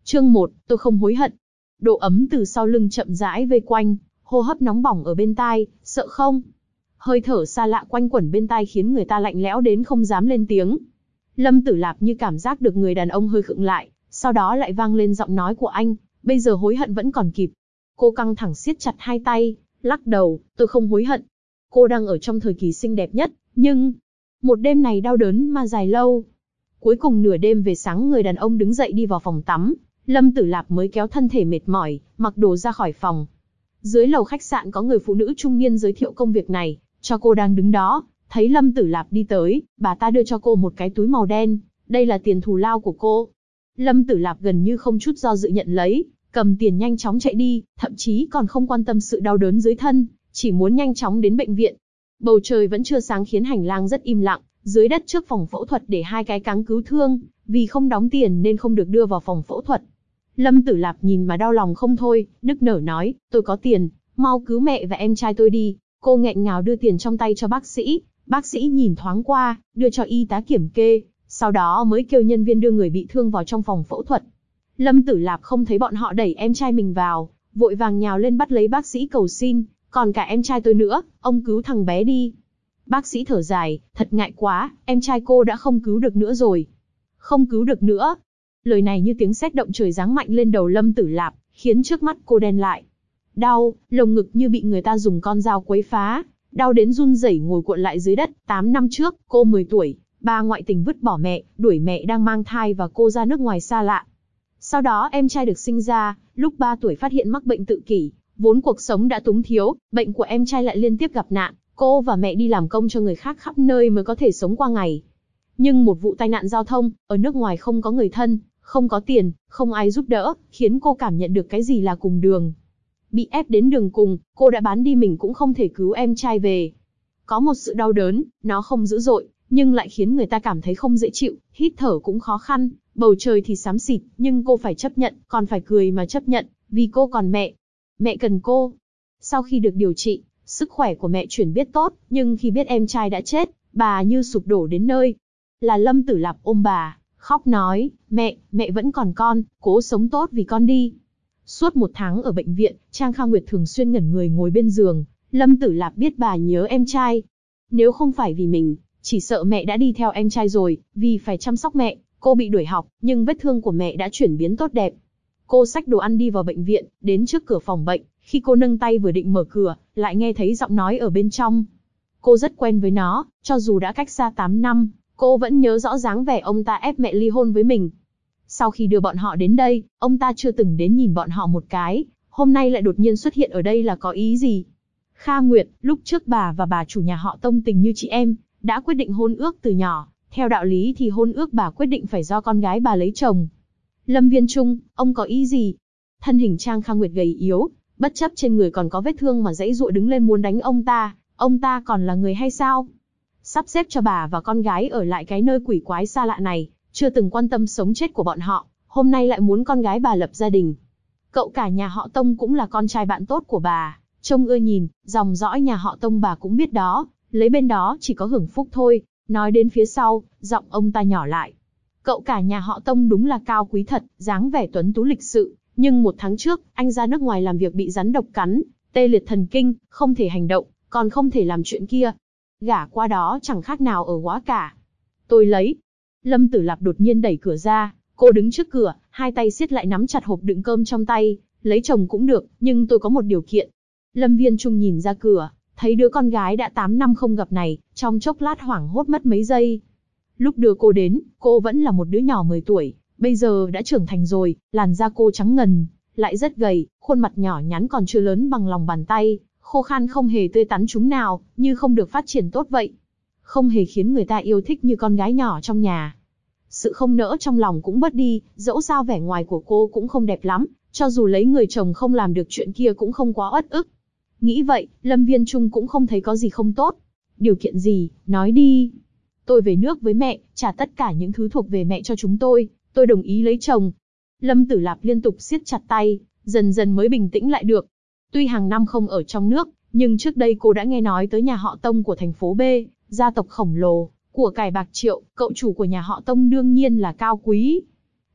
Chương 1, tôi không hối hận. Độ ấm từ sau lưng chậm rãi vây quanh, hô hấp nóng bỏng ở bên tai, sợ không? Hơi thở xa lạ quanh quẩn bên tai khiến người ta lạnh lẽo đến không dám lên tiếng. Lâm Tử Lạp như cảm giác được người đàn ông hơi khựng lại, sau đó lại vang lên giọng nói của anh, bây giờ hối hận vẫn còn kịp. Cô căng thẳng siết chặt hai tay, lắc đầu, tôi không hối hận. Cô đang ở trong thời kỳ xinh đẹp nhất, nhưng một đêm này đau đớn mà dài lâu. Cuối cùng nửa đêm về sáng người đàn ông đứng dậy đi vào phòng tắm, Lâm Tử Lạp mới kéo thân thể mệt mỏi, mặc đồ ra khỏi phòng. Dưới lầu khách sạn có người phụ nữ trung niên giới thiệu công việc này, cho cô đang đứng đó, thấy Lâm Tử Lạp đi tới, bà ta đưa cho cô một cái túi màu đen, đây là tiền thù lao của cô. Lâm Tử Lạp gần như không chút do dự nhận lấy, cầm tiền nhanh chóng chạy đi, thậm chí còn không quan tâm sự đau đớn dưới thân, chỉ muốn nhanh chóng đến bệnh viện. Bầu trời vẫn chưa sáng khiến hành lang rất im lặng, dưới đất trước phòng phẫu thuật để hai cái cáng cứu thương, vì không đóng tiền nên không được đưa vào phòng phẫu thuật. Lâm Tử Lạp nhìn mà đau lòng không thôi, nức nở nói, tôi có tiền, mau cứu mẹ và em trai tôi đi. Cô nghẹn ngào đưa tiền trong tay cho bác sĩ nhìn thoáng qua, đưa cho y tá kiểm kê, sau đó mới kêu nhân viên đưa người bị thương vào trong phòng phẫu thuật. Lâm Tử Lạp không thấy bọn họ đẩy em trai mình vào, vội vàng nhào lên bắt lấy bác sĩ cầu xin, còn cả em trai tôi nữa, ông cứu thằng bé đi. Bác sĩ thở dài, thật ngại quá, em trai cô đã không cứu được nữa rồi. Không cứu được nữa. Lời này như tiếng sét động trời giáng mạnh lên đầu Lâm Tử Lạp, khiến trước mắt cô đen lại. Đau, lồng ngực như bị người ta dùng con dao quấy phá, đau đến run rẩy ngồi cuộn lại dưới đất. 8 năm trước, cô 10 tuổi, ba ngoại tình vứt bỏ mẹ, đuổi mẹ đang mang thai và cô ra nước ngoài xa lạ. Sau đó em trai được sinh ra, lúc 3 tuổi phát hiện mắc bệnh tự kỷ, vốn cuộc sống đã túng thiếu, bệnh của em trai lại liên tiếp gặp nạn, cô và mẹ đi làm công cho người khác khắp nơi mới có thể sống qua ngày. Nhưng một vụ tai nạn giao thông, ở nước ngoài không có người thân, không có tiền, không ai giúp đỡ, khiến cô cảm nhận được cái gì là cùng đường. Bị ép đến đường cùng, cô đã bán đi mình cũng không thể cứu em trai về. Có một sự đau đớn, nó không dữ dội, nhưng lại khiến người ta cảm thấy không dễ chịu, hít thở cũng khó khăn, bầu trời thì xám xịt, nhưng cô phải chấp nhận, còn phải cười mà chấp nhận, vì cô còn mẹ. Mẹ cần cô. Sau khi được điều trị, sức khỏe của mẹ chuyển biến tốt, nhưng khi biết em trai đã chết, bà như sụp đổ đến nơi. Là Lâm Tử Lạp ôm bà, khóc nói, mẹ vẫn còn con, cố sống tốt vì con đi. Suốt 1 tháng ở bệnh viện, Trang Kha Nguyệt thường xuyên ngẩn người ngồi bên giường, Lâm Tử Lạp biết bà nhớ em trai. Nếu không phải vì mình, chỉ sợ mẹ đã đi theo em trai rồi, vì phải chăm sóc mẹ, cô bị đuổi học, nhưng vết thương của mẹ đã chuyển biến tốt đẹp. Cô xách đồ ăn đi vào bệnh viện, đến trước cửa phòng bệnh, khi cô nâng tay vừa định mở cửa, lại nghe thấy giọng nói ở bên trong. Cô rất quen với nó, cho dù đã cách xa 8 năm, cô vẫn nhớ rõ dáng vẻ ông ta ép mẹ ly hôn với mình. Sau khi đưa bọn họ đến đây, ông ta chưa từng đến nhìn bọn họ một cái, hôm nay lại đột nhiên xuất hiện ở đây là có ý gì? Kha Nguyệt, lúc trước bà và bà chủ nhà họ Tông tình như chị em, đã quyết định hôn ước từ nhỏ, theo đạo lý thì hôn ước bà quyết định phải do con gái bà lấy chồng. Lâm Viên Trung, ông có ý gì? Thân hình Trang Kha Nguyệt gầy yếu, bất chấp trên người còn có vết thương mà giãy giụa đứng lên muốn đánh ông ta còn là người hay sao? Sắp xếp cho bà và con gái ở lại cái nơi quỷ quái xa lạ này, chưa từng quan tâm sống chết của bọn họ, hôm nay lại muốn con gái bà lập gia đình. Cậu cả nhà họ Tông cũng là con trai bạn tốt của bà, trông ưa nhìn, dòng dõi nhà họ Tông bà cũng biết đó, lấy bên đó chỉ có hưởng phúc thôi. Nói đến phía sau, giọng ông ta nhỏ lại. Cậu cả nhà họ Tông đúng là cao quý thật, dáng vẻ tuấn tú lịch sự, nhưng 1 tháng trước, anh ra nước ngoài làm việc bị rắn độc cắn, tê liệt thần kinh, không thể hành động, còn không thể làm chuyện kia. Gả qua đó chẳng khác nào ở góa cả. Tôi lấy. Lâm Tử Lạp đột nhiên đẩy cửa ra, cô đứng trước cửa, hai tay siết lại nắm chặt hộp đựng cơm trong tay, lấy chồng cũng được, nhưng tôi có một điều kiện. Lâm Viên Trung nhìn ra cửa, thấy đứa con gái đã 8 năm không gặp này, trong chốc lát hoảng hốt mất mấy giây. Lúc đưa cô đến, cô vẫn là một đứa nhỏ 10 tuổi, bây giờ đã trưởng thành rồi, làn da cô trắng ngần, lại rất gầy, khuôn mặt nhỏ nhắn còn chưa lớn bằng lòng bàn tay, khô khan không hề tươi tắn chúng nào, như không được phát triển tốt vậy. Không hề khiến người ta yêu thích như con gái nhỏ trong nhà. Sự không nỡ trong lòng cũng bớt đi, dẫu sao vẻ ngoài của cô cũng không đẹp lắm, cho dù lấy người chồng không làm được chuyện kia cũng không quá uất ức. Nghĩ vậy, Lâm Viên Trung cũng không thấy có gì không tốt. Điều kiện gì, nói đi. Tôi về nước với mẹ, trả tất cả những thứ thuộc về mẹ cho chúng tôi đồng ý lấy chồng. Lâm Tử Lạp liên tục siết chặt tay, dần dần mới bình tĩnh lại được. Tuy hàng năm không ở trong nước, nhưng trước đây cô đã nghe nói tới nhà họ Tông của thành phố B, gia tộc khổng lồ, của cải bạc triệu, cậu chủ của nhà họ Tông đương nhiên là cao quý.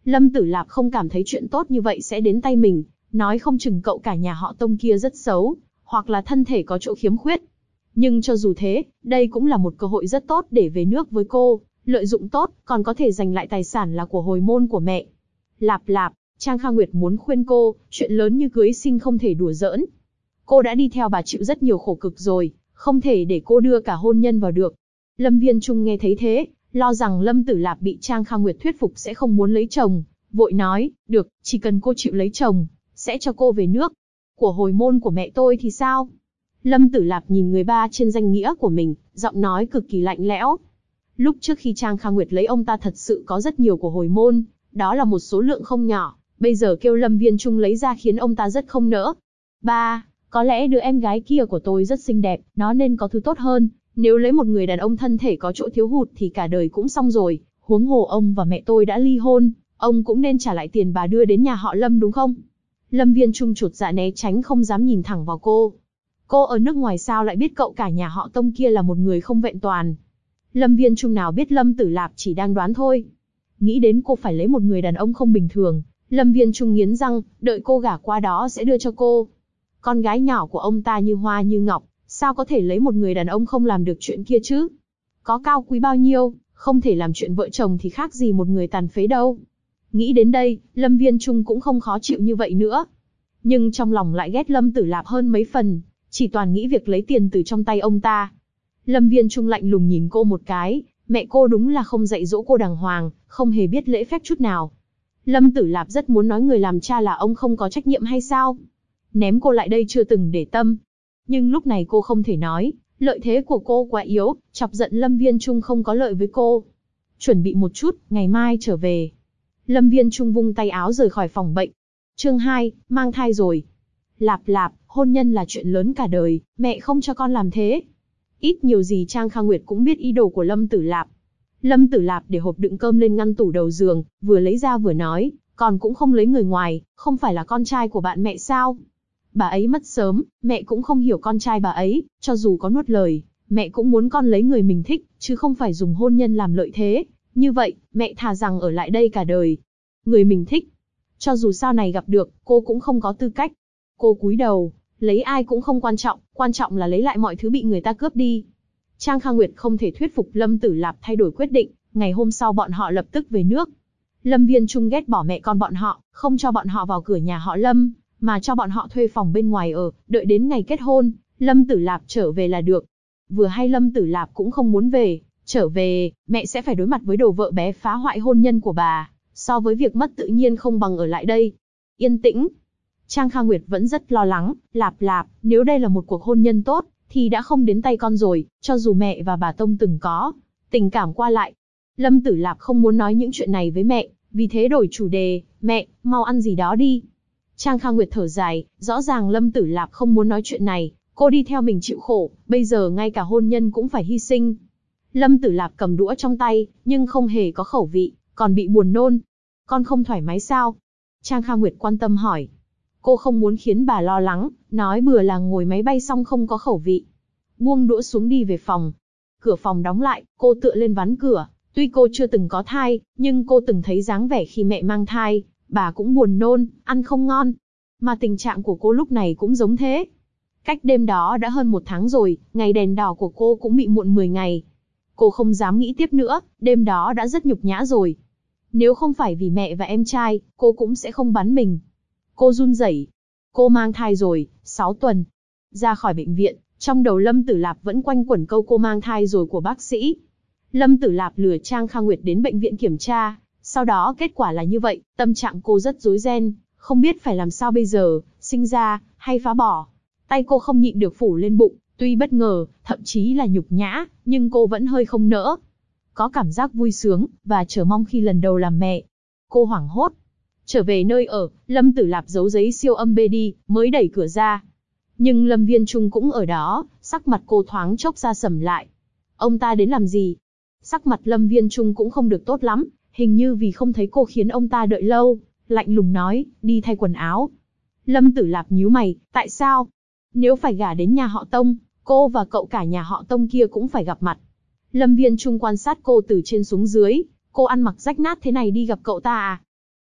Lâm Tử Lạp không cảm thấy chuyện tốt như vậy sẽ đến tay mình, nói không chừng cậu cả nhà họ Tông kia rất xấu, hoặc là thân thể có chỗ khiếm khuyết. Nhưng cho dù thế, đây cũng là một cơ hội rất tốt để về nước với cô, lợi dụng tốt, còn có thể giành lại tài sản là của hồi môn của mẹ. Lạp lạp, Trang Kha Nguyệt muốn khuyên cô, chuyện lớn như cưới xin không thể đùa giỡn. Cô đã đi theo bà chịu rất nhiều khổ cực rồi, không thể để cô đưa cả hôn nhân vào được. Lâm Viên Trung nghe thấy thế, lo rằng Lâm Tử Lạp bị Trang Kha Nguyệt thuyết phục sẽ không muốn lấy chồng, vội nói, được, chỉ cần cô chịu lấy chồng, sẽ cho cô về nước. Của hồi môn của mẹ tôi thì sao? Lâm Tử Lạp nhìn người ba trên danh nghĩa của mình, giọng nói cực kỳ lạnh lẽo. Lúc trước khi Trang Kha Nguyệt lấy ông ta thật sự có rất nhiều của hồi môn, đó là một số lượng không nhỏ, bây giờ kêu Lâm Viên Trung lấy ra khiến ông ta rất không nỡ. Ba, có lẽ đứa em gái kia của tôi rất xinh đẹp, nó nên có thứ tốt hơn, nếu lấy một người đàn ông thân thể có chỗ thiếu hụt thì cả đời cũng xong rồi, huống hồ ông và mẹ tôi đã ly hôn, ông cũng nên trả lại tiền bà đưa đến nhà họ Lâm đúng không? Lâm Viên Trung chột dạ né tránh không dám nhìn thẳng vào cô. Cô ở nước ngoài sao lại biết cậu cả nhà họ Tông kia là một người không vẹn toàn? Lâm Viên Trung nào biết Lâm Tử Lạp chỉ đang đoán thôi. Nghĩ đến cô phải lấy một người đàn ông không bình thường, Lâm Viên Trung nghiến răng, đợi cô gả qua đó sẽ đưa cho cô. Con gái nhỏ của ông ta như hoa như ngọc, sao có thể lấy một người đàn ông không làm được chuyện kia chứ? Có cao quý bao nhiêu, không thể làm chuyện vợ chồng thì khác gì một người tàn phế đâu. Nghĩ đến đây, Lâm Viên Trung cũng không khó chịu như vậy nữa. Nhưng trong lòng lại ghét Lâm Tử Lạp hơn mấy phần, chỉ toàn nghĩ việc lấy tiền từ trong tay ông ta. Lâm Viên Trung lạnh lùng nhìn cô một cái, mẹ cô đúng là không dạy dỗ cô đàng hoàng, không hề biết lễ phép chút nào. Lâm Tử Lạp rất muốn nói người làm cha là ông không có trách nhiệm hay sao? Ném cô lại đây chưa từng để tâm. Nhưng lúc này cô không thể nói, lợi thế của cô quá yếu, chọc giận Lâm Viên Trung không có lợi với cô. Chuẩn bị một chút, ngày mai trở về. Lâm Viên Trung vung tay áo rời khỏi phòng bệnh. Chương 2, mang thai rồi. Lạp lạp, hôn nhân là chuyện lớn cả đời, mẹ không cho con làm thế. Ít nhiều gì Trang Kha Nguyệt cũng biết ý đồ của Lâm Tử Lạp. Lâm Tử Lạp để hộp đựng cơm lên ngăn tủ đầu giường, vừa lấy ra vừa nói, con cũng không lấy người ngoài, không phải là con trai của bạn mẹ sao? Bà ấy mất sớm, mẹ cũng không hiểu con trai bà ấy, cho dù có nuốt lời, mẹ cũng muốn con lấy người mình thích, chứ không phải dùng hôn nhân làm lợi thế. Như vậy, mẹ thà rằng ở lại đây cả đời. Người mình thích. Cho dù sau này gặp được, cô cũng không có tư cách. Cô cúi đầu, lấy ai cũng không quan trọng là lấy lại mọi thứ bị người ta cướp đi. Trang Kha Nguyệt không thể thuyết phục Lâm Tử Lạp thay đổi quyết định, ngày hôm sau bọn họ lập tức về nước. Lâm Viên Trung ghét bỏ mẹ con bọn họ, không cho bọn họ vào cửa nhà họ Lâm, mà cho bọn họ thuê phòng bên ngoài ở, đợi đến ngày kết hôn, Lâm Tử Lạp trở về là được. Vừa hay Lâm Tử Lạp cũng không muốn về, trở về, mẹ sẽ phải đối mặt với đồ vợ bé phá hoại hôn nhân của bà, so với việc mất tự nhiên không bằng ở lại đây. Yên tĩnh. Trang Kha Nguyệt vẫn rất lo lắng, Lạp lạp, nếu đây là một cuộc hôn nhân tốt, thì đã không đến tay con rồi, cho dù mẹ và bà Tông từng có tình cảm qua lại. Lâm Tử Lạp không muốn nói những chuyện này với mẹ, vì thế đổi chủ đề, mẹ, mau ăn gì đó đi. Trang Kha Nguyệt thở dài, rõ ràng Lâm Tử Lạp không muốn nói chuyện này, cô đi theo mình chịu khổ, bây giờ ngay cả hôn nhân cũng phải hy sinh. Lâm Tử Lạp cầm đũa trong tay, nhưng không hề có khẩu vị, còn bị buồn nôn. Con không thoải mái sao? Trang Kha Nguyệt quan tâm hỏi. Cô không muốn khiến bà lo lắng, nói bừa là ngồi máy bay xong không có khẩu vị. Buông đũa xuống đi về phòng. Cửa phòng đóng lại, cô tựa lên ván cửa. Tuy cô chưa từng có thai, nhưng cô từng thấy dáng vẻ khi mẹ mang thai, bà cũng buồn nôn, ăn không ngon. Mà tình trạng của cô lúc này cũng giống thế. Cách đêm đó đã hơn 1 tháng rồi, ngày đèn đỏ của cô cũng bị muộn 10 ngày. Cô không dám nghĩ tiếp nữa, đêm đó đã rất nhục nhã rồi. Nếu không phải vì mẹ và em trai, cô cũng sẽ không bắn mình. Cô run rẩy. Cô mang thai rồi, 6 tuần. Ra khỏi bệnh viện, trong đầu Lâm Tử Lạp vẫn quanh quẩn câu cô mang thai rồi của bác sĩ. Lâm Tử Lạp lừa Trang Kha Nguyệt đến bệnh viện kiểm tra, sau đó kết quả là như vậy, tâm trạng cô rất rối ren, không biết phải làm sao bây giờ, sinh ra, hay phá bỏ. Tay cô không nhịn được phủ lên bụng, tuy bất ngờ, thậm chí là nhục nhã, nhưng cô vẫn hơi không nỡ. Có cảm giác vui sướng, và chờ mong khi lần đầu làm mẹ. Cô hoảng hốt. Trở về nơi ở, Lâm Tử Lạp giấu giấy siêu âm bê đi, mới đẩy cửa ra. Nhưng Lâm Viên Trung cũng ở đó, sắc mặt cô thoáng chốc ra sầm lại. Ông ta đến làm gì? Sắc mặt Lâm Viên Trung cũng không được tốt lắm, hình như vì không thấy cô khiến ông ta đợi lâu, lạnh lùng nói, đi thay quần áo. Lâm Tử Lạp nhíu mày, tại sao? Nếu phải gả đến nhà họ Tông, cô và cậu cả nhà họ Tông kia cũng phải gặp mặt. Lâm Viên Trung quan sát cô từ trên xuống dưới, cô ăn mặc rách nát thế này đi gặp cậu ta à?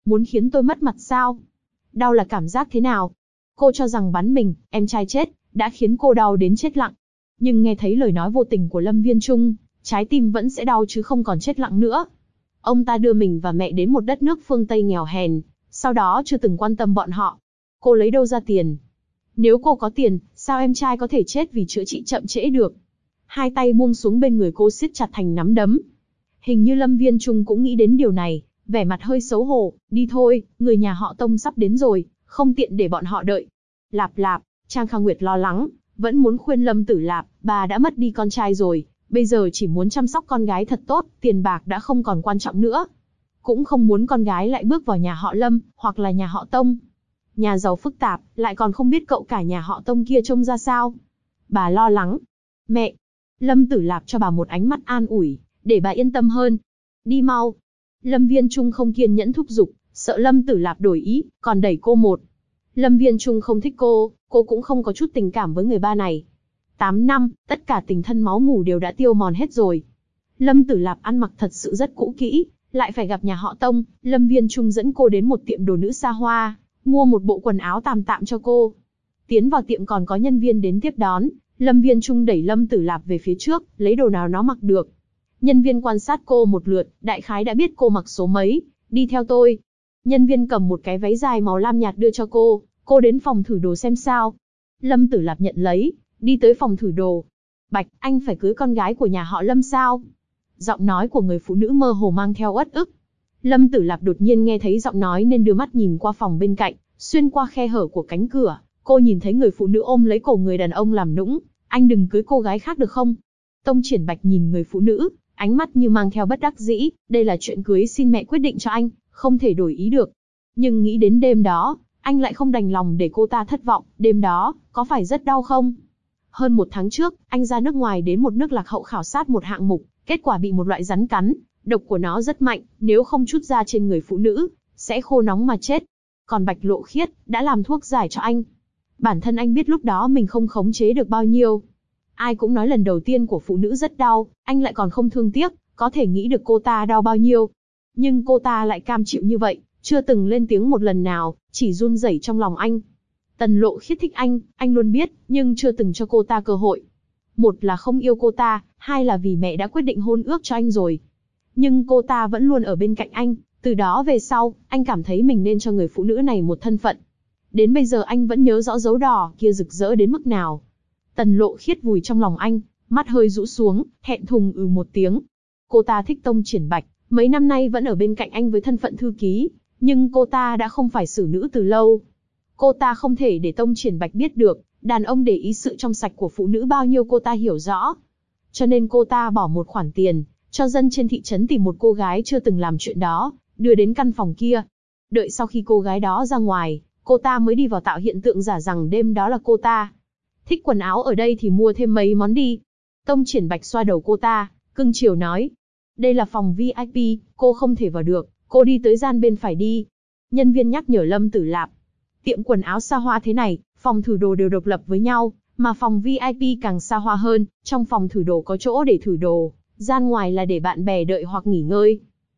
Muốn khiến tôi mất mặt sao? Đau là cảm giác thế nào? Cô cho rằng bắn mình, em trai chết, đã khiến cô đau đến chết lặng. Nhưng nghe thấy lời nói vô tình của Lâm Viên Trung, trái tim vẫn sẽ đau chứ không còn chết lặng nữa. Ông ta đưa mình và mẹ đến một đất nước phương Tây nghèo hèn, sau đó chưa từng quan tâm bọn họ. Cô lấy đâu ra tiền? Nếu cô có tiền, sao em trai có thể chết vì chữa trị chậm trễ được? Hai tay buông xuống bên người cô siết chặt thành nắm đấm. Hình như Lâm Viên Trung cũng nghĩ đến điều này, vẻ mặt hơi xấu hổ, đi thôi, người nhà họ Tông sắp đến rồi, không tiện để bọn họ đợi. Lạp lạp, Trang Kha Nguyệt lo lắng, vẫn muốn khuyên Lâm Tử Lạp, bà đã mất đi con trai rồi, bây giờ chỉ muốn chăm sóc con gái thật tốt, tiền bạc đã không còn quan trọng nữa. Cũng không muốn con gái lại bước vào nhà họ Lâm, hoặc là nhà họ Tông. Nhà giàu phức tạp, lại còn không biết cậu cả nhà họ Tông kia trông ra sao. Bà lo lắng. Mẹ! Lâm Tử Lạp cho bà một ánh mắt an ủi, để bà yên tâm hơn. Đi mau! Lâm Viên Trung không kiên nhẫn thúc giục, sợ Lâm Tử Lạp đổi ý, còn đẩy cô một. Lâm Viên Trung không thích cô cũng không có chút tình cảm với người ba này. 8 năm, tất cả tình thân máu mủ đều đã tiêu mòn hết rồi. Lâm Tử Lạp ăn mặc thật sự rất cũ kỹ, lại phải gặp nhà họ Tông, Lâm Viên Trung dẫn cô đến một tiệm đồ nữ xa hoa, mua một bộ quần áo tạm tạm cho cô. Tiến vào tiệm còn có nhân viên đến tiếp đón, Lâm Viên Trung đẩy Lâm Tử Lạp về phía trước, lấy đồ nào nó mặc được. Nhân viên quan sát cô một lượt, đại khái đã biết cô mặc số mấy, đi theo tôi. Nhân viên cầm một cái váy dài màu lam nhạt đưa cho cô đến phòng thử đồ xem sao. Lâm Tử Lạp nhận lấy, đi tới phòng thử đồ. Bạch, anh phải cưới con gái của nhà họ Lâm sao? Giọng nói của người phụ nữ mơ hồ mang theo uất ức. Lâm Tử Lạp đột nhiên nghe thấy giọng nói nên đưa mắt nhìn qua phòng bên cạnh, xuyên qua khe hở của cánh cửa, cô nhìn thấy người phụ nữ ôm lấy cổ người đàn ông làm nũng. Anh đừng cưới cô gái khác được không? Tông Triển Bạch nhìn người phụ nữ, ánh mắt như mang theo bất đắc dĩ, đây là chuyện cưới xin mẹ quyết định cho anh, không thể đổi ý được. Nhưng nghĩ đến đêm đó, anh lại không đành lòng để cô ta thất vọng, đêm đó, có phải rất đau không? Hơn 1 tháng trước, anh ra nước ngoài đến một nước lạc hậu khảo sát một hạng mục, kết quả bị một loại rắn cắn, độc của nó rất mạnh, nếu không trút ra trên người phụ nữ, sẽ khô nóng mà chết. Còn Bạch Lộ Khiết, đã làm thuốc giải cho anh. Bản thân anh biết lúc đó mình không khống chế được bao nhiêu. Ai cũng nói lần đầu tiên của phụ nữ rất đau, anh lại còn không thương tiếc, có thể nghĩ được cô ta đau bao nhiêu. Nhưng cô ta lại cam chịu như vậy, chưa từng lên tiếng một lần nào, chỉ run rẩy trong lòng anh. Tần Lộ Khiết thích anh luôn biết, nhưng chưa từng cho cô ta cơ hội. Một là không yêu cô ta, hai là vì mẹ đã quyết định hôn ước cho anh rồi. Nhưng cô ta vẫn luôn ở bên cạnh anh, từ đó về sau, anh cảm thấy mình nên cho người phụ nữ này một thân phận. Đến bây giờ anh vẫn nhớ rõ dấu đỏ kia rực rỡ đến mức nào. Tần Lộ Khiết vùi trong lòng anh, mắt hơi rũ xuống, thẹn thùng một tiếng. Cô ta thích Tông Triển Bạch, mấy năm nay vẫn ở bên cạnh anh với thân phận thư ký, nhưng cô ta đã không phải xử nữ từ lâu. Cô ta không thể để Tông Triển Bạch biết được, đàn ông để ý sự trong sạch của phụ nữ bao nhiêu cô ta hiểu rõ. Cho nên cô ta bỏ một khoản tiền, cho dân trên thị trấn tìm một cô gái chưa từng làm chuyện đó, đưa đến căn phòng kia. Đợi sau khi cô gái đó ra ngoài, cô ta mới đi vào tạo hiện tượng giả rằng đêm đó là cô ta. Thích quần áo ở đây thì mua thêm mấy món đi. Tông Triển Bạch xoa đầu cô ta, cưng chiều nói. Đây là phòng VIP, cô không thể vào được, cô đi tới gian bên phải đi. Nhân viên nhắc nhở Lâm Tử Lạp. Tiệm quần áo xa hoa thế này, phòng thử đồ đều độc lập với nhau, mà phòng VIP càng xa hoa hơn, trong phòng thử đồ có chỗ để thử đồ, gian ngoài là để bạn bè đợi hoặc nghỉ ngơi.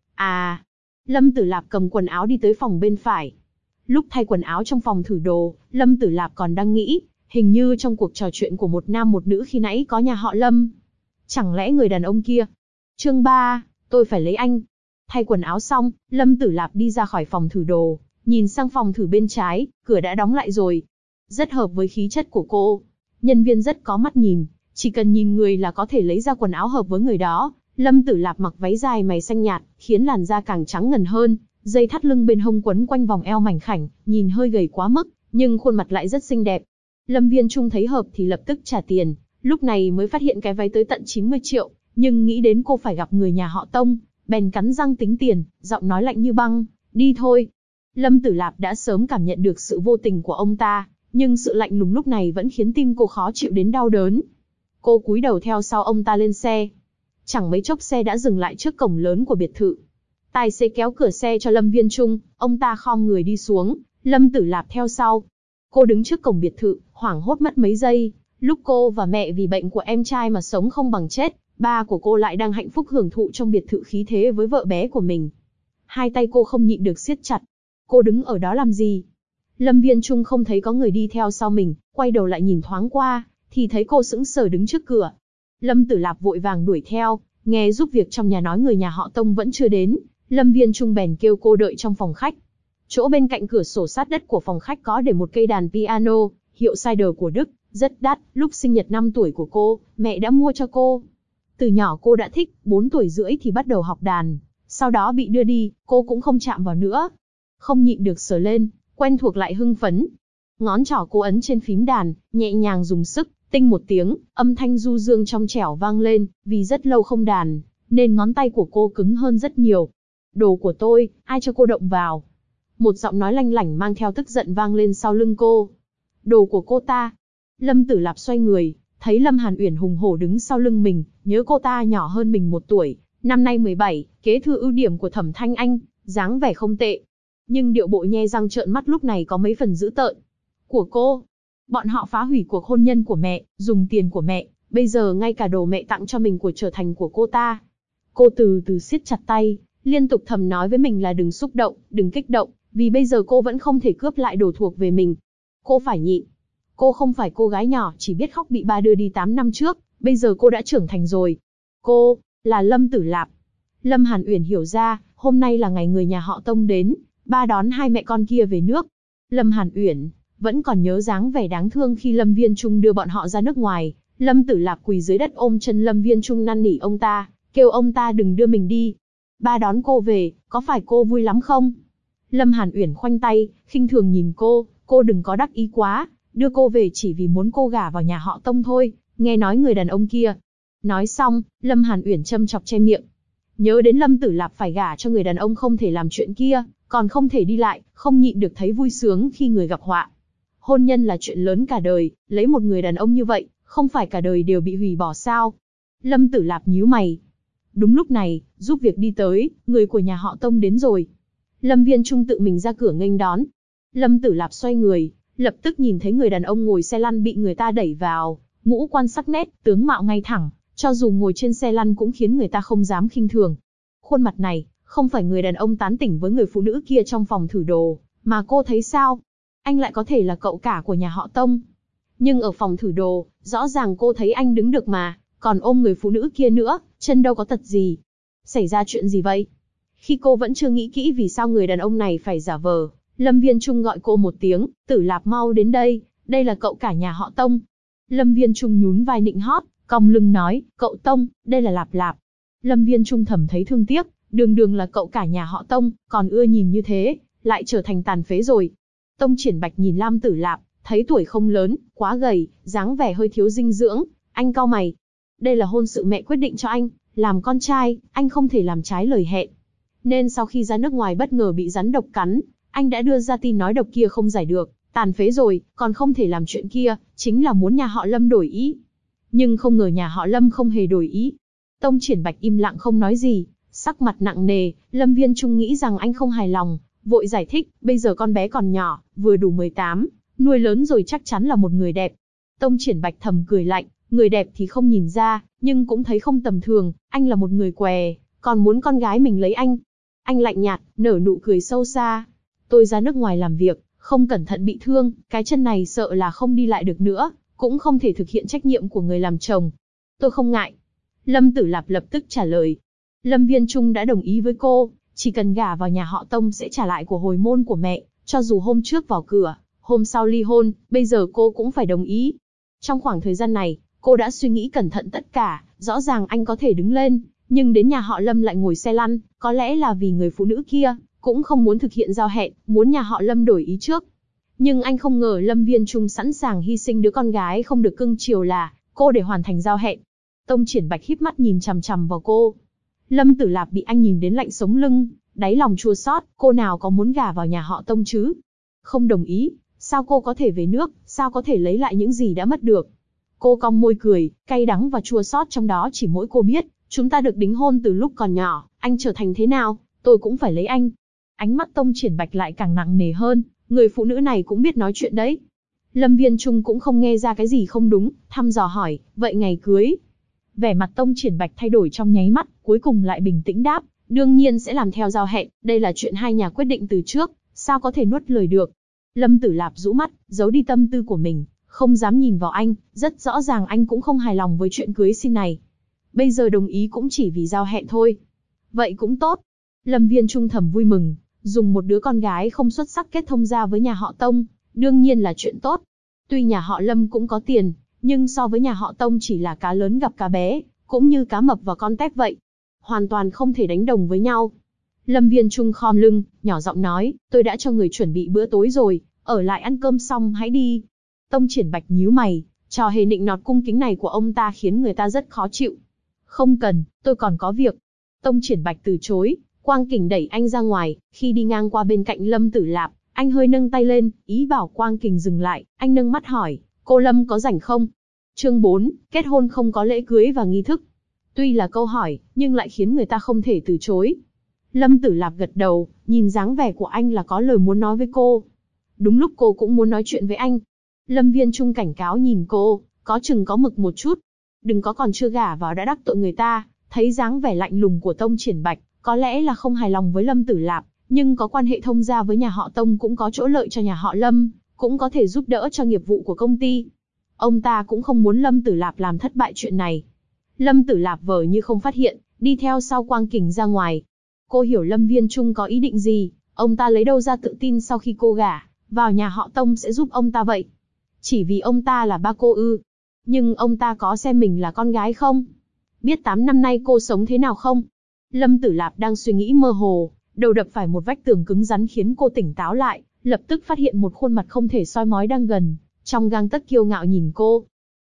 À, Lâm Tử Lạp cầm quần áo đi tới phòng bên phải. Lúc thay quần áo trong phòng thử đồ, Lâm Tử Lạp còn đang nghĩ, hình như trong cuộc trò chuyện của một nam một nữ khi nãy có nhà họ Lâm. Chẳng lẽ người đàn ông kia? Chương 3, tôi phải lấy anh. Thay quần áo xong, Lâm Tử Lạp đi ra khỏi phòng thử đồ, nhìn sang phòng thử bên trái, cửa đã đóng lại rồi. Rất hợp với khí chất của cô. Nhân viên rất có mắt nhìn, chỉ cần nhìn người là có thể lấy ra quần áo hợp với người đó. Lâm Tử Lạp mặc váy dài mày xanh nhạt, khiến làn da càng trắng ngần hơn, dây thắt lưng bên hông quấn quanh vòng eo mảnh khảnh, nhìn hơi gầy quá mức, nhưng khuôn mặt lại rất xinh đẹp. Lâm Viên Trung thấy hợp thì lập tức trả tiền, lúc này mới phát hiện cái váy tới tận 90 triệu, nhưng nghĩ đến cô phải gặp người nhà họ Tông, bèn cắn răng tính tiền, giọng nói lạnh như băng, đi thôi. Lâm Tử Lạp đã sớm cảm nhận được sự vô tình của ông ta, nhưng sự lạnh lùng lúc này vẫn khiến tim cô khó chịu đến đau đớn. Cô cúi đầu theo sau ông ta lên xe. Chẳng mấy chốc xe đã dừng lại trước cổng lớn của biệt thự. Tài xế kéo cửa xe cho Lâm Viên Trung, ông ta khom người đi xuống, Lâm Tử Lạp theo sau. Cô đứng trước cổng biệt thự, hoảng hốt mất mấy giây. Lúc cô và mẹ vì bệnh của em trai mà sống không bằng chết, ba của cô lại đang hạnh phúc hưởng thụ trong biệt thự khí thế với vợ bé của mình. Hai tay cô không nhịn được siết chặt, Cô đứng ở đó làm gì? Lâm Viên Trung không thấy có người đi theo sau mình, quay đầu lại nhìn thoáng qua, thì thấy cô sững sờ đứng trước cửa. Lâm Tử Lạp vội vàng đuổi theo, nghe giúp việc trong nhà nói người nhà họ Tông vẫn chưa đến, Lâm Viên Trung bèn kêu cô đợi trong phòng khách. Chỗ bên cạnh cửa sổ sát đất của phòng khách có để một cây đàn piano, hiệu Cider của Đức, rất đắt, lúc sinh nhật 5 tuổi của cô, mẹ đã mua cho cô. Từ nhỏ cô đã thích, 4 tuổi rưỡi thì bắt đầu học đàn, sau đó bị đưa đi, cô cũng không chạm vào nữa. Không nhịn được sờ lên, quen thuộc lại hưng phấn. Ngón trỏ cô ấn trên phím đàn, nhẹ nhàng dùng sức, tinh một tiếng, âm thanh du dương trong trẻo vang lên, vì rất lâu không đàn, nên ngón tay của cô cứng hơn rất nhiều. Đồ của tôi, ai cho cô động vào? Một giọng nói lanh lảnh mang theo tức giận vang lên sau lưng cô. Đồ của cô ta. Lâm Tử Lạp xoay người, thấy Lâm Hàn Uyển hùng hổ đứng sau lưng mình, nhớ cô ta nhỏ hơn mình 1 tuổi, năm nay 17, kế thừa ưu điểm của Thẩm Thanh Anh, dáng vẻ không tệ. Nhưng điệu bộ nhe răng trợn mắt lúc này có mấy phần dữ tợn. Của cô. Bọn họ phá hủy cuộc hôn nhân của mẹ, dùng tiền của mẹ, bây giờ ngay cả đồ mẹ tặng cho mình của trở thành của cô ta. Cô từ từ siết chặt tay, liên tục thầm nói với mình là đừng xúc động, đừng kích động, vì bây giờ cô vẫn không thể cướp lại đồ thuộc về mình. Cô phải nhịn. Cô không phải cô gái nhỏ chỉ biết khóc bị ba đưa đi 8 năm trước, bây giờ cô đã trưởng thành rồi. Cô, là Lâm Tử Lạp. Lâm Hàn Uyển hiểu ra, hôm nay là ngày người nhà họ Tông đến, ba đón hai mẹ con kia về nước. Lâm Hàn Uyển vẫn còn nhớ dáng vẻ đáng thương khi Lâm Viên Trung đưa bọn họ ra nước ngoài. Lâm Tử Lạp quỳ dưới đất ôm chân Lâm Viên Trung năn nỉ ông ta, kêu ông ta đừng đưa mình đi. Ba đón cô về, có phải cô vui lắm không? Lâm Hàn Uyển khoanh tay, khinh thường nhìn cô đừng có đắc ý quá, đưa cô về chỉ vì muốn cô gả vào nhà họ Tông thôi, nghe nói người đàn ông kia. Nói xong, Lâm Hàn Uyển châm chọc che miệng. Nhớ đến Lâm Tử Lạp phải gả cho người đàn ông không thể làm chuyện kia, còn không thể đi lại, không nhịn được thấy vui sướng khi người gặp họa. Hôn nhân là chuyện lớn cả đời, lấy một người đàn ông như vậy, không phải cả đời đều bị hủy bỏ sao? Lâm Tử Lạp nhíu mày. Đúng lúc này, giúp việc đi tới, người của nhà họ Tông đến rồi. Lâm Viên Trung tự mình ra cửa nghênh đón. Lâm Tử Lạp xoay người, lập tức nhìn thấy người đàn ông ngồi xe lăn bị người ta đẩy vào, ngũ quan sắc nét, tướng mạo ngay thẳng, cho dù ngồi trên xe lăn cũng khiến người ta không dám khinh thường. Khuôn mặt này, không phải người đàn ông tán tỉnh với người phụ nữ kia trong phòng thử đồ, mà cô thấy sao? Anh lại có thể là cậu cả của nhà họ Tông. Nhưng ở phòng thử đồ, rõ ràng cô thấy anh đứng được mà, còn ôm người phụ nữ kia nữa, chân đâu có tật gì. Xảy ra chuyện gì vậy? Khi cô vẫn chưa nghĩ kỹ vì sao người đàn ông này phải giả vờ, Lâm Viên Trung gọi cô một tiếng, Tử Lạp mau đến đây là cậu cả nhà họ Tông. Lâm Viên Trung nhún vai nịnh hót, cong lưng nói, cậu Tông, đây là Lạp Lạp. Lâm Viên Trung thầm thấy thương tiếc, đường là cậu cả nhà họ Tông, còn ưa nhìn như thế, lại trở thành tàn phế rồi. Tông Triển Bạch nhìn Lam Tử Lạp, thấy tuổi không lớn, quá gầy, dáng vẻ hơi thiếu dinh dưỡng, anh cau mày. Đây là hôn sự mẹ quyết định cho anh, làm con trai, anh không thể làm trái lời hẹn. Nên sau khi ra nước ngoài bất ngờ bị rắn độc cắn, anh đã đưa ra tin nói độc kia không giải được, tàn phế rồi, còn không thể làm chuyện kia, chính là muốn nhà họ Lâm đổi ý. Nhưng không ngờ nhà họ Lâm không hề đổi ý. Tông Triển Bạch im lặng không nói gì, sắc mặt nặng nề. Lâm Viên Trung nghĩ rằng anh không hài lòng, vội giải thích, bây giờ con bé còn nhỏ, vừa đủ 18, nuôi lớn rồi chắc chắn là một người đẹp. Tông Triển Bạch thầm cười lạnh, người đẹp thì không nhìn ra, nhưng cũng thấy không tầm thường, anh là một người què, còn muốn con gái mình lấy anh. Anh lạnh nhạt, nở nụ cười sâu xa. Tôi ra nước ngoài làm việc, không cẩn thận bị thương, cái chân này sợ là không đi lại được nữa, cũng không thể thực hiện trách nhiệm của người làm chồng. Tôi không ngại. Lâm Tử Lạp lập tức trả lời. Lâm Viên Trung đã đồng ý với cô, chỉ cần gả vào nhà họ Tông sẽ trả lại của hồi môn của mẹ, cho dù hôm trước vào cửa, hôm sau ly hôn, bây giờ cô cũng phải đồng ý. Trong khoảng thời gian này, cô đã suy nghĩ cẩn thận tất cả, rõ ràng anh có thể đứng lên, nhưng đến nhà họ Lâm lại ngồi xe lăn, có lẽ là vì người phụ nữ kia cũng không muốn thực hiện giao hẹn, muốn nhà họ Lâm đổi ý trước. Nhưng anh không ngờ Lâm Viên Trung sẵn sàng hy sinh đứa con gái không được cưng chiều là cô để hoàn thành giao hẹn. Tông Triển Bạch híp mắt nhìn chằm chằm vào cô. Lâm Tử Lạp bị anh nhìn đến lạnh sống lưng, đáy lòng chua xót, cô nào có muốn gả vào nhà họ Tông chứ? Không đồng ý, sao cô có thể về nước, sao có thể lấy lại những gì đã mất được? Cô cong môi cười, cay đắng và chua xót trong đó chỉ mỗi cô biết, chúng ta được đính hôn từ lúc còn nhỏ, anh trở thành thế nào, tôi cũng phải lấy anh. Ánh mắt Tông Triển Bạch lại càng nặng nề hơn, người phụ nữ này cũng biết nói chuyện đấy. Lâm Viên Trung cũng không nghe ra cái gì không đúng, thăm dò hỏi, vậy ngày cưới? Vẻ mặt Tông Triển Bạch thay đổi trong nháy mắt, cuối cùng lại bình tĩnh đáp, đương nhiên sẽ làm theo giao hẹn, đây là chuyện hai nhà quyết định từ trước, sao có thể nuốt lời được. Lâm Tử Lạp rũ mắt, giấu đi tâm tư của mình, không dám nhìn vào anh, rất rõ ràng anh cũng không hài lòng với chuyện cưới xin này. Bây giờ đồng ý cũng chỉ vì giao hẹn thôi. Vậy cũng tốt. Lâm Viên Trung thầm vui mừng, dùng một đứa con gái không xuất sắc kết thông gia với nhà họ Tông, đương nhiên là chuyện tốt. Tuy nhà họ Lâm cũng có tiền, nhưng so với nhà họ Tông chỉ là cá lớn gặp cá bé, cũng như cá mập và con tép vậy. Hoàn toàn không thể đánh đồng với nhau. Lâm Viên Trung khom lưng, nhỏ giọng nói, tôi đã cho người chuẩn bị bữa tối rồi, ở lại ăn cơm xong hãy đi. Tông Triển Bạch nhíu mày, trò hề nịnh nọt cung kính này của ông ta khiến người ta rất khó chịu. Không cần, tôi còn có việc. Tông Triển Bạch từ chối, Quang Kình đẩy anh ra ngoài, khi đi ngang qua bên cạnh Lâm Tử Lạp, anh hơi nâng tay lên, ý bảo Quang Kình dừng lại, anh nâng mắt hỏi, cô Lâm có rảnh không? Chương 4, kết hôn không có lễ cưới và nghi thức. Tuy là câu hỏi, nhưng lại khiến người ta không thể từ chối. Lâm Tử Lạp gật đầu, nhìn dáng vẻ của anh là có lời muốn nói với cô. Đúng lúc cô cũng muốn nói chuyện với anh. Lâm Viên Trung cảnh cáo nhìn cô, có chừng có mực một chút. Đừng có còn chưa gả vào đã đắc tội người ta. Thấy dáng vẻ lạnh lùng của Tông Triển Bạch, có lẽ là không hài lòng với Lâm Tử Lạp, nhưng có quan hệ thông gia với nhà họ Tông cũng có chỗ lợi cho nhà họ Lâm, cũng có thể giúp đỡ cho nghiệp vụ của công ty. Ông ta cũng không muốn Lâm Tử Lạp làm thất bại chuyện này. Lâm Tử Lạp vờ như không phát hiện, đi theo sau Quang Kình ra ngoài. Cô hiểu Lâm Viên Trung có ý định gì, ông ta lấy đâu ra tự tin sau khi cô gả vào nhà họ Tông sẽ giúp ông ta vậy? Chỉ vì ông ta là ba cô ư? Nhưng ông ta có xem mình là con gái không? Biết 8 năm nay cô sống thế nào không? Lâm Tử Lạp đang suy nghĩ mơ hồ, đầu đập phải một vách tường cứng rắn khiến cô tỉnh táo lại, lập tức phát hiện một khuôn mặt không thể soi mói đang gần, trong gang tấc kiêu ngạo nhìn cô.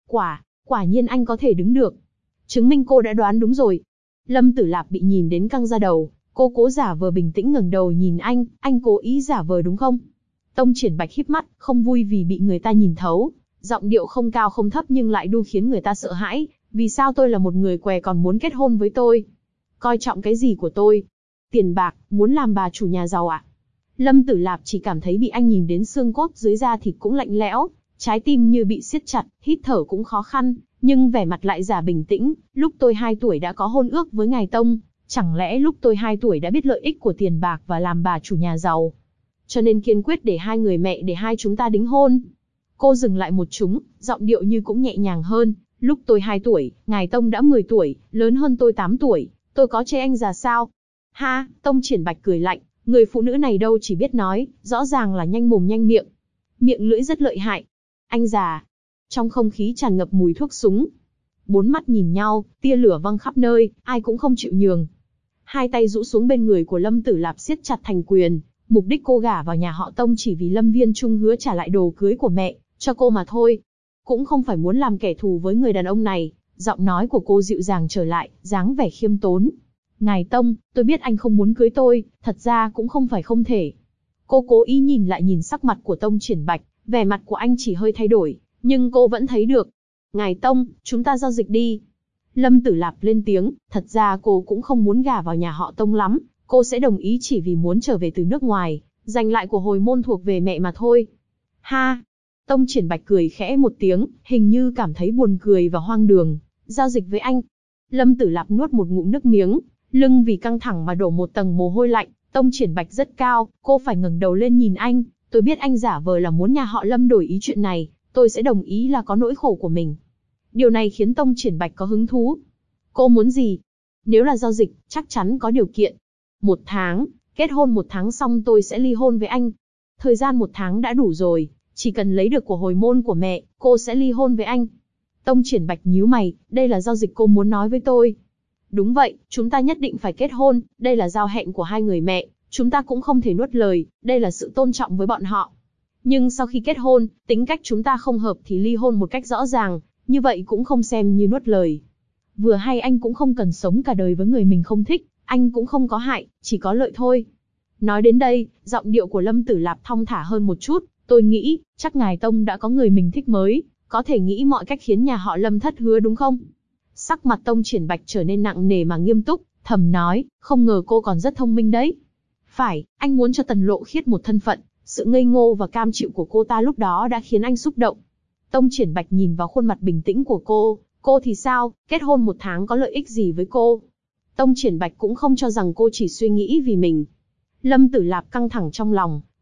Quả nhiên anh có thể đứng được. Chứng minh cô đã đoán đúng rồi. Lâm Tử Lạp bị nhìn đến căng da đầu, cô cố giả vờ bình tĩnh ngẩng đầu nhìn anh cố ý giả vờ đúng không? Tông Triển Bạch híp mắt, không vui vì bị người ta nhìn thấu, giọng điệu không cao không thấp nhưng lại đu khiến người ta sợ hãi. Vì sao tôi là một người què còn muốn kết hôn với tôi? Coi trọng cái gì của tôi? Tiền bạc, muốn làm bà chủ nhà giàu à? Lâm Tử Lạp chỉ cảm thấy bị anh nhìn đến xương cốt dưới da thịt cũng lạnh lẽo, trái tim như bị siết chặt, hít thở cũng khó khăn, nhưng vẻ mặt lại giả bình tĩnh. Lúc tôi 2 tuổi đã có hôn ước với ngài Tông, chẳng lẽ lúc tôi 2 tuổi đã biết lợi ích của tiền bạc và làm bà chủ nhà giàu? Cho nên kiên quyết để hai người mẹ để hai chúng ta đính hôn. Cô dừng lại một chút, giọng điệu như cũng nhẹ nhàng hơn. Lúc tôi 2 tuổi, ngài Tông đã 10 tuổi, lớn hơn tôi 8 tuổi, tôi có chê anh già sao? Ha, Tông Triển Bạch cười lạnh, người phụ nữ này đâu chỉ biết nói, rõ ràng là nhanh mồm nhanh miệng. Miệng lưỡi rất lợi hại. Anh già. Trong không khí tràn ngập mùi thuốc súng. 4 mắt nhìn nhau, tia lửa văng khắp nơi, ai cũng không chịu nhường. Hai tay rũ xuống bên người của Lâm Tử Lạp siết chặt thành quyền, mục đích cô gả vào nhà họ Tông chỉ vì Lâm Viên Trung hứa trả lại đồ cưới của mẹ cho cô mà thôi. Cũng không phải muốn làm kẻ thù với người đàn ông này. Giọng nói của cô dịu dàng trở lại, dáng vẻ khiêm tốn. Ngài Tông, tôi biết anh không muốn cưới tôi, thật ra cũng không phải không thể. Cô cố ý nhìn lại nhìn sắc mặt của Tông Triển Bạch, vẻ mặt của anh chỉ hơi thay đổi, nhưng cô vẫn thấy được. Ngài Tông, chúng ta giao dịch đi. Lâm Tử Lạp lên tiếng, thật ra cô cũng không muốn gả vào nhà họ Tông lắm, cô sẽ đồng ý chỉ vì muốn trở về từ nước ngoài, giành lại của hồi môn thuộc về mẹ mà thôi. Ha! Tông Triển Bạch cười khẽ một tiếng, hình như cảm thấy buồn cười và hoang đường. Giao dịch với anh. Lâm Tử Lạp nuốt một ngụm nước miếng, lưng vì căng thẳng mà đổ một tầng mồ hôi lạnh. Tông Triển Bạch rất cao, cô phải ngẩng đầu lên nhìn anh. Tôi biết anh giả vờ là muốn nhà họ Lâm đổi ý chuyện này, tôi sẽ đồng ý là có nỗi khổ của mình. Điều này khiến Tông Triển Bạch có hứng thú. Cô muốn gì? Nếu là giao dịch, chắc chắn có điều kiện. 1 tháng, kết hôn 1 tháng xong tôi sẽ ly hôn với anh. Thời gian 1 tháng đã đủ rồi, chỉ cần lấy được của hồi môn của mẹ, cô sẽ ly hôn với anh. Tông Triển Bạch nhíu mày, đây là giao dịch cô muốn nói với tôi. Đúng vậy, chúng ta nhất định phải kết hôn, đây là giao hẹn của hai người mẹ, chúng ta cũng không thể nuốt lời, đây là sự tôn trọng với bọn họ. Nhưng sau khi kết hôn, tính cách chúng ta không hợp thì ly hôn một cách rõ ràng, như vậy cũng không xem như nuốt lời. Vừa hay anh cũng không cần sống cả đời với người mình không thích, anh cũng không có hại, chỉ có lợi thôi. Nói đến đây, giọng điệu của Lâm Tử Lạp thong thả hơn một chút, tôi nghĩ, chắc ngài Tông đã có người mình thích mới, có thể nghĩ mọi cách khiến nhà họ Lâm thất hứa đúng không? Sắc mặt Tông Triển Bạch trở nên nặng nề mà nghiêm túc, thầm nói, không ngờ cô còn rất thông minh đấy. Phải, anh muốn cho Tần Lộ Khiết một thân phận, sự ngây ngô và cam chịu của cô ta lúc đó đã khiến anh xúc động. Tông Triển Bạch nhìn vào khuôn mặt bình tĩnh của cô thì sao, kết hôn 1 tháng có lợi ích gì với cô? Tông Triển Bạch cũng không cho rằng cô chỉ suy nghĩ vì mình. Lâm Tử Lạp căng thẳng trong lòng,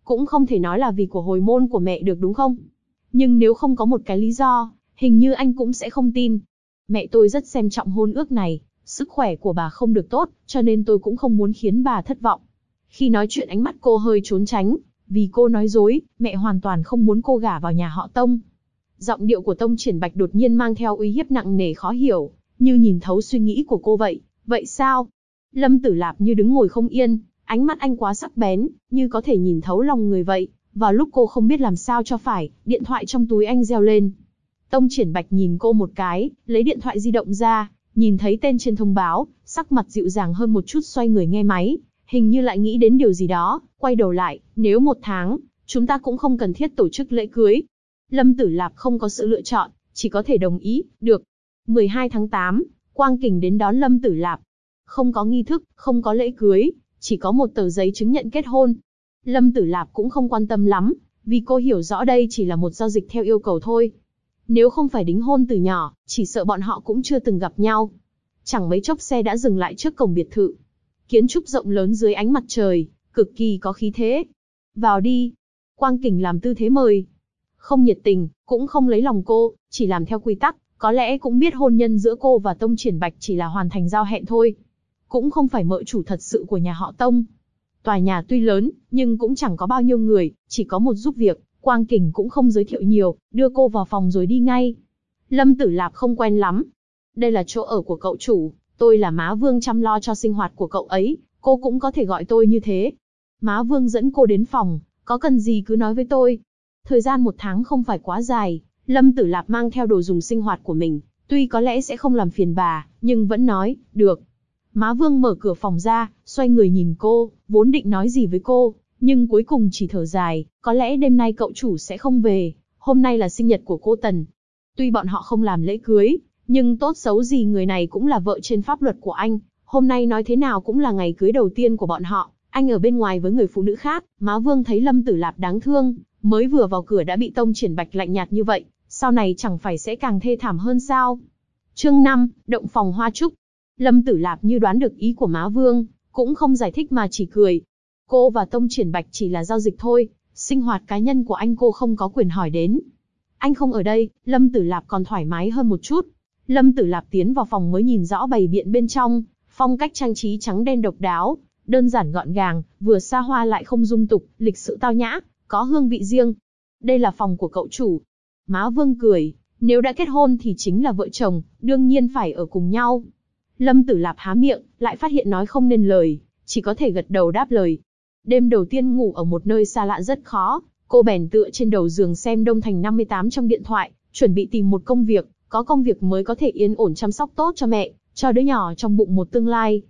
cũng không thể nói là vì của hồi môn của mẹ được đúng không? Nhưng nếu không có một cái lý do, hình như anh cũng sẽ không tin. Mẹ tôi rất xem trọng hôn ước này, sức khỏe của bà không được tốt, cho nên tôi cũng không muốn khiến bà thất vọng. Khi nói chuyện ánh mắt cô hơi trốn tránh, vì cô nói dối, mẹ hoàn toàn không muốn cô gả vào nhà họ Tông. Giọng điệu của Tông Triển Bạch đột nhiên mang theo uy hiếp nặng nề khó hiểu, như nhìn thấu suy nghĩ của cô vậy. Vậy sao? Lâm Tử Lạp như đứng ngồi không yên, ánh mắt anh quá sắc bén, như có thể nhìn thấu lòng người vậy. Vào lúc cô không biết làm sao cho phải, điện thoại trong túi anh reo lên. Tông Triển Bạch nhìn cô một cái, lấy điện thoại di động ra, nhìn thấy tên trên thông báo, sắc mặt dịu dàng hơn một chút, xoay người nghe máy, hình như lại nghĩ đến điều gì đó, quay đầu lại, nếu 1 tháng, chúng ta cũng không cần thiết tổ chức lễ cưới. Lâm Tử Lạp không có sự lựa chọn, chỉ có thể đồng ý, được. 12 tháng 8, Quang Kình đến đón Lâm Tử Lạp. Không có nghi thức, không có lễ cưới, chỉ có một tờ giấy chứng nhận kết hôn. Lâm Tử Lạp cũng không quan tâm lắm, vì cô hiểu rõ đây chỉ là một giao dịch theo yêu cầu thôi. Nếu không phải đính hôn từ nhỏ, chỉ sợ bọn họ cũng chưa từng gặp nhau. Chẳng mấy chốc xe đã dừng lại trước cổng biệt thự. Kiến trúc rộng lớn dưới ánh mặt trời, cực kỳ có khí thế. Vào đi. Quang Kình làm tư thế mời. Không nhiệt tình, cũng không lấy lòng cô, chỉ làm theo quy tắc, có lẽ cũng biết hôn nhân giữa cô và Tông Triển Bạch chỉ là hoàn thành giao hẹn thôi. Cũng không phải mợ chủ thật sự của nhà họ Tông. Tòa nhà tuy lớn, nhưng cũng chẳng có bao nhiêu người, chỉ có một giúp việc, Quang Kình cũng không giới thiệu nhiều, đưa cô vào phòng rồi đi ngay. Lâm Tử Lạp không quen lắm. Đây là chỗ ở của cậu chủ, tôi là má Vương chăm lo cho sinh hoạt của cậu ấy, cô cũng có thể gọi tôi như thế. Má Vương dẫn cô đến phòng, có cần gì cứ nói với tôi. Thời gian 1 tháng không phải quá dài, Lâm Tử Lạp mang theo đồ dùng sinh hoạt của mình, tuy có lẽ sẽ không làm phiền bà, nhưng vẫn nói, được. Má Vương mở cửa phòng ra, xoay người nhìn cô, vốn định nói gì với cô, nhưng cuối cùng chỉ thở dài, có lẽ đêm nay cậu chủ sẽ không về, hôm nay là sinh nhật của cô Tần. Tuy bọn họ không làm lễ cưới, nhưng tốt xấu gì người này cũng là vợ trên pháp luật của anh, hôm nay nói thế nào cũng là ngày cưới đầu tiên của bọn họ, anh ở bên ngoài với người phụ nữ khác. Má Vương thấy Lâm Tử Lạp đáng thương, mới vừa vào cửa đã bị Tông Triển Bạch lạnh nhạt như vậy, sau này chẳng phải sẽ càng thê thảm hơn sao? Chương 5, động phòng hoa trúc. Lâm Tử Lạp như đoán được ý của má Vương, cũng không giải thích mà chỉ cười. Cô và Tông Triển Bạch chỉ là giao dịch thôi, sinh hoạt cá nhân của anh cô không có quyền hỏi đến. Anh không ở đây, Lâm Tử Lạp còn thoải mái hơn một chút. Lâm Tử Lạp tiến vào phòng mới nhìn rõ bày biện bên trong, phong cách trang trí trắng đen độc đáo, đơn giản gọn gàng, vừa xa hoa lại không dung tục, lịch sự tao nhã, có hương vị riêng. Đây là phòng của cậu chủ. Má Vương cười, nếu đã kết hôn thì chính là vợ chồng, đương nhiên phải ở cùng nhau. Lâm Tử Lạp há miệng, lại phát hiện nói không nên lời, chỉ có thể gật đầu đáp lời. Đêm đầu tiên ngủ ở một nơi xa lạ rất khó, cô bèn tựa trên đầu giường xem Đông Thành 58 trong điện thoại, chuẩn bị tìm một công việc, có công việc mới có thể yên ổn chăm sóc tốt cho mẹ, cho đứa nhỏ trong bụng một tương lai.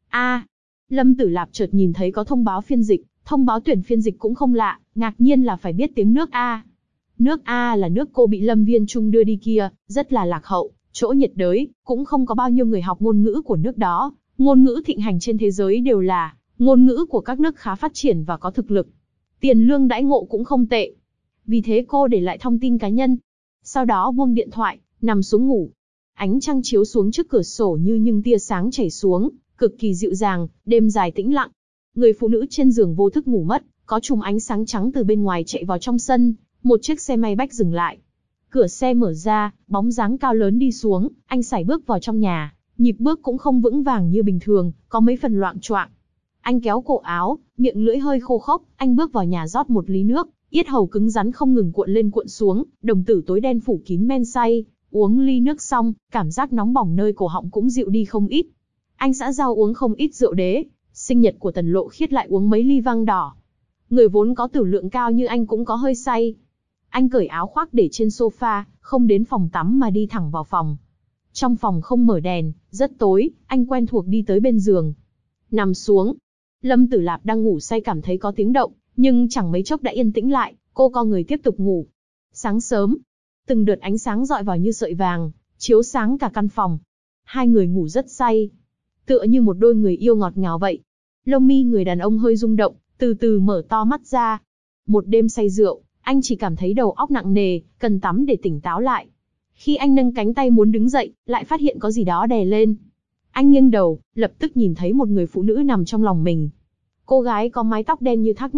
Lâm Tử Lạp chợt nhìn thấy có thông báo phiên dịch, thông báo tuyển phiên dịch cũng không lạ, ngạc nhiên là phải biết tiếng nước A. Nước A là nước cô bị Lâm Viên Trung đưa đi kia, rất là lạc hậu, chỗ nhiệt đới, cũng không có bao nhiêu người học ngôn ngữ của nước đó, ngôn ngữ thịnh hành trên thế giới đều là ngôn ngữ của các nước khá phát triển và có thực lực. Tiền lương đãi ngộ cũng không tệ. Vì thế cô để lại thông tin cá nhân. Sau đó buông điện thoại, nằm xuống ngủ. Ánh trăng chiếu xuống trước cửa sổ như những tia sáng chảy xuống, cực kỳ dịu dàng, đêm dài tĩnh lặng. Người phụ nữ trên giường vô thức ngủ mất, có chùm ánh sáng trắng từ bên ngoài chạy vào trong sân, một chiếc xe may bách dừng lại. Cửa xe mở ra, bóng dáng cao lớn đi xuống, anh sải bước vào trong nhà, nhịp bước cũng không vững vàng như bình thường, có mấy phần loạng choạng. Anh kéo cổ áo, miệng lưỡi hơi khô khốc, anh bước vào nhà rót một ly nước, yết hầu cứng rắn không ngừng cuộn lên cuộn xuống, đồng tử tối đen phủ kín men say. Uống ly nước xong, cảm giác nóng bỏng nơi cổ họng cũng dịu đi không ít. Anh xã giao uống không ít rượu đế, sinh nhật của Tần Lộ Khiết lại uống mấy ly vang đỏ. Người vốn có tử lượng cao như anh cũng có hơi say. Anh cởi áo khoác để trên sofa, không đến phòng tắm mà đi thẳng vào phòng. Trong phòng không mở đèn, rất tối, anh quen thuộc đi tới bên giường. Nằm xuống. Lâm Tử Lạp đang ngủ say cảm thấy có tiếng động, nhưng chẳng mấy chốc đã yên tĩnh lại, cô co người tiếp tục ngủ. Sáng sớm, từng đợt ánh sáng rọi vào như sợi vàng, chiếu sáng cả căn phòng. Hai người ngủ rất say, tựa như một đôi người yêu ngọt ngào vậy. Lông mi người đàn ông hơi rung động, từ từ mở to mắt ra. Một đêm say rượu, anh chỉ cảm thấy đầu óc nặng nề, cần tắm để tỉnh táo lại. Khi anh nâng cánh tay muốn đứng dậy, lại phát hiện có gì đó đè lên. Anh nghiêng đầu, lập tức nhìn thấy một người phụ nữ nằm trong lòng mình. Cô gái có mái tóc đen như thác nước,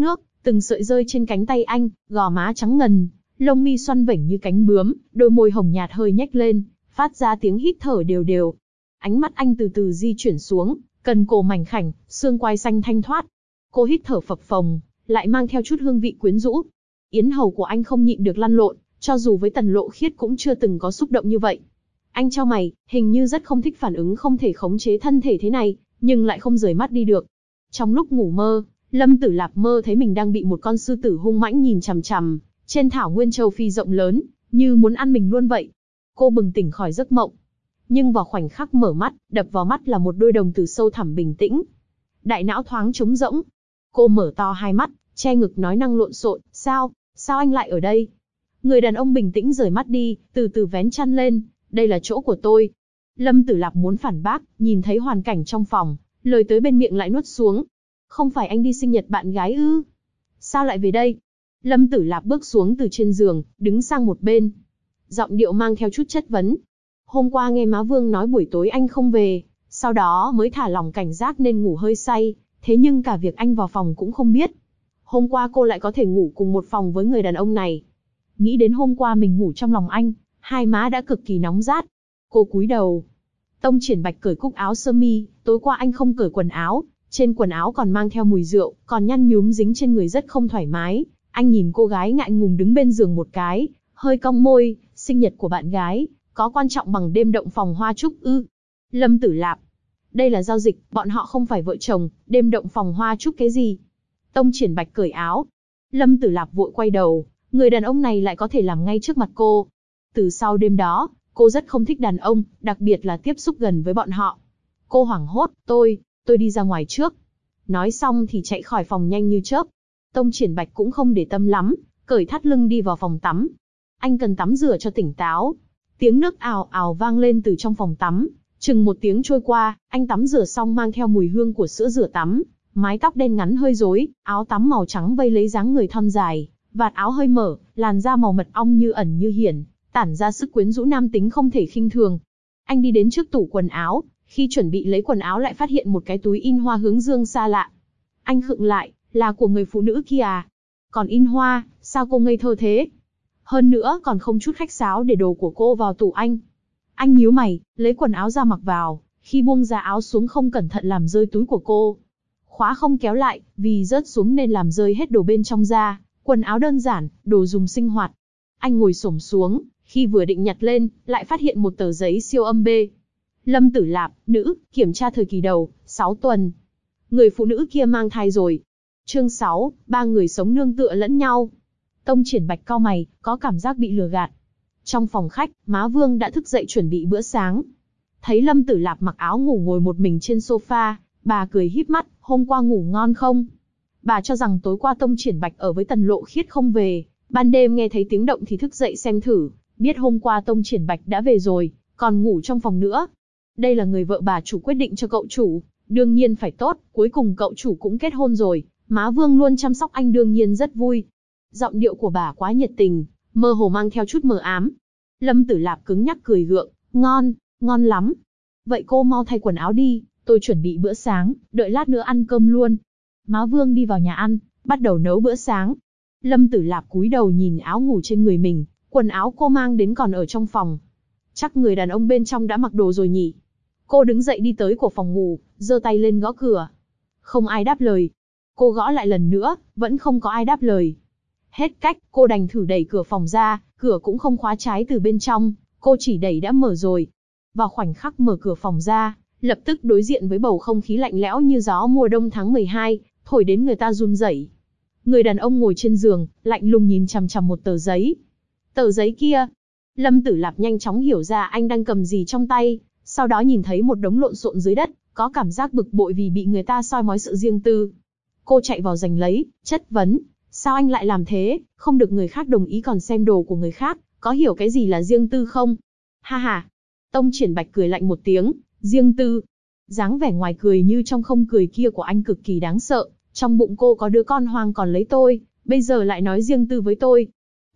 từng sợi rơi trên cánh tay anh, gò má trắng ngần, lông mi xoăn vểnh như cánh bướm, đôi môi hồng nhạt hơi nhếch lên, phát ra tiếng hít thở đều đều. Ánh mắt anh từ từ di chuyển xuống, cần cổ mảnh khảnh, xương quai xanh thanh thoát. Cô hít thở phập phồng, lại mang theo chút hương vị quyến rũ. Yến hầu của anh không nhịn được lăn lộn, cho dù với Tần Lộ Khiết cũng chưa từng có xúc động như vậy. Anh chau mày, hình như rất không thích phản ứng không thể khống chế thân thể thế này, nhưng lại không rời mắt đi được. Trong lúc ngủ mơ, Lâm Tử Lạp mơ thấy mình đang bị một con sư tử hung mãnh nhìn chằm chằm, trên thảo nguyên châu Phi rộng lớn, như muốn ăn mình luôn vậy. Cô bừng tỉnh khỏi giấc mộng. Nhưng vào khoảnh khắc mở mắt, đập vào mắt là một đôi đồng tử sâu thẳm bình tĩnh. Đại não thoáng trống rỗng. Cô mở to hai mắt, che ngực nói năng lộn xộn, sao anh lại ở đây? Người đàn ông bình tĩnh rời mắt đi, từ từ vén chăn lên, đây là chỗ của tôi. Lâm Tử Lạp muốn phản bác, nhìn thấy hoàn cảnh trong phòng, lời tới bên miệng lại nuốt xuống. Không phải anh đi sinh nhật bạn gái ư? Sao lại về đây? Lâm Tử Lạp bước xuống từ trên giường, đứng sang một bên. Giọng điệu mang theo chút chất vấn. Hôm qua nghe má Vương nói buổi tối anh không về, sau đó mới thả lòng cảnh giác nên ngủ hơi say, thế nhưng cả việc anh vào phòng cũng không biết. Hôm qua cô lại có thể ngủ cùng một phòng với người đàn ông này. Nghĩ đến hôm qua mình ngủ trong lòng anh, hai má đã cực kỳ nóng rát. Cô cúi đầu. Tông Triển Bạch cởi cúc áo sơ mi, tối qua anh không cởi quần áo, trên quần áo còn mang theo mùi rượu, còn nhăn nhúm dính trên người rất không thoải mái. Anh nhìn cô gái ngại ngùng đứng bên giường một cái, hơi cong môi, sinh nhật của bạn gái, có quan trọng bằng đêm động phòng hoa trúc ư? Lâm Tử Lạp, đây là giao dịch, bọn họ không phải vợ chồng, đêm động phòng hoa trúc cái gì? Tông Triển Bạch cởi áo. Lâm Tử Lạp vội quay đầu, người đàn ông này lại có thể làm ngay trước mặt cô. Từ sau đêm đó, cô rất không thích đàn ông, đặc biệt là tiếp xúc gần với bọn họ. Cô hoảng hốt, tôi đi ra ngoài trước. Nói xong thì chạy khỏi phòng nhanh như chớp. Tông Triển Bạch cũng không để tâm lắm, cởi thắt lưng đi vào phòng tắm. Anh cần tắm rửa cho tỉnh táo. Tiếng nước ào ào vang lên từ trong phòng tắm. Chừng một tiếng trôi qua, anh tắm rửa xong mang theo mùi hương của sữa rửa tắm. Mái tóc đen ngắn hơi rối, áo tắm màu trắng vây lấy dáng người thon dài, vạt áo hơi mở, làn da màu mật ong như ẩn như hiển, tản ra sức quyến rũ nam tính không thể khinh thường. Anh đi đến trước tủ quần áo, khi chuẩn bị lấy quần áo lại phát hiện một cái túi in hoa hướng dương xa lạ. Anh khựng lại, là của người phụ nữ kia à? Còn in hoa, sao cô ngây thơ thế? Hơn nữa còn không chút khách sáo để đồ của cô vào tủ anh. Anh nhíu mày, lấy quần áo ra mặc vào, khi buông ra áo xuống không cẩn thận làm rơi túi của cô. Khóa không kéo lại, vì rớt xuống nên làm rơi hết đồ bên trong ra, quần áo đơn giản, đồ dùng sinh hoạt. Anh ngồi xổm xuống, khi vừa định nhặt lên, lại phát hiện một tờ giấy siêu âm B. Lâm Tử Lạp, nữ, kiểm tra thời kỳ đầu, 6 tuần. Người phụ nữ kia mang thai rồi. Chương 6, ba người sống nương tựa lẫn nhau. Tông Triển Bạch cau mày, có cảm giác bị lừa gạt. Trong phòng khách, má Vương đã thức dậy chuẩn bị bữa sáng. Thấy Lâm Tử Lạp mặc áo ngủ ngồi một mình trên sofa, bà cười híp mắt, hôm qua ngủ ngon không? Bà cho rằng tối qua Tông Triển Bạch ở với Tần Lộ Khiết không về, ban đêm nghe thấy tiếng động thì thức dậy xem thử, biết hôm qua Tông Triển Bạch đã về rồi, còn ngủ trong phòng nữa. Đây là người vợ bà chủ quyết định cho cậu chủ, đương nhiên phải tốt, cuối cùng cậu chủ cũng kết hôn rồi, má Vương luôn chăm sóc anh đương nhiên rất vui. Giọng điệu của bà quá nhiệt tình, mơ hồ mang theo chút mờ ám. Lâm Tử Lạp cứng nhắc cười gượng, ngon lắm. Vậy cô mau thay quần áo đi, tôi chuẩn bị bữa sáng, đợi lát nữa ăn cơm luôn. Má Vương đi vào nhà ăn, bắt đầu nấu bữa sáng. Lâm Tử Lạp cúi đầu nhìn áo ngủ trên người mình, quần áo cô mang đến còn ở trong phòng. Chắc người đàn ông bên trong đã mặc đồ rồi nhỉ. Cô đứng dậy đi tới của phòng ngủ, giơ tay lên gõ cửa. Không ai đáp lời. Cô gõ lại lần nữa, vẫn không có ai đáp lời. Hết cách, cô đành thử đẩy cửa phòng ra, cửa cũng không khóa trái từ bên trong, cô chỉ đẩy đã mở rồi. Vào khoảnh khắc mở cửa phòng ra, lập tức đối diện với bầu không khí lạnh lẽo như gió mùa đông tháng 12, thổi đến người ta run rẩy. Người đàn ông ngồi trên giường, lạnh lùng nhìn chằm chằm một tờ giấy. Tờ giấy kia. Lâm Tử Lạp nhanh chóng hiểu ra anh đang cầm gì trong tay, sau đó nhìn thấy một đống lộn xộn dưới đất, có cảm giác bực bội vì bị người ta soi mói sự riêng tư. Cô chạy vào giành lấy, chất vấn. Sao anh lại làm thế, không được người khác đồng ý còn xem đồ của người khác, có hiểu cái gì là riêng tư không? Ha ha. Tông Triển Bạch cười lạnh một tiếng, riêng tư. Dáng vẻ ngoài cười như trong không cười kia của anh cực kỳ đáng sợ, trong bụng cô có đứa con hoang còn lấy tôi, bây giờ lại nói riêng tư với tôi.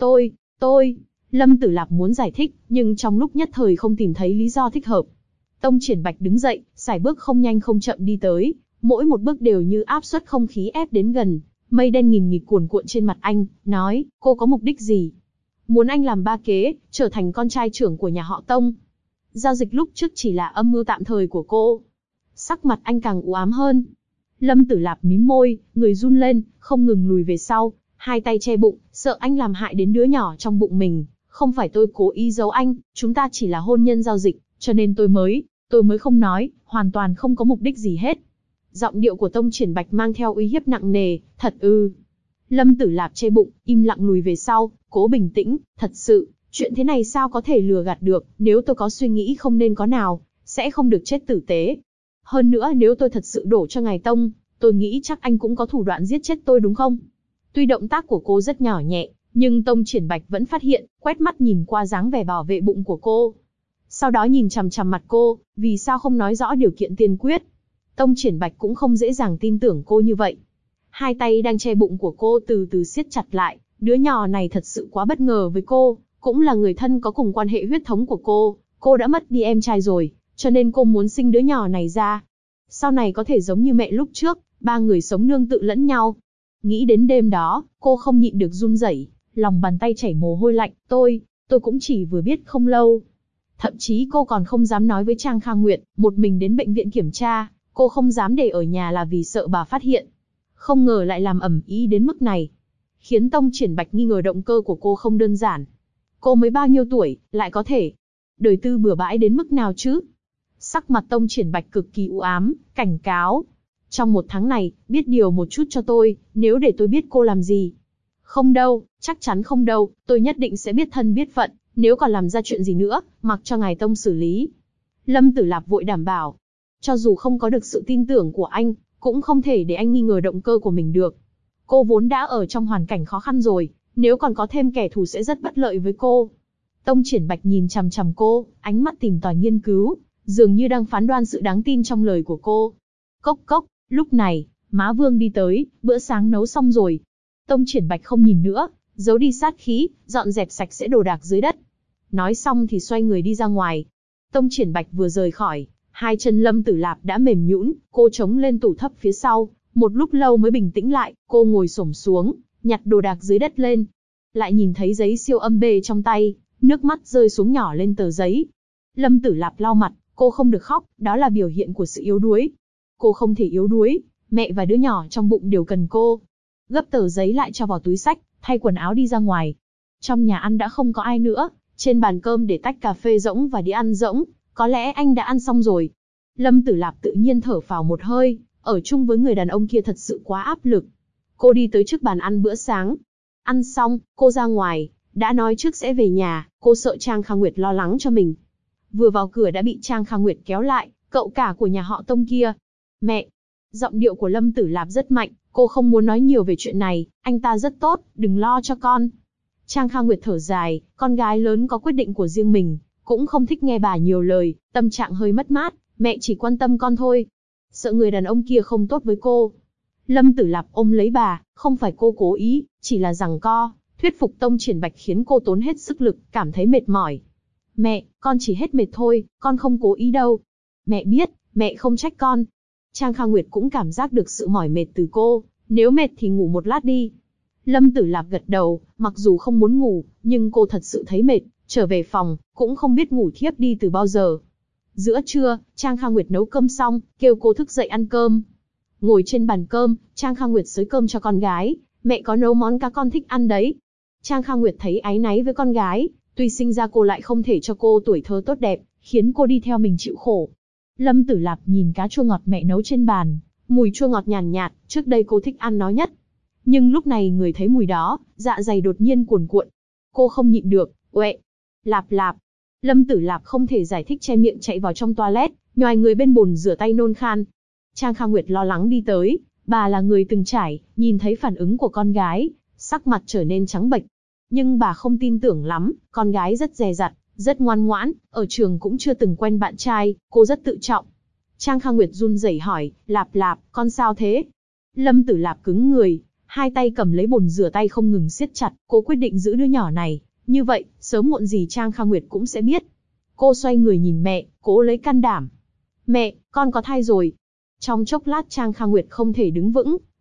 Tôi. Lâm Tử Lạp muốn giải thích, nhưng trong lúc nhất thời không tìm thấy lý do thích hợp. Tông Triển Bạch đứng dậy, sải bước không nhanh không chậm đi tới, mỗi một bước đều như áp suất không khí ép đến gần, Mây đen nghìn nghịt cuồn cuộn trên mặt anh, nói, cô có mục đích gì? Muốn anh làm ba kế, trở thành con trai trưởng của nhà họ Tông. Giao dịch lúc trước chỉ là âm mưu tạm thời của cô. Sắc mặt anh càng u ám hơn. Lâm Tử Lạp mím môi, người run lên, không ngừng lùi về sau, hai tay che bụng, sợ anh làm hại đến đứa nhỏ trong bụng mình. Không phải tôi cố ý giấu anh, chúng ta chỉ là hôn nhân giao dịch, cho nên tôi mới không nói, hoàn toàn không có mục đích gì hết. Giọng điệu của Tông Triển Bạch mang theo uy hiếp nặng nề, thật ư. Lâm Tử Lạp che bụng, im lặng lùi về sau, cố bình tĩnh, thật sự, chuyện thế này sao có thể lừa gạt được, nếu tôi có suy nghĩ không nên có nào, sẽ không được chết tử tế. Hơn nữa nếu tôi thật sự đổ cho ngài Tông, tôi nghĩ chắc anh cũng có thủ đoạn giết chết tôi đúng không? Tuy động tác của cô rất nhỏ nhẹ, nhưng Tông Triển Bạch vẫn phát hiện, quét mắt nhìn qua dáng vẻ bảo vệ bụng của cô. Sau đó nhìn chằm chằm mặt cô, vì sao không nói rõ điều kiện tiên quyết? Tông Triển Bạch cũng không dễ dàng tin tưởng cô như vậy. Hai tay đang che bụng của cô từ từ siết chặt lại, đứa nhỏ này thật sự quá bất ngờ với cô, cũng là người thân có cùng quan hệ huyết thống của cô đã mất đi em trai rồi, cho nên cô muốn sinh đứa nhỏ này ra. Sau này có thể giống như mẹ lúc trước, ba người sống nương tự lẫn nhau. Nghĩ đến đêm đó, cô không nhịn được run rẩy, lòng bàn tay chảy mồ hôi lạnh, tôi cũng chỉ vừa biết không lâu. Thậm chí cô còn không dám nói với Trang Kha Nguyệt, một mình đến bệnh viện kiểm tra, cô không dám để ở nhà là vì sợ bà phát hiện. Không ngờ lại làm ầm ĩ đến mức này. Khiến Tông Triển Bạch nghi ngờ động cơ của cô không đơn giản. Cô mới bao nhiêu tuổi, lại có thể đời tư bừa bãi đến mức nào chứ? Sắc mặt Tông Triển Bạch cực kỳ u ám, cảnh cáo. Trong 1 tháng này, biết điều một chút cho tôi, nếu để tôi biết cô làm gì. Không đâu, chắc chắn không đâu, tôi nhất định sẽ biết thân biết phận, nếu còn làm ra chuyện gì nữa, mặc cho ngài Tông xử lý. Lâm Tử Lạp vội đảm bảo. Cho dù không có được sự tin tưởng của anh, cũng không thể để anh nghi ngờ động cơ của mình được. Cô vốn đã ở trong hoàn cảnh khó khăn rồi, nếu còn có thêm kẻ thù sẽ rất bất lợi với cô. Tông Triển Bạch nhìn chằm chằm cô, ánh mắt tìm tòi nghiên cứu, dường như đang phán đoan sự đáng tin trong lời của cô. Cốc cốc, lúc này, má Vương đi tới, bữa sáng nấu xong rồi. Tông Triển Bạch không nhìn nữa, giấu đi sát khí, dọn dẹp sạch sẽ đồ đạc dưới đất. Nói xong thì xoay người đi ra ngoài. Tông Triển Bạch vừa rời khỏi, hai chân Lâm Tử Lạp đã mềm nhũn, cô chống lên tủ thấp phía sau, một lúc lâu mới bình tĩnh lại, cô ngồi xổm xuống, nhặt đồ đạc dưới đất lên. Lại nhìn thấy giấy siêu âm bê trong tay, nước mắt rơi xuống nhỏ lên tờ giấy. Lâm Tử Lạp lau mặt, cô không được khóc, đó là biểu hiện của sự yếu đuối. Cô không thể yếu đuối, mẹ và đứa nhỏ trong bụng đều cần cô. Gấp tờ giấy lại cho vào túi xách, thay quần áo đi ra ngoài. Trong nhà ăn đã không có ai nữa, trên bàn cơm để tách cà phê rỗng và đĩa ăn rỗng, có lẽ anh đã ăn xong rồi. Lâm Tử Lạp tự nhiên thở phào một hơi, ở chung với người đàn ông kia thật sự quá áp lực. Cô đi tới trước bàn ăn bữa sáng. Ăn xong, cô ra ngoài, đã nói trước sẽ về nhà, cô sợ Trang Kha Nguyệt lo lắng cho mình. Vừa vào cửa đã bị Trang Kha Nguyệt kéo lại, cậu cả của nhà họ Tông kia. Mẹ! Giọng điệu của Lâm Tử Lạp rất mạnh, cô không muốn nói nhiều về chuyện này, anh ta rất tốt, đừng lo cho con. Trang Kha Nguyệt thở dài, con gái lớn có quyết định của riêng mình, cũng không thích nghe bà nhiều lời, tâm trạng hơi mất mát, mẹ chỉ quan tâm con thôi. Sợ người đàn ông kia không tốt với cô. Lâm Tử Lạp ôm lấy bà, không phải cô cố ý, chỉ là giằng co, thuyết phục Tông Triển Bạch khiến cô tốn hết sức lực, cảm thấy mệt mỏi. Mẹ, con chỉ hết mệt thôi, con không cố ý đâu. Mẹ biết, mẹ không trách con. Trang Kha Nguyệt cũng cảm giác được sự mỏi mệt từ cô, nếu mệt thì ngủ một lát đi. Lâm Tử Lạp gật đầu, mặc dù không muốn ngủ, nhưng cô thật sự thấy mệt, trở về phòng, cũng không biết ngủ thiếp đi từ bao giờ. Giữa trưa, Trang Kha Nguyệt nấu cơm xong, kêu cô thức dậy ăn cơm. Ngồi trên bàn cơm, Trang Kha Nguyệt xới cơm cho con gái, mẹ có nấu món cá con thích ăn đấy. Trang Kha Nguyệt thấy áy náy với con gái, tuy sinh ra cô lại không thể cho cô tuổi thơ tốt đẹp, khiến cô đi theo mình chịu khổ. Lâm Tử Lạp nhìn cá chua ngọt mẹ nấu trên bàn, mùi chua ngọt nhàn nhạt, trước đây cô thích ăn nó nhất. Nhưng lúc này người thấy mùi đó, dạ dày đột nhiên cuồn cuộn. Cô không nhịn được, uệ, Lạp Lạp. Lâm Tử Lạp không thể giải thích che miệng chạy vào trong toilet, nhoài người bên bồn rửa tay nôn khan. Trang Kha Nguyệt lo lắng đi tới, bà là người từng trải, nhìn thấy phản ứng của con gái, sắc mặt trở nên trắng bệch. Nhưng bà không tin tưởng lắm, con gái rất dè dặt, rất ngoan ngoãn, ở trường cũng chưa từng quen bạn trai, cô rất tự trọng. Trang Kha Nguyệt run rẩy hỏi, Lạp Lạp, con sao thế? Lâm Tử Lạp cứng người, hai tay cầm lấy bồn rửa tay không ngừng siết chặt, cô quyết định giữ đứa nhỏ này. Như vậy, sớm muộn gì Trang Kha Nguyệt cũng sẽ biết. Cô xoay người nhìn mẹ, cố lấy can đảm. Mẹ, con có thai rồi. Trong chốc lát Trang Kha Nguyệt không thể đứng vững,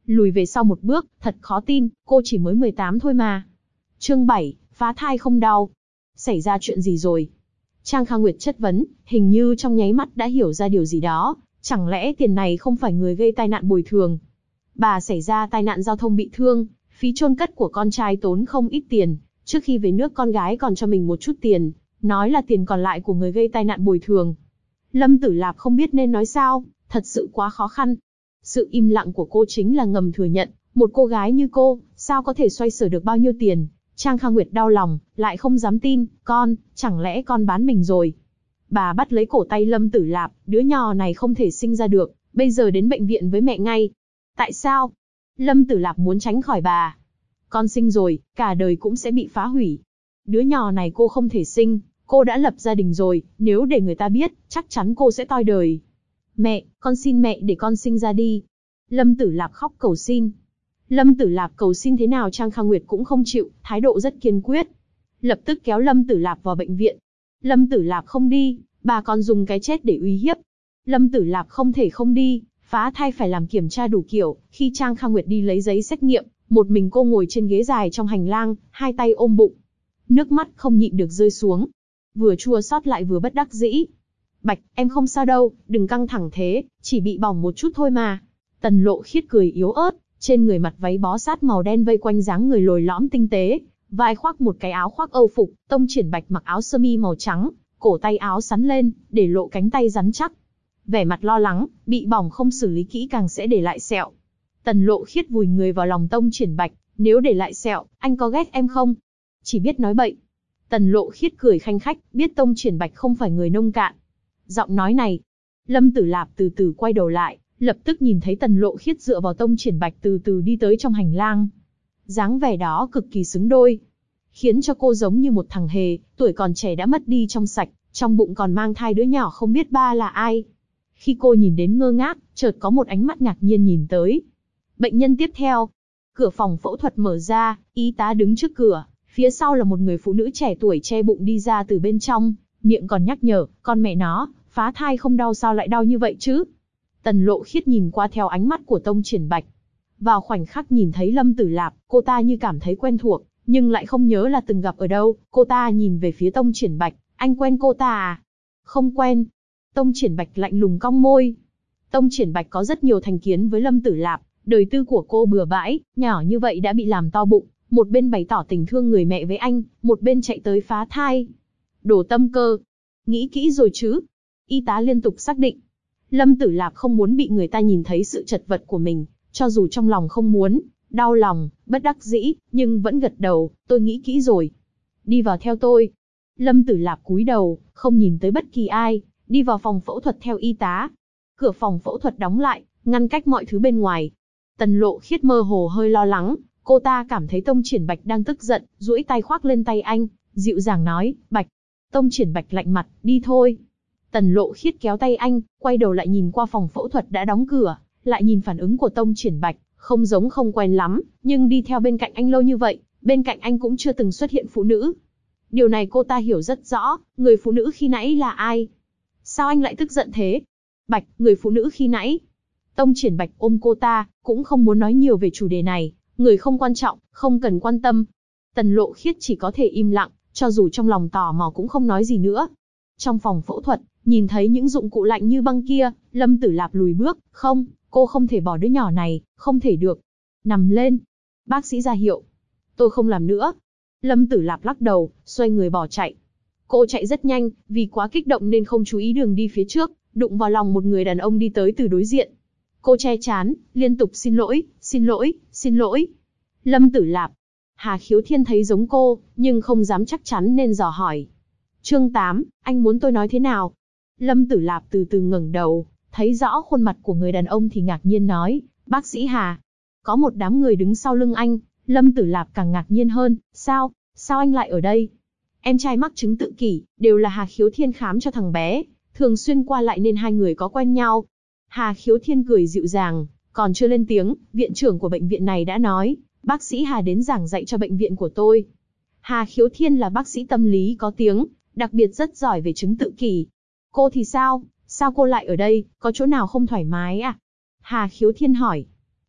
Lùi về sau một bước, thật khó tin, cô chỉ mới 18 thôi mà. Chương 7, phá thai không đau. Xảy ra chuyện gì rồi? Trang Kha Nguyệt chất vấn, hình như trong nháy mắt đã hiểu ra điều gì đó. Chẳng lẽ tiền này không phải người gây tai nạn bồi thường? Bà xảy ra tai nạn giao thông bị thương, phí chôn cất của con trai tốn không ít tiền. Trước khi về nước con gái còn cho mình một chút tiền, nói là tiền còn lại của người gây tai nạn bồi thường. Lâm Tử Lạp không biết nên nói sao, thật sự quá khó khăn. Sự im lặng của cô chính là ngầm thừa nhận, một cô gái như cô, sao có thể xoay sở được bao nhiêu tiền. Trang Kha Nguyệt đau lòng, lại không dám tin, chẳng lẽ con bán mình rồi? Bà bắt lấy cổ tay Lâm Tử Lạp, đứa nhỏ này không thể sinh ra được, bây giờ đến bệnh viện với mẹ ngay. Tại sao? Lâm Tử Lạp muốn tránh khỏi bà. Con sinh rồi, cả đời cũng sẽ bị phá hủy. Đứa nhỏ này cô không thể sinh, cô đã lập gia đình rồi, nếu để người ta biết, chắc chắn cô sẽ toi đời. Mẹ, con xin mẹ để con sinh ra đi. Lâm Tử Lạp khóc cầu xin. Lâm Tử Lạp cầu xin thế nào Trang Kha Nguyệt cũng không chịu, thái độ rất kiên quyết. Lập tức kéo Lâm Tử Lạp vào bệnh viện. Lâm Tử Lạp không đi, bà còn dùng cái chết để uy hiếp. Lâm Tử Lạp không thể không đi, phá thai phải làm kiểm tra đủ kiểu. Khi Trang Kha Nguyệt đi lấy giấy xét nghiệm, một mình cô ngồi trên ghế dài trong hành lang, hai tay ôm bụng. Nước mắt không nhịn được rơi xuống. Vừa chua xót lại vừa bất đắc dĩ. Bạch, em không sao đâu, đừng căng thẳng thế, chỉ bị bỏng một chút thôi mà. Tần Lộ Khiết cười yếu ớt, trên người mặc váy bó sát màu đen vây quanh dáng người lồi lõm tinh tế, vai khoác một cái áo khoác Âu phục, Tông Triển Bạch mặc áo sơ mi màu trắng, cổ tay áo sắn lên, để lộ cánh tay rắn chắc. Vẻ mặt lo lắng, bị bỏng không xử lý kỹ càng sẽ để lại sẹo. Tần Lộ Khiết vùi người vào lòng Tông Triển Bạch, nếu để lại sẹo, anh có ghét em không? Chỉ biết nói bậy. Tần Lộ Khiết cười khanh khách, biết Tông Triển Bạch không phải người nông cạn. Giọng nói này, Lâm Tử Lạp từ từ quay đầu lại, lập tức nhìn thấy Tần Lộ Khiết dựa vào Tông Triển Bạch từ từ đi tới trong hành lang. Dáng vẻ đó cực kỳ xứng đôi, khiến cho cô giống như một thằng hề, tuổi còn trẻ đã mất đi trong sạch, trong bụng còn mang thai đứa nhỏ không biết ba là ai. Khi cô nhìn đến ngơ ngác, chợt có một ánh mắt ngạc nhiên nhìn tới. Bệnh nhân tiếp theo. Cửa phòng phẫu thuật mở ra, y tá đứng trước cửa, phía sau là một người phụ nữ trẻ tuổi che bụng đi ra từ bên trong, miệng còn nhắc nhở, con mẹ nó, phá thai không đau sao lại đau như vậy chứ? Tần Lộ Khiết nhìn qua theo ánh mắt của Tông Triển Bạch. Vào khoảnh khắc nhìn thấy Lâm Tử Lạp, cô ta như cảm thấy quen thuộc, nhưng lại không nhớ là từng gặp ở đâu. Cô ta nhìn về phía Tông Triển Bạch, anh quen cô ta à? Không quen. Tông Triển Bạch lạnh lùng cong môi. Tông Triển Bạch có rất nhiều thành kiến với Lâm Tử Lạp, đời tư của cô bừa bãi, nhỏ như vậy đã bị làm to bụng, một bên bày tỏ tình thương người mẹ với anh, một bên chạy tới phá thai. Đồ tâm cơ. Nghĩ kỹ rồi chứ? Y tá liên tục xác định. Lâm Tử Lạp không muốn bị người ta nhìn thấy sự chật vật của mình, cho dù trong lòng không muốn, đau lòng, bất đắc dĩ, nhưng vẫn gật đầu, tôi nghĩ kỹ rồi. Đi vào theo tôi. Lâm Tử Lạp cúi đầu, không nhìn tới bất kỳ ai, đi vào phòng phẫu thuật theo y tá. Cửa phòng phẫu thuật đóng lại, ngăn cách mọi thứ bên ngoài. Tần Lộ Khiết mơ hồ hơi lo lắng, cô ta cảm thấy Tông Triển Bạch đang tức giận, duỗi tay khoác lên tay anh, dịu dàng nói, Bạch. Tông Triển Bạch lạnh mặt, đi thôi. Tần Lộ Khiết kéo tay anh, quay đầu lại nhìn qua phòng phẫu thuật đã đóng cửa, lại nhìn phản ứng của Tông Triển Bạch, không giống không quen lắm, nhưng đi theo bên cạnh anh lâu như vậy, bên cạnh anh cũng chưa từng xuất hiện phụ nữ. Điều này cô ta hiểu rất rõ, người phụ nữ khi nãy là ai? Sao anh lại tức giận thế? Bạch, người phụ nữ khi nãy. Tông Triển Bạch ôm cô ta, cũng không muốn nói nhiều về chủ đề này, người không quan trọng, không cần quan tâm. Tần Lộ Khiết chỉ có thể im lặng, cho dù trong lòng tò mò cũng không nói gì nữa. Trong phòng phẫu thuật, nhìn thấy những dụng cụ lạnh như băng kia, Lâm Tử Lạp lùi bước, không, cô không thể bỏ đứa nhỏ này, không thể được. Nằm lên. Bác sĩ ra hiệu. Tôi không làm nữa. Lâm Tử Lạp lắc đầu, xoay người bỏ chạy. Cô chạy rất nhanh, vì quá kích động nên không chú ý đường đi phía trước, đụng vào lòng một người đàn ông đi tới từ đối diện. Cô che trán, liên tục xin lỗi, xin lỗi, xin lỗi. Lâm Tử Lạp. Hà Khiếu Thiên thấy giống cô, nhưng không dám chắc chắn nên dò hỏi. Chương 8, anh muốn tôi nói thế nào? Lâm Tử Lạp từ từ ngẩng đầu, thấy rõ khuôn mặt của người đàn ông thì ngạc nhiên nói, bác sĩ Hà. Có một đám người đứng sau lưng anh, Lâm Tử Lạp càng ngạc nhiên hơn, sao anh lại ở đây? Em trai mắc chứng tự kỷ, đều là Hà Khiếu Thiên khám cho thằng bé, thường xuyên qua lại nên hai người có quen nhau. Hà Khiếu Thiên cười dịu dàng, còn chưa lên tiếng, viện trưởng của bệnh viện này đã nói, bác sĩ Hà đến giảng dạy cho bệnh viện của tôi. Hà Khiếu Thiên là bác sĩ tâm lý có tiếng, đặc biệt rất giỏi về chứng tự kỷ. Cô thì sao? Sao cô lại ở đây, có chỗ nào không thoải mái à? Hà Khiếu Thiên hỏi.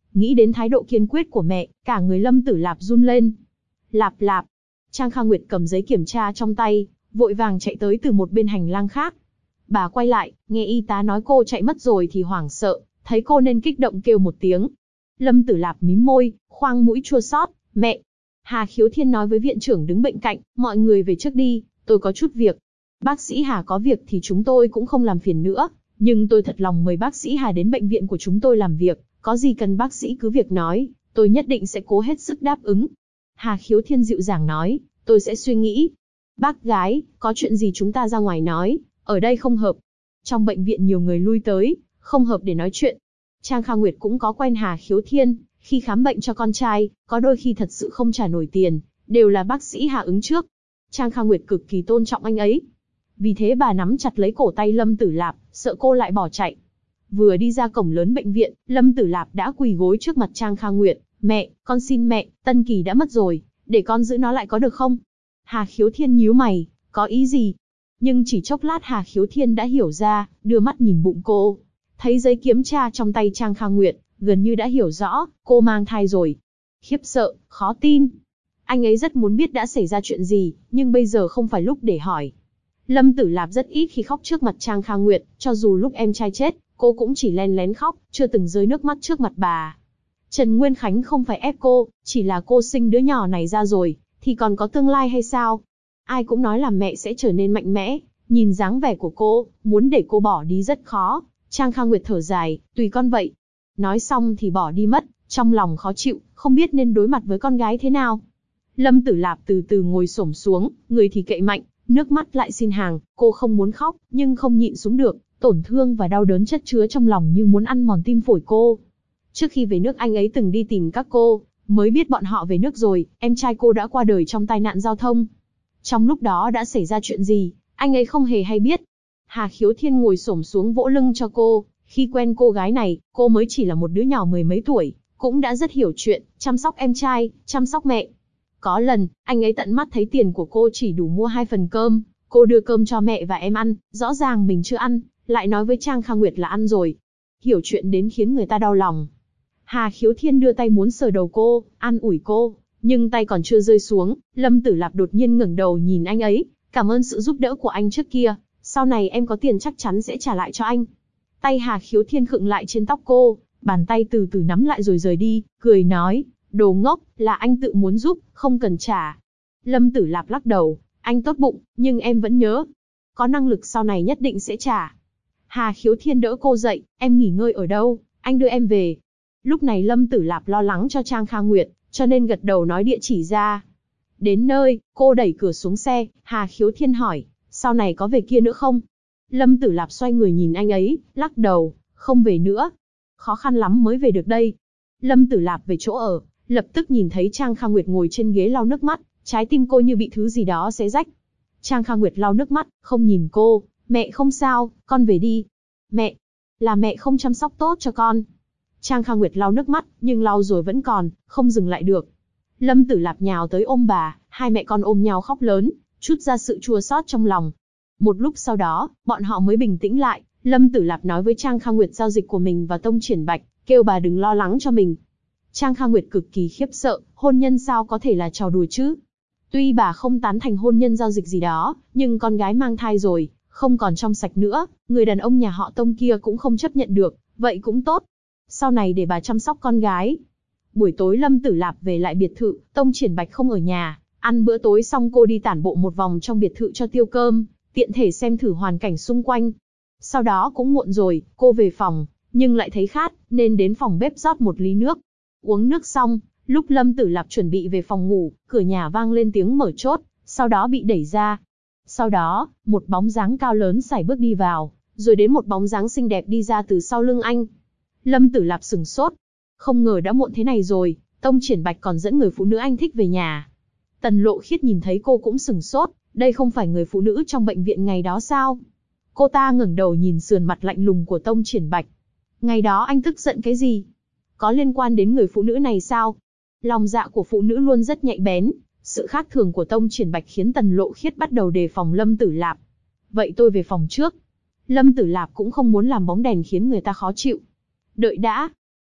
Nghĩ đến thái độ kiên quyết của mẹ, cả người Lâm Tử Lạp run lên. Lạp lạp. Trang Kha Nguyệt cầm giấy kiểm tra trong tay, vội vàng chạy tới từ một bên hành lang khác. Bà quay lại, nghe y tá nói cô chạy mất rồi thì hoảng sợ, thấy cô nên kích động kêu một tiếng. Lâm Tử Lạp mím môi, khoang mũi chua xót. Mẹ. Hà Khiếu Thiên nói với viện trưởng đứng bên cạnh, mọi người về trước đi, tôi có chút việc. Bác sĩ Hà có việc thì chúng tôi cũng không làm phiền nữa, nhưng tôi thật lòng mời bác sĩ Hà đến bệnh viện của chúng tôi làm việc, có gì cần bác sĩ cứ việc nói, tôi nhất định sẽ cố hết sức đáp ứng. Hà Khiếu Thiên dịu dàng nói, tôi sẽ suy nghĩ. Bác gái, có chuyện gì chúng ta ra ngoài nói, ở đây không hợp. Trong bệnh viện nhiều người lui tới, không hợp để nói chuyện. Trang Kha Nguyệt cũng có quen Hà Khiếu Thiên, khi khám bệnh cho con trai, có đôi khi thật sự không trả nổi tiền, đều là bác sĩ Hà ứng trước. Trang Kha Nguyệt cực kỳ tôn trọng anh ấy. Vì thế bà nắm chặt lấy cổ tay Lâm Tử Lạp, sợ cô lại bỏ chạy. Vừa đi ra cổng lớn bệnh viện, Lâm Tử Lạp đã quỳ gối trước mặt Trang Kha Nguyệt. Mẹ, con xin mẹ, Tân Kỳ đã mất rồi, để con giữ nó lại có được không? Hà Khiếu Thiên nhíu mày, có ý gì? Nhưng chỉ chốc lát Hà Khiếu Thiên đã hiểu ra, đưa mắt nhìn bụng cô. Thấy giấy kiểm tra trong tay Trang Kha Nguyệt, gần như đã hiểu rõ, cô mang thai rồi. Khiếp sợ, khó tin. Anh ấy rất muốn biết đã xảy ra chuyện gì, nhưng bây giờ không phải lúc để hỏi. Lâm Tử Lạp rất ít khi khóc trước mặt Trang Kha Nguyệt, cho dù lúc em trai chết, cô cũng chỉ len lén khóc, chưa từng rơi nước mắt trước mặt bà. Trần Nguyên Khánh không phải ép cô, chỉ là cô sinh đứa nhỏ này ra rồi, thì còn có tương lai hay sao? Ai cũng nói là mẹ sẽ trở nên mạnh mẽ, nhìn dáng vẻ của cô, muốn để cô bỏ đi rất khó. Trang Kha Nguyệt thở dài, tùy con vậy. Nói xong thì bỏ đi mất, trong lòng khó chịu, không biết nên đối mặt với con gái thế nào. Lâm Tử Lạp từ từ ngồi xổm xuống, người thì cậy mạnh, nước mắt lại xin hàng, cô không muốn khóc, nhưng không nhịn xuống được, tổn thương và đau đớn chất chứa trong lòng như muốn ăn mòn tim phổi cô. Trước khi về nước anh ấy từng đi tìm các cô, mới biết bọn họ về nước rồi, em trai cô đã qua đời trong tai nạn giao thông. Trong lúc đó đã xảy ra chuyện gì, anh ấy không hề hay biết. Hà Khiếu Thiên ngồi xổm xuống vỗ lưng cho cô, khi quen cô gái này, cô mới chỉ là một đứa nhỏ mười mấy tuổi, cũng đã rất hiểu chuyện, chăm sóc em trai, chăm sóc mẹ. Có lần, anh ấy tận mắt thấy tiền của cô chỉ đủ mua 2 phần cơm, cô đưa cơm cho mẹ và em ăn, rõ ràng mình chưa ăn, lại nói với Trang Kha Nguyệt là ăn rồi. Hiểu chuyện đến khiến người ta đau lòng. Hà Khiếu Thiên đưa tay muốn sờ đầu cô, an ủi cô, nhưng tay còn chưa rơi xuống, Lâm Tử Lạp đột nhiên ngẩng đầu nhìn anh ấy, cảm ơn sự giúp đỡ của anh trước kia, sau này em có tiền chắc chắn sẽ trả lại cho anh. Tay Hà Khiếu Thiên khựng lại trên tóc cô, bàn tay từ từ nắm lại rồi rời đi, cười nói, đồ ngốc, là anh tự muốn giúp, không cần trả. Lâm Tử Lạp lắc đầu, anh tốt bụng, nhưng em vẫn nhớ. Có năng lực sau này nhất định sẽ trả. Hà Khiếu Thiên đỡ cô dậy, em nghỉ ngơi ở đâu, anh đưa em về. Lúc này Lâm Tử Lạp lo lắng cho Trang Kha Nguyệt, cho nên gật đầu nói địa chỉ ra. Đến nơi, cô đẩy cửa xuống xe, Hà Khiếu Thiên hỏi, sau này có về kia nữa không? Lâm Tử Lạp xoay người nhìn anh ấy, lắc đầu, không về nữa. Khó khăn lắm mới về được đây. Lâm Tử Lạp về chỗ ở, lập tức nhìn thấy Trang Kha Nguyệt ngồi trên ghế lau nước mắt, trái tim cô như bị thứ gì đó xé rách. Trang Kha Nguyệt lau nước mắt, không nhìn cô, mẹ không sao, con về đi. Mẹ, là mẹ không chăm sóc tốt cho con. Trang Kha Nguyệt lau nước mắt, nhưng lau rồi vẫn còn, không dừng lại được. Lâm Tử Lạp nhào tới ôm bà, hai mẹ con ôm nhau khóc lớn, trút ra sự chua xót trong lòng. Một lúc sau đó, bọn họ mới bình tĩnh lại, Lâm Tử Lạp nói với Trang Kha Nguyệt giao dịch của mình và Tông Triển Bạch, kêu bà đừng lo lắng cho mình. Trang Kha Nguyệt cực kỳ khiếp sợ, hôn nhân sao có thể là trò đùa chứ? Tuy bà không tán thành hôn nhân giao dịch gì đó, nhưng con gái mang thai rồi, không còn trong sạch nữa, người đàn ông nhà họ Tông kia cũng không chấp nhận được, vậy cũng tốt. Sau này để bà chăm sóc con gái. Buổi tối Lâm Tử Lạp về lại biệt thự, Tông Triển Bạch không ở nhà, ăn bữa tối xong cô đi tản bộ một vòng trong biệt thự cho tiêu cơm, tiện thể xem thử hoàn cảnh xung quanh. Sau đó cũng muộn rồi, cô về phòng, nhưng lại thấy khát, nên đến phòng bếp rót một ly nước. Uống nước xong, lúc Lâm Tử Lạp chuẩn bị về phòng ngủ, cửa nhà vang lên tiếng mở chốt, sau đó bị đẩy ra. Sau đó, một bóng dáng cao lớn sải bước đi vào, rồi đến một bóng dáng xinh đẹp đi ra từ sau lưng anh. Lâm Tử Lạp sửng sốt, không ngờ đã muộn thế này rồi, Tông Triển Bạch còn dẫn người phụ nữ anh thích về nhà. Tần Lộ Khiết nhìn thấy cô cũng sửng sốt, đây không phải người phụ nữ trong bệnh viện ngày đó sao? Cô ta ngẩng đầu nhìn sườn mặt lạnh lùng của Tông Triển Bạch. Ngày đó anh tức giận cái gì? Có liên quan đến người phụ nữ này sao? Lòng dạ của phụ nữ luôn rất nhạy bén, sự khác thường của Tông Triển Bạch khiến Tần Lộ Khiết bắt đầu đề phòng Lâm Tử Lạp. Vậy tôi về phòng trước. Lâm Tử Lạp cũng không muốn làm bóng đèn khiến người ta khó chịu. Đợi đã.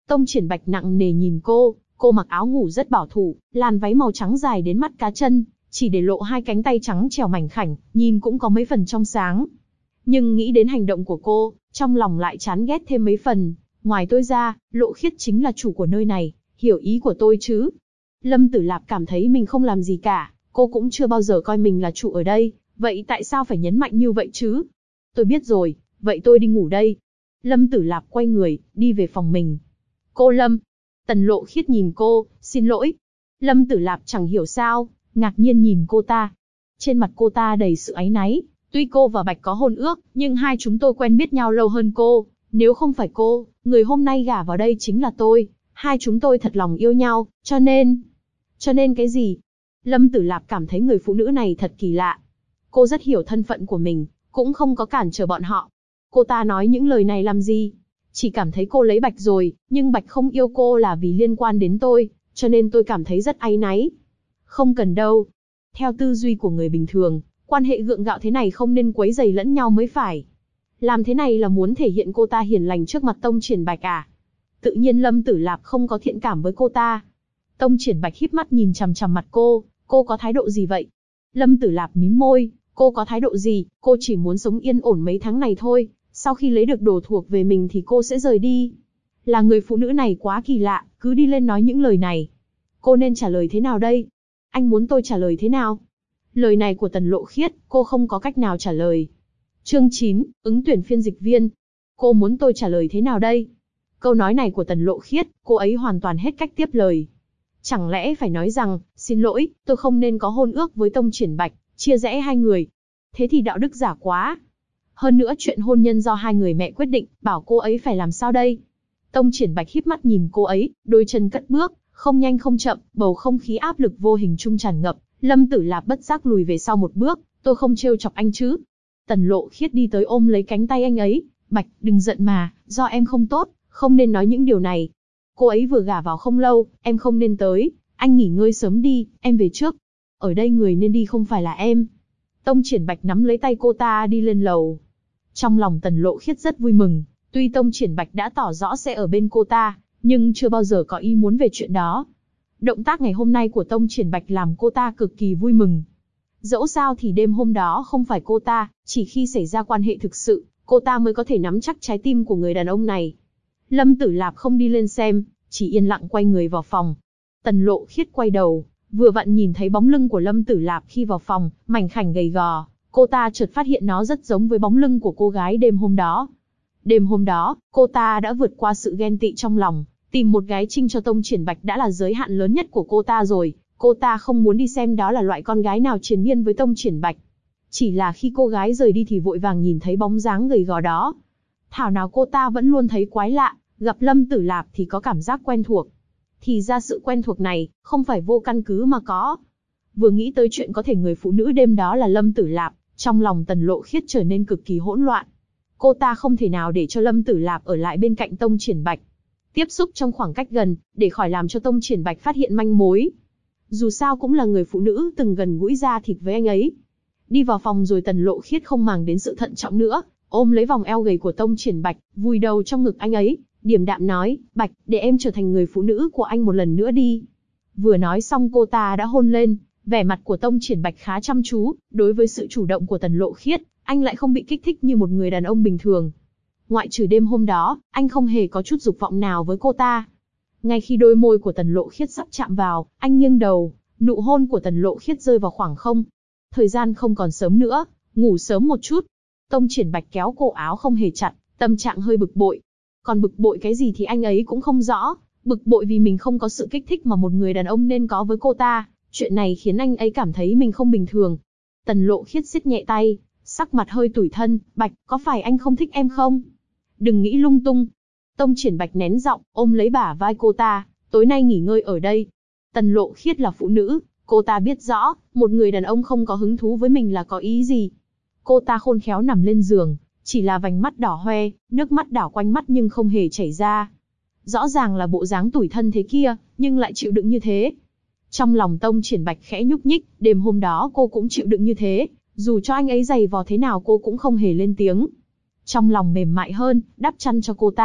Tông Triển Bạch nặng nề nhìn cô mặc áo ngủ rất bảo thủ, làn váy màu trắng dài đến mắt cá chân, chỉ để lộ hai cánh tay trắng trẻo mảnh khảnh, nhìn cũng có mấy phần trong sáng. Nhưng nghĩ đến hành động của cô, trong lòng lại chán ghét thêm mấy phần. Ngoài tôi ra, Lộ Khiết chính là chủ của nơi này, hiểu ý của tôi chứ. Lâm Tử Lạp cảm thấy mình không làm gì cả, cô cũng chưa bao giờ coi mình là chủ ở đây, vậy tại sao phải nhấn mạnh như vậy chứ? Tôi biết rồi, vậy tôi đi ngủ đây. Lâm Tử Lạp quay người, đi về phòng mình. Cô Lâm. Tần Lộ Khiết nhìn cô, xin lỗi. Lâm Tử Lạp chẳng hiểu sao, ngạc nhiên nhìn cô ta. Trên mặt cô ta đầy sự áy náy, tuy cô và Bạch có hôn ước, nhưng hai chúng tôi quen biết nhau lâu hơn cô. Nếu không phải cô, người hôm nay gả vào đây chính là tôi. Hai chúng tôi thật lòng yêu nhau, cho nên... Cho nên cái gì? Lâm Tử Lạp cảm thấy người phụ nữ này thật kỳ lạ. Cô rất hiểu thân phận của mình, cũng không có cản trở bọn họ. Cô ta nói những lời này làm gì? Chỉ cảm thấy cô lấy Bạch rồi, nhưng Bạch không yêu cô là vì liên quan đến tôi, cho nên tôi cảm thấy rất áy náy. Không cần đâu. Theo tư duy của người bình thường, quan hệ gượng gạo thế này không nên quấy rầy lẫn nhau mới phải. Làm thế này là muốn thể hiện cô ta hiền lành trước mặt Tông Triển Bạch à? Tự nhiên Lâm Tử Lạp không có thiện cảm với cô ta. Tông Triển Bạch híp mắt nhìn chằm chằm mặt cô có thái độ gì vậy? Lâm Tử Lạp mím môi, cô có thái độ gì, cô chỉ muốn sống yên ổn mấy tháng này thôi, sau khi lấy được đồ thuộc về mình thì cô sẽ rời đi. Là người phụ nữ này quá kỳ lạ, cứ đi lên nói những lời này. Cô nên trả lời thế nào đây? Anh muốn tôi trả lời thế nào? Lời này của Tần Lộ Khiết, cô không có cách nào trả lời. Chương 9, ứng tuyển phiên dịch viên. Cô muốn tôi trả lời thế nào đây? Câu nói này của Tần Lộ Khiết, cô ấy hoàn toàn hết cách tiếp lời. Chẳng lẽ phải nói rằng, xin lỗi, tôi không nên có hôn ước với Tông Triển Bạch, chia rẽ hai người. Thế thì đạo đức giả quá. Hơn nữa chuyện hôn nhân do hai người mẹ quyết định, bảo cô ấy phải làm sao đây? Tông Triển Bạch híp mắt nhìn cô ấy, đôi chân cất bước, không nhanh không chậm, bầu không khí áp lực vô hình trung tràn ngập. Lâm Tử Lạp bất giác lùi về sau một bước, tôi không trêu chọc anh chứ? Tần Lộ Khiết đi tới ôm lấy cánh tay anh ấy, Bạch, đừng giận mà, do em không tốt, không nên nói những điều này. Cô ấy vừa gả vào không lâu, em không nên tới, anh nghỉ ngơi sớm đi, em về trước. Ở đây người nên đi không phải là em. Tông Triển Bạch nắm lấy tay cô ta đi lên lầu. Trong lòng Tần Lộ Khiết rất vui mừng, tuy Tông Triển Bạch đã tỏ rõ sẽ ở bên cô ta, nhưng chưa bao giờ có ý muốn về chuyện đó. Động tác ngày hôm nay của Tông Triển Bạch làm cô ta cực kỳ vui mừng. Dẫu sao thì đêm hôm đó không phải cô ta, chỉ khi xảy ra quan hệ thực sự, cô ta mới có thể nắm chắc trái tim của người đàn ông này. Lâm Tử Lạp không đi lên xem, chỉ yên lặng quay người vào phòng. Tần Lộ Khiết quay đầu, vừa vặn nhìn thấy bóng lưng của Lâm Tử Lạp khi vào phòng, mảnh khảnh gầy gò. Cô ta chợt phát hiện nó rất giống với bóng lưng của cô gái đêm hôm đó. Đêm hôm đó, cô ta đã vượt qua sự ghen tị trong lòng, tìm một gái trinh cho Tông Triển Bạch đã là giới hạn lớn nhất của cô ta rồi. Cô ta không muốn đi xem đó là loại con gái nào triền miên với Tông Triển Bạch. Chỉ là khi cô gái rời đi thì vội vàng nhìn thấy bóng dáng gầy gò đó. Thảo nào cô ta vẫn luôn thấy quái lạ, gặp Lâm Tử Lạp thì có cảm giác quen thuộc. Thì ra sự quen thuộc này, không phải vô căn cứ mà có. Vừa nghĩ tới chuyện có thể người phụ nữ đêm đó là Lâm Tử Lạp, trong lòng Tần Lộ Khiết trở nên cực kỳ hỗn loạn. Cô ta không thể nào để cho Lâm Tử Lạp ở lại bên cạnh Tông Triển Bạch. Tiếp xúc trong khoảng cách gần, để khỏi làm cho Tông Triển Bạch phát hiện manh mối. Dù sao cũng là người phụ nữ từng gần gũi da thịt với anh ấy. Đi vào phòng rồi Tần Lộ Khiết không màng đến sự thận trọng nữa, ôm lấy vòng eo gầy của Tông Triển Bạch, vùi đầu trong ngực anh ấy, điềm đạm nói, Bạch, để em trở thành người phụ nữ của anh một lần nữa đi. Vừa nói xong cô ta đã hôn lên, vẻ mặt của Tông Triển Bạch khá chăm chú, đối với sự chủ động của Tần Lộ Khiết, anh lại không bị kích thích như một người đàn ông bình thường. Ngoại trừ đêm hôm đó, anh không hề có chút dục vọng nào với cô ta. Ngay khi đôi môi của Tần Lộ Khiết sắp chạm vào, anh nghiêng đầu, nụ hôn của Tần Lộ Khiết rơi vào khoảng không. Thời gian không còn sớm nữa, ngủ sớm một chút. Tông Triển Bạch kéo cổ áo không hề chặt, tâm trạng hơi bực bội. Còn bực bội cái gì thì anh ấy cũng không rõ, bực bội vì mình không có sự kích thích mà một người đàn ông nên có với cô ta. Chuyện này khiến anh ấy cảm thấy mình không bình thường. Tần Lộ Khiết siết nhẹ tay, sắc mặt hơi tủi thân, Bạch, có phải anh không thích em không? Đừng nghĩ lung tung. Tông Triển Bạch nén giọng, ôm lấy bả vai cô ta, tối nay nghỉ ngơi ở đây. Tần Lộ Khiết là phụ nữ, cô ta biết rõ, một người đàn ông không có hứng thú với mình là có ý gì. Cô ta khôn khéo nằm lên giường, chỉ là vành mắt đỏ hoe, nước mắt đảo quanh mắt nhưng không hề chảy ra. Rõ ràng là bộ dáng tủi thân thế kia, nhưng lại chịu đựng như thế. Trong lòng Tông Triển Bạch khẽ nhúc nhích, đêm hôm đó cô cũng chịu đựng như thế, dù cho anh ấy giày vò thế nào cô cũng không hề lên tiếng. Trong lòng mềm mại hơn, đắp chăn cho cô ta,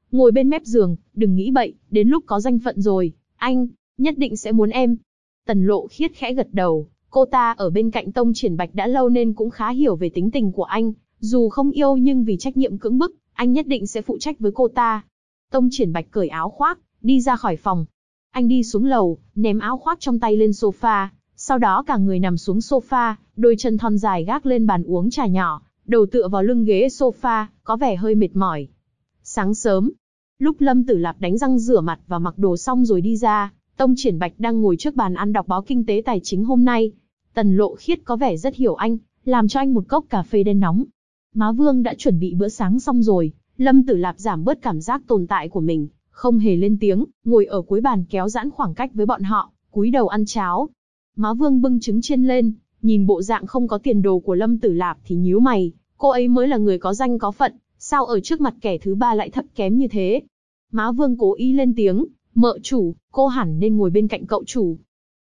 ngồi bên mép giường, đừng nghĩ bậy, đến lúc có danh phận rồi, anh nhất định sẽ muốn em. Tần Lộ Khiết khẽ gật đầu, cô ta ở bên cạnh Tông Triển Bạch đã lâu nên cũng khá hiểu về tính tình của anh, dù không yêu nhưng vì trách nhiệm cưỡng bức, anh nhất định sẽ phụ trách với cô ta. Tông Triển Bạch cởi áo khoác, đi ra khỏi phòng. Anh đi xuống lầu, ném áo khoác trong tay lên sofa, sau đó cả người nằm xuống sofa, đôi chân thon dài gác lên bàn uống trà nhỏ, đầu tựa vào lưng ghế sofa, có vẻ hơi mệt mỏi. Sáng sớm, lúc Lâm Tử Lạp đánh răng rửa mặt và mặc đồ xong rồi đi ra, Tông Triển Bạch đang ngồi trước bàn ăn đọc báo kinh tế tài chính hôm nay. Tần Lộ Khiết có vẻ rất hiểu anh, làm cho anh một cốc cà phê đen nóng. Má Vương đã chuẩn bị bữa sáng xong rồi, Lâm Tử Lạp giảm bớt cảm giác tồn tại của mình, không hề lên tiếng, ngồi ở cuối bàn kéo giãn khoảng cách với bọn họ, cúi đầu ăn cháo. Má Vương bưng trứng chiên lên, nhìn bộ dạng không có tiền đồ của Lâm Tử Lạp thì nhíu mày, cô ấy mới là người có danh có phận, sao ở trước mặt kẻ thứ ba lại thấp kém như thế? Má Vương cố ý lên tiếng, mợ chủ, cô hẳn nên ngồi bên cạnh cậu chủ.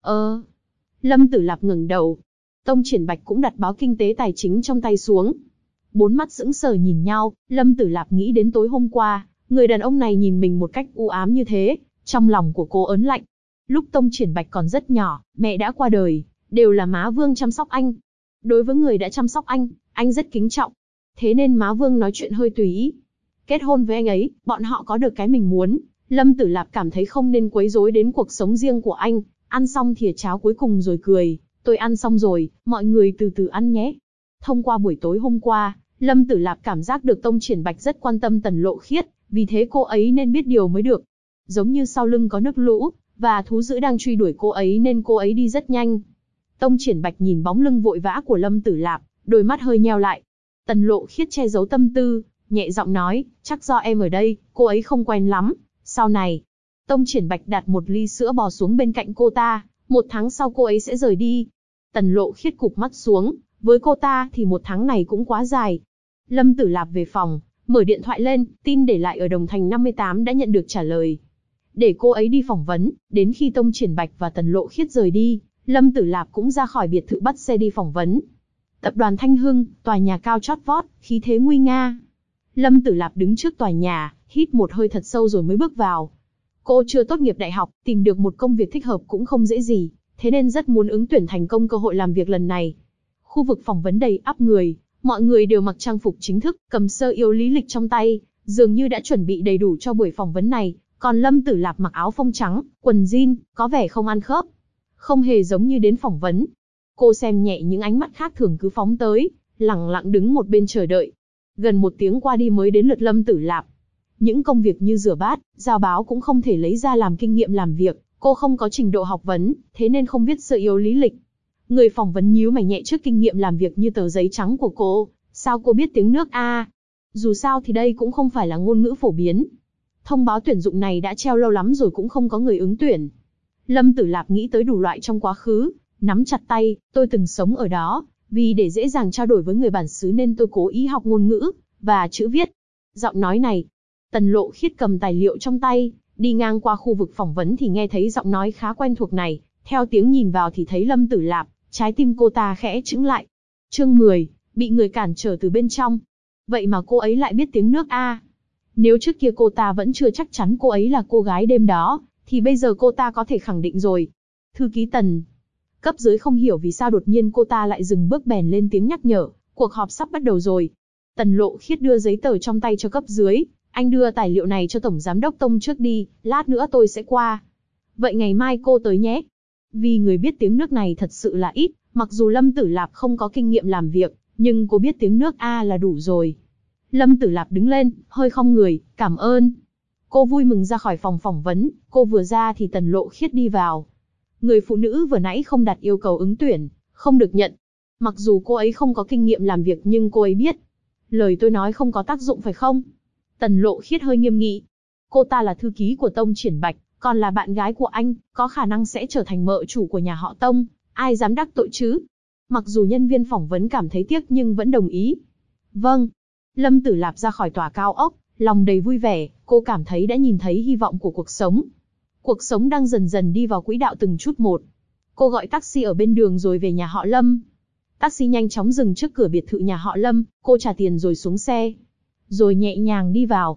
Lâm Tử Lạp ngẩng đầu. Tông Triển Bạch cũng đặt báo kinh tế tài chính trong tay xuống. Bốn mắt sững sờ nhìn nhau, Lâm Tử Lạp nghĩ đến tối hôm qua, người đàn ông này nhìn mình một cách u ám như thế, trong lòng của cô ớn lạnh. Lúc Tông Triển Bạch còn rất nhỏ, mẹ đã qua đời, đều là má Vương chăm sóc anh. Đối với người đã chăm sóc anh rất kính trọng. Thế nên má Vương nói chuyện hơi tùy ý. Kết hôn với anh ấy, bọn họ có được cái mình muốn. Lâm Tử Lạp cảm thấy không nên quấy rối đến cuộc sống riêng của anh. Ăn xong thìa cháo cuối cùng rồi cười, tôi ăn xong rồi, mọi người từ từ ăn nhé. Thông qua buổi tối hôm qua, Lâm Tử Lạp cảm giác được Tông Triển Bạch rất quan tâm Tần Lộ Khiết, vì thế cô ấy nên biết điều mới được. Giống như sau lưng có nước lũ, và thú dữ đang truy đuổi cô ấy nên cô ấy đi rất nhanh. Tông Triển Bạch nhìn bóng lưng vội vã của Lâm Tử Lạp, đôi mắt hơi nheo lại. Tần Lộ Khiết che giấu tâm tư, nhẹ giọng nói, chắc do em ở đây, cô ấy không quen lắm. Sau này, Tông Triển Bạch đặt một ly sữa bò xuống bên cạnh cô ta, 1 tháng sau cô ấy sẽ rời đi. Tần Lộ Khiết cụp mắt xuống, với cô ta thì 1 tháng này cũng quá dài. Lâm Tử Lạp về phòng, mở điện thoại lên, tin để lại ở Đồng Thành 58 đã nhận được trả lời. Để cô ấy đi phỏng vấn, đến khi Tông Triển Bạch và Tần Lộ Khiết rời đi, Lâm Tử Lạp cũng ra khỏi biệt thự bắt xe đi phỏng vấn. Tập đoàn Thanh Hưng, tòa nhà cao chót vót, khí thế nguy nga. Lâm Tử Lạp đứng trước tòa nhà, hít một hơi thật sâu rồi mới bước vào. Cô chưa tốt nghiệp đại học, tìm được một công việc thích hợp cũng không dễ gì, thế nên rất muốn ứng tuyển thành công cơ hội làm việc lần này. Khu vực phỏng vấn đầy ắp người, mọi người đều mặc trang phục chính thức, cầm sơ yếu lý lịch trong tay, dường như đã chuẩn bị đầy đủ cho buổi phỏng vấn này. Còn Lâm Tử Lạp mặc áo phông trắng, quần jean, có vẻ không ăn khớp. Không hề giống như đến phỏng vấn. Cô xem nhẹ những ánh mắt khác thường cứ phóng tới, lẳng lặng đứng một bên chờ đợi. Gần 1 tiếng qua đi mới đến lượt Lâm Tử Lạp. Những công việc như rửa bát, giao báo cũng không thể lấy ra làm kinh nghiệm làm việc. Cô không có trình độ học vấn, thế nên không biết sơ yếu lý lịch. Người phỏng vấn nhíu mày nhẹ trước kinh nghiệm làm việc như tờ giấy trắng của cô. Sao cô biết tiếng nước A? Dù sao thì đây cũng không phải là ngôn ngữ phổ biến. Thông báo tuyển dụng này đã treo lâu lắm rồi cũng không có người ứng tuyển. Lâm Tử Lạp nghĩ tới đủ loại trong quá khứ, nắm chặt tay, tôi từng sống ở đó, vì để dễ dàng trao đổi với người bản xứ nên tôi cố ý học ngôn ngữ và chữ viết. Giọng nói này, Tần Lộ Khiết cầm tài liệu trong tay, đi ngang qua khu vực phỏng vấn thì nghe thấy giọng nói khá quen thuộc này, theo tiếng nhìn vào thì thấy Lâm Tử Lạp, trái tim cô ta khẽ chững lại. Chương 10, bị người cản trở từ bên trong. Vậy mà cô ấy lại biết tiếng nước A. Nếu trước kia cô ta vẫn chưa chắc chắn cô ấy là cô gái đêm đó, thì bây giờ cô ta có thể khẳng định rồi. Thư ký Tần. Cấp dưới không hiểu vì sao đột nhiên cô ta lại dừng bước bèn lên tiếng nhắc nhở, cuộc họp sắp bắt đầu rồi. Tần Lộ Khiết đưa giấy tờ trong tay cho cấp dưới, anh đưa tài liệu này cho Tổng Giám đốc Tông trước đi, lát nữa tôi sẽ qua. Vậy ngày mai cô tới nhé. Vì người biết tiếng nước này thật sự là ít, mặc dù Lâm Tử Lạp không có kinh nghiệm làm việc, nhưng cô biết tiếng nước A là đủ rồi. Lâm Tử Lạp đứng lên, hơi khom người, cảm ơn. Cô vui mừng ra khỏi phòng phỏng vấn, cô vừa ra thì Tần Lộ Khiết đi vào. Người phụ nữ vừa nãy không đặt yêu cầu ứng tuyển, không được nhận. Mặc dù cô ấy không có kinh nghiệm làm việc nhưng cô ấy biết. Lời tôi nói không có tác dụng phải không? Tần Lộ Khiết hơi nghiêm nghị. Cô ta là thư ký của Tông Triển Bạch, còn là bạn gái của anh, có khả năng sẽ trở thành mợ chủ của nhà họ Tông, ai dám đắc tội chứ? Mặc dù nhân viên phỏng vấn cảm thấy tiếc nhưng vẫn đồng ý. Vâng. Lâm Tử Lạp ra khỏi tòa cao ốc, lòng đầy vui vẻ, cô cảm thấy đã nhìn thấy hy vọng của cuộc sống. Cuộc sống đang dần dần đi vào quỹ đạo từng chút một. Cô gọi taxi ở bên đường rồi về nhà họ Lâm. Taxi nhanh chóng dừng trước cửa biệt thự nhà họ Lâm, cô trả tiền rồi xuống xe. Rồi nhẹ nhàng đi vào.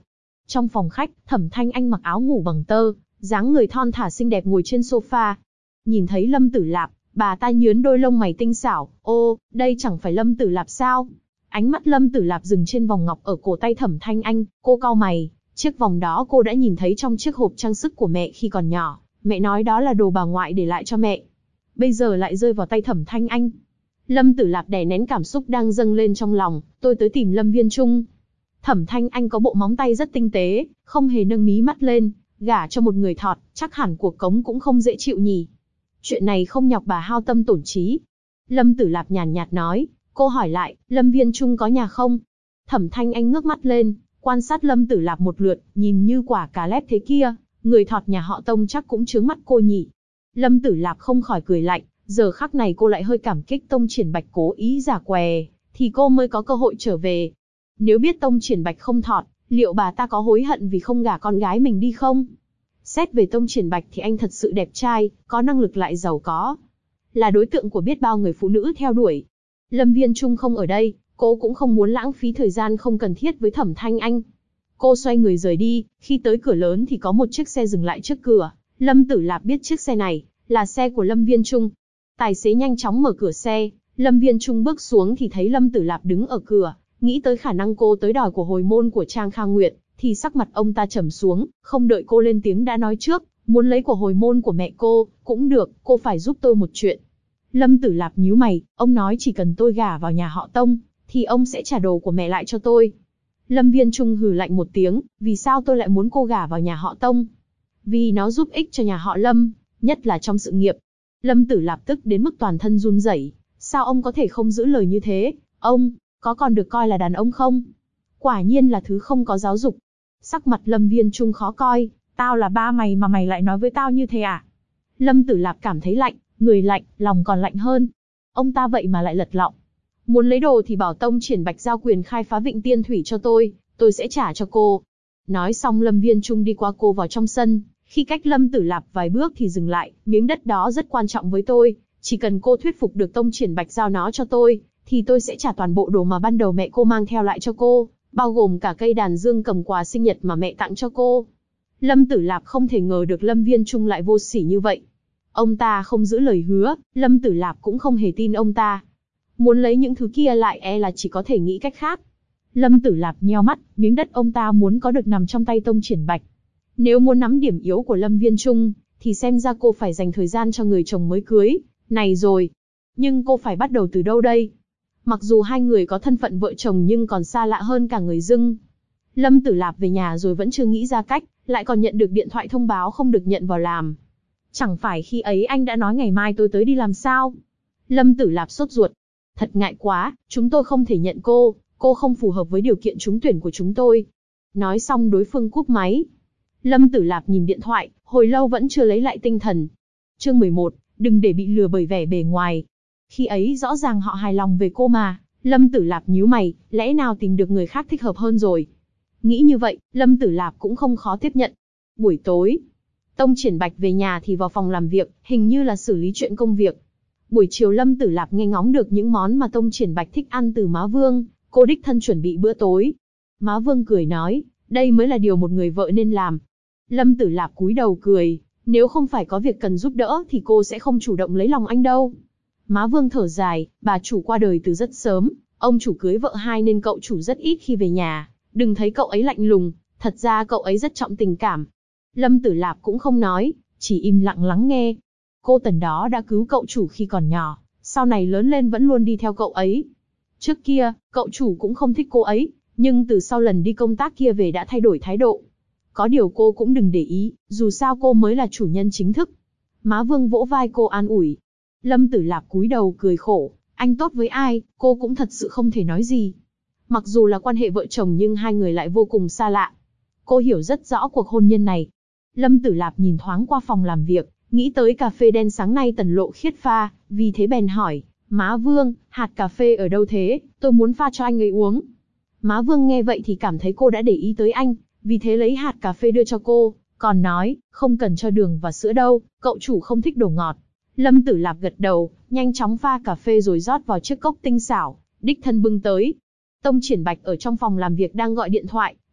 Trong phòng khách, Thẩm Thanh Anh mặc áo ngủ bằng tơ, dáng người thon thả xinh đẹp ngồi trên sofa. Nhìn thấy Lâm Tử Lạp, bà ta nhướng đôi lông mày tinh xảo, ô, đây chẳng phải Lâm Tử Lạp sao? Ánh mắt Lâm Tử Lạp dừng trên vòng ngọc ở cổ tay Thẩm Thanh Anh, cô cau mày, chiếc vòng đó cô đã nhìn thấy trong chiếc hộp trang sức của mẹ khi còn nhỏ, mẹ nói đó là đồ bà ngoại để lại cho mẹ. Bây giờ lại rơi vào tay Thẩm Thanh Anh. Lâm Tử Lạp đè nén cảm xúc đang dâng lên trong lòng, tôi tới tìm Lâm Viên Trung. Thẩm Thanh Anh có bộ móng tay rất tinh tế, không hề nâng mí mắt lên, gả cho một người thọt, chắc hẳn cuộc cống cũng không dễ chịu nhỉ. Chuyện này không nhọc bà hao tâm tổn trí. Lâm Tử Lạp nhàn nhạt nói, cô hỏi lại, Lâm Viên Trung có nhà không? Thẩm Thanh Anh ngước mắt lên, quan sát Lâm Tử Lạp một lượt, nhìn như quả cà lép thế kia, người thọt nhà họ Tông chắc cũng chướng mắt cô nhỉ. Lâm Tử Lạp không khỏi cười lạnh, giờ khắc này cô lại hơi cảm kích Tông Triển Bạch cố ý giả què, thì cô mới có cơ hội trở về. Nếu biết Tông Triển Bạch không thọt, liệu bà ta có hối hận vì không gả con gái mình đi không? Xét về Tông Triển Bạch thì anh thật sự đẹp trai, có năng lực lại giàu có. Là đối tượng của biết bao người phụ nữ theo đuổi. Lâm Viên Trung không ở đây, cô cũng không muốn lãng phí thời gian không cần thiết với Thẩm Thanh Anh. Cô xoay người rời đi, khi tới cửa lớn thì có một chiếc xe dừng lại trước cửa. Lâm Tử Lạp biết chiếc xe này là xe của Lâm Viên Trung. Tài xế nhanh chóng mở cửa xe, Lâm Viên Trung bước xuống thì thấy Lâm Tử Lạp đứng ở cửa, nghĩ tới khả năng cô tới đòi của hồi môn của Trang Kha Nguyệt, thì sắc mặt ông ta trầm xuống, không đợi cô lên tiếng đã nói trước, muốn lấy của hồi môn của mẹ cô, cũng được, cô phải giúp tôi một chuyện. Lâm Tử Lạp nhíu mày, ông nói chỉ cần tôi gả vào nhà họ Tông, thì ông sẽ trả đồ của mẹ lại cho tôi. Lâm Viên Trung hừ lạnh một tiếng, vì sao tôi lại muốn cô gả vào nhà họ Tông? Vì nó giúp ích cho nhà họ Lâm, nhất là trong sự nghiệp. Lâm Tử Lạp tức đến mức toàn thân run rẩy, sao ông có thể không giữ lời như thế? Ông, có còn được coi là đàn ông không? Quả nhiên là thứ không có giáo dục. Sắc mặt Lâm Viên Trung khó coi, tao là ba mày mà mày lại nói với tao như thế à? Lâm Tử Lạp cảm thấy lạnh, người lạnh, lòng còn lạnh hơn. Ông ta vậy mà lại lật lọng. Muốn lấy đồ thì bảo Tông Triển Bạch giao quyền khai phá Vịnh Tiên Thủy cho tôi sẽ trả cho cô. Nói xong Lâm Viên Trung đi qua cô vào trong sân, khi cách Lâm Tử Lạp vài bước thì dừng lại, miếng đất đó rất quan trọng với tôi, chỉ cần cô thuyết phục được Tông Triển Bạch giao nó cho tôi, thì tôi sẽ trả toàn bộ đồ mà ban đầu mẹ cô mang theo lại cho cô, bao gồm cả cây đàn dương cầm quà sinh nhật mà mẹ tặng cho cô. Lâm Tử Lạp không thể ngờ được Lâm Viên Trung lại vô sỉ như vậy. Ông ta không giữ lời hứa, Lâm Tử Lạp cũng không hề tin ông ta. Muốn lấy những thứ kia lại là chỉ có thể nghĩ cách khác. Lâm Tử Lạp nheo mắt, miếng đất ông ta muốn có được nằm trong tay Tông Triển Bạch. Nếu muốn nắm điểm yếu của Lâm Viên Trung, thì xem ra cô phải dành thời gian cho người chồng mới cưới này rồi. Nhưng cô phải bắt đầu từ đâu đây? Mặc dù hai người có thân phận vợ chồng nhưng còn xa lạ hơn cả người dưng. Lâm Tử Lạp về nhà rồi vẫn chưa nghĩ ra cách, lại còn nhận được điện thoại thông báo không được nhận vào làm. Chẳng phải khi ấy anh đã nói ngày mai tôi tới đi làm sao? Lâm Tử Lạp sốt ruột. Thật ngại quá, chúng tôi không thể nhận cô không phù hợp với điều kiện trúng tuyển của chúng tôi. Nói xong đối phương cúp máy. Lâm Tử Lạp nhìn điện thoại, hồi lâu vẫn chưa lấy lại tinh thần. Chương 11, đừng để bị lừa bởi vẻ bề ngoài. Khi ấy rõ ràng họ hài lòng về cô mà. Lâm Tử Lạp nhíu mày, lẽ nào tìm được người khác thích hợp hơn rồi? Nghĩ như vậy, Lâm Tử Lạp cũng không khó tiếp nhận. Buổi tối, Tông Triển Bạch về nhà thì vào phòng làm việc, hình như là xử lý chuyện công việc. Buổi chiều Lâm Tử Lạp nghe ngóng được những món mà Tông Triển Bạch thích ăn từ Má Vương, cô đích thân chuẩn bị bữa tối. Má Vương cười nói, đây mới là điều một người vợ nên làm. Lâm Tử Lạp cúi đầu cười, nếu không phải có việc cần giúp đỡ thì cô sẽ không chủ động lấy lòng anh đâu. Má Vương thở dài, bà chủ qua đời từ rất sớm, ông chủ cưới vợ hai nên cậu chủ rất ít khi về nhà, đừng thấy cậu ấy lạnh lùng, thật ra cậu ấy rất trọng tình cảm. Lâm Tử Lạp cũng không nói, chỉ im lặng lắng nghe. Cô Tần đó đã cứu cậu chủ khi còn nhỏ, sau này lớn lên vẫn luôn đi theo cậu ấy. Trước kia, cậu chủ cũng không thích cô ấy, nhưng từ sau lần đi công tác kia về đã thay đổi thái độ. Có điều cô cũng đừng để ý, dù sao cô mới là chủ nhân chính thức. Má Vương vỗ vai cô an ủi. Lâm Tử Lạp cúi đầu cười khổ, anh tốt với ai, cô cũng thật sự không thể nói gì. Mặc dù là quan hệ vợ chồng nhưng hai người lại vô cùng xa lạ. Cô hiểu rất rõ cuộc hôn nhân này. Lâm Tử Lạp nhìn thoáng qua phòng làm việc, nghĩ tới cà phê đen sáng nay Tần Lộ Khiết pha, vì thế bèn hỏi, Má Vương, hạt cà phê ở đâu thế, tôi muốn pha cho anh ấy uống. Má Vương nghe vậy thì cảm thấy cô đã để ý tới anh, vì thế lấy hạt cà phê đưa cho cô, còn nói, không cần cho đường và sữa đâu, cậu chủ không thích đồ ngọt. Lâm Tử Lạp gật đầu, nhanh chóng pha cà phê rồi rót vào chiếc cốc tinh xảo, đích thân bưng tới. Tông Triển Bạch ở trong phòng làm việc đang gọi điện thoại,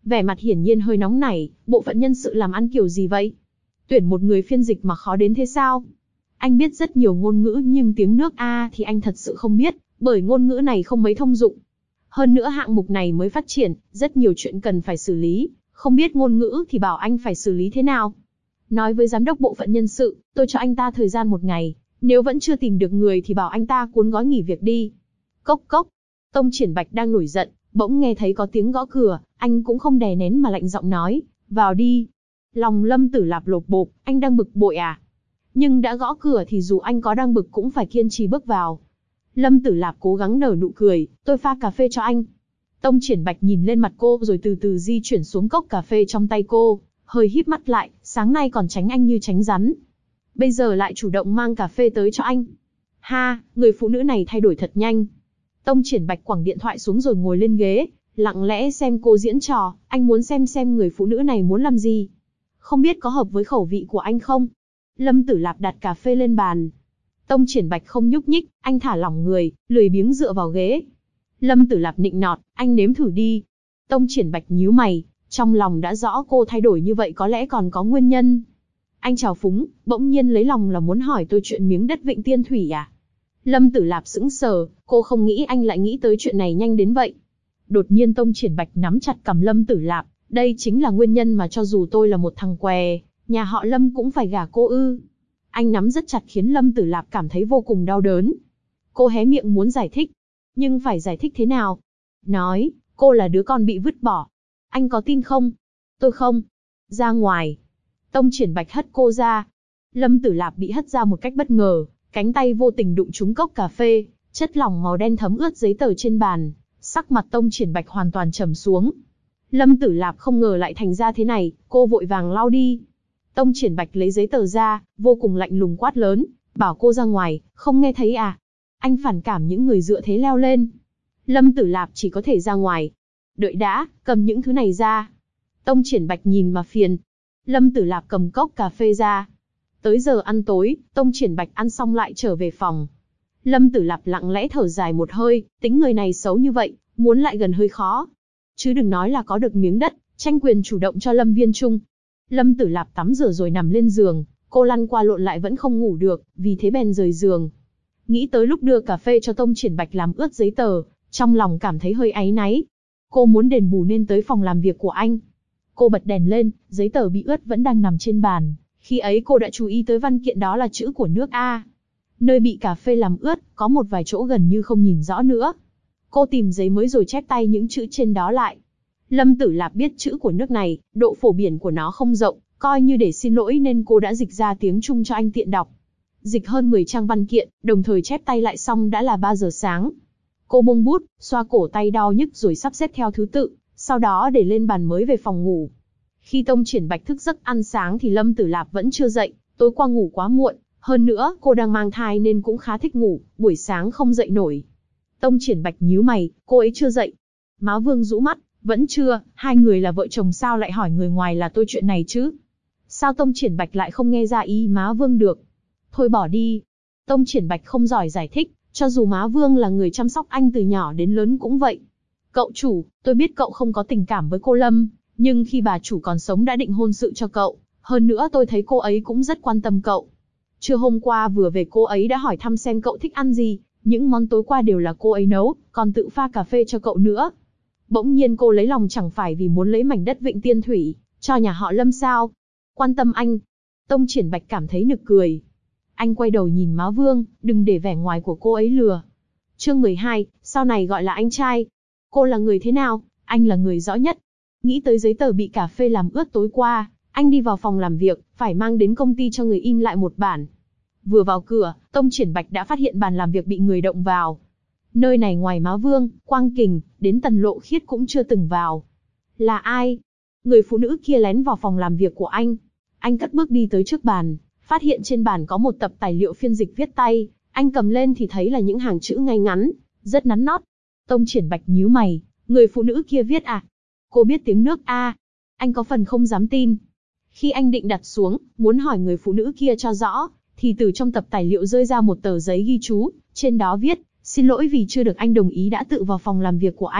vẻ mặt hiển nhiên hơi nóng nảy, bộ phận nhân sự làm ăn kiểu gì vậy? Tuyển một người phiên dịch mà khó đến thế sao? Anh biết rất nhiều ngôn ngữ nhưng tiếng nước A thì anh thật sự không biết, bởi ngôn ngữ này không mấy thông dụng. Hơn nữa hạng mục này mới phát triển, rất nhiều chuyện cần phải xử lý, không biết ngôn ngữ thì bảo anh phải xử lý thế nào. Nói với giám đốc bộ phận nhân sự, tôi cho anh ta thời gian 1 ngày, nếu vẫn chưa tìm được người thì bảo anh ta cuốn gói nghỉ việc đi. Cốc cốc, Tông Triển Bạch đang nổi giận, bỗng nghe thấy có tiếng gõ cửa, anh cũng không đè nén mà lạnh giọng nói, vào đi. Lòng Lâm Tử Lạp lột bột, anh đang bực bội à? Nhưng đã gõ cửa thì dù anh có đang bực cũng phải kiên trì bước vào. Lâm Tử Lạp cố gắng nở nụ cười, tôi pha cà phê cho anh. Tông Triển Bạch nhìn lên mặt cô rồi từ từ di chuyển xuống cốc cà phê trong tay cô, hơi híp mắt lại, sáng nay còn tránh anh như tránh rắn. Bây giờ lại chủ động mang cà phê tới cho anh. Ha, người phụ nữ này thay đổi thật nhanh. Tông Triển Bạch quẳng điện thoại xuống rồi ngồi lên ghế, lặng lẽ xem cô diễn trò, anh muốn xem người phụ nữ này muốn làm gì. Không biết có hợp với khẩu vị của anh không? Lâm Tử Lạp đặt cà phê lên bàn. Tông Triển Bạch không nhúc nhích, anh thả lỏng người, lười biếng dựa vào ghế. Lâm Tử Lạp nịnh nọt, anh nếm thử đi. Tông Triển Bạch nhíu mày, trong lòng đã rõ cô thay đổi như vậy có lẽ còn có nguyên nhân. Anh chào phúng, bỗng nhiên lấy lòng là muốn hỏi tôi chuyện miếng đất Vịnh Tiên Thủy à? Lâm Tử Lạp sững sờ, cô không nghĩ anh lại nghĩ tới chuyện này nhanh đến vậy. Đột nhiên Tông Triển Bạch nắm chặt cằm Lâm Tử Lạp, đây chính là nguyên nhân mà cho dù tôi là một thằng què, nhà họ Lâm cũng phải gả cô ư? Anh nắm rất chặt khiến Lâm Tử Lạp cảm thấy vô cùng đau đớn. Cô hé miệng muốn giải thích, nhưng phải giải thích thế nào? Nói, cô là đứa con bị vứt bỏ. Anh có tin không? Tôi không. Ra ngoài. Tông Triển Bạch hất cô ra. Lâm Tử Lạp bị hất ra một cách bất ngờ, cánh tay vô tình đụng trúng cốc cà phê, chất lỏng màu đen thấm ướt giấy tờ trên bàn. Sắc mặt Tông Triển Bạch hoàn toàn trầm xuống. Lâm Tử Lạp không ngờ lại thành ra thế này, cô vội vàng lau đi. Tông Triển Bạch lấy giấy tờ ra, vô cùng lạnh lùng quát lớn, bảo cô ra ngoài, không nghe thấy à? Anh phản cảm những người dựa thế leo lên. Lâm Tử Lạp chỉ có thể ra ngoài. Đợi đã, cầm những thứ này ra. Tông Triển Bạch nhìn mà phiền. Lâm Tử Lạp cầm cốc cà phê ra. Tới giờ ăn tối, Tông Triển Bạch ăn xong lại trở về phòng. Lâm Tử Lạp lặng lẽ thở dài một hơi, tính người này xấu như vậy, muốn lại gần hơi khó. Chứ đừng nói là có được miếng đất, tranh quyền chủ động cho Lâm Viên Trung. Lâm Tử Lạp tắm rửa rồi nằm lên giường, cô lăn qua lộn lại vẫn không ngủ được, vì thế bèn rời giường. Nghĩ tới lúc đưa cà phê cho Tông Triển Bạch làm ướt giấy tờ, trong lòng cảm thấy hơi áy náy. Cô muốn đền bù nên tới phòng làm việc của anh. Cô bật đèn lên, giấy tờ bị ướt vẫn đang nằm trên bàn. Khi ấy cô đã chú ý tới văn kiện đó là chữ của nước A. Nơi bị cà phê làm ướt, có một vài chỗ gần như không nhìn rõ nữa. Cô tìm giấy mới rồi chép tay những chữ trên đó lại. Lâm Tử Lạp biết chữ của nước này, độ phổ biển của nó không rộng, coi như để xin lỗi nên cô đã dịch ra tiếng Trung cho anh tiện đọc. Dịch hơn 10 trang văn kiện, đồng thời chép tay lại xong đã là 3 giờ sáng. Cô buông bút, xoa cổ tay đau nhức rồi sắp xếp theo thứ tự, sau đó để lên bàn mới về phòng ngủ. Khi Tông Triển Bạch thức giấc ăn sáng thì Lâm Tử Lạp vẫn chưa dậy, tối qua ngủ quá muộn, hơn nữa cô đang mang thai nên cũng khá thích ngủ, buổi sáng không dậy nổi. Tông Triển Bạch nhíu mày, cô ấy chưa dậy. Má Vương rũ mắt, vẫn chưa, hai người là vợ chồng sao lại hỏi người ngoài là tôi chuyện này chứ? Sao Tông Triển Bạch lại không nghe ra ý má Vương được? Thôi bỏ đi. Tông Triển Bạch không giỏi giải thích, cho dù má Vương là người chăm sóc anh từ nhỏ đến lớn cũng vậy. Cậu chủ, tôi biết cậu không có tình cảm với cô Lâm, nhưng khi bà chủ còn sống đã định hôn sự cho cậu, hơn nữa tôi thấy cô ấy cũng rất quan tâm cậu. Trưa hôm qua vừa về cô ấy đã hỏi thăm xem cậu thích ăn gì, những món tối qua đều là cô ấy nấu, còn tự pha cà phê cho cậu nữa. Bỗng nhiên cô lấy lòng chẳng phải vì muốn lấy mảnh đất Vịnh Tiên Thủy, cho nhà họ Lâm sao? Quan tâm anh. Tông Triển Bạch cảm thấy nực cười. Anh quay đầu nhìn má Vương, đừng để vẻ ngoài của cô ấy lừa. Chương 12, sau này gọi là anh trai. Cô là người thế nào, anh là người rõ nhất. Nghĩ tới giấy tờ bị cà phê làm ướt tối qua, anh đi vào phòng làm việc, phải mang đến công ty cho người in lại một bản. Vừa vào cửa, Tông Triển Bạch đã phát hiện bàn làm việc bị người động vào. Nơi này ngoài má Vương, Quang Kình, đến Tần Lộ Khiết cũng chưa từng vào. Là ai? Người phụ nữ kia lén vào phòng làm việc của anh. Anh cất bước đi tới trước bàn, phát hiện trên bàn có một tập tài liệu phiên dịch viết tay. Anh cầm lên thì thấy là những hàng chữ ngay ngắn, rất nắn nót. Tông Triển Bạch nhíu mày, người phụ nữ kia viết à? Cô biết tiếng nước A. Anh có phần không dám tin. Khi anh định đặt xuống, muốn hỏi người phụ nữ kia cho rõ, thì từ trong tập tài liệu rơi ra một tờ giấy ghi chú, trên đó viết, xin lỗi vì chưa được anh đồng ý đã tự vào phòng làm việc của anh,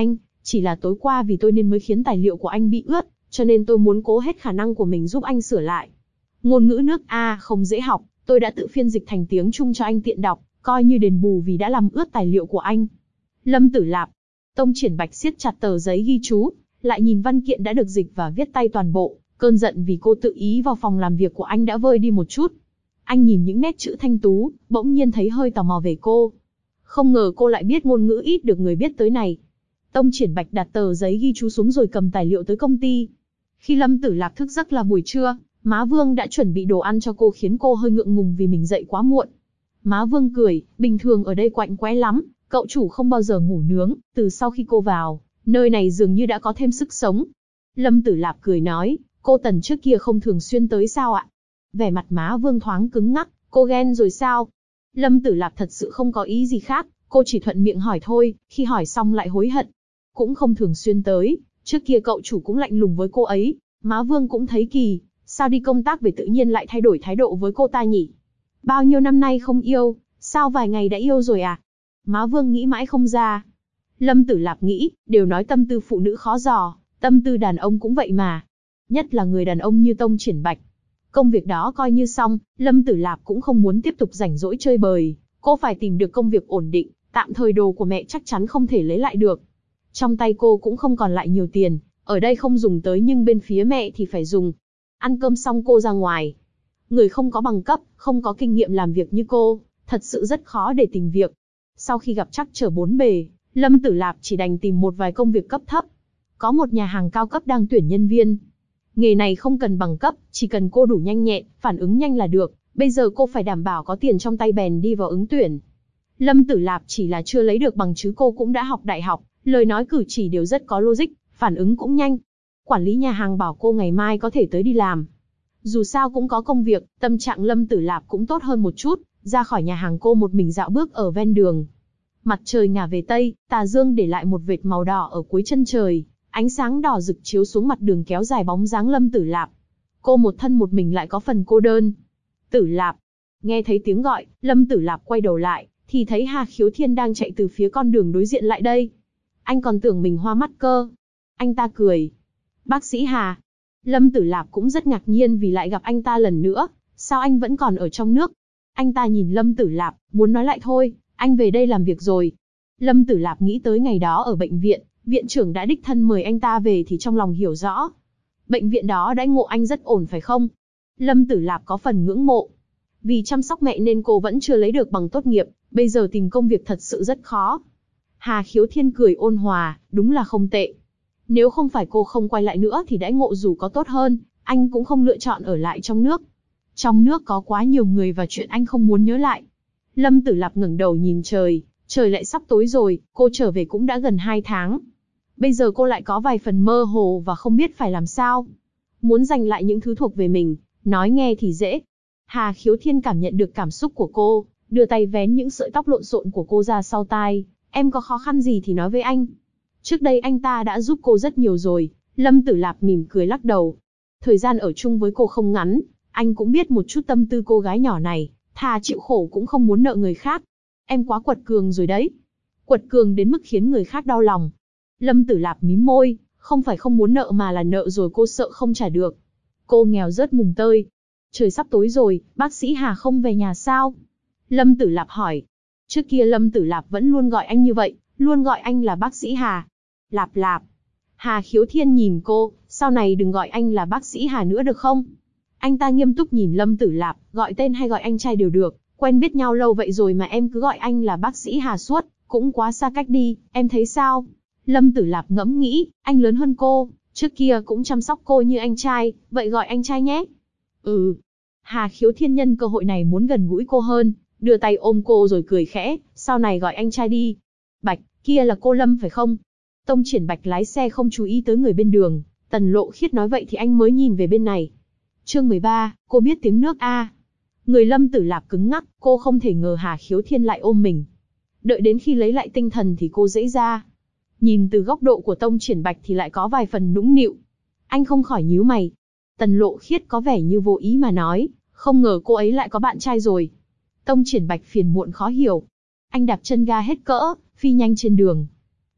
Chỉ là tối qua vì tôi nên mới khiến tài liệu của anh bị ướt, cho nên tôi muốn cố hết khả năng của mình giúp anh sửa lại. Ngôn ngữ nước A không dễ học, tôi đã tự phiên dịch thành tiếng Trung cho anh tiện đọc, coi như đền bù vì đã làm ướt tài liệu của anh. Lâm Tử Lạp. Tông Triển Bạch siết chặt tờ giấy ghi chú, lại nhìn văn kiện đã được dịch và viết tay toàn bộ, cơn giận vì cô tự ý vào phòng làm việc của anh đã vơi đi một chút. Anh nhìn những nét chữ thanh tú, bỗng nhiên thấy hơi tò mò về cô. Không ngờ cô lại biết ngôn ngữ ít được người biết tới này. Tông Triển Bạch đặt tờ giấy ghi chú xuống rồi cầm tài liệu tới công ty. Khi Lâm Tử Lạp thức giấc là buổi trưa, má Vương đã chuẩn bị đồ ăn cho cô khiến cô hơi ngượng ngùng vì mình dậy quá muộn. Má Vương cười, bình thường ở đây quạnh quẽ lắm, cậu chủ không bao giờ ngủ nướng, từ sau khi cô vào, nơi này dường như đã có thêm sức sống. Lâm Tử Lạp cười nói, cô Tần trước kia không thường xuyên tới sao ạ? Vẻ mặt má Vương thoáng cứng ngắc, cô ghen rồi sao? Lâm Tử Lạp thật sự không có ý gì khác, cô chỉ thuận miệng hỏi thôi, khi hỏi xong lại hối hận. Cũng không thường xuyên tới, trước kia cậu chủ cũng lạnh lùng với cô ấy, má Vương cũng thấy kỳ, sao đi công tác về tự nhiên lại thay đổi thái độ với cô ta nhỉ? Bao nhiêu năm nay không yêu, sao vài ngày đã yêu rồi à? Má Vương nghĩ mãi không ra. Lâm Tử Lạp nghĩ, đều nói tâm tư phụ nữ khó dò, tâm tư đàn ông cũng vậy mà. Nhất là người đàn ông như Tông Triển Bạch. Công việc đó coi như xong, Lâm Tử Lạp cũng không muốn tiếp tục rảnh rỗi chơi bời. Cô phải tìm được công việc ổn định, tạm thời đồ của mẹ chắc chắn không thể lấy lại được. Trong tay cô cũng không còn lại nhiều tiền, ở đây không dùng tới nhưng bên phía mẹ thì phải dùng. Ăn cơm xong cô ra ngoài. Người không có bằng cấp, không có kinh nghiệm làm việc như cô, thật sự rất khó để tìm việc. Sau khi gặp trắc trở bốn bề, Lâm Tử Lạp chỉ đành tìm một vài công việc cấp thấp. Có một nhà hàng cao cấp đang tuyển nhân viên. Nghề này không cần bằng cấp, chỉ cần cô đủ nhanh nhẹn, phản ứng nhanh là được. Bây giờ cô phải đảm bảo có tiền trong tay bèn đi vào ứng tuyển. Lâm Tử Lạp chỉ là chưa lấy được bằng chứ cô cũng đã học đại học, lời nói cử chỉ đều rất có logic, phản ứng cũng nhanh. Quản lý nhà hàng bảo cô ngày mai có thể tới đi làm. Dù sao cũng có công việc, tâm trạng Lâm Tử Lạp cũng tốt hơn một chút, ra khỏi nhà hàng cô một mình dạo bước ở ven đường. Mặt trời ngả về tây, tà dương để lại một vệt màu đỏ ở cuối chân trời, ánh sáng đỏ rực chiếu xuống mặt đường kéo dài bóng dáng Lâm Tử Lạp. Cô một thân một mình lại có phần cô đơn. Tử Lạp. Nghe thấy tiếng gọi, Lâm Tử Lạp quay đầu lại, thì thấy Hà Khiếu Thiên đang chạy từ phía con đường đối diện lại đây. Anh còn tưởng mình hoa mắt cơ. Anh ta cười. Bác sĩ Hà. Lâm Tử Lạp cũng rất ngạc nhiên vì lại gặp anh ta lần nữa, sao anh vẫn còn ở trong nước? Anh ta nhìn Lâm Tử Lạp, muốn nói lại thôi, anh về đây làm việc rồi. Lâm Tử Lạp nghĩ tới ngày đó ở bệnh viện, viện trưởng đã đích thân mời anh ta về thì trong lòng hiểu rõ. Bệnh viện đó đãi ngộ anh rất ổn phải không? Lâm Tử Lạp có phần ngưỡng mộ. Vì chăm sóc mẹ nên cô vẫn chưa lấy được bằng tốt nghiệp, bây giờ tìm công việc thật sự rất khó. Hà Khiếu Thiên cười ôn hòa, đúng là không tệ. Nếu không phải cô không quay lại nữa thì đãi ngộ dù có tốt hơn, anh cũng không lựa chọn ở lại trong nước. Trong nước có quá nhiều người và chuyện anh không muốn nhớ lại. Lâm Tử Lạp ngẩng đầu nhìn trời, trời lại sắp tối rồi, cô trở về cũng đã gần 2 tháng. Bây giờ cô lại có vài phần mơ hồ và không biết phải làm sao. Muốn giành lại những thứ thuộc về mình, nói nghe thì dễ. Hà Khiếu Thiên cảm nhận được cảm xúc của cô, đưa tay vén những sợi tóc lộn xộn của cô ra sau tai. Em có khó khăn gì thì nói với anh. Trước đây anh ta đã giúp cô rất nhiều rồi. Lâm Tử Lạp mỉm cười lắc đầu. Thời gian ở chung với cô không ngắn, anh cũng biết một chút tâm tư cô gái nhỏ này, thà chịu khổ cũng không muốn nợ người khác. Em quá quật cường rồi đấy. Quật cường đến mức khiến người khác đau lòng. Lâm Tử Lạp mím môi, không phải không muốn nợ mà là nợ rồi cô sợ không trả được. Cô nghèo rớt mùng tơi. Trời sắp tối rồi, bác sĩ Hà không về nhà sao? Lâm Tử Lạp hỏi. Trước kia Lâm Tử Lạp vẫn luôn gọi anh như vậy, luôn gọi anh là bác sĩ Hà. Lạp Lạp. Hà Khiếu Thiên nhìn cô, sau này đừng gọi anh là bác sĩ Hà nữa được không? Anh ta nghiêm túc nhìn Lâm Tử Lạp, gọi tên hay gọi anh trai đều được, quen biết nhau lâu vậy rồi mà em cứ gọi anh là bác sĩ Hà suốt, cũng quá xa cách đi, em thấy sao? Lâm Tử Lạp ngẫm nghĩ, anh lớn hơn cô, trước kia cũng chăm sóc cô như anh trai, vậy gọi anh trai nhé. Ừ. Hà Khiếu Thiên nhân cơ hội này muốn gần gũi cô hơn, đưa tay ôm cô rồi cười khẽ, sau này gọi anh trai đi. Bạch, kia là cô Lâm phải không? Tông Triển Bạch lái xe không chú ý tới người bên đường, Tần Lộ Khiết nói vậy thì anh mới nhìn về bên này. Chương 13, cô biết tiếng nước A. Người Lâm Tử Lạp cứng ngắc, cô không thể ngờ Hà Khiếu Thiên lại ôm mình. Đợi đến khi lấy lại tinh thần thì cô dễ ra. Nhìn từ góc độ của Tông Triển Bạch thì lại có vài phần nũng nịu. Anh không khỏi nhíu mày. Tần Lộ Khiết có vẻ như vô ý mà nói, không ngờ cô ấy lại có bạn trai rồi. Tông Triển Bạch phiền muộn khó hiểu. Anh đạp chân ga hết cỡ, phi nhanh trên đường.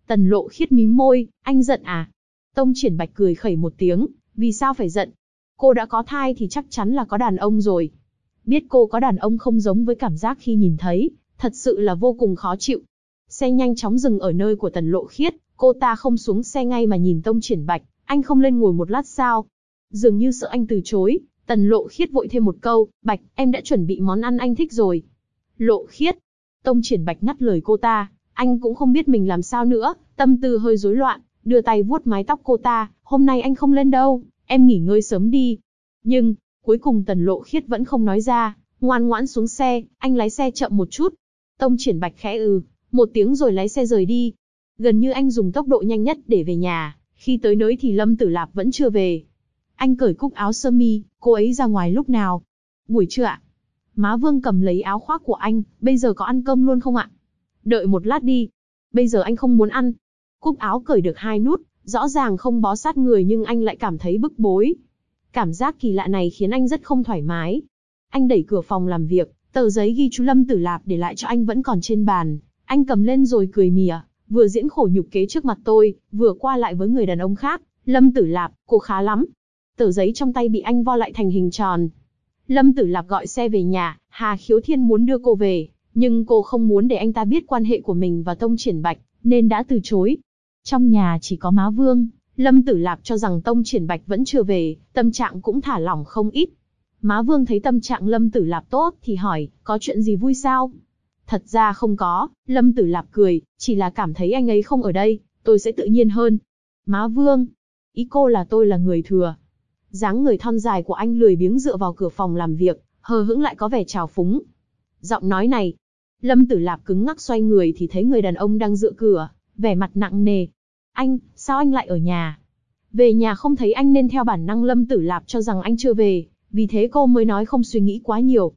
Tần Lộ Khiết mím môi, anh giận à? Tông Triển Bạch cười khẩy một tiếng, vì sao phải giận? Cô đã có thai thì chắc chắn là có đàn ông rồi. Biết cô có đàn ông không giống với cảm giác khi nhìn thấy, thật sự là vô cùng khó chịu. Xe nhanh chóng dừng ở nơi của Tần Lộ Khiết, cô ta không xuống xe ngay mà nhìn Tông Triển Bạch, anh không lên ngồi một lát sao? Dường như sợ anh từ chối, Tần Lộ Khiết vội thêm một câu, Bạch, em đã chuẩn bị món ăn anh thích rồi. Lộ Khiết. Tông Triển Bạch ngắt lời cô ta, anh cũng không biết mình làm sao nữa, tâm tư hơi rối loạn, đưa tay vuốt mái tóc cô ta, hôm nay anh không lên đâu, em nghỉ ngơi sớm đi. Nhưng, cuối cùng Tần Lộ Khiết vẫn không nói ra, ngoan ngoãn xuống xe, anh lái xe chậm một chút. Tông Triển Bạch khẽ một tiếng rồi lái xe rời đi. Gần như anh dùng tốc độ nhanh nhất để về nhà, khi tới nơi thì Lâm Tử Lạp vẫn chưa về. Anh cởi cúc áo sơ mi, cô ấy ra ngoài lúc nào? Buổi trưa ạ. Má Vương cầm lấy áo khoác của anh, bây giờ có ăn cơm luôn không ạ? Đợi một lát đi. Bây giờ anh không muốn ăn. Cúc áo cởi được 2 nút, rõ ràng không bó sát người nhưng anh lại cảm thấy bức bối. Cảm giác kỳ lạ này khiến anh rất không thoải mái. Anh đẩy cửa phòng làm việc, tờ giấy ghi chú Lâm Tử Lạp để lại cho anh vẫn còn trên bàn. Anh cầm lên rồi cười mỉa, vừa diễn khổ nhục kế trước mặt tôi, vừa qua lại với người đàn ông khác. Lâm Tử Lạp, cô khá lắm. Tờ giấy trong tay bị anh vo lại thành hình tròn. Lâm Tử Lạp gọi xe về nhà, Hà Khiếu Thiên muốn đưa cô về, nhưng cô không muốn để anh ta biết quan hệ của mình và Tông Triển Bạch, nên đã từ chối. Trong nhà chỉ có má Vương, Lâm Tử Lạp cho rằng Tông Triển Bạch vẫn chưa về, tâm trạng cũng thả lỏng không ít. Má Vương thấy tâm trạng Lâm Tử Lạp tốt thì hỏi, có chuyện gì vui sao? Thật ra không có, Lâm Tử Lạp cười, chỉ là cảm thấy anh ấy không ở đây, tôi sẽ tự nhiên hơn. Má Vương, ý cô là tôi là người thừa. Dáng người thon dài của anh lười biếng dựa vào cửa phòng làm việc, hờ hững lại có vẻ trào phúng. Giọng nói này, Lâm Tử Lạp cứng ngắc xoay người thì thấy người đàn ông đang dựa cửa, vẻ mặt nặng nề. Anh, sao anh lại ở nhà? Về nhà không thấy anh nên theo bản năng Lâm Tử Lạp cho rằng anh chưa về, vì thế cô mới nói không suy nghĩ quá nhiều.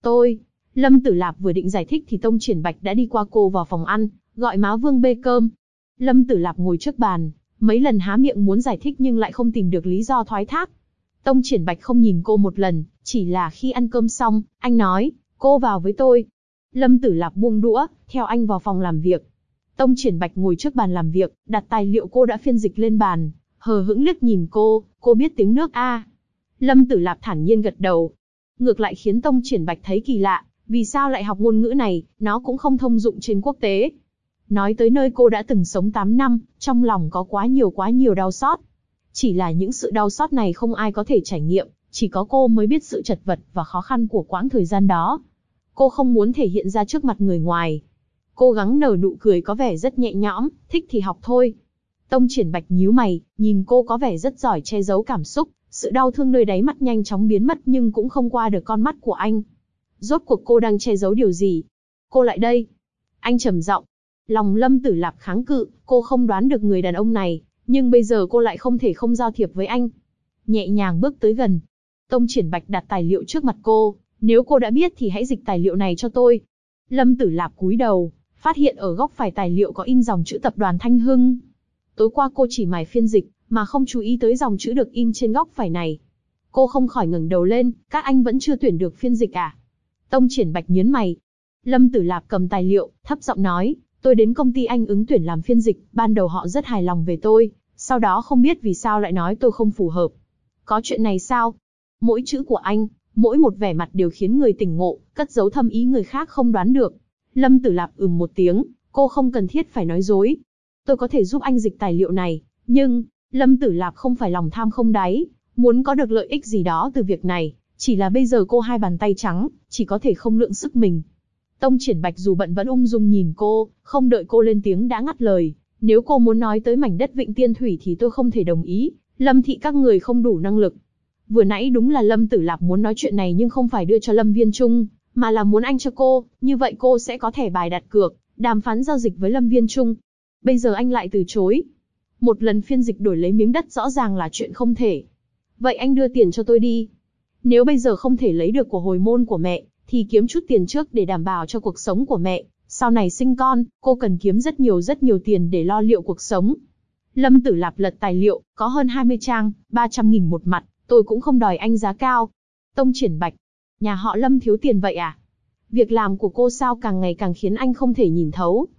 Lâm Tử Lạp vừa định giải thích thì Tông Triển Bạch đã đi qua cô vào phòng ăn, gọi má Vương bê cơm. Lâm Tử Lạp ngồi trước bàn, mấy lần há miệng muốn giải thích nhưng lại không tìm được lý do thoái thác. Tông Triển Bạch không nhìn cô một lần, chỉ là khi ăn cơm xong, anh nói, cô vào với tôi. Lâm Tử Lạp buông đũa, theo anh vào phòng làm việc. Tông Triển Bạch ngồi trước bàn làm việc, đặt tài liệu cô đã phiên dịch lên bàn, hờ hững liếc nhìn cô biết tiếng nước a? Lâm Tử Lạp thản nhiên gật đầu. Ngược lại khiến Tông Triển Bạch thấy kỳ lạ, vì sao lại học ngôn ngữ này, nó cũng không thông dụng trên quốc tế. Nói tới nơi cô đã từng sống 8 năm, trong lòng có quá nhiều đau xót. Chỉ là những sự đau xót này không ai có thể trải nghiệm, chỉ có cô mới biết sự chật vật và khó khăn của quãng thời gian đó. Cô không muốn thể hiện ra trước mặt người ngoài. Cố gắng nở nụ cười có vẻ rất nhẹ nhõm, thích thì học thôi. Tông Triển Bạch nhíu mày, nhìn cô có vẻ rất giỏi che giấu cảm xúc, sự đau thương nơi đáy mắt nhanh chóng biến mất nhưng cũng không qua được con mắt của anh. Rốt cuộc cô đang che giấu điều gì? Cô lại đây. Anh trầm giọng. Lòng Lâm Tử Lạp kháng cự, cô không đoán được người đàn ông này, nhưng bây giờ cô lại không thể không giao thiệp với anh. Nhẹ nhàng bước tới gần. Tông Triển Bạch đặt tài liệu trước mặt cô, nếu cô đã biết thì hãy dịch tài liệu này cho tôi. Lâm Tử Lạp cúi đầu, phát hiện ở góc phải tài liệu có in dòng chữ Tập đoàn Thanh Hưng. Tối qua cô chỉ mải phiên dịch, mà không chú ý tới dòng chữ được in trên góc phải này. Cô không khỏi ngẩng đầu lên, các anh vẫn chưa tuyển được phiên dịch à? Tông Triển Bạch nhướng mày. Lâm Tử Lạp cầm tài liệu, thấp giọng nói, tôi đến công ty anh ứng tuyển làm phiên dịch, ban đầu họ rất hài lòng về tôi, sau đó không biết vì sao lại nói tôi không phù hợp. Có chuyện này sao? Mỗi chữ của anh, mỗi một vẻ mặt đều khiến người tỉnh ngộ, cất giấu thâm ý người khác không đoán được. Lâm Tử Lạp một tiếng, cô không cần thiết phải nói dối. Tôi có thể giúp anh dịch tài liệu này, nhưng, Lâm Tử Lạp không phải lòng tham không đáy, muốn có được lợi ích gì đó từ việc này, chỉ là bây giờ cô hai bàn tay trắng, chỉ có thể không lượng sức mình. Tông Triển Bạch dù bận vẫn ung dung nhìn cô, không đợi cô lên tiếng đã ngắt lời, nếu cô muốn nói tới mảnh đất Vịnh Tiên Thủy thì tôi không thể đồng ý, Lâm thị các người không đủ năng lực. Vừa nãy đúng là Lâm Tử Lạp muốn nói chuyện này nhưng không phải đưa cho Lâm Viên Trung, mà là muốn anh cho cô, như vậy cô sẽ có thẻ bài đặt cược, đàm phán giao dịch với Lâm Viên Trung. Bây giờ anh lại từ chối. Một lần phiên dịch đổi lấy miếng đất rõ ràng là chuyện không thể. Vậy anh đưa tiền cho tôi đi. Nếu bây giờ không thể lấy được của hồi môn của mẹ, thì kiếm chút tiền trước để đảm bảo cho cuộc sống của mẹ. Sau này sinh con, cô cần kiếm rất nhiều tiền để lo liệu cuộc sống. Lâm Tử Lạp lật tài liệu, có hơn 20 trang, 300.000 một mặt, tôi cũng không đòi anh giá cao. Tông Triển Bạch, nhà họ Lâm thiếu tiền vậy à? Việc làm của cô sao càng ngày càng khiến anh không thể nhìn thấu.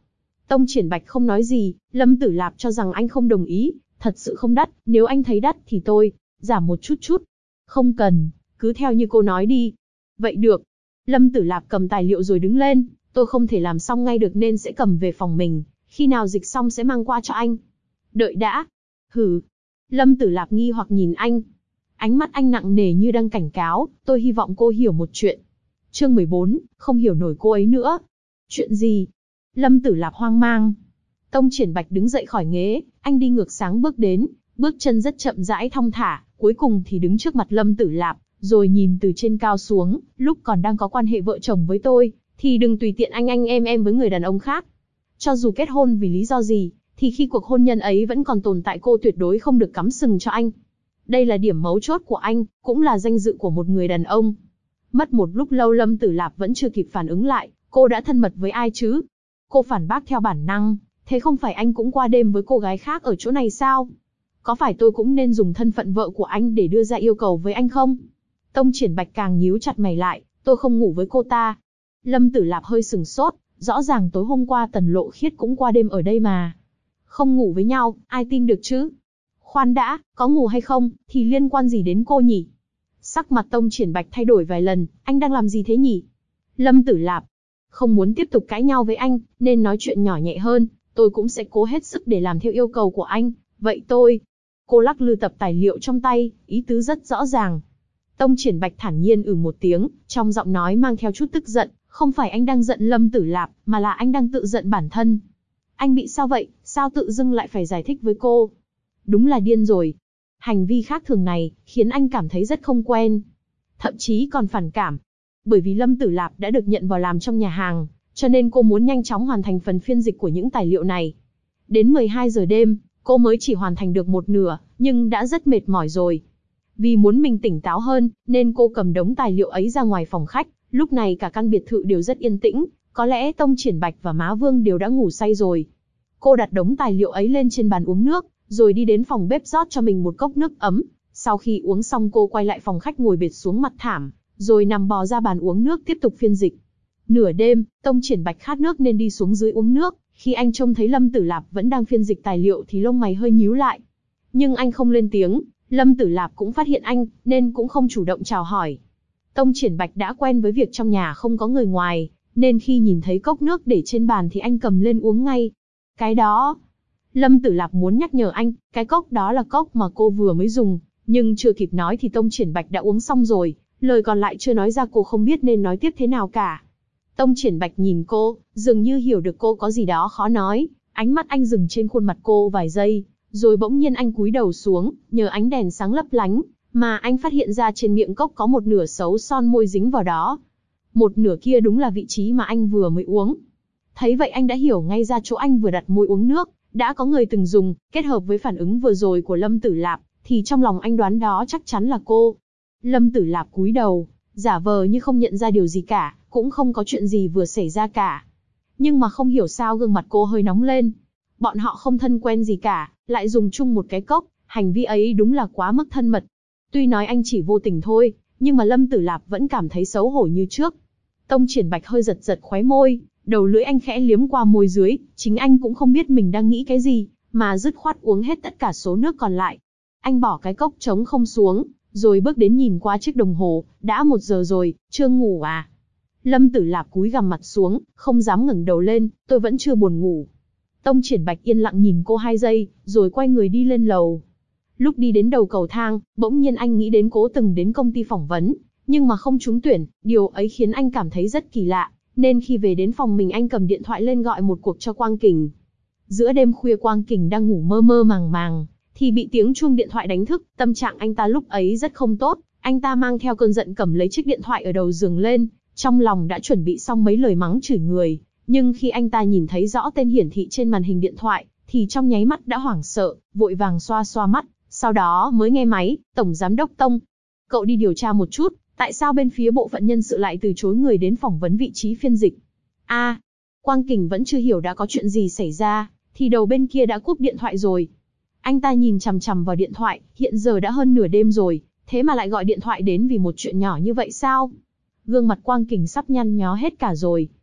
Tông Triển Bạch không nói gì, Lâm Tử Lạp cho rằng anh không đồng ý, thật sự không đắt, nếu anh thấy đắt thì tôi giảm một chút. Không cần, cứ theo như cô nói đi. Vậy được. Lâm Tử Lạp cầm tài liệu rồi đứng lên, tôi không thể làm xong ngay được nên sẽ cầm về phòng mình, khi nào dịch xong sẽ mang qua cho anh. Đợi đã. Hừ. Lâm Tử Lạp nghi hoặc nhìn anh. Ánh mắt anh nặng nề như đang cảnh cáo, tôi hy vọng cô hiểu một chuyện. Chương 14, không hiểu nổi cô ấy nữa. Chuyện gì? Lâm Tử Lạp hoang mang. Tông Triển Bạch đứng dậy khỏi ghế, anh đi ngược sáng bước đến, bước chân rất chậm rãi thong thả, cuối cùng thì đứng trước mặt Lâm Tử Lạp, rồi nhìn từ trên cao xuống, lúc còn đang có quan hệ vợ chồng với tôi, thì đừng tùy tiện anh em với người đàn ông khác. Cho dù kết hôn vì lý do gì, thì khi cuộc hôn nhân ấy vẫn còn tồn tại cô tuyệt đối không được cắm sừng cho anh. Đây là điểm mấu chốt của anh, cũng là danh dự của một người đàn ông. Mất một lúc lâu Lâm Tử Lạp vẫn chưa kịp phản ứng lại, cô đã thân mật với ai chứ? Cô phản bác theo bản năng, thế không phải anh cũng qua đêm với cô gái khác ở chỗ này sao? Có phải tôi cũng nên dùng thân phận vợ của anh để đưa ra yêu cầu với anh không? Tông Triển Bạch càng nhíu chặt mày lại, tôi không ngủ với cô ta. Lâm Tử Lạp hơi sừng sốt, rõ ràng tối hôm qua Tần Lộ Khiết cũng qua đêm ở đây mà. Không ngủ với nhau, ai tin được chứ? Khoan đã, có ngủ hay không, thì liên quan gì đến cô nhỉ? Sắc mặt Tông Triển Bạch thay đổi vài lần, anh đang làm gì thế nhỉ? Lâm Tử Lạp, không muốn tiếp tục cãi nhau với anh, nên nói chuyện nhỏ nhẹ hơn, tôi cũng sẽ cố hết sức để làm theo yêu cầu của anh, vậy tôi... Cô lắc lư tập tài liệu trong tay, ý tứ rất rõ ràng. Tông Triển Bạch thản nhiên một tiếng, trong giọng nói mang theo chút tức giận, không phải anh đang giận Lâm Tử Lạp, mà là anh đang tự giận bản thân. Anh bị sao vậy, sao tự dưng lại phải giải thích với cô? Đúng là điên rồi. Hành vi khác thường này, khiến anh cảm thấy rất không quen. Thậm chí còn phản cảm. Bởi vì Lâm Tử Lạp đã được nhận vào làm trong nhà hàng, cho nên cô muốn nhanh chóng hoàn thành phần phiên dịch của những tài liệu này. Đến 12 giờ đêm, cô mới chỉ hoàn thành được một nửa, nhưng đã rất mệt mỏi rồi. Vì muốn mình tỉnh táo hơn, nên cô cầm đống tài liệu ấy ra ngoài phòng khách, lúc này cả căn biệt thự đều rất yên tĩnh, có lẽ Tông Triển Bạch và Má Vương đều đã ngủ say rồi. Cô đặt đống tài liệu ấy lên trên bàn uống nước, rồi đi đến phòng bếp rót cho mình một cốc nước ấm. Sau khi uống xong cô quay lại phòng khách ngồi bệt xuống mặt thảm, rồi nằm bò ra bàn uống nước tiếp tục phiên dịch. Nửa đêm, Tông Triển Bạch khát nước nên đi xuống dưới uống nước, khi anh trông thấy Lâm Tử Lạp vẫn đang phiên dịch tài liệu thì lông mày hơi nhíu lại. Nhưng anh không lên tiếng, Lâm Tử Lạp cũng phát hiện anh, nên cũng không chủ động chào hỏi. Tông Triển Bạch đã quen với việc trong nhà không có người ngoài, nên khi nhìn thấy cốc nước để trên bàn thì anh cầm lên uống ngay. Cái đó... Lâm Tử Lạp muốn nhắc nhở anh, cái cốc đó là cốc mà cô vừa mới dùng, nhưng chưa kịp nói thì Tông Triển Bạch đã uống xong rồi, lời còn lại chưa nói ra cô không biết nên nói tiếp thế nào cả. Tông Triển Bạch nhìn cô, dường như hiểu được cô có gì đó khó nói, ánh mắt anh dừng trên khuôn mặt cô vài giây, rồi bỗng nhiên anh cúi đầu xuống, nhờ ánh đèn sáng lấp lánh, mà anh phát hiện ra trên miệng cốc có một nửa xấu son môi dính vào đó. Một nửa kia đúng là vị trí mà anh vừa mới uống. Thấy vậy anh đã hiểu ngay ra chỗ anh vừa đặt môi uống nước, đã có người từng dùng, kết hợp với phản ứng vừa rồi của Lâm Tử Lạp, thì trong lòng anh đoán đó chắc chắn là cô. Lâm Tử Lạp cúi đầu, giả vờ như không nhận ra điều gì cả, cũng không có chuyện gì vừa xảy ra cả. Nhưng mà không hiểu sao gương mặt cô hơi nóng lên. Bọn họ không thân quen gì cả, lại dùng chung một cái cốc, hành vi ấy đúng là quá mức thân mật. Tuy nói anh chỉ vô tình thôi, nhưng mà Lâm Tử Lạp vẫn cảm thấy xấu hổ như trước. Tông Triển Bạch hơi giật giật khóe môi, đầu lưỡi anh khẽ liếm qua môi dưới, chính anh cũng không biết mình đang nghĩ cái gì, mà dứt khoát uống hết tất cả số nước còn lại. Anh bỏ cái cốc trống không xuống, rồi bước đến nhìn qua chiếc đồng hồ, đã 1 giờ rồi, chưa ngủ à? Lâm Tử Lạp cúi gằm mặt xuống, không dám ngẩng đầu lên, tôi vẫn chưa buồn ngủ. Tông Triển Bạch yên lặng nhìn cô 2 giây, rồi quay người đi lên lầu. Lúc đi đến đầu cầu thang, bỗng nhiên anh nghĩ đến cô từng đến công ty phỏng vấn, nhưng mà không trúng tuyển, điều ấy khiến anh cảm thấy rất kỳ lạ, nên khi về đến phòng mình anh cầm điện thoại lên gọi một cuộc cho Quang Kình. Giữa đêm khuya Quang Kình đang ngủ mơ mơ màng màng, thì bị tiếng chuông điện thoại đánh thức, tâm trạng anh ta lúc ấy rất không tốt, anh ta mang theo cơn giận cầm lấy chiếc điện thoại ở đầu giường lên, trong lòng đã chuẩn bị xong mấy lời mắng chửi người, nhưng khi anh ta nhìn thấy rõ tên hiển thị trên màn hình điện thoại, thì trong nháy mắt đã hoảng sợ, vội vàng xoa xoa mắt, sau đó mới nghe máy, Tổng Giám đốc Tông. Cậu đi điều tra một chút, tại sao bên phía bộ phận nhân sự lại từ chối người đến phỏng vấn vị trí phiên dịch? Quang Kình vẫn chưa hiểu đã có chuyện gì xảy ra, thì đầu bên kia đã cúp điện thoại rồi. Anh ta nhìn chằm chằm vào điện thoại, hiện giờ đã hơn nửa đêm rồi, thế mà lại gọi điện thoại đến vì một chuyện nhỏ như vậy sao? Gương mặt Quang Kình sắp nhăn nhó hết cả rồi.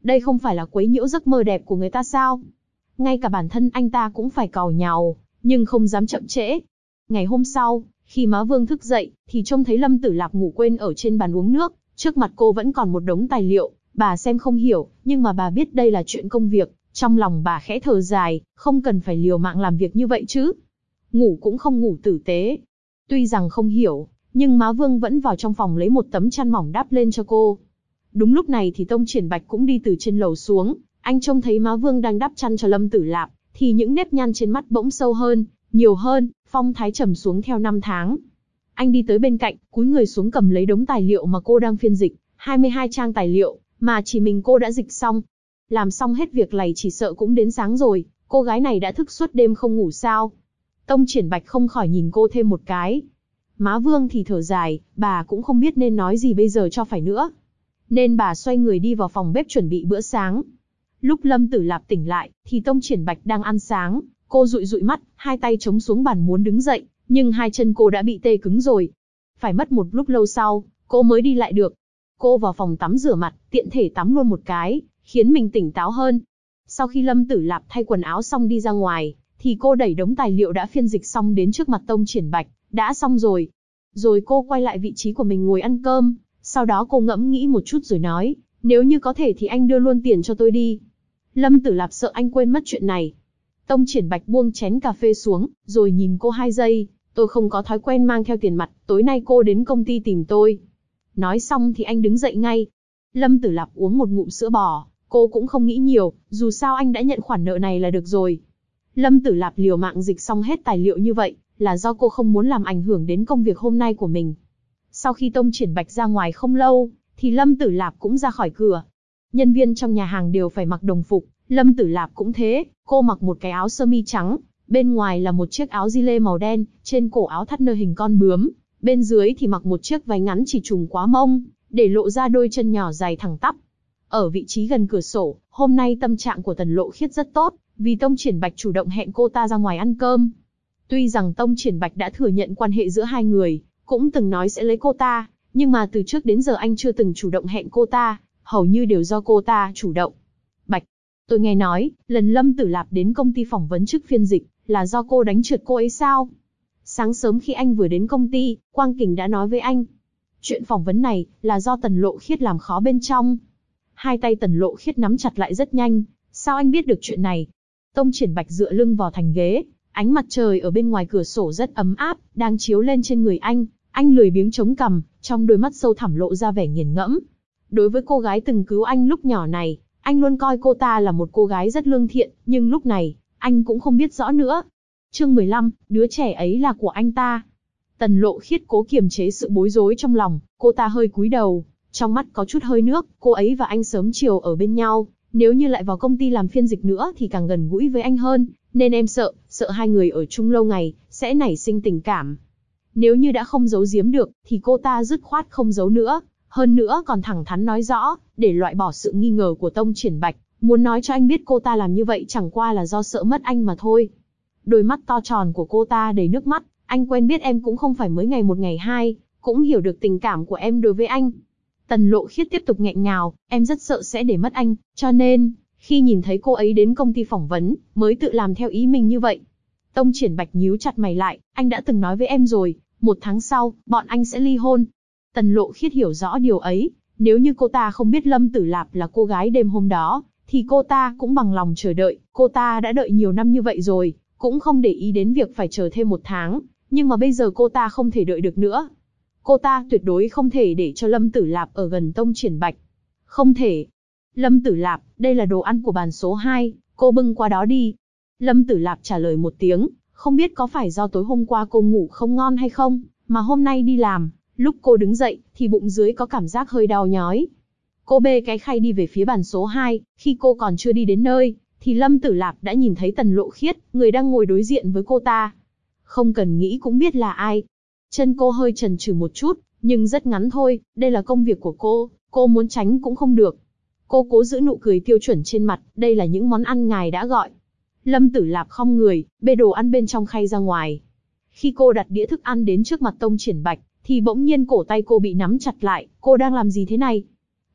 Đây không phải là quấy nhiễu giấc mơ đẹp của người ta sao? Ngay cả bản thân anh ta cũng phải càu nhàu, nhưng không dám chậm trễ. Ngày hôm sau, khi Má Vương thức dậy, thì trông thấy Lâm Tử Lạp ngủ quên ở trên bàn uống nước, trước mặt cô vẫn còn một đống tài liệu, bà xem không hiểu, nhưng mà bà biết đây là chuyện công việc, trong lòng bà khẽ thở dài, không cần phải liều mạng làm việc như vậy chứ. Ngủ cũng không ngủ tử tế. Tuy rằng không hiểu, nhưng Má Vương vẫn vào trong phòng lấy một tấm chăn mỏng đắp lên cho cô. Đúng lúc này thì Tông Triển Bạch cũng đi từ trên lầu xuống, anh trông thấy Má Vương đang đắp chăn cho Lâm Tử Lạp, thì những nếp nhăn trên mắt bỗng sâu hơn, nhiều hơn, phong thái trầm xuống theo năm tháng. Anh đi tới bên cạnh, cúi người xuống cầm lấy đống tài liệu mà cô đang phiên dịch, 22 trang tài liệu, mà chỉ mình cô đã dịch xong. Làm xong hết việc này chỉ sợ cũng đến sáng rồi, cô gái này đã thức suốt đêm không ngủ sao. Tông Triển Bạch không khỏi nhìn cô thêm một cái. Má Vương thì thở dài, bà cũng không biết nên nói gì bây giờ cho phải nữa. Nên bà xoay người đi vào phòng bếp chuẩn bị bữa sáng. Lúc Lâm Tử Lạp tỉnh lại, thì Tông Triển Bạch đang ăn sáng, cô dụi dụi mắt, hai tay chống xuống bàn muốn đứng dậy, nhưng hai chân cô đã bị tê cứng rồi. Phải mất một lúc lâu sau, cô mới đi lại được. Cô vào phòng tắm rửa mặt, tiện thể tắm luôn một cái, khiến mình tỉnh táo hơn. Sau khi Lâm Tử Lạp thay quần áo xong đi ra ngoài, thì cô đẩy đống tài liệu đã phiên dịch xong đến trước mặt Tông Triển Bạch, đã xong rồi. Rồi cô quay lại vị trí của mình ngồi ăn cơm, sau đó cô ngẫm nghĩ một chút rồi nói, nếu như có thể thì anh đưa luôn tiền cho tôi đi. Lâm Tử Lạp sợ anh quên mất chuyện này. Tông Triển Bạch buông chén cà phê xuống, rồi nhìn cô 2 giây, tôi không có thói quen mang theo tiền mặt, tối nay cô đến công ty tìm tôi. Nói xong thì anh đứng dậy ngay. Lâm Tử Lạp uống một ngụm sữa bò, cô cũng không nghĩ nhiều, dù sao anh đã nhận khoản nợ này là được rồi. Lâm Tử Lạp liều mạng dịch xong hết tài liệu như vậy, là do cô không muốn làm ảnh hưởng đến công việc hôm nay của mình. Sau khi Tông Triển Bạch ra ngoài không lâu, thì Lâm Tử Lạp cũng ra khỏi cửa. Nhân viên trong nhà hàng đều phải mặc đồng phục, Lâm Tử Lạp cũng thế, cô mặc một cái áo sơ mi trắng, bên ngoài là một chiếc áo gi-lê màu đen, trên cổ áo thắt nơ hình con bướm, bên dưới thì mặc một chiếc váy ngắn chỉ trùm quá mông, để lộ ra đôi chân nhỏ dài thẳng tắp. Ở vị trí gần cửa sổ, hôm nay tâm trạng của Tần Lộ Khiết rất tốt, vì Tông Triển Bạch chủ động hẹn cô ta ra ngoài ăn cơm. Tuy rằng Tông Triển Bạch đã thừa nhận quan hệ giữa hai người, cũng từng nói sẽ lấy cô ta, nhưng mà từ trước đến giờ anh chưa từng chủ động hẹn cô ta, hầu như đều do cô ta chủ động. Bạch, tôi nghe nói, lần Lâm Tử Lạp đến công ty phỏng vấn chức phiên dịch, là do cô đánh trượt cô ấy sao? Sáng sớm khi anh vừa đến công ty, Quang Kình đã nói với anh. Chuyện phỏng vấn này, là do Tần Lộ Khiết làm khó bên trong. Hai tay Tần Lộ Khiết nắm chặt lại rất nhanh, sao anh biết được chuyện này? Tông Triển Bạch dựa lưng vào thành ghế, ánh mặt trời ở bên ngoài cửa sổ rất ấm áp, đang chiếu lên trên người anh lười biếng chống cằm, trong đôi mắt sâu thẳm lộ ra vẻ nghiền ngẫm. Đối với cô gái từng cứu anh lúc nhỏ này, anh luôn coi cô ta là một cô gái rất lương thiện, nhưng lúc này, anh cũng không biết rõ nữa. Chương 15, đứa trẻ ấy là của anh ta. Tần Lộ Khiết cố kiềm chế sự bối rối trong lòng, cô ta hơi cúi đầu, trong mắt có chút hơi nước, cô ấy và anh sớm chiều ở bên nhau, nếu như lại vào công ty làm phiên dịch nữa thì càng gần gũi với anh hơn, nên em sợ hai người ở chung lâu ngày, sẽ nảy sinh tình cảm. Nếu như đã không giấu giếm được, thì cô ta dứt khoát không giấu nữa, hơn nữa còn thẳng thắn nói rõ, để loại bỏ sự nghi ngờ của Tông Triển Bạch, muốn nói cho anh biết cô ta làm như vậy chẳng qua là do sợ mất anh mà thôi. Đôi mắt to tròn của cô ta đầy nước mắt, anh quen biết em cũng không phải mới ngày một ngày hai, cũng hiểu được tình cảm của em đối với anh. Tần Lộ Khiết tiếp tục nghẹn ngào, em rất sợ sẽ để mất anh, cho nên, khi nhìn thấy cô ấy đến công ty phỏng vấn, mới tự làm theo ý mình như vậy. Tông Triển Bạch nhíu chặt mày lại, anh đã từng nói với em rồi, 1 tháng sau, bọn anh sẽ ly hôn. Tần Lộ Khiết hiểu rõ điều ấy, nếu như cô ta không biết Lâm Tử Lạp là cô gái đêm hôm đó, thì cô ta cũng bằng lòng chờ đợi, cô ta đã đợi nhiều năm như vậy rồi, cũng không để ý đến việc phải chờ thêm 1 tháng, nhưng mà bây giờ cô ta không thể đợi được nữa. Cô ta tuyệt đối không thể để cho Lâm Tử Lạp ở gần Tông Triển Bạch. Không thể. Lâm Tử Lạp, đây là đồ ăn của bàn số 2, cô bưng qua đó đi. Lâm Tử Lạp trả lời một tiếng, không biết có phải do tối hôm qua cô ngủ không ngon hay không, mà hôm nay đi làm, lúc cô đứng dậy, thì bụng dưới có cảm giác hơi đau nhói. Cô bê cái khay đi về phía bàn số 2, khi cô còn chưa đi đến nơi, thì Lâm Tử Lạp đã nhìn thấy Tần Lộ Khiết, người đang ngồi đối diện với cô ta. Không cần nghĩ cũng biết là ai. Chân cô hơi chần chừ một chút, nhưng rất ngắn thôi, đây là công việc của cô muốn tránh cũng không được. Cô cố giữ nụ cười tiêu chuẩn trên mặt, đây là những món ăn ngài đã gọi. Lâm Tử Lạp khom người, bê đồ ăn bên trong khay ra ngoài. Khi cô đặt đĩa thức ăn đến trước mặt Tông Triển Bạch, thì bỗng nhiên cổ tay cô bị nắm chặt lại, cô đang làm gì thế này?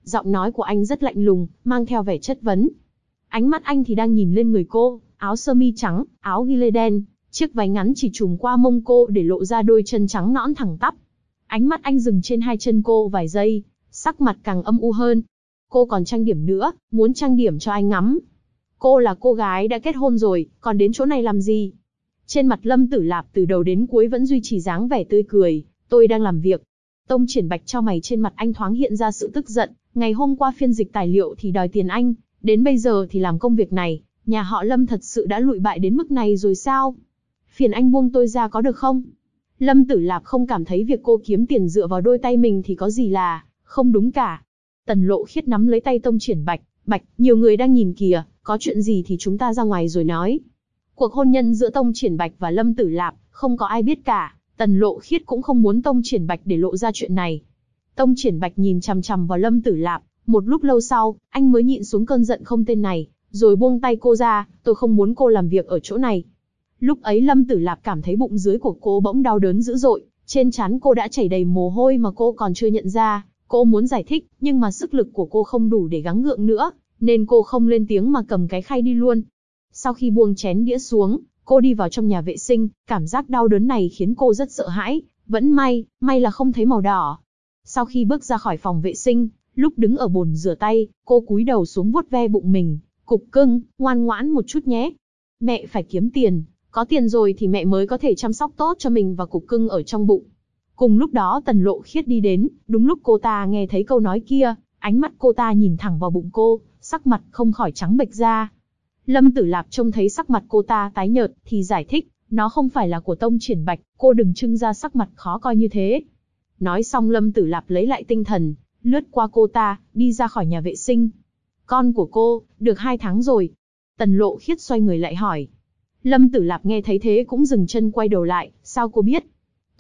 Giọng nói của anh rất lạnh lùng, mang theo vẻ chất vấn. Ánh mắt anh thì đang nhìn lên người cô, áo sơ mi trắng, áo ghi lê đen, chiếc váy ngắn chỉ trùm qua mông cô để lộ ra đôi chân trắng nõn thẳng tắp. Ánh mắt anh dừng trên hai chân cô vài giây, sắc mặt càng âm u hơn. Cô còn trang điểm nữa, muốn trang điểm cho anh ngắm. Cô là cô gái đã kết hôn rồi, còn đến chỗ này làm gì? Trên mặt Lâm Tử Lạp từ đầu đến cuối vẫn duy trì dáng vẻ tươi cười. Tôi đang làm việc. Tông Triển Bạch chau mày, trên mặt anh thoáng hiện ra sự tức giận. Ngày hôm qua phiên dịch tài liệu thì đòi tiền anh, đến bây giờ thì làm công việc này. Nhà họ Lâm thật sự đã lụi bại đến mức này rồi sao? Phiền anh buông tôi ra có được không? Lâm Tử Lạp không cảm thấy việc cô kiếm tiền dựa vào đôi tay mình thì có gì là không đúng cả. Tần Lộ Khiết nắm lấy tay Tông Triển Bạch. Bạch, nhiều người đang nhìn kìa, có chuyện gì thì chúng ta ra ngoài rồi nói. Cuộc hôn nhân giữa Tông Triển Bạch và Lâm Tử Lạp, không có ai biết cả. Tần Lộ Khiết cũng không muốn Tông Triển Bạch để lộ ra chuyện này. Tông Triển Bạch nhìn chằm chằm vào Lâm Tử Lạp, một lúc lâu sau, anh mới nhịn xuống cơn giận không tên này, rồi buông tay cô ra, tôi không muốn cô làm việc ở chỗ này. Lúc ấy Lâm Tử Lạp cảm thấy bụng dưới của cô bỗng đau đớn dữ dội, trên trán cô đã chảy đầy mồ hôi mà cô còn chưa nhận ra. Cô muốn giải thích, nhưng mà sức lực của cô không đủ để gắng gượng nữa, nên cô không lên tiếng mà cầm cái khay đi luôn. Sau khi buông chén đĩa xuống, cô đi vào trong nhà vệ sinh, cảm giác đau đớn này khiến cô rất sợ hãi, vẫn may là không thấy màu đỏ. Sau khi bước ra khỏi phòng vệ sinh, lúc đứng ở bồn rửa tay, cô cúi đầu xuống vuốt ve bụng mình, cục cưng, ngoan ngoãn một chút nhé. Mẹ phải kiếm tiền, có tiền rồi thì mẹ mới có thể chăm sóc tốt cho mình và cục cưng ở trong bụng. Cùng lúc đó Tần Lộ Khiết đi đến, đúng lúc cô ta nghe thấy câu nói kia, ánh mắt cô ta nhìn thẳng vào bụng cô, sắc mặt không khỏi trắng bệch ra. Lâm Tử Lạp trông thấy sắc mặt cô ta tái nhợt, thì giải thích, nó không phải là của Tông Triển Bạch, cô đừng trưng ra sắc mặt khó coi như thế. Nói xong Lâm Tử Lạp lấy lại tinh thần, lướt qua cô ta, đi ra khỏi nhà vệ sinh. Con của cô, được 2 tháng rồi. Tần Lộ Khiết xoay người lại hỏi. Lâm Tử Lạp nghe thấy thế cũng dừng chân quay đầu lại, sao cô biết?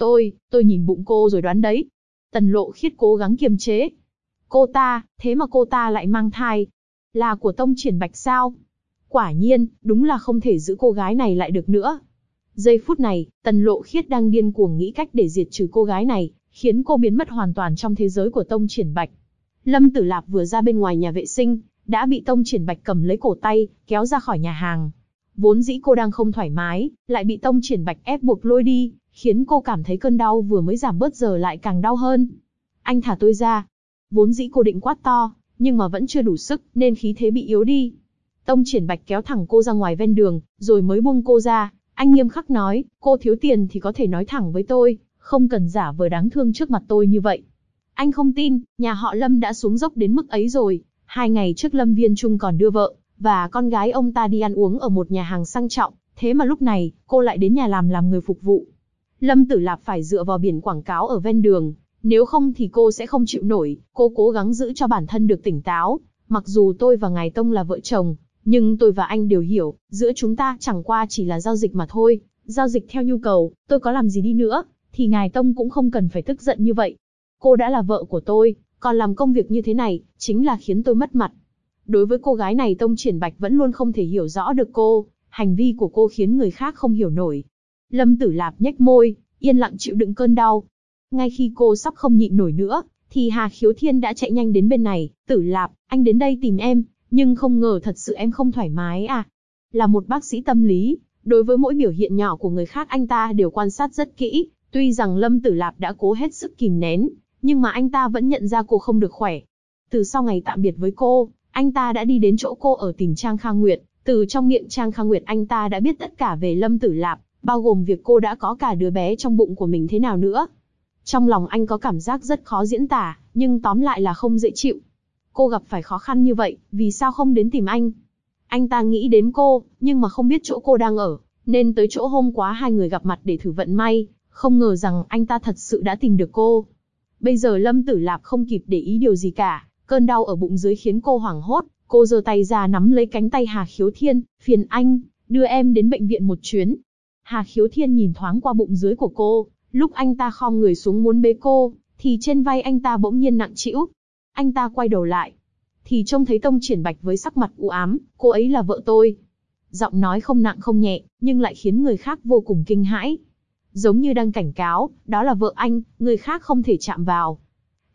Tôi nhìn bụng cô rồi đoán đấy. Tần Lộ Khiết cố gắng kiềm chế. Cô ta, thế mà cô ta lại mang thai. Là của Tông Triển Bạch sao? Quả nhiên, đúng là không thể giữ cô gái này lại được nữa. Giây phút này, Tần Lộ Khiết đang điên cuồng nghĩ cách để diệt trừ cô gái này, khiến cô biến mất hoàn toàn trong thế giới của Tông Triển Bạch. Lâm Tử Lạp vừa ra bên ngoài nhà vệ sinh, đã bị Tông Triển Bạch cầm lấy cổ tay, kéo ra khỏi nhà hàng. Vốn dĩ cô đang không thoải mái, lại bị Tông Triển Bạch ép buộc lôi đi, khiến cô cảm thấy cơn đau vừa mới giảm bớt giờ lại càng đau hơn. Anh thả tôi ra. Vốn dĩ cô định quát to, nhưng mà vẫn chưa đủ sức, nên khí thế bị yếu đi. Tông Triển Bạch kéo thẳng cô ra ngoài ven đường, rồi mới buông cô ra. Anh nghiêm khắc nói, cô thiếu tiền thì có thể nói thẳng với tôi, không cần giả vờ đáng thương trước mặt tôi như vậy. Anh không tin, nhà họ Lâm đã xuống dốc đến mức ấy rồi. 2 ngày trước Lâm Viên Trung còn đưa vợ và con gái ông ta đi ăn uống ở một nhà hàng sang trọng, thế mà lúc này, cô lại đến nhà làm người phục vụ. Lâm Tử Lạp phải dựa vào biển quảng cáo ở ven đường, nếu không thì cô sẽ không chịu nổi. Cô cố gắng giữ cho bản thân được tỉnh táo. Mặc dù tôi và ngài Tông là vợ chồng, nhưng tôi và anh đều hiểu, giữa chúng ta chẳng qua chỉ là giao dịch mà thôi, giao dịch theo nhu cầu. Tôi có làm gì đi nữa, thì ngài Tông cũng không cần phải tức giận như vậy. Cô đã là vợ của tôi, còn làm công việc như thế này, chính là khiến tôi mất mặt. Đối với cô gái này Tông Triển Bạch vẫn luôn không thể hiểu rõ được cô, hành vi của cô khiến người khác không hiểu nổi. Lâm Tử Lạp nhếch môi, yên lặng chịu đựng cơn đau. Ngay khi cô sắp không nhịn nổi nữa, thì Hà Khiếu Thiên đã chạy nhanh đến bên này. Tử Lạp, anh đến đây tìm em, nhưng không ngờ thật sự em không thoải mái à? Là một bác sĩ tâm lý, đối với mỗi biểu hiện nhỏ của người khác anh ta đều quan sát rất kỹ. Tuy rằng Lâm Tử Lạp đã cố hết sức kìm nén, nhưng mà anh ta vẫn nhận ra cô không được khỏe. Từ sau ngày tạm biệt với cô, anh ta đã đi đến chỗ cô ở tìm Trang Kha Nguyệt. Từ trong miệng Trang Kha Nguyệt anh ta đã biết tất cả về Lâm Tử Lạp, bao gồm việc cô đã có cả đứa bé trong bụng của mình thế nào nữa. Trong lòng anh có cảm giác rất khó diễn tả, nhưng tóm lại là không dễ chịu. Cô gặp phải khó khăn như vậy, vì sao không đến tìm anh? Anh ta nghĩ đến cô, nhưng mà không biết chỗ cô đang ở, nên tới chỗ hôm qua 2 người gặp mặt để thử vận may, không ngờ rằng anh ta thật sự đã tìm được cô. Bây giờ Lâm Tử Lạp không kịp để ý điều gì cả, cơn đau ở bụng dưới khiến cô hoảng hốt, cô giơ tay ra nắm lấy cánh tay Hà Khiếu Thiên, phiền anh, đưa em đến bệnh viện một chuyến. Hà Khiếu Thiên nhìn thoáng qua bụng dưới của cô, lúc anh ta khom người xuống muốn bế cô, thì trên vai anh ta bỗng nhiên nặng trĩu. Anh ta quay đầu lại, thì trông thấy Tông Triển Bạch với sắc mặt u ám, cô ấy là vợ tôi. Giọng nói không nặng không nhẹ, nhưng lại khiến người khác vô cùng kinh hãi. Giống như đang cảnh cáo, đó là vợ anh, người khác không thể chạm vào.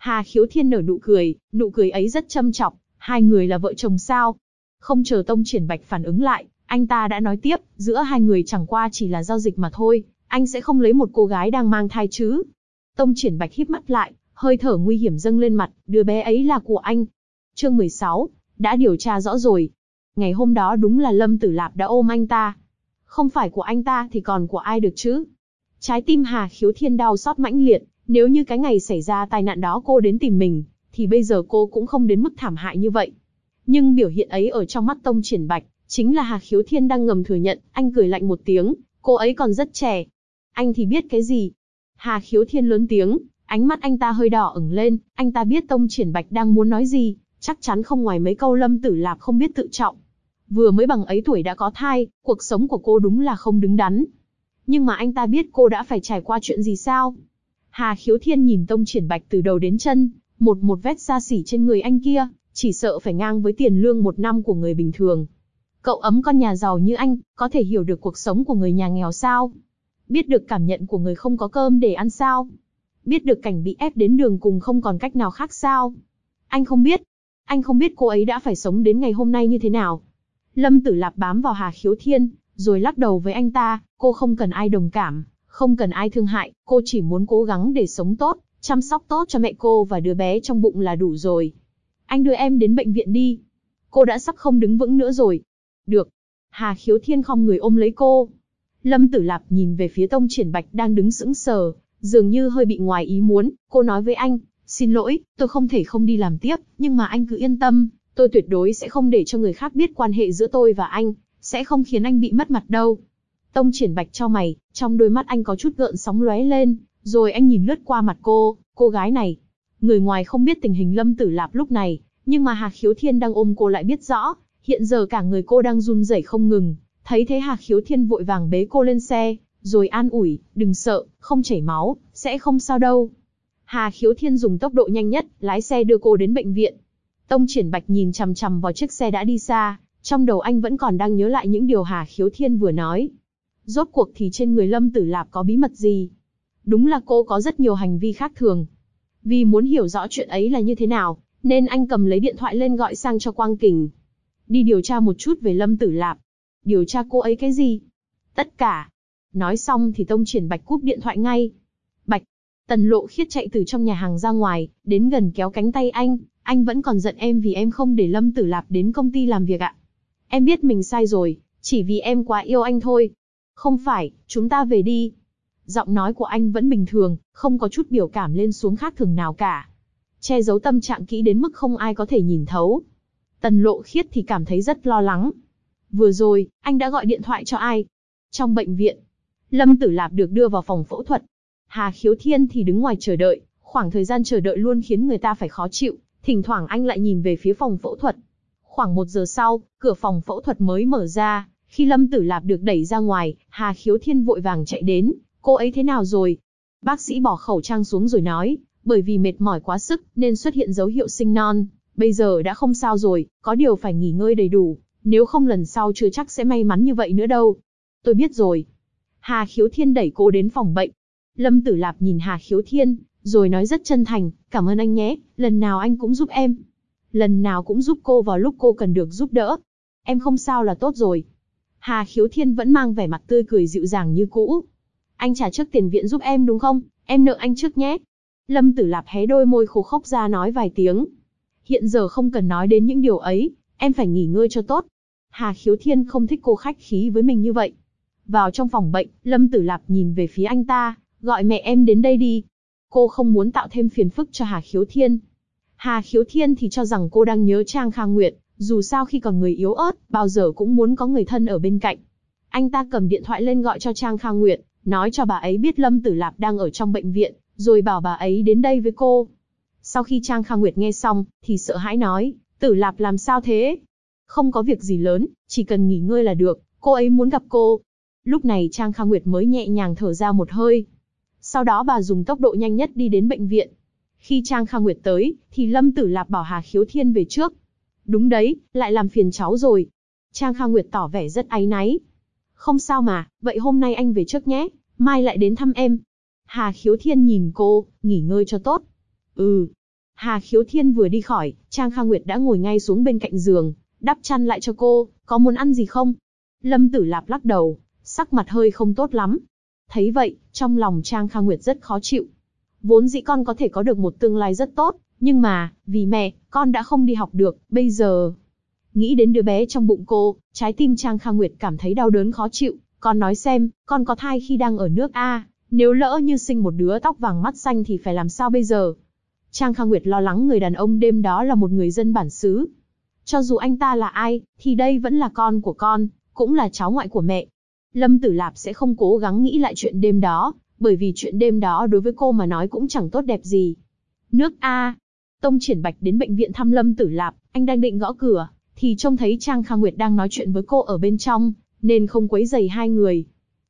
Hà Khiếu Thiên nở nụ cười ấy rất châm chọc, hai người là vợ chồng sao? Không chờ Tông Triển Bạch phản ứng lại, anh ta đã nói tiếp, giữa hai người chẳng qua chỉ là giao dịch mà thôi, anh sẽ không lấy một cô gái đang mang thai chứ. Tông Triển Bạch híp mắt lại, hơi thở nguy hiểm dâng lên mặt, đứa bé ấy là của anh. Chương 16, đã điều tra rõ rồi. Ngày hôm đó đúng là Lâm Tử Lạp đã ôm anh ta. Không phải của anh ta thì còn của ai được chứ? Trái tim Hà Khiếu Thiên đau xót mãnh liệt, nếu như cái ngày xảy ra tai nạn đó cô đến tìm mình, thì bây giờ cô cũng không đến mức thảm hại như vậy. Nhưng biểu hiện ấy ở trong mắt Tông Triển Bạch, chính là Hà Khiếu Thiên đang ngầm thừa nhận. Anh cười lạnh một tiếng, cô ấy còn rất trẻ. Anh thì biết cái gì? Hà Khiếu Thiên lớn tiếng, ánh mắt anh ta hơi đỏ ửng lên, anh ta biết Tông Triển Bạch đang muốn nói gì, chắc chắn không ngoài mấy câu Lâm Tử Lạp không biết tự trọng. Vừa mới bằng ấy tuổi đã có thai, cuộc sống của cô đúng là không đứng đắn. Nhưng mà anh ta biết cô đã phải trải qua chuyện gì sao? Hà Khiếu Thiên nhìn Tông Triển Bạch từ đầu đến chân, một vết xa xỉ trên người anh kia, chỉ sợ phải ngang với tiền lương 1 năm của người bình thường. Cậu ấm con nhà giàu như anh, có thể hiểu được cuộc sống của người nhà nghèo sao? Biết được cảm nhận của người không có cơm để ăn sao? Biết được cảnh bị ép đến đường cùng không còn cách nào khác sao? Anh không biết. Anh không biết cô ấy đã phải sống đến ngày hôm nay như thế nào. Lâm Tử Lạp bám vào Hà Khiếu Thiên, rồi lắc đầu với anh ta, cô không cần ai đồng cảm, không cần ai thương hại, cô chỉ muốn cố gắng để sống tốt, chăm sóc tốt cho mẹ cô và đứa bé trong bụng là đủ rồi. Anh đưa em đến bệnh viện đi. Cô đã sắp không đứng vững nữa rồi. Được. Hà Khiếu Thiên khom người ôm lấy cô. Lâm Tử Lạp nhìn về phía Tông Triển Bạch đang đứng sững sờ, dường như hơi bị ngoài ý muốn. Cô nói với anh, xin lỗi, tôi không thể không đi làm tiếp, nhưng mà anh cứ yên tâm, tôi tuyệt đối sẽ không để cho người khác biết quan hệ giữa tôi và anh, sẽ không khiến anh bị mất mặt đâu. Tông Triển Bạch chau mày, trong đôi mắt anh có chút gợn sóng lóe lên, rồi anh nhìn lướt qua mặt cô gái này. Người ngoài không biết tình hình Lâm Tử Lạp lúc này, nhưng mà Hà Khiếu Thiên đang ôm cô lại biết rõ, hiện giờ cả người cô đang run rẩy không ngừng. Thấy thế Hà Khiếu Thiên vội vàng bế cô lên xe, rồi an ủi, đừng sợ, không chảy máu, sẽ không sao đâu. Hà Khiếu Thiên dùng tốc độ nhanh nhất, lái xe đưa cô đến bệnh viện. Tông Triển Bạch nhìn chằm chằm vào chiếc xe đã đi xa, trong đầu anh vẫn còn đang nhớ lại những điều Hà Khiếu Thiên vừa nói. Rốt cuộc thì trên người Lâm Tử Lạp có bí mật gì? Đúng là cô có rất nhiều hành vi khác thường. Vì muốn hiểu rõ chuyện ấy là như thế nào, nên anh cầm lấy điện thoại lên gọi sang cho Quang Kình. Đi điều tra một chút về Lâm Tử Lạp. Điều tra cô ấy cái gì? Tất cả. Nói xong thì Tông Triển Bạch cúp điện thoại ngay. Bạch. Tần Lộ Khiết chạy từ trong nhà hàng ra ngoài, đến gần kéo cánh tay anh vẫn còn giận em vì em không để Lâm Tử Lạp đến công ty làm việc ạ. Em biết mình sai rồi, chỉ vì em quá yêu anh thôi. Không phải, chúng ta về đi. Giọng nói của anh vẫn bình thường, không có chút biểu cảm lên xuống khác thường nào cả. Che giấu tâm trạng kỹ đến mức không ai có thể nhìn thấu. Tần Lộ Khiết thì cảm thấy rất lo lắng. Vừa rồi, anh đã gọi điện thoại cho ai? Trong bệnh viện, Lâm Tử Lạp được đưa vào phòng phẫu thuật. Hà Khiếu Thiên thì đứng ngoài chờ đợi, khoảng thời gian chờ đợi luôn khiến người ta phải khó chịu, thỉnh thoảng anh lại nhìn về phía phòng phẫu thuật. Khoảng 1 giờ sau, cửa phòng phẫu thuật mới mở ra, khi Lâm Tử Lạp được đẩy ra ngoài, Hà Khiếu Thiên vội vàng chạy đến, cô ấy thế nào rồi? Bác sĩ bỏ khẩu trang xuống rồi nói, bởi vì mệt mỏi quá sức nên xuất hiện dấu hiệu sinh non, bây giờ đã không sao rồi, có điều phải nghỉ ngơi đầy đủ, nếu không lần sau chưa chắc sẽ may mắn như vậy nữa đâu. Tôi biết rồi. Hà Khiếu Thiên đẩy cô đến phòng bệnh. Lâm Tử Lạp nhìn Hà Khiếu Thiên, rồi nói rất chân thành, cảm ơn anh nhé, lần nào anh cũng giúp em. Lần nào cũng giúp cô vào lúc cô cần được giúp đỡ. Em không sao là tốt rồi. Hà Khiếu Thiên vẫn mang vẻ mặt tươi cười dịu dàng như cũ. Anh trả trước tiền viện giúp em đúng không? Em nợ anh trước nhé. Lâm Tử Lạp hé đôi môi khô khốc ra nói vài tiếng. Hiện giờ không cần nói đến những điều ấy, em phải nghỉ ngơi cho tốt. Hà Khiếu Thiên không thích cô khách khí với mình như vậy. Vào trong phòng bệnh, Lâm Tử Lạp nhìn về phía anh ta, gọi mẹ em đến đây đi. Cô không muốn tạo thêm phiền phức cho Hà Khiếu Thiên. Hà Khiếu Thiên thì cho rằng cô đang nhớ Trang Kha Nguyệt, dù sao khi còn người yếu ớt, bao giờ cũng muốn có người thân ở bên cạnh. Anh ta cầm điện thoại lên gọi cho Trang Kha Nguyệt, nói cho bà ấy biết Lâm Tử Lạp đang ở trong bệnh viện, rồi bảo bà ấy đến đây với cô. Sau khi Trang Kha Nguyệt nghe xong, thì sợ hãi nói, Tử Lạp làm sao thế? Không có việc gì lớn, chỉ cần nghỉ ngơi là được, cô ấy muốn gặp cô. Lúc này Trang Kha Nguyệt mới nhẹ nhàng thở ra một hơi. Sau đó bà dùng tốc độ nhanh nhất đi đến bệnh viện. Khi Trang Kha Nguyệt tới, thì Lâm Tử Lạp bảo Hà Khiếu Thiên về trước. Đúng đấy, lại làm phiền cháu rồi. Trang Kha Nguyệt tỏ vẻ rất áy náy. Không sao mà, vậy hôm nay anh về trước nhé, mai lại đến thăm em. Hà Khiếu Thiên nhìn cô, nghỉ ngơi cho tốt. Ừ. Hà Khiếu Thiên vừa đi khỏi, Trang Kha Nguyệt đã ngồi ngay xuống bên cạnh giường, đắp chăn lại cho cô, có muốn ăn gì không? Lâm Tử Lạp lắc đầu, sắc mặt hơi không tốt lắm. Thấy vậy, trong lòng Trang Kha Nguyệt rất khó chịu. Vốn dĩ con có thể có được một tương lai rất tốt, nhưng mà, vì mẹ, con đã không đi học được, bây giờ... Nghĩ đến đứa bé trong bụng cô, trái tim Trang Kha Nguyệt cảm thấy đau đớn khó chịu. Con nói xem, con có thai khi đang ở nước A, nếu lỡ như sinh một đứa tóc vàng mắt xanh thì phải làm sao bây giờ? Trang Kha Nguyệt lo lắng người đàn ông đêm đó là một người dân bản xứ. Cho dù anh ta là ai, thì đây vẫn là con của con, cũng là cháu ngoại của mẹ. Lâm Tử Lạp sẽ không cố gắng nghĩ lại chuyện đêm đó, bởi vì chuyện đêm đó đối với cô mà nói cũng chẳng tốt đẹp gì. Nước A. Tông Triển Bạch đến bệnh viện thăm Lâm Tử Lạp, anh đang định gõ cửa, thì trông thấy Trang Kha Nguyệt đang nói chuyện với cô ở bên trong, nên không quấy rầy hai người.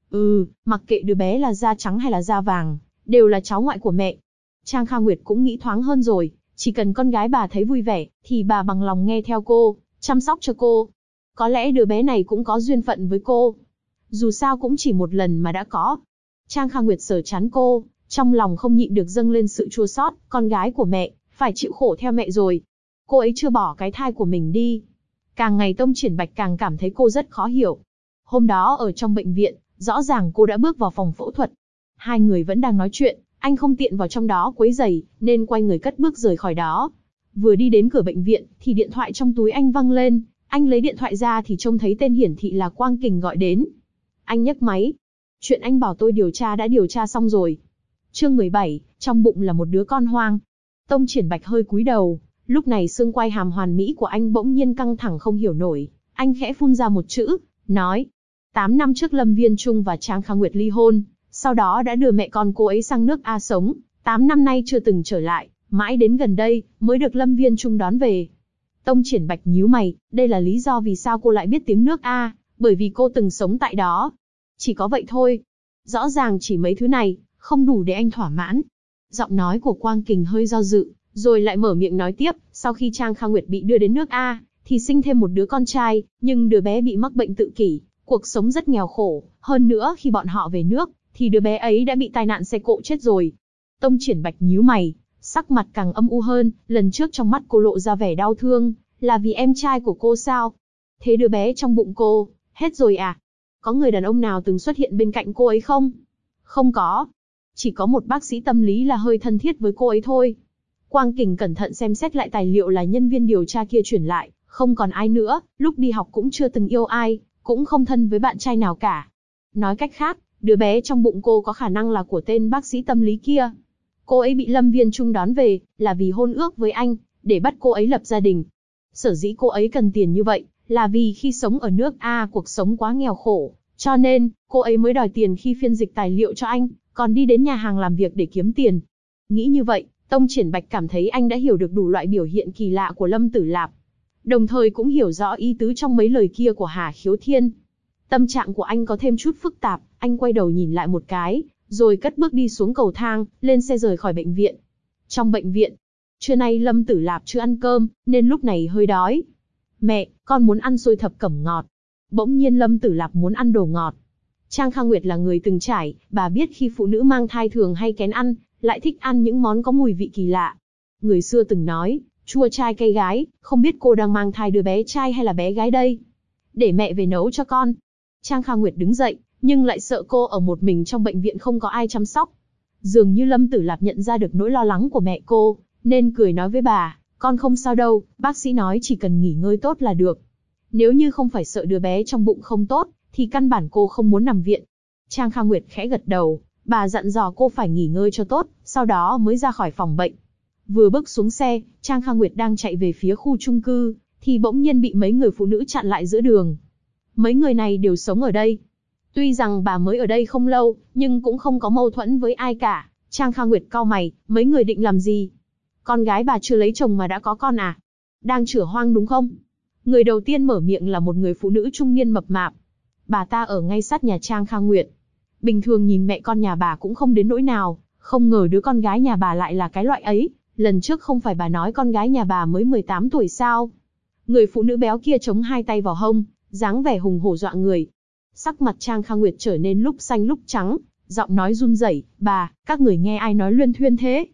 Mặc kệ đứa bé là da trắng hay là da vàng, đều là cháu ngoại của mẹ. Trang Kha Nguyệt cũng nghĩ thoáng hơn rồi, chỉ cần con gái bà thấy vui vẻ, thì bà bằng lòng nghe theo cô, chăm sóc cho cô. Có lẽ đứa bé này cũng có duyên phận với cô. Dù sao cũng chỉ một lần mà đã có. Trang Kha Nguyệt sờ trán cô, trong lòng không nhịn được dâng lên sự chua xót, con gái của mẹ, phải chịu khổ theo mẹ rồi. Cô ấy chưa bỏ cái thai của mình đi. Càng ngày Tông Triển Bạch càng cảm thấy cô rất khó hiểu. Hôm đó ở trong bệnh viện, rõ ràng cô đã bước vào phòng phẫu thuật. Hai người vẫn đang nói chuyện, anh không tiện vào trong đó quấy rầy, nên quay người cất bước rời khỏi đó. Vừa đi đến cửa bệnh viện, thì điện thoại trong túi anh vang lên. Anh lấy điện thoại ra thì trông thấy tên hiển thị là Quang Kình gọi đến. Anh nhấc máy. Chuyện anh bảo tôi điều tra đã điều tra xong rồi. Chương 17, trong bụng là một đứa con hoang. Tông Triển Bạch hơi cúi đầu, lúc này xương quai hàm hoàn mỹ của anh bỗng nhiên căng thẳng không hiểu nổi. Anh khẽ phun ra một chữ, nói. 8 năm trước Lâm Viên Trung và Trang Kha Nguyệt ly hôn, sau đó đã đưa mẹ con cô ấy sang nước A sống, 8 năm nay chưa từng trở lại, mãi đến gần đây mới được Lâm Viên Trung đón về. Tông Triển Bạch nhíu mày, đây là lý do vì sao cô lại biết tiếng nước A, bởi vì cô từng sống tại đó. Chỉ có vậy thôi. Rõ ràng chỉ mấy thứ này, không đủ để anh thỏa mãn. Giọng nói của Quang Kình hơi do dự, rồi lại mở miệng nói tiếp, sau khi Trang Kha Nguyệt bị đưa đến nước A, thì sinh thêm một đứa con trai, nhưng đứa bé bị mắc bệnh tự kỷ, cuộc sống rất nghèo khổ, hơn nữa khi bọn họ về nước, thì đứa bé ấy đã bị tai nạn xe cộ chết rồi. Tông Triển Bạch nhíu mày, sắc mặt càng âm u hơn, lần trước trong mắt cô lộ ra vẻ đau thương, là vì em trai của cô sao? Thế đứa bé trong bụng cô, hết rồi à? Có người đàn ông nào từng xuất hiện bên cạnh cô ấy không? Không có. Chỉ có một bác sĩ tâm lý là hơi thân thiết với cô ấy thôi. Quang Kình cẩn thận xem xét lại tài liệu là nhân viên điều tra kia chuyển lại, không còn ai nữa, lúc đi học cũng chưa từng yêu ai, cũng không thân với bạn trai nào cả. Nói cách khác, đứa bé trong bụng cô có khả năng là của tên bác sĩ tâm lý kia. Cô ấy bị Lâm Viên Trung đón về, là vì hôn ước với anh, để bắt cô ấy lập gia đình. Sở dĩ cô ấy cần tiền như vậy, là vì khi sống ở nước A cuộc sống quá nghèo khổ, cho nên, cô ấy mới đòi tiền khi phiên dịch tài liệu cho anh, còn đi đến nhà hàng làm việc để kiếm tiền. Nghĩ như vậy, Tông Triển Bạch cảm thấy anh đã hiểu được đủ loại biểu hiện kỳ lạ của Lâm Tử Lạp. Đồng thời cũng hiểu rõ ý tứ trong mấy lời kia của Hà Khiếu Thiên. Tâm trạng của anh có thêm chút phức tạp, anh quay đầu nhìn lại một cái, rồi cất bước đi xuống cầu thang, lên xe rời khỏi bệnh viện. Trong bệnh viện, trưa nay Lâm Tử Lạp chưa ăn cơm, nên lúc này hơi đói. Mẹ, con muốn ăn xôi thập cẩm ngọt. Bỗng nhiên Lâm Tử Lạp muốn ăn đồ ngọt. Trang Kha Nguyệt là người từng trải, bà biết khi phụ nữ mang thai thường hay kén ăn, lại thích ăn những món có mùi vị kỳ lạ. Người xưa từng nói, chua trai cay gái, không biết cô đang mang thai đứa bé trai hay là bé gái đây. Để mẹ về nấu cho con. Trang Kha Nguyệt đứng dậy, nhưng lại sợ cô ở một mình trong bệnh viện không có ai chăm sóc. Dường như Lâm Tử Lạp nhận ra được nỗi lo lắng của mẹ cô, nên cười nói với bà, con không sao đâu, bác sĩ nói chỉ cần nghỉ ngơi tốt là được. Nếu như không phải sợ đứa bé trong bụng không tốt, thì căn bản cô không muốn nằm viện. Trang Kha Nguyệt khẽ gật đầu, bà dặn dò cô phải nghỉ ngơi cho tốt, sau đó mới ra khỏi phòng bệnh. Vừa bước xuống xe, Trang Kha Nguyệt đang chạy về phía khu chung cư, thì bỗng nhiên bị mấy người phụ nữ chặn lại giữa đường. Mấy người này đều sống ở đây. Tuy rằng bà mới ở đây không lâu, nhưng cũng không có mâu thuẫn với ai cả. Trang Kha Nguyệt cau mày, mấy người định làm gì? Con gái bà chưa lấy chồng mà đã có con à? Đang chửa hoang đúng không? Người đầu tiên mở miệng là một người phụ nữ trung niên mập mạp. Bà ta ở ngay sát nhà Trang Kha Nguyệt. Bình thường nhìn mẹ con nhà bà cũng không đến nỗi nào, không ngờ đứa con gái nhà bà lại là cái loại ấy. Lần trước không phải bà nói con gái nhà bà mới 18 tuổi sao? Người phụ nữ béo kia chống hai tay vào hông, dáng vẻ hùng hổ dọa người. Sắc mặt Trang Kha Nguyệt trở nên lúc xanh lúc trắng, giọng nói run rẩy, bà, các người nghe ai nói luyên thuyên thế?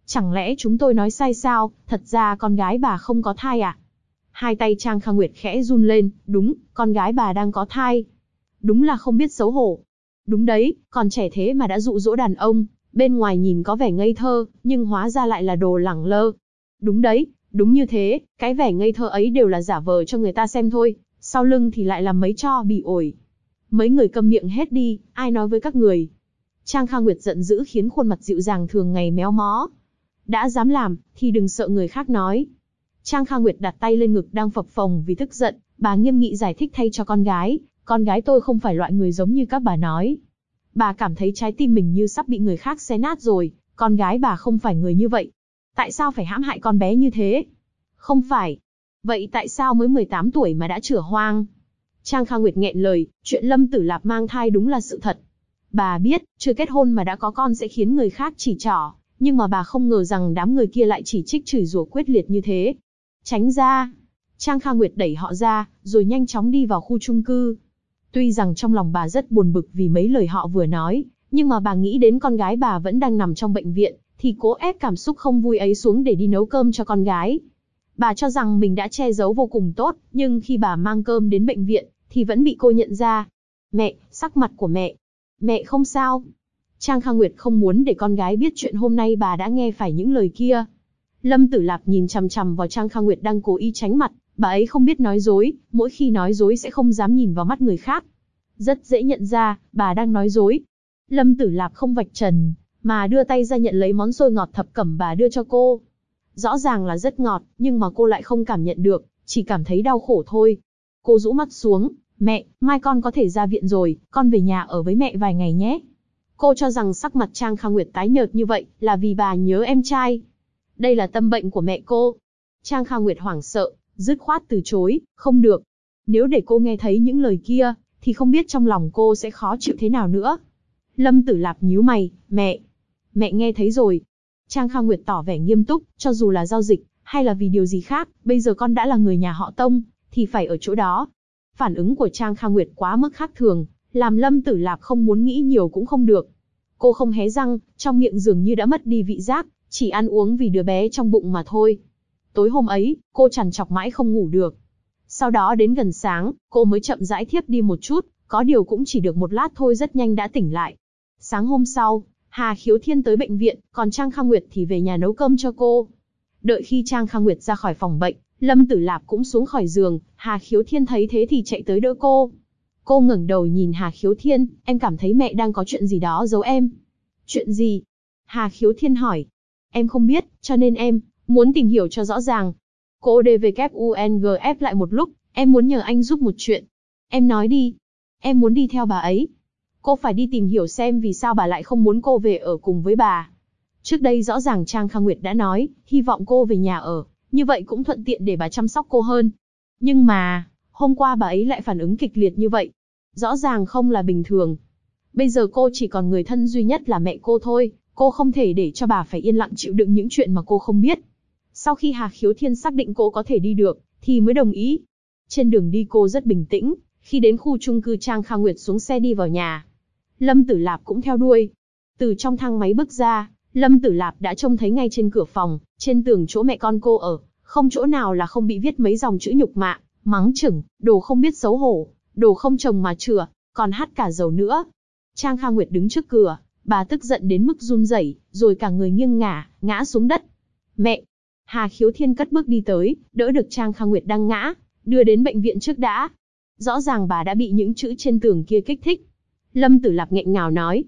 Chẳng lẽ chúng tôi nói sai sao, thật ra con gái bà không có thai à? Hai tay Trang Kha Nguyệt khẽ run lên, đúng, con gái bà đang có thai. Đúng là không biết xấu hổ. Đúng đấy, còn trẻ thế mà đã dụ dỗ đàn ông, bên ngoài nhìn có vẻ ngây thơ, nhưng hóa ra lại là đồ lẳng lơ. Đúng đấy, đúng như thế, cái vẻ ngây thơ ấy đều là giả vờ cho người ta xem thôi, sau lưng thì lại làm mấy trò bị ổi. Mấy người câm miệng hết đi, ai nói với các người. Trang Kha Nguyệt giận dữ khiến khuôn mặt dịu dàng thường ngày méo mó. Đã dám làm, thì đừng sợ người khác nói. Trang Kha Nguyệt đặt tay lên ngực đang phập phồng vì tức giận, bà nghiêm nghị giải thích thay cho con gái tôi không phải loại người giống như các bà nói. Bà cảm thấy trái tim mình như sắp bị người khác xé nát rồi, con gái bà không phải người như vậy. Tại sao phải hãm hại con bé như thế? Không phải. Vậy tại sao mới 18 tuổi mà đã chửa hoang? Trang Kha Nguyệt nghẹn lời, chuyện Lâm Tử Lạp mang thai đúng là sự thật. Bà biết, chưa kết hôn mà đã có con sẽ khiến người khác chỉ trỏ, nhưng mà bà không ngờ rằng đám người kia lại chỉ trích chửi rủa quyết liệt như thế. Tránh ra. Trang Kha Nguyệt đẩy họ ra, rồi nhanh chóng đi vào khu chung cư. Tuy rằng trong lòng bà rất buồn bực vì mấy lời họ vừa nói, nhưng mà bà nghĩ đến con gái bà vẫn đang nằm trong bệnh viện, thì cố ép cảm xúc không vui ấy xuống để đi nấu cơm cho con gái. Bà cho rằng mình đã che giấu vô cùng tốt, nhưng khi bà mang cơm đến bệnh viện, thì vẫn bị cô nhận ra. Mẹ, sắc mặt của mẹ. Mẹ không sao. Trang Kha Nguyệt không muốn để con gái biết chuyện hôm nay bà đã nghe phải những lời kia. Lâm Tử Lạp nhìn chằm chằm vào Trang Kha Nguyệt đang cố ý tránh mặt, bà ấy không biết nói dối, mỗi khi nói dối sẽ không dám nhìn vào mắt người khác. Rất dễ nhận ra, bà đang nói dối. Lâm Tử Lạp không vạch trần, mà đưa tay ra nhận lấy món xôi ngọt thập cẩm bà đưa cho cô. Rõ ràng là rất ngọt, nhưng mà cô lại không cảm nhận được, chỉ cảm thấy đau khổ thôi. Cô rũ mắt xuống, mẹ, mai con có thể ra viện rồi, con về nhà ở với mẹ vài ngày nhé. Cô cho rằng sắc mặt Trang Kha Nguyệt tái nhợt như vậy là vì bà nhớ em trai. Đây là tâm bệnh của mẹ cô. Trang Kha Nguyệt hoảng sợ, dứt khoát từ chối, không được. Nếu để cô nghe thấy những lời kia, thì không biết trong lòng cô sẽ khó chịu thế nào nữa. Lâm Tử Lạp nhíu mày, mẹ nghe thấy rồi. Trang Kha Nguyệt tỏ vẻ nghiêm túc, cho dù là giao dịch, hay là vì điều gì khác, bây giờ con đã là người nhà họ Tông, thì phải ở chỗ đó. Phản ứng của Trang Kha Nguyệt quá mức khác thường, làm Lâm Tử Lạp không muốn nghĩ nhiều cũng không được. Cô không hé răng, trong miệng dường như đã mất đi vị giác, chỉ ăn uống vì đứa bé trong bụng mà thôi. Tối hôm ấy, cô trằn trọc mãi không ngủ được. Sau đó đến gần sáng, cô mới chậm rãi thiếp đi một chút, có điều cũng chỉ được một lát thôi rất nhanh đã tỉnh lại. Sáng hôm sau, Hà Khiếu Thiên tới bệnh viện, còn Trang Kha Nguyệt thì về nhà nấu cơm cho cô. Đợi khi Trang Kha Nguyệt ra khỏi phòng bệnh, Lâm Tử Lạp cũng xuống khỏi giường, Hà Khiếu Thiên thấy thế thì chạy tới đỡ cô. Cô ngẩng đầu nhìn Hà Khiếu Thiên, em cảm thấy mẹ đang có chuyện gì đó giấu em. Chuyện gì? Hà Khiếu Thiên hỏi. Em không biết, cho nên em muốn tìm hiểu cho rõ ràng. Cô DVKUNGF lại một lúc, em muốn nhờ anh giúp một chuyện. Em nói đi. Em muốn đi theo bà ấy. Cô phải đi tìm hiểu xem vì sao bà lại không muốn cô về ở cùng với bà. Trước đây rõ ràng Trang Kha Nguyệt đã nói, hy vọng cô về nhà ở, như vậy cũng thuận tiện để bà chăm sóc cô hơn. Nhưng mà, hôm qua bà ấy lại phản ứng kịch liệt như vậy. Rõ ràng không là bình thường. Bây giờ cô chỉ còn người thân duy nhất là mẹ cô thôi, cô không thể để cho bà phải yên lặng chịu đựng những chuyện mà cô không biết. Sau khi Hà Khiếu Thiên xác định cô có thể đi được, thì mới đồng ý. Trên đường đi cô rất bình tĩnh, khi đến khu chung cư Trang Kha Nguyệt xuống xe đi vào nhà. Lâm Tử Lạp cũng theo đuôi. Từ trong thang máy bước ra, Lâm Tử Lạp đã trông thấy ngay trên cửa phòng, trên tường chỗ mẹ con cô ở, không chỗ nào là không bị viết mấy dòng chữ nhục mạ, mắng chửng, đồ không biết xấu hổ, đồ không trồng mà chửa, còn hắt cả dầu nữa. Trang Kha Nguyệt đứng trước cửa, bà tức giận đến mức run rẩy, rồi cả người nghiêng ngã xuống đất. Mẹ! Hà Khiếu Thiên cất bước đi tới, đỡ được Trang Kha Nguyệt đang ngã, đưa đến bệnh viện trước đã. Rõ ràng bà đã bị những chữ trên tường kia kích thích. Lâm Tử Lạp nghẹn ngào nói,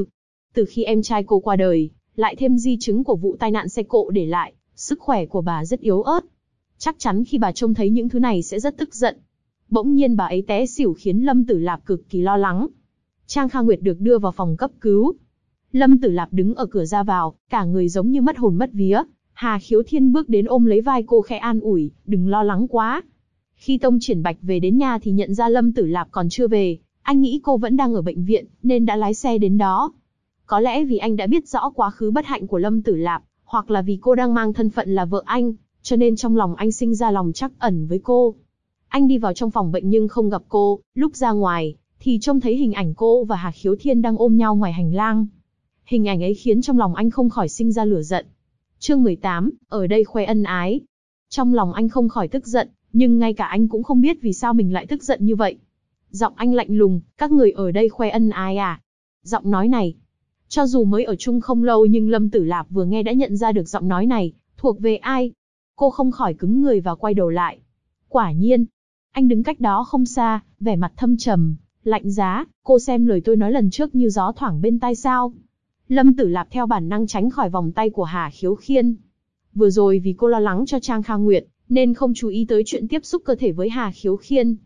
từ khi em trai cô qua đời, lại thêm di chứng của vụ tai nạn xe cộ để lại, sức khỏe của bà rất yếu ớt. Chắc chắn khi bà trông thấy những thứ này sẽ rất tức giận. Bỗng nhiên bà ấy té xỉu khiến Lâm Tử Lạp cực kỳ lo lắng. Trang Kha Nguyệt được đưa vào phòng cấp cứu. Lâm Tử Lạp đứng ở cửa ra vào, cả người giống như mất hồn mất vía. Hà Khiếu Thiên bước đến ôm lấy vai cô khẽ an ủi, đừng lo lắng quá. Khi Tông Triển Bạch về đến nhà thì nhận ra Lâm Tử Lạp còn chưa về, anh nghĩ cô vẫn đang ở bệnh viện, nên đã lái xe đến đó. Có lẽ vì anh đã biết rõ quá khứ bất hạnh của Lâm Tử Lạp, hoặc là vì cô đang mang thân phận là vợ anh, cho nên trong lòng anh sinh ra lòng trắc ẩn với cô. Anh đi vào trong phòng bệnh nhưng không gặp cô, lúc ra ngoài, thì trông thấy hình ảnh cô và Hà Khiếu Thiên đang ôm nhau ngoài hành lang. Hình ảnh ấy khiến trong lòng anh không khỏi sinh ra lửa giận. Chương 18, ở đây khoe ân ái. Trong lòng anh không khỏi tức giận, nhưng ngay cả anh cũng không biết vì sao mình lại tức giận như vậy. Giọng anh lạnh lùng, các người ở đây khoe ân ái à? Giọng nói này, cho dù mới ở chung không lâu nhưng Lâm Tử Lạp vừa nghe đã nhận ra được giọng nói này, thuộc về ai. Cô không khỏi cứng người và quay đầu lại. Quả nhiên, anh đứng cách đó không xa, vẻ mặt thâm trầm, lạnh giá, cô xem lời tôi nói lần trước như gió thoảng bên tai sao. Lâm Tử Lạp theo bản năng tránh khỏi vòng tay của Hà Khiếu Khiên. Vừa rồi vì cô lo lắng cho Trang Kha Nguyệt, nên không chú ý tới chuyện tiếp xúc cơ thể với Hà Khiếu Khiên.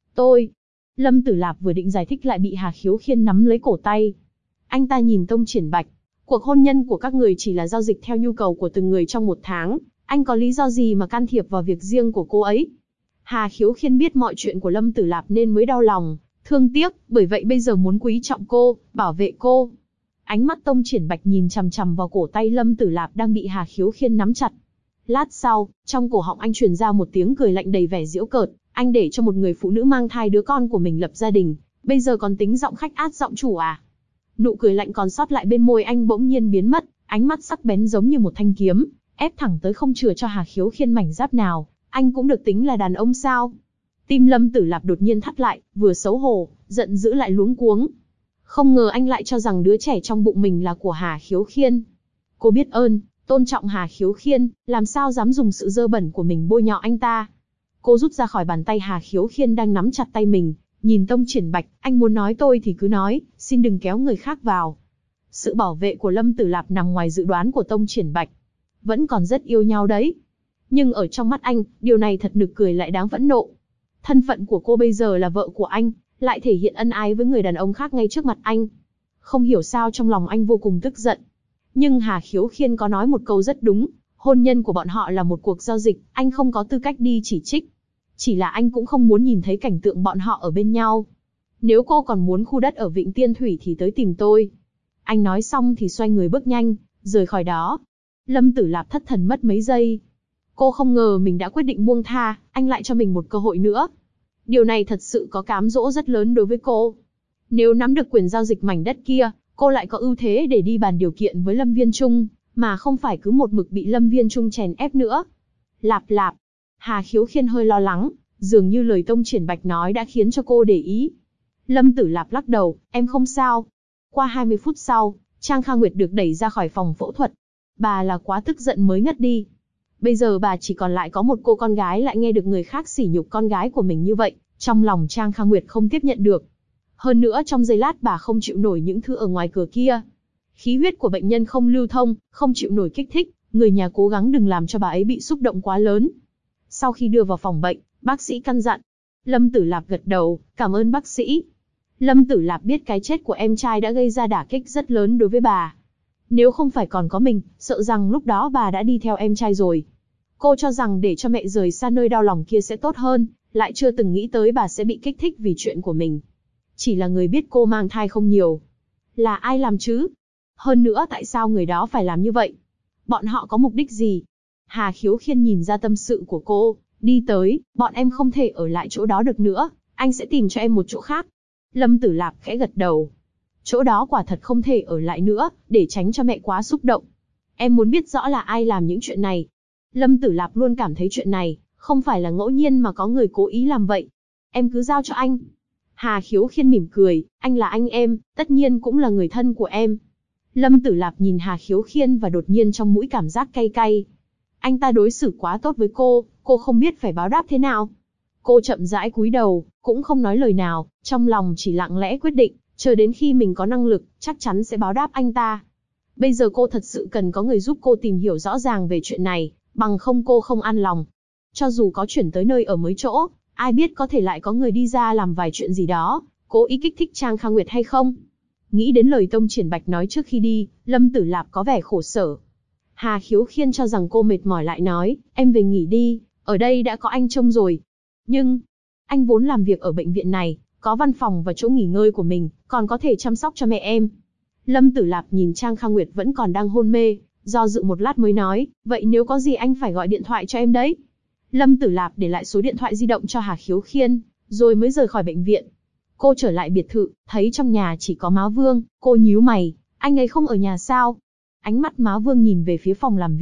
Lâm Tử Lạp vừa định giải thích lại bị Hà Khiếu Khiên nắm lấy cổ tay. Anh ta nhìn Tông Triển Bạch. Cuộc hôn nhân của các người chỉ là giao dịch theo nhu cầu của từng người trong một tháng. Anh có lý do gì mà can thiệp vào việc riêng của cô ấy? Hà Khiếu Khiên biết mọi chuyện của Lâm Tử Lạp nên mới đau lòng, thương tiếc, bởi vậy bây giờ muốn quý trọng cô, bảo vệ cô. Ánh mắt Tông Triển Bạch nhìn chằm chằm vào cổ tay Lâm Tử Lạp đang bị Hà Khiếu Khiên nắm chặt. Lát sau, trong cổ họng anh truyền ra một tiếng cười lạnh đầy vẻ giễu cợt. Anh để cho một người phụ nữ mang thai đứa con của mình lập gia đình, bây giờ còn tính giọng khách át giọng chủ à? Nụ cười lạnh còn sót lại bên môi anh bỗng nhiên biến mất, ánh mắt sắc bén giống như một thanh kiếm, ép thẳng tới không chừa cho Hà Khiếu Khiên mảnh giáp nào. Anh cũng được tính là đàn ông sao? Tim Lâm Tử Lạp đột nhiên thắt lại, vừa xấu hổ, giận dữ lại luống cuống. Không ngờ anh lại cho rằng đứa trẻ trong bụng mình là của Hà Khiếu Khiên. Cô biết ơn, tôn trọng Hà Khiếu Khiên, làm sao dám dùng sự dơ bẩn của mình bôi nhọ anh ta. Cô rút ra khỏi bàn tay Hà Khiếu Khiên đang nắm chặt tay mình, nhìn Tông Triển Bạch, anh muốn nói tôi thì cứ nói, xin đừng kéo người khác vào. Sự bảo vệ của Lâm Tử Lạp nằm ngoài dự đoán của Tông Triển Bạch. Vẫn còn rất yêu nhau đấy. Nhưng ở trong mắt anh, điều này thật nực cười lại đáng phẫn nộ. Thân phận của cô bây giờ là vợ của anh, lại thể hiện ân ái với người đàn ông khác ngay trước mặt anh. Không hiểu sao trong lòng anh vô cùng tức giận. Nhưng Hà Khiếu Khiên có nói một câu rất đúng, hôn nhân của bọn họ là một cuộc giao dịch, anh không có tư cách đi chỉ trích. Chỉ là anh cũng không muốn nhìn thấy cảnh tượng bọn họ ở bên nhau. Nếu cô còn muốn khu đất ở Vịnh Tiên Thủy thì tới tìm tôi. Anh nói xong thì xoay người bước nhanh, rời khỏi đó. Lâm Tử Lạp thất thần mất mấy giây. Cô không ngờ mình đã quyết định buông tha, anh lại cho mình một cơ hội nữa. Điều này thật sự có cám dỗ rất lớn đối với cô. Nếu nắm được quyền giao dịch mảnh đất kia, cô lại có ưu thế để đi bàn điều kiện với Lâm Viên Trung, mà không phải cứ một mực bị Lâm Viên Trung chèn ép nữa. Lạp lạp. Hà Khiếu Khiên hơi lo lắng, dường như lời Tông Triển Bạch nói đã khiến cho cô để ý. Lâm Tử Lạp lắc đầu, em không sao. Qua 20 phút sau, Trang Kha Nguyệt được đẩy ra khỏi phòng phẫu thuật. Bà là quá tức giận mới ngất đi. Bây giờ bà chỉ còn lại có một cô con gái lại nghe được người khác sỉ nhục con gái của mình như vậy, trong lòng Trang Kha Nguyệt không tiếp nhận được. Hơn nữa trong giây lát bà không chịu nổi những thứ ở ngoài cửa kia. Khí huyết của bệnh nhân không lưu thông, không chịu nổi kích thích, người nhà cố gắng đừng làm cho bà ấy bị xúc động quá lớn. Sau khi đưa vào phòng bệnh, bác sĩ căn dặn. Lâm Tử Lạp gật đầu, cảm ơn bác sĩ. Lâm Tử Lạp biết cái chết của em trai đã gây ra đả kích rất lớn đối với bà. Nếu không phải còn có mình, sợ rằng lúc đó bà đã đi theo em trai rồi. Cô cho rằng để cho mẹ rời xa nơi đau lòng kia sẽ tốt hơn, lại chưa từng nghĩ tới bà sẽ bị kích thích vì chuyện của mình. Chỉ là người biết cô mang thai không nhiều. Là ai làm chứ? Hơn nữa tại sao người đó phải làm như vậy? Bọn họ có mục đích gì? Hà Khiếu Khiên nhìn ra tâm sự của cô, đi tới, bọn em không thể ở lại chỗ đó được nữa, anh sẽ tìm cho em một chỗ khác. Lâm Tử Lạp khẽ gật đầu. Chỗ đó quả thật không thể ở lại nữa, để tránh cho mẹ quá xúc động. Em muốn biết rõ là ai làm những chuyện này. Lâm Tử Lạp luôn cảm thấy chuyện này, không phải là ngẫu nhiên mà có người cố ý làm vậy. Em cứ giao cho anh. Hà Khiếu Khiên mỉm cười, anh là anh em, tất nhiên cũng là người thân của em. Lâm Tử Lạp nhìn Hà Khiếu Khiên và đột nhiên trong mũi cảm giác cay cay. Anh ta đối xử quá tốt với cô không biết phải báo đáp thế nào. Cô chậm rãi cúi đầu, cũng không nói lời nào, trong lòng chỉ lặng lẽ quyết định, chờ đến khi mình có năng lực, chắc chắn sẽ báo đáp anh ta. Bây giờ cô thật sự cần có người giúp cô tìm hiểu rõ ràng về chuyện này, bằng không cô không an lòng. Cho dù có chuyển tới nơi ở mới chỗ, ai biết có thể lại có người đi ra làm vài chuyện gì đó, cố ý kích thích Trang Kha Nguyệt hay không. Nghĩ đến lời Tông Triển Bạch nói trước khi đi, Lâm Tử Lạp có vẻ khổ sở. Hà Khiếu Khiên cho rằng cô mệt mỏi lại nói, em về nghỉ đi, ở đây đã có anh trông rồi. Nhưng, anh vốn làm việc ở bệnh viện này, có văn phòng và chỗ nghỉ ngơi của mình, còn có thể chăm sóc cho mẹ em. Lâm Tử Lạp nhìn Trang Kha Nguyệt vẫn còn đang hôn mê, do dự một lát mới nói, vậy nếu có gì anh phải gọi điện thoại cho em đấy. Lâm Tử Lạp để lại số điện thoại di động cho Hà Khiếu Khiên, rồi mới rời khỏi bệnh viện. Cô trở lại biệt thự, thấy trong nhà chỉ có Má Vương, cô nhíu mày, anh ấy không ở nhà sao? Ánh mắt Má Vương nhìn về phía phòng làm việc,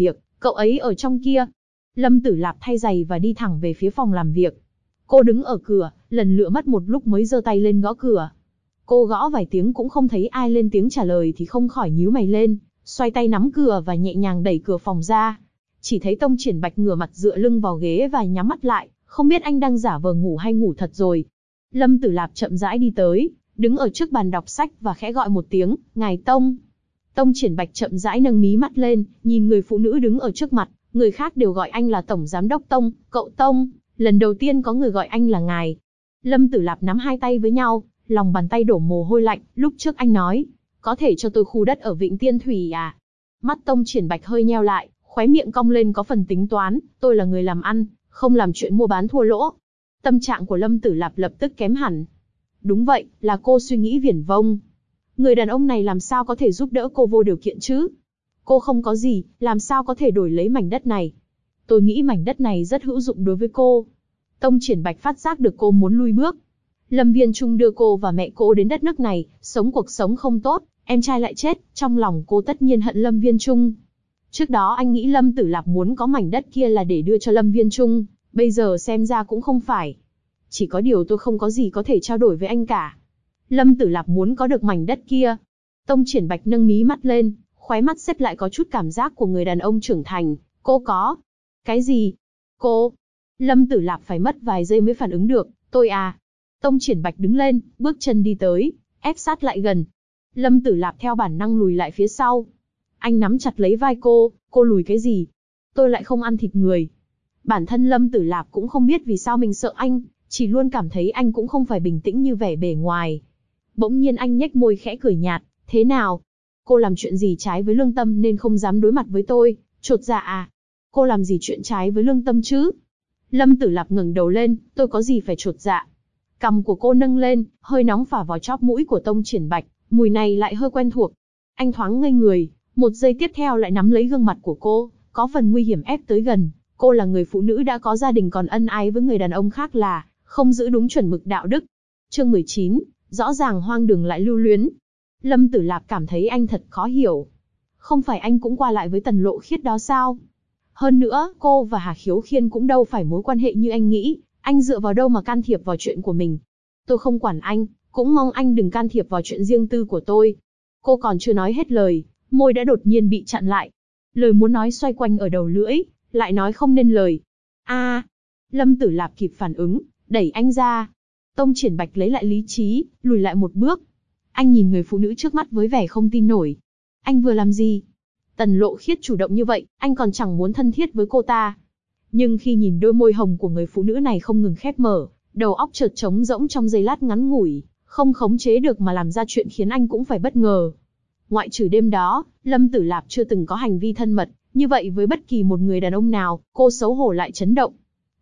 Cậu ấy ở trong kia. Lâm Tử Lạp thay giày và đi thẳng về phía phòng làm việc. Cô đứng ở cửa, lần lựa mất một lúc mới giơ tay lên gõ cửa. Cô gõ vài tiếng cũng không thấy ai lên tiếng trả lời thì không khỏi nhíu mày lên, xoay tay nắm cửa và nhẹ nhàng đẩy cửa phòng ra. Chỉ thấy Tông Triển Bạch ngửa mặt dựa lưng vào ghế và nhắm mắt lại, không biết anh đang giả vờ ngủ hay ngủ thật rồi. Lâm Tử Lạp chậm rãi đi tới, đứng ở trước bàn đọc sách và khẽ gọi một tiếng, "Ngài Tông." Tông Triển Bạch chậm rãi nâng mí mắt lên, nhìn người phụ nữ đứng ở trước mặt, người khác đều gọi anh là Tổng Giám đốc Tông, "Cậu Tông." Lần đầu tiên có người gọi anh là ngài. Lâm Tử Lạp nắm hai tay với nhau, lòng bàn tay đổ mồ hôi lạnh, lúc trước anh nói, "Có thể cho tôi khu đất ở Vịnh Tiên Thủy à?" Mắt Tông Triển Bạch hơi nheo lại, khóe miệng cong lên có phần tính toán, "Tôi là người làm ăn, không làm chuyện mua bán thua lỗ." Tâm trạng của Lâm Tử Lạp lập tức kém hẳn. Đúng vậy, là cô suy nghĩ viển vông. Người đàn ông này làm sao có thể giúp đỡ cô vô điều kiện chứ? Cô không có gì, làm sao có thể đổi lấy mảnh đất này? Tôi nghĩ mảnh đất này rất hữu dụng đối với cô. Tông Triển Bạch phát giác được cô muốn lui bước. Lâm Viên Trung đưa cô và mẹ cô đến đất nước này, sống cuộc sống không tốt, em trai lại chết, trong lòng cô tất nhiên hận Lâm Viên Trung. Trước đó anh nghĩ Lâm Tử Lạp muốn có mảnh đất kia là để đưa cho Lâm Viên Trung, bây giờ xem ra cũng không phải. Chỉ có điều tôi không có gì có thể trao đổi với anh cả. Lâm Tử Lạp muốn có được mảnh đất kia. Tông Triển Bạch nâng mí mắt lên, khóe mắt xếp lại có chút cảm giác của người đàn ông trưởng thành. Cô có. Cái gì? Cô. Lâm Tử Lạp phải mất vài giây mới phản ứng được. Tôi à. Tông Triển Bạch đứng lên, bước chân đi tới, ép sát lại gần. Lâm Tử Lạp theo bản năng lùi lại phía sau. Anh nắm chặt lấy vai cô lùi cái gì? Tôi lại không ăn thịt người. Bản thân Lâm Tử Lạp cũng không biết vì sao mình sợ anh, chỉ luôn cảm thấy anh cũng không phải bình tĩnh như vẻ bề ngoài. Bỗng nhiên anh nhếch môi khẽ cười nhạt, "Thế nào? Cô làm chuyện gì trái với lương tâm nên không dám đối mặt với tôi, chột dạ à? Cô làm gì chuyện trái với lương tâm chứ?" Lâm Tử Lạp ngẩng đầu lên, "Tôi có gì phải chột dạ?" Cằm của cô nâng lên, hơi nóng phả vào chóp mũi của Tông Triển Bạch, mùi này lại hơi quen thuộc. Anh thoáng ngây người, một giây tiếp theo lại nắm lấy gương mặt của cô, có phần nguy hiểm ép tới gần. Cô là người phụ nữ đã có gia đình còn ân ái với người đàn ông khác là không giữ đúng chuẩn mực đạo đức. Chương 19, rõ ràng hoang đường lại lưu luyến. Lâm Tử Lạp cảm thấy anh thật khó hiểu. Không phải anh cũng qua lại với Tần Lộ Khiết đó sao? Hơn nữa, cô và Hà Khiếu Khiên cũng đâu phải mối quan hệ như anh nghĩ, anh dựa vào đâu mà can thiệp vào chuyện của mình? Tôi không quản anh, cũng mong anh đừng can thiệp vào chuyện riêng tư của tôi. Cô còn chưa nói hết lời, môi đã đột nhiên bị chặn lại. Lời muốn nói xoay quanh ở đầu lưỡi, lại nói không nên lời. Lâm Tử Lạp kịp phản ứng, đẩy anh ra. Tông Triển Bạch lấy lại lý trí, lùi lại một bước. Anh nhìn người phụ nữ trước mắt với vẻ không tin nổi. Anh vừa làm gì? Tần Lộ Khiết chủ động như vậy, anh còn chẳng muốn thân thiết với cô ta. Nhưng khi nhìn đôi môi hồng của người phụ nữ này không ngừng khép mở, đầu óc chợt trống rỗng trong giây lát ngắn ngủi, không khống chế được mà làm ra chuyện khiến anh cũng phải bất ngờ. Ngoại trừ đêm đó, Lâm Tử Lạp chưa từng có hành vi thân mật như vậy với bất kỳ một người đàn ông nào, cô xấu hổ lại chấn động.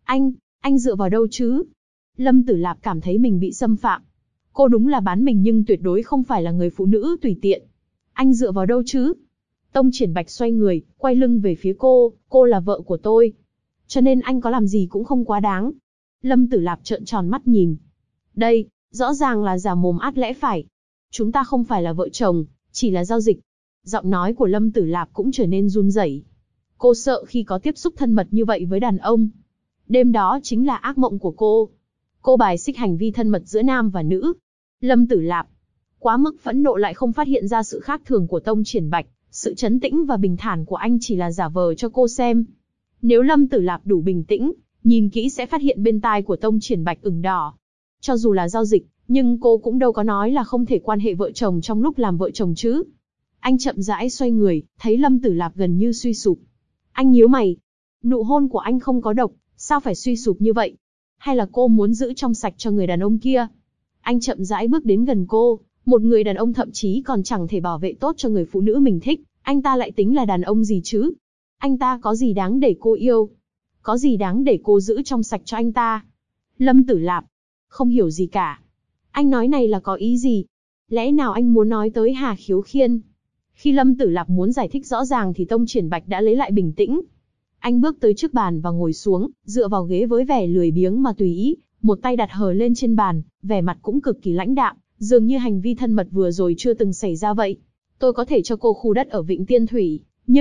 Anh dựa vào đâu chứ? Lâm Tử Lạp cảm thấy mình bị xâm phạm. Cô đúng là bán mình nhưng tuyệt đối không phải là người phụ nữ tùy tiện. Anh dựa vào đâu chứ? Tông Triển Bạch xoay người, quay lưng về phía cô là vợ của tôi. Cho nên anh có làm gì cũng không quá đáng. Lâm Tử Lạp trợn tròn mắt nhìn. Đây, rõ ràng là giả mồm át lẽ phải. Chúng ta không phải là vợ chồng, chỉ là giao dịch. Giọng nói của Lâm Tử Lạp cũng trở nên run rẩy. Cô sợ khi có tiếp xúc thân mật như vậy với đàn ông. Đêm đó chính là ác mộng của cô. Cô bài xích hành vi thân mật giữa nam và nữ. Lâm Tử Lạp quá mức phẫn nộ lại không phát hiện ra sự khác thường của Tông Triển Bạch. Sự trấn tĩnh và bình thản của anh chỉ là giả vờ cho cô xem. Nếu Lâm Tử Lạp đủ bình tĩnh, nhìn kỹ sẽ phát hiện bên tai của Tông Triển Bạch ửng đỏ. Cho dù là giao dịch, nhưng cô cũng đâu có nói là không thể quan hệ vợ chồng trong lúc làm vợ chồng chứ. Anh chậm rãi xoay người, thấy Lâm Tử Lạp gần như suy sụp. Anh nhíu mày. Nụ hôn của anh không có độc, sao phải suy sụp như vậy? Hay là cô muốn giữ trong sạch cho người đàn ông kia? Anh chậm rãi bước đến gần cô, một người đàn ông thậm chí còn chẳng thể bảo vệ tốt cho người phụ nữ mình thích, anh ta lại tính là đàn ông gì chứ? Anh ta có gì đáng để cô yêu? Có gì đáng để cô giữ trong sạch cho anh ta? Lâm Tử Lạp không hiểu gì cả. Anh nói này là có ý gì? Lẽ nào anh muốn nói tới Hà Khiếu Khiên? Khi Lâm Tử Lạp muốn giải thích rõ ràng thì Tông Triển Bạch đã lấy lại bình tĩnh. Anh bước tới trước bàn và ngồi xuống, dựa vào ghế với vẻ lười biếng mà tùy ý, một tay đặt hờ lên trên bàn, vẻ mặt cũng cực kỳ lãnh đạm, dường như hành vi thân mật vừa rồi chưa từng xảy ra vậy. Tôi có thể cho cô khu đất ở Vịnh Tiên Thủy, nhưng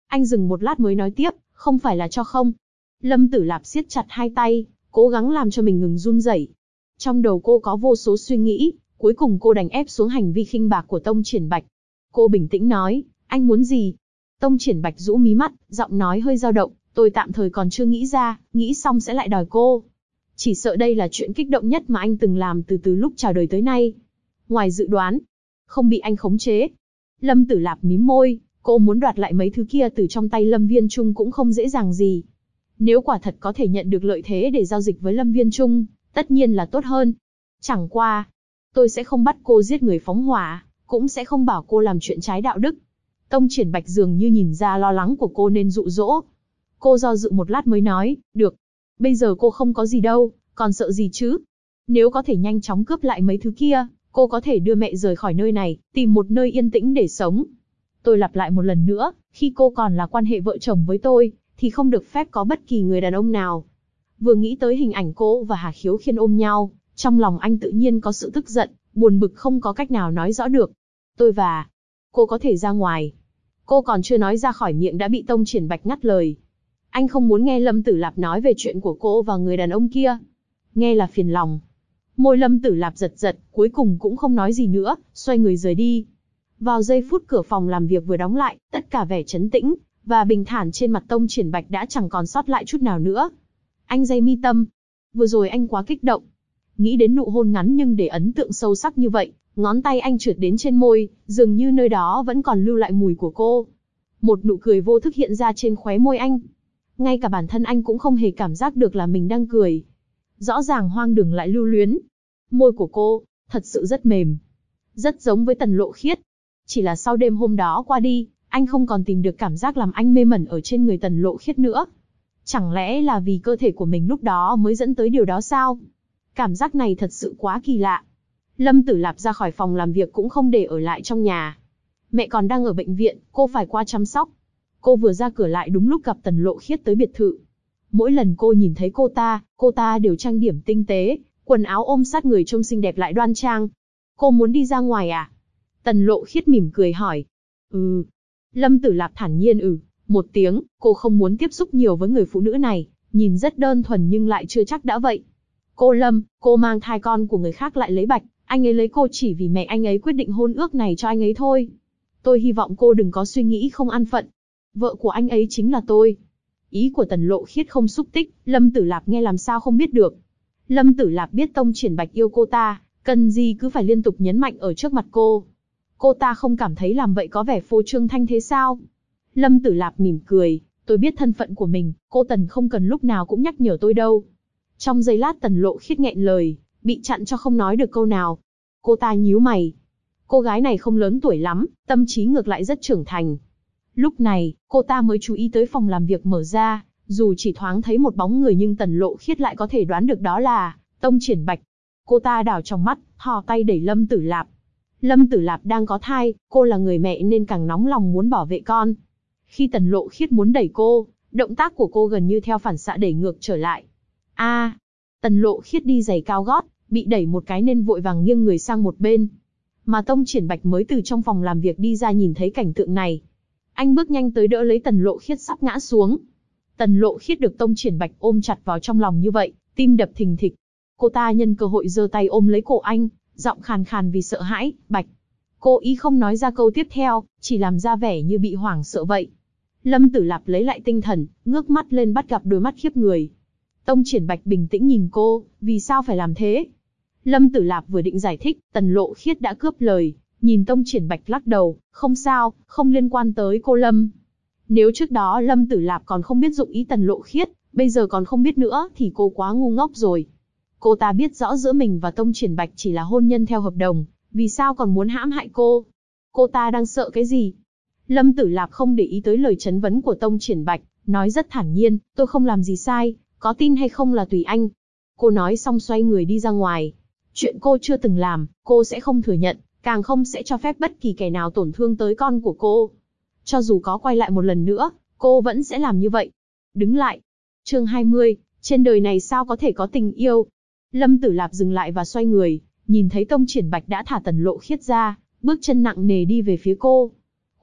Anh dừng một lát mới nói tiếp, không phải là cho không. Lâm Tử Lạp siết chặt hai tay, cố gắng làm cho mình ngừng run rẩy. Trong đầu cô có vô số suy nghĩ, cuối cùng cô đành ép xuống hành vi khinh bạc của Tông Triển Bạch. Cô bình tĩnh nói, anh muốn gì? Tông Triển Bạch rũ mí mắt, giọng nói hơi dao động, tôi tạm thời còn chưa nghĩ ra, nghĩ xong sẽ lại đòi cô. Chỉ sợ đây là chuyện kích động nhất mà anh từng làm từ lúc chào đời tới nay. Ngoài dự đoán, không bị anh khống chế. Lâm Tử Lạp mím môi, cô muốn đoạt lại mấy thứ kia từ trong tay Lâm Viên Trung cũng không dễ dàng gì. Nếu quả thật có thể nhận được lợi thế để giao dịch với Lâm Viên Trung, tất nhiên là tốt hơn. Chẳng qua, tôi sẽ không bắt cô giết người phóng hỏa, cũng sẽ không bảo cô làm chuyện trái đạo đức. Tông Triển Bạch dường như nhìn ra lo lắng của cô nên dụ dỗ. Cô do dự một lát mới nói, được. Bây giờ cô không có gì đâu, còn sợ gì chứ? Nếu có thể nhanh chóng cướp lại mấy thứ kia, cô có thể đưa mẹ rời khỏi nơi này, tìm một nơi yên tĩnh để sống. Tôi lặp lại một lần nữa, khi cô còn là quan hệ vợ chồng với tôi, thì không được phép có bất kỳ người đàn ông nào. Vừa nghĩ tới hình ảnh cô và Hà Khiếu Khiên ôm nhau, trong lòng anh tự nhiên có sự tức giận, buồn bực không có cách nào nói rõ được. Tôi và cô có thể ra ngoài. Cô còn chưa nói ra khỏi miệng đã bị Tông Triển Bạch ngắt lời. Anh không muốn nghe Lâm Tử Lạp nói về chuyện của cô và người đàn ông kia. Nghe là phiền lòng. Môi Lâm Tử Lạp giật giật, cuối cùng cũng không nói gì nữa, xoay người rời đi. Vào giây phút cửa phòng làm việc vừa đóng lại, tất cả vẻ trấn tĩnh và bình thản trên mặt Tông Triển Bạch đã chẳng còn sót lại chút nào nữa. Anh day mi tâm. Vừa rồi anh quá kích động. Nghĩ đến nụ hôn ngắn nhưng để ấn tượng sâu sắc như vậy, ngón tay anh trượt đến trên môi, dường như nơi đó vẫn còn lưu lại mùi của cô. Một nụ cười vô thức hiện ra trên khóe môi anh. Ngay cả bản thân anh cũng không hề cảm giác được là mình đang cười. Rõ ràng hoang đường lại lưu luyến. Môi của cô, thật sự rất mềm. Rất giống với Tần Lộ Khiết. Chỉ là sau đêm hôm đó qua đi, anh không còn tìm được cảm giác làm anh mê mẩn ở trên người Tần Lộ Khiết nữa. Chẳng lẽ là vì cơ thể của mình lúc đó mới dẫn tới điều đó sao? Cảm giác này thật sự quá kỳ lạ. Lâm Tử Lạp ra khỏi phòng làm việc cũng không để ở lại trong nhà. Mẹ còn đang ở bệnh viện, cô phải qua chăm sóc. Cô vừa ra cửa lại đúng lúc gặp Tần Lộ Khiết tới biệt thự. Mỗi lần cô nhìn thấy cô ta đều trang điểm tinh tế, quần áo ôm sát người trông xinh đẹp lại đoan trang. Cô muốn đi ra ngoài à? Tần Lộ Khiết mỉm cười hỏi. Ừ. Lâm Tử Lạp thản nhiên một tiếng, cô không muốn tiếp xúc nhiều với người phụ nữ này, nhìn rất đơn thuần nhưng lại chưa chắc đã vậy. Cô Lâm, cô mang thai con của người khác lại lấy Bạch, anh ấy lấy cô chỉ vì mẹ anh ấy quyết định hôn ước này cho anh ấy thôi. Tôi hy vọng cô đừng có suy nghĩ không an phận. Vợ của anh ấy chính là tôi. Ý của Tần Lộ Khiết không xúc tích, Lâm Tử Lạp nghe làm sao không biết được. Lâm Tử Lạp biết Tông Triển Bạch yêu cô ta, cần gì cứ phải liên tục nhấn mạnh ở trước mặt cô. Cô ta không cảm thấy làm vậy có vẻ phô trương thanh thế sao? Lâm Tử Lạp mỉm cười, tôi biết thân phận của mình, cô Tần không cần lúc nào cũng nhắc nhở tôi đâu. Trong giây lát Tần Lộ Khiết nghẹn lời, bị chặn cho không nói được câu nào. Cô ta nhíu mày. Cô gái này không lớn tuổi lắm, tâm trí ngược lại rất trưởng thành. Lúc này, cô ta mới chú ý tới phòng làm việc mở ra, dù chỉ thoáng thấy một bóng người nhưng Tần Lộ Khiết lại có thể đoán được đó là Tông Triển Bạch. Cô ta đảo trong mắt, thò tay đẩy Lâm Tử Lạp. Lâm Tử Lạp đang có thai, cô là người mẹ nên càng nóng lòng muốn bảo vệ con. Khi Tần Lộ Khiết muốn đẩy cô, động tác của cô gần như theo phản xạ đẩy ngược trở lại. Tần Lộ Khiết đi giày cao gót, bị đẩy một cái nên vội vàng nghiêng người sang một bên. Mà Tông Triển Bạch mới từ trong phòng làm việc đi ra nhìn thấy cảnh tượng này. Anh bước nhanh tới đỡ lấy Tần Lộ Khiết sắp ngã xuống. Tần Lộ Khiết được Tông Triển Bạch ôm chặt vào trong lòng như vậy, tim đập thình thịch. Cô ta nhân cơ hội giơ tay ôm lấy cổ anh, giọng khàn khàn vì sợ hãi, Bạch. Cô ý không nói ra câu tiếp theo, chỉ làm ra vẻ như bị hoảng sợ vậy. Lâm Tử Lạp lấy lại tinh thần, ngước mắt lên bắt gặp đôi mắt khiếp người. Tông Triển Bạch bình tĩnh nhìn cô, vì sao phải làm thế? Lâm Tử Lạp vừa định giải thích, Tần Lộ Khiết đã cướp lời, nhìn Tông Triển Bạch lắc đầu, không sao, không liên quan tới cô Lâm. Nếu trước đó Lâm Tử Lạp còn không biết dụng ý Tần Lộ Khiết, bây giờ còn không biết nữa thì cô quá ngu ngốc rồi. Cô ta biết rõ giữa mình và Tông Triển Bạch chỉ là hôn nhân theo hợp đồng, vì sao còn muốn hãm hại cô? Cô ta đang sợ cái gì? Lâm Tử Lạp không để ý tới lời chất vấn của Tông Triển Bạch, nói rất thản nhiên, tôi không làm gì sai, có tin hay không là tùy anh. Cô nói xong xoay người đi ra ngoài. Chuyện cô chưa từng làm, cô sẽ không thừa nhận, càng không sẽ cho phép bất kỳ kẻ nào tổn thương tới con của cô. Cho dù có quay lại một lần nữa, cô vẫn sẽ làm như vậy. Đứng lại. Chương 20, trên đời này sao có thể có tình yêu? Lâm Tử Lạp dừng lại và xoay người, nhìn thấy Tông Triển Bạch đã thả Tần Lộ Khiết ra, bước chân nặng nề đi về phía cô.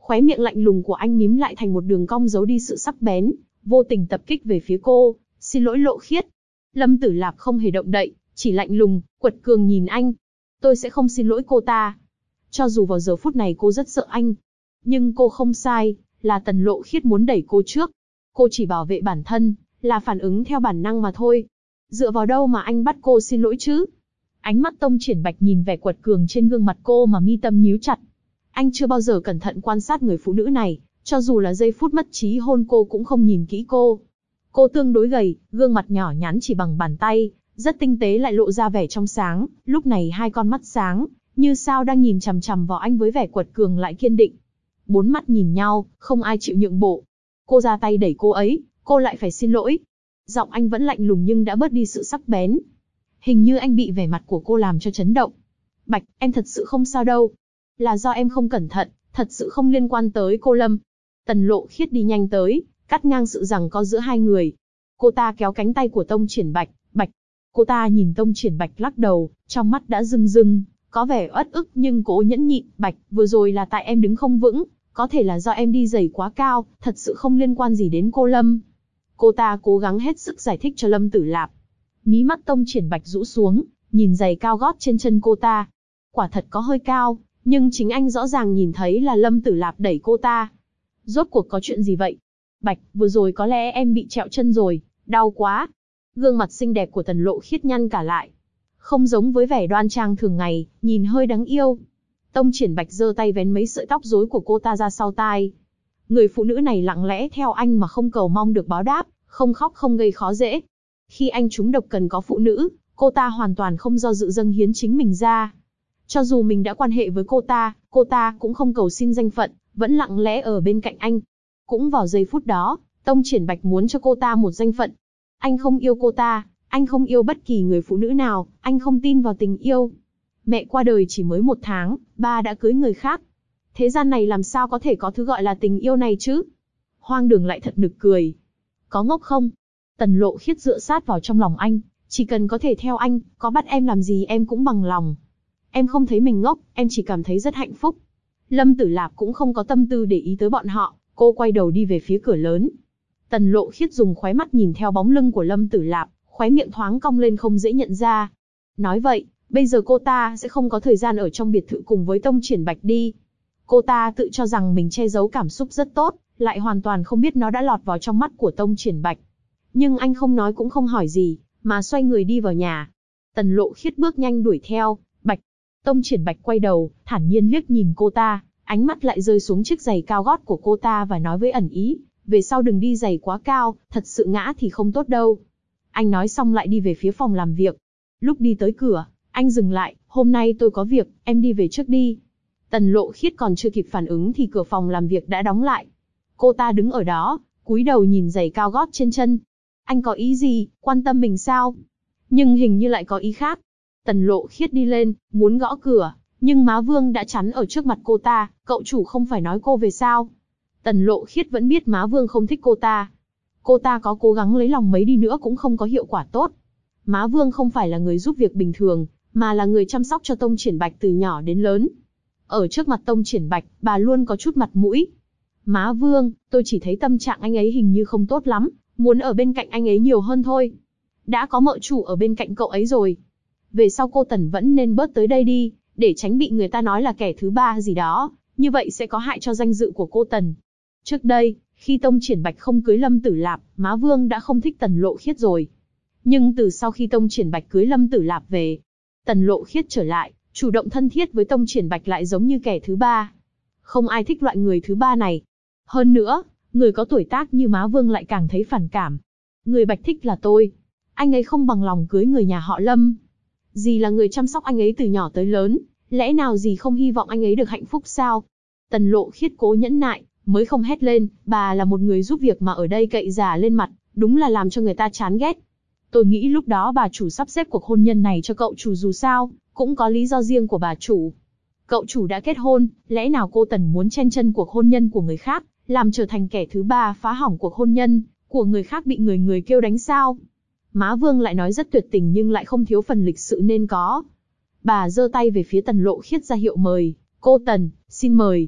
Khóe miệng lạnh lùng của anh mím lại thành một đường cong giấu đi sự sắc bén, vô tình tập kích về phía cô. Xin lỗi Lộ Khiết. Lâm Tử Lạp không hề động đậy, chỉ lạnh lùng, quật cường nhìn anh. Tôi sẽ không xin lỗi cô ta. Cho dù vào giờ phút này cô rất sợ anh. Nhưng cô không sai, là Tần Lộ Khiết muốn đẩy cô trước. Cô chỉ bảo vệ bản thân, là phản ứng theo bản năng mà thôi. Dựa vào đâu mà anh bắt cô xin lỗi chứ? Ánh mắt Tông Triển Bạch nhìn vẻ quật cường trên gương mặt cô mà mi tâm nhíu chặt. Anh chưa bao giờ cẩn thận quan sát người phụ nữ này, cho dù là giây phút mất trí hôn cô cũng không nhìn kỹ cô. Cô tương đối gầy, gương mặt nhỏ nhắn chỉ bằng bàn tay, rất tinh tế lại lộ ra vẻ trong sáng, lúc này hai con mắt sáng, như sao đang nhìn chằm chằm vào anh với vẻ quật cường lại kiên định. Bốn mắt nhìn nhau, không ai chịu nhượng bộ. Cô ra tay đẩy cô ấy, cô lại phải xin lỗi. Giọng anh vẫn lạnh lùng nhưng đã bớt đi sự sắc bén. Hình như anh bị vẻ mặt của cô làm cho chấn động. Bạch, em thật sự không sao đâu. Là do em không cẩn thận, thật sự không liên quan tới cô Lâm. Tần Lộ Khiết đi nhanh tới, cắt ngang sự giằng co giữa hai người. Cô ta kéo cánh tay của Tông Triển Bạch, Bạch. Cô ta nhìn Tông Triển Bạch lắc đầu, trong mắt đã rưng rưng, có vẻ uất ức nhưng cố nhẫn nhịn. Bạch, vừa rồi là tại em đứng không vững, có thể là do em đi giày quá cao, thật sự không liên quan gì đến cô Lâm. Cô ta cố gắng hết sức giải thích cho Lâm Tử Lạp. Mí mắt Tông Triển Bạch rũ xuống, nhìn giày cao gót trên chân cô ta. Quả thật có hơi cao, nhưng chính anh rõ ràng nhìn thấy là Lâm Tử Lạp đẩy cô ta. Rốt cuộc có chuyện gì vậy? Bạch, vừa rồi có lẽ em bị trẹo chân rồi, đau quá. Gương mặt xinh đẹp của Tần Lộ Khiết nhăn cả lại. Không giống với vẻ đoan trang thường ngày, nhìn hơi đáng yêu. Tông Triển Bạch giơ tay vén mấy sợi tóc rối của cô ta ra sau tai. Người phụ nữ này lặng lẽ theo anh mà không cầu mong được báo đáp, không khóc không gây khó dễ. Khi anh trúng độc cần có phụ nữ, cô ta hoàn toàn không do dự dâng hiến chính mình ra. Cho dù mình đã quan hệ với cô ta cũng không cầu xin danh phận, vẫn lặng lẽ ở bên cạnh anh. Cũng vào giây phút đó, Tông Triển Bạch muốn cho cô ta một danh phận. Anh không yêu cô ta, anh không yêu bất kỳ người phụ nữ nào, anh không tin vào tình yêu. Mẹ qua đời chỉ mới 1 tháng, ba đã cưới người khác. Thế gian này làm sao có thể có thứ gọi là tình yêu này chứ? Hoang đường lại thật nực cười. Có ngốc không? Tần Lộ Khiết dựa sát vào trong lòng anh, chỉ cần có thể theo anh, có bắt em làm gì em cũng bằng lòng. Em không thấy mình ngốc, em chỉ cảm thấy rất hạnh phúc. Lâm Tử Lạp cũng không có tâm tư để ý tới bọn họ, cô quay đầu đi về phía cửa lớn. Tần Lộ Khiết dùng khóe mắt nhìn theo bóng lưng của Lâm Tử Lạp, khóe miệng thoáng cong lên không dễ nhận ra. Nói vậy, bây giờ cô ta sẽ không có thời gian ở trong biệt thự cùng với Tông Triển Bạch đi. Cô ta tự cho rằng mình che giấu cảm xúc rất tốt, lại hoàn toàn không biết nó đã lọt vào trong mắt của Tông Triển Bạch. Nhưng anh không nói cũng không hỏi gì, mà xoay người đi vào nhà. Tần Lộ Khiết bước nhanh đuổi theo. Bạch. Tông Triển Bạch quay đầu, thản nhiên liếc nhìn cô ta, ánh mắt lại rơi xuống chiếc giày cao gót của cô ta và nói với ẩn ý, về sau đừng đi giày quá cao, thật sự ngã thì không tốt đâu. Anh nói xong lại đi về phía phòng làm việc. Lúc đi tới cửa, anh dừng lại, hôm nay tôi có việc, em đi về trước đi. Tần Lộ Khiết còn chưa kịp phản ứng thì cửa phòng làm việc đã đóng lại. Cô ta đứng ở đó, cúi đầu nhìn giày cao gót trên chân. Anh có ý gì, quan tâm mình sao? Nhưng hình như lại có ý khác. Tần Lộ Khiết đi lên, muốn gõ cửa, nhưng Má Vương đã chắn ở trước mặt cô ta, cậu chủ không phải nói cô về sao? Tần Lộ Khiết vẫn biết Má Vương không thích cô ta. Cô ta có cố gắng lấy lòng mấy đi nữa cũng không có hiệu quả tốt. Má Vương không phải là người giúp việc bình thường, mà là người chăm sóc cho Tông Triển Bạch từ nhỏ đến lớn. Ở trước mặt Tông Triển Bạch, bà luôn có chút mặt mũi. Má Vương, tôi chỉ thấy tâm trạng anh ấy hình như không tốt lắm, muốn ở bên cạnh anh ấy nhiều hơn thôi. Đã có mợ chủ ở bên cạnh cậu ấy rồi. Về sau cô Tần vẫn nên bớt tới đây đi, để tránh bị người ta nói là kẻ thứ ba gì đó, như vậy sẽ có hại cho danh dự của cô Tần. Trước đây, khi Tông Triển Bạch không cưới Lâm Tử Lạp, Má Vương đã không thích Tần Lộ Khiết rồi. Nhưng từ sau khi Tông Triển Bạch cưới Lâm Tử Lạp về, Tần Lộ Khiết trở lại, chủ động thân thiết với Tông Triển Bạch lại giống như kẻ thứ ba. Không ai thích loại người thứ ba này. Hơn nữa, người có tuổi tác như Má Vương lại càng thấy phản cảm. Người Bạch thích là tôi. Anh ấy không bằng lòng cưới người nhà họ Lâm. Dì là người chăm sóc anh ấy từ nhỏ tới lớn, lẽ nào dì không hy vọng anh ấy được hạnh phúc sao? Tần Lộ Khiết cố nhẫn nại, mới không hét lên, bà là một người giúp việc mà ở đây cậy già lên mặt, đúng là làm cho người ta chán ghét. Tôi nghĩ lúc đó bà chủ sắp xếp cuộc hôn nhân này cho cậu chủ dù sao, cũng có lý do riêng của bà chủ. Cậu chủ đã kết hôn, lẽ nào cô Tần muốn chen chân cuộc hôn nhân của người khác, làm trở thành kẻ thứ ba phá hỏng cuộc hôn nhân của người khác bị người người kêu đánh sao? Má Vương lại nói rất tuyệt tình nhưng lại không thiếu phần lịch sự nên có. Bà giơ tay về phía Tần Lộ Khiết ra hiệu mời, cô Tần, xin mời.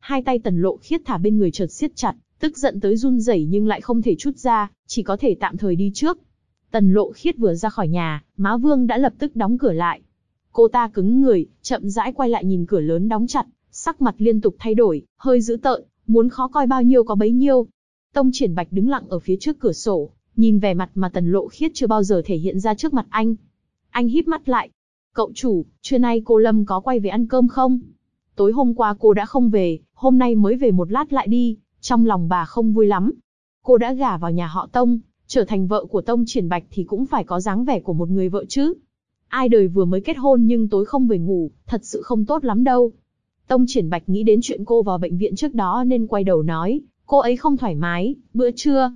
Hai tay Tần Lộ Khiết thả bên người chợt siết chặt, tức giận tới run rẩy nhưng lại không thể trút ra, chỉ có thể tạm thời đi trước. Tần Lộ Khiết vừa ra khỏi nhà, Má Vương đã lập tức đóng cửa lại. Cô ta cứng người, chậm rãi quay lại nhìn cửa lớn đóng chặt, sắc mặt liên tục thay đổi, hơi dữ tợn, muốn khó coi bao nhiêu có bấy nhiêu. Tông Triển Bạch đứng lặng ở phía trước cửa sổ, nhìn vẻ mặt mà Tần Lộ Khiết chưa bao giờ thể hiện ra trước mặt anh. Anh híp mắt lại. Cậu chủ, trưa nay cô Lâm có quay về ăn cơm không? Tối hôm qua cô đã không về, hôm nay mới về một lát lại đi, trong lòng bà không vui lắm. Cô đã gả vào nhà họ Tông, trở thành vợ của Tông Triển Bạch thì cũng phải có dáng vẻ của một người vợ chứ. Ai đời vừa mới kết hôn nhưng tối không về ngủ, thật sự không tốt lắm đâu. Tông Triển Bạch nghĩ đến chuyện cô vào bệnh viện trước đó nên quay đầu nói, cô ấy không thoải mái, bữa trưa.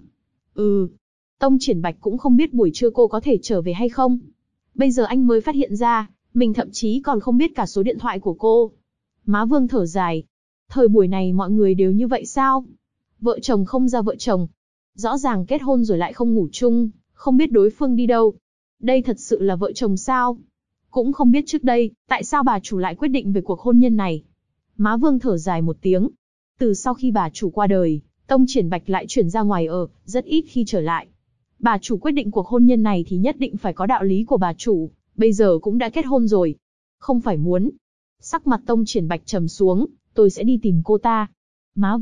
Tông Triển Bạch cũng không biết buổi trưa cô có thể trở về hay không. Bây giờ anh mới phát hiện ra, mình thậm chí còn không biết cả số điện thoại của cô. Má Vương thở dài. Thời buổi này mọi người đều như vậy sao? Vợ chồng không ra vợ chồng. Rõ ràng kết hôn rồi lại không ngủ chung, không biết đối phương đi đâu. Đây thật sự là vợ chồng sao? Cũng không biết trước đây, tại sao bà chủ lại quyết định về cuộc hôn nhân này. Má Vương thở dài một tiếng. Từ sau khi bà chủ qua đời, Tông Triển Bạch lại chuyển ra ngoài ở, rất ít khi trở lại. Bà chủ quyết định cuộc hôn nhân này thì nhất định phải có đạo lý của bà chủ, bây giờ cũng đã kết hôn rồi. Không phải muốn. Sắc mặt Tông Triển Bạch trầm xuống, tôi sẽ đi tìm cô ta. Má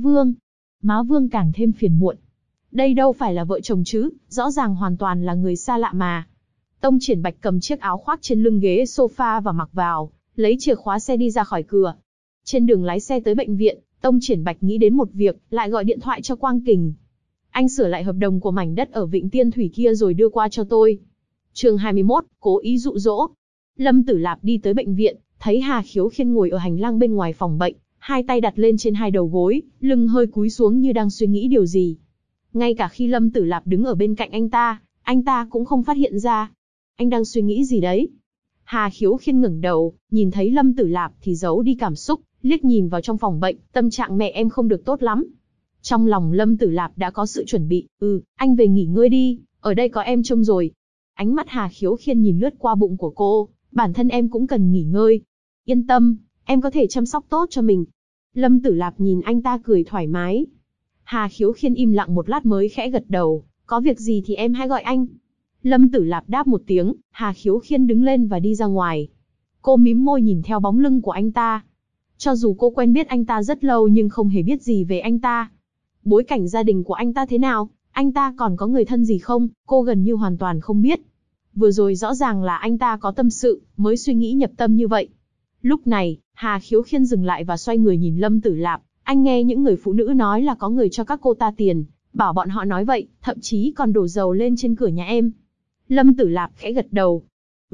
Vương càng thêm phiền muộn. Đây đâu phải là vợ chồng chứ, rõ ràng hoàn toàn là người xa lạ mà. Tông Triển Bạch cầm chiếc áo khoác trên lưng ghế sofa và mặc vào, lấy chìa khóa xe đi ra khỏi cửa. Trên đường lái xe tới bệnh viện, Tông Triển Bạch nghĩ đến một việc, lại gọi điện thoại cho Quang Kình. Anh sửa lại hợp đồng của mảnh đất ở Vịnh Tiên Thủy kia rồi đưa qua cho tôi. Chương 21, cố ý dụ dỗ. Lâm Tử Lạp đi tới bệnh viện, thấy Hà Khiếu Khiên ngồi ở hành lang bên ngoài phòng bệnh, hai tay đặt lên trên hai đầu gối, lưng hơi cúi xuống như đang suy nghĩ điều gì. Ngay cả khi Lâm Tử Lạp đứng ở bên cạnh anh ta cũng không phát hiện ra. Anh đang suy nghĩ gì đấy? Hà Khiếu Khiên ngẩng đầu, nhìn thấy Lâm Tử Lạp thì giấu đi cảm xúc, liếc nhìn vào trong phòng bệnh, tâm trạng mẹ em không được tốt lắm. Trong lòng Lâm Tử Lạp đã có sự chuẩn bị, anh về nghỉ ngơi đi, ở đây có em trông rồi. Ánh mắt Hà Khiếu Khiên nhìn lướt qua bụng của cô, bản thân em cũng cần nghỉ ngơi. Yên tâm, em có thể chăm sóc tốt cho mình. Lâm Tử Lạp nhìn anh ta cười thoải mái. Hà Khiếu Khiên im lặng một lát mới khẽ gật đầu, có việc gì thì em hãy gọi anh. Lâm Tử Lạp đáp một tiếng, Hà Khiếu Khiên đứng lên và đi ra ngoài. Cô mím môi nhìn theo bóng lưng của anh ta. Cho dù cô quen biết anh ta rất lâu nhưng không hề biết gì về anh ta. Bối cảnh gia đình của anh ta thế nào, anh ta còn có người thân gì không, cô gần như hoàn toàn không biết. Vừa rồi rõ ràng là anh ta có tâm sự, mới suy nghĩ nhập tâm như vậy. Lúc này, Hà Khiếu Khiên dừng lại và xoay người nhìn Lâm Tử Lạp. Anh nghe những người phụ nữ nói là có người cho các cô ta tiền, bảo bọn họ nói vậy, thậm chí còn đổ dầu lên trên cửa nhà em. Lâm Tử Lạp khẽ gật đầu.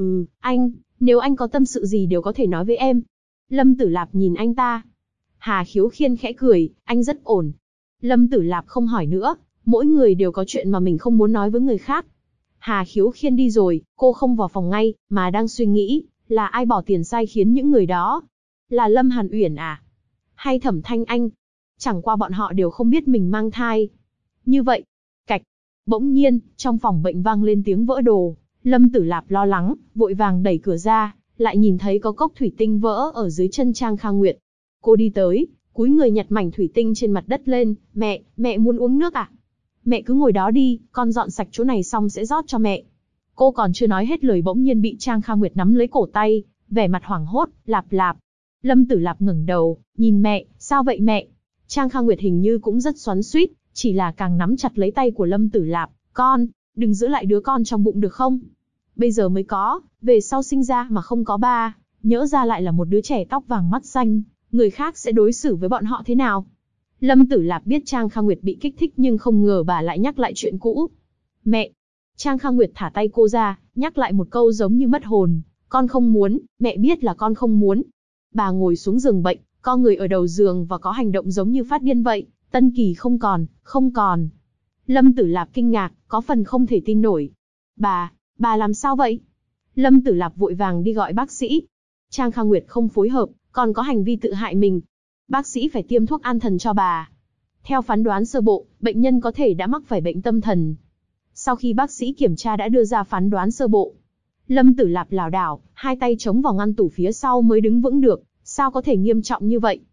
Anh, nếu anh có tâm sự gì đều có thể nói với em. Lâm Tử Lạp nhìn anh ta. Hà Khiếu Khiên khẽ cười, anh rất ổn. Lâm Tử Lạp không hỏi nữa, mỗi người đều có chuyện mà mình không muốn nói với người khác. Hà Khiếu Khiên đi rồi, cô không vào phòng ngay, mà đang suy nghĩ, là ai bỏ tiền sai khiến những người đó? Là Lâm Hàn Uyển à? Hay Thẩm Thanh Anh? Chẳng qua bọn họ đều không biết mình mang thai. Như vậy, cạch. Bỗng nhiên, trong phòng bệnh vang lên tiếng vỡ đồ. Lâm Tử Lạp lo lắng, vội vàng đẩy cửa ra, lại nhìn thấy có cốc thủy tinh vỡ ở dưới chân Trang Kha Nguyệt. Cô đi tới, cúi người nhặt mảnh thủy tinh trên mặt đất lên. Mẹ muốn uống nước à? Mẹ cứ ngồi đó đi, con dọn sạch chỗ này xong sẽ rót cho mẹ. Cô còn chưa nói hết lời bỗng nhiên bị Trang Kha Nguyệt nắm lấy cổ tay, vẻ mặt hoảng hốt, Lạp. Lâm Tử Lạp ngẩng đầu, nhìn mẹ, sao vậy mẹ? Trang Kha Nguyệt hình như cũng rất xoắn xuýt, chỉ là càng nắm chặt lấy tay của Lâm Tử Lạp. Con, đừng giữ lại đứa con trong bụng được không? Bây giờ mới có, về sau sinh ra mà không có ba, nhỡ ra lại là một đứa trẻ tóc vàng mắt xanh, người khác sẽ đối xử với bọn họ thế nào? Lâm Tử Lạp biết Trang Kha Nguyệt bị kích thích nhưng không ngờ bà lại nhắc lại chuyện cũ. Mẹ! Trang Kha Nguyệt thả tay cô ra, nhắc lại một câu giống như mất hồn. Con không muốn, mẹ biết là con không muốn. Bà ngồi xuống giường bệnh, co người ở đầu giường và có hành động giống như phát điên vậy. Tân kỳ không còn. Lâm Tử Lạp kinh ngạc, có phần không thể tin nổi. Bà làm sao vậy? Lâm Tử Lạp vội vàng đi gọi bác sĩ. Trang Kha Nguyệt không phối hợp, còn có hành vi tự hại mình. Bác sĩ phải tiêm thuốc an thần cho bà. Theo phán đoán sơ bộ, bệnh nhân có thể đã mắc phải bệnh tâm thần. Sau khi bác sĩ kiểm tra đã đưa ra phán đoán sơ bộ. Lâm Tử Lạp lảo đảo, hai tay chống vào ngăn tủ phía sau mới đứng vững được, sao có thể nghiêm trọng như vậy?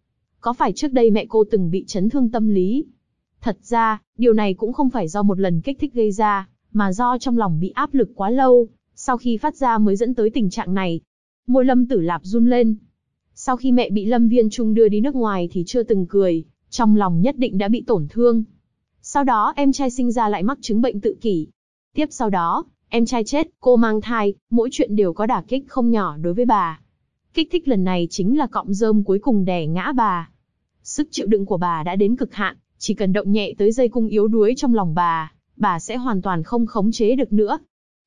có phải trước đây mẹ cô từng bị chấn thương tâm lý? Thật ra, điều này cũng không phải do một lần kích thích gây ra, mà do trong lòng bị áp lực quá lâu, sau khi phát ra mới dẫn tới tình trạng này. Môi Lâm Tử Lạp run lên. Sau khi mẹ bị Lâm Viên Trung đưa đi nước ngoài thì chưa từng cười, trong lòng nhất định đã bị tổn thương. Sau đó em trai sinh ra lại mắc chứng bệnh tự kỷ. Tiếp sau đó, em trai chết, cô mang thai, mỗi chuyện đều có đả kích không nhỏ đối với bà. Kích thích lần này chính là cọng rơm cuối cùng đè ngã bà. Sức chịu đựng của bà đã đến cực hạn, chỉ cần động nhẹ tới dây cung yếu đuối trong lòng bà sẽ hoàn toàn không khống chế được nữa.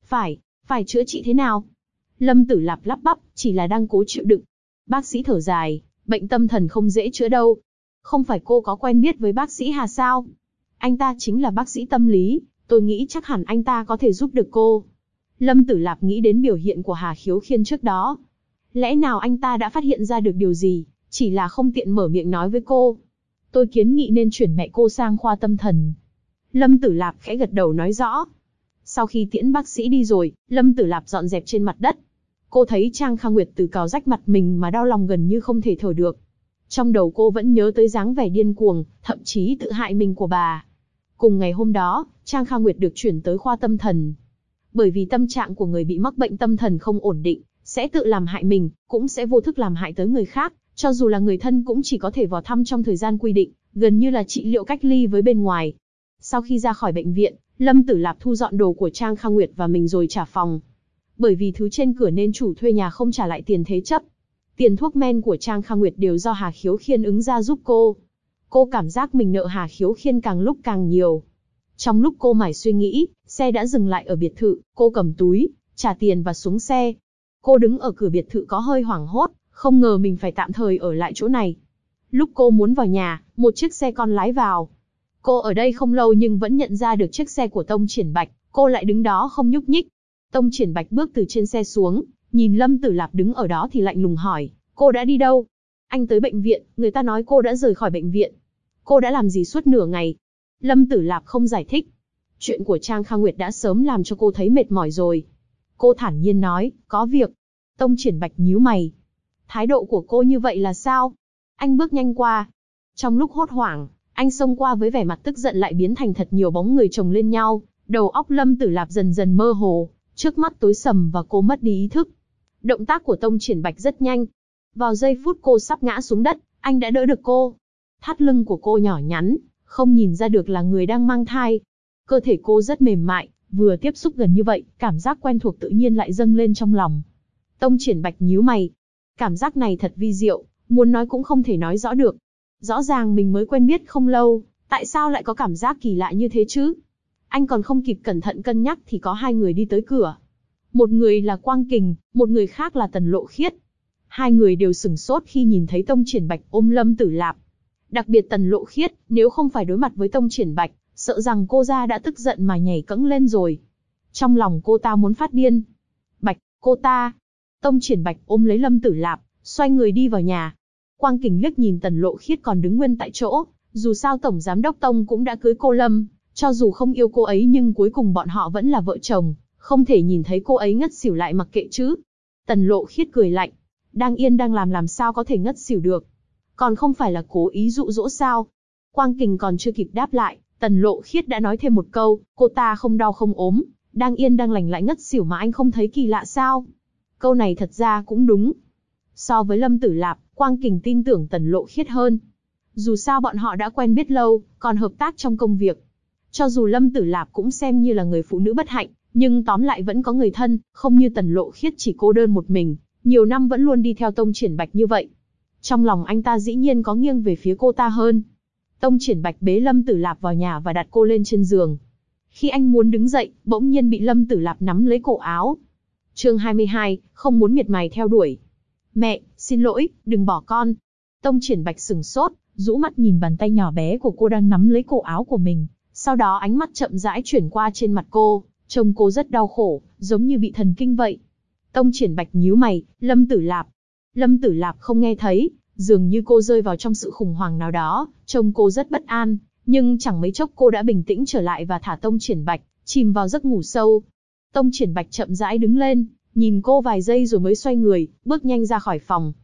Phải chữa trị thế nào? Lâm Tử Lạp lắp bắp, chỉ là đang cố chịu đựng. Bác sĩ thở dài, bệnh tâm thần không dễ chữa đâu. Không phải cô có quen biết với bác sĩ Hà sao? Anh ta chính là bác sĩ tâm lý, tôi nghĩ chắc hẳn anh ta có thể giúp được cô. Lâm Tử Lạp nghĩ đến biểu hiện của Hà Khiếu Khiên trước đó. Lẽ nào anh ta đã phát hiện ra được điều gì, chỉ là không tiện mở miệng nói với cô. Tôi kiến nghị nên chuyển mẹ cô sang khoa tâm thần. Lâm Tử Lạp khẽ gật đầu nói rõ. Sau khi tiễn bác sĩ đi rồi, Lâm Tử Lạp dọn dẹp trên mặt đất. Cô thấy Trang Kha Nguyệt từ cào rách mặt mình mà đau lòng gần như không thể thở được. Trong đầu cô vẫn nhớ tới dáng vẻ điên cuồng, thậm chí tự hại mình của bà. Cùng ngày hôm đó, Trang Kha Nguyệt được chuyển tới khoa tâm thần. Bởi vì tâm trạng của người bị mắc bệnh tâm thần không ổn định, sẽ tự làm hại mình, cũng sẽ vô thức làm hại tới người khác, cho dù là người thân cũng chỉ có thể vào thăm trong thời gian quy định, gần như là trị liệu cách ly với bên ngoài. Sau khi ra khỏi bệnh viện, Lâm Tử Lạp thu dọn đồ của Trang Kha Nguyệt và mình rồi trả phòng. Bởi vì thứ trên cửa nên chủ thuê nhà không trả lại tiền thế chấp. Tiền thuốc men của Trang Kha Nguyệt đều do Hà Khiếu Khiên ứng ra giúp cô. Cô cảm giác mình nợ Hà Khiếu Khiên càng lúc càng nhiều. Trong lúc cô mải suy nghĩ, xe đã dừng lại ở biệt thự, cô cầm túi, trả tiền và xuống xe. Cô đứng ở cửa biệt thự có hơi hoảng hốt, không ngờ mình phải tạm thời ở lại chỗ này. Lúc cô muốn vào nhà, một chiếc xe con lái vào. Cô ở đây không lâu nhưng vẫn nhận ra được chiếc xe của Tông Triển Bạch, cô lại đứng đó không nhúc nhích. Tông Triển Bạch bước từ trên xe xuống, nhìn Lâm Tử Lạp đứng ở đó thì lạnh lùng hỏi, cô đã đi đâu? Anh tới bệnh viện, người ta nói cô đã rời khỏi bệnh viện. Cô đã làm gì suốt nửa ngày? Lâm Tử Lạp không giải thích. Chuyện của Trang Kha Nguyệt đã sớm làm cho cô thấy mệt mỏi rồi. Cô thản nhiên nói, có việc. Tông Triển Bạch nhíu mày. Thái độ của cô như vậy là sao? Anh bước nhanh qua. Trong lúc hốt hoảng, anh xông qua với vẻ mặt tức giận lại biến thành thật nhiều bóng người chồng lên nhau. Đầu óc Lâm Tử Lạp dần dần mơ hồ, trước mắt tối sầm và cô mất đi ý thức. Động tác của Tông Triển Bạch rất nhanh. Vào giây phút cô sắp ngã xuống đất, anh đã đỡ được cô. Thắt lưng của cô nhỏ nhắn, không nhìn ra được là người đang mang thai. Cơ thể cô rất mềm mại, vừa tiếp xúc gần như vậy, cảm giác quen thuộc tự nhiên lại dâng lên trong lòng. Tông Triển Bạch nhíu mày. Cảm giác này thật vi diệu, muốn nói cũng không thể nói rõ được. Rõ ràng mình mới quen biết không lâu, tại sao lại có cảm giác kỳ lạ như thế chứ? Anh còn không kịp cẩn thận cân nhắc thì có hai người đi tới cửa. Một người là Quang Kình, một người khác là Tần Lộ Khiết. Hai người đều sửng sốt khi nhìn thấy Tông Triển Bạch ôm Lâm Tử Lạp. Đặc biệt Tần Lộ Khiết, nếu không phải đối mặt với Tông Triển Bạch, sợ rằng cô ra đã tức giận mà nhảy cẫng lên rồi. Trong lòng cô ta muốn phát điên. Bạch, cô ta. Tông Triển Bạch ôm lấy Lâm Tử Lạp, xoay người đi vào nhà. Quang Kình liếc nhìn Tần Lộ Khiết còn đứng nguyên tại chỗ, dù sao Tổng Giám Đốc Tông cũng đã cưới cô Lâm, cho dù không yêu cô ấy nhưng cuối cùng bọn họ vẫn là vợ chồng, không thể nhìn thấy cô ấy ngất xỉu lại mặc kệ chứ. Tần Lộ Khiết cười lạnh, đang yên đang làm sao có thể ngất xỉu được. Còn không phải là cố ý dụ dỗ sao? Quang Kình còn chưa kịp đáp lại, Tần Lộ Khiết đã nói thêm một câu, cô ta không đau không ốm, đang yên đang lành lại ngất xỉu mà anh không thấy kỳ lạ sao? Câu này thật ra cũng đúng. So với Lâm Tử Lạp, Quang Kình tin tưởng Tần Lộ Khiết hơn. Dù sao bọn họ đã quen biết lâu, còn hợp tác trong công việc. Cho dù Lâm Tử Lạp cũng xem như là người phụ nữ bất hạnh, nhưng tóm lại vẫn có người thân, không như Tần Lộ Khiết chỉ cô đơn một mình, nhiều năm vẫn luôn đi theo Tông Triển Bạch như vậy. Trong lòng anh ta dĩ nhiên có nghiêng về phía cô ta hơn. Tông Triển Bạch bế Lâm Tử Lạp vào nhà và đặt cô lên trên giường. Khi anh muốn đứng dậy, bỗng nhiên bị Lâm Tử Lạp nắm lấy cổ áo. Chương 22, không muốn miệt mài theo đuổi. Mẹ, xin lỗi, đừng bỏ con. Tông Triển Bạch sửng sốt, rũ mắt nhìn bàn tay nhỏ bé của cô đang nắm lấy cổ áo của mình. Sau đó ánh mắt chậm rãi chuyển qua trên mặt cô, trông cô rất đau khổ, giống như bị thần kinh vậy. Tông Triển Bạch nhíu mày, Lâm Tử Lạp. Lâm Tử Lạp không nghe thấy, dường như cô rơi vào trong sự khủng hoảng nào đó, trông cô rất bất an, nhưng chẳng mấy chốc cô đã bình tĩnh trở lại và thả Tông Triển Bạch, chìm vào giấc ngủ sâu. Tông Triển Bạch chậm rãi đứng lên, nhìn cô vài giây rồi mới xoay người, bước nhanh ra khỏi phòng.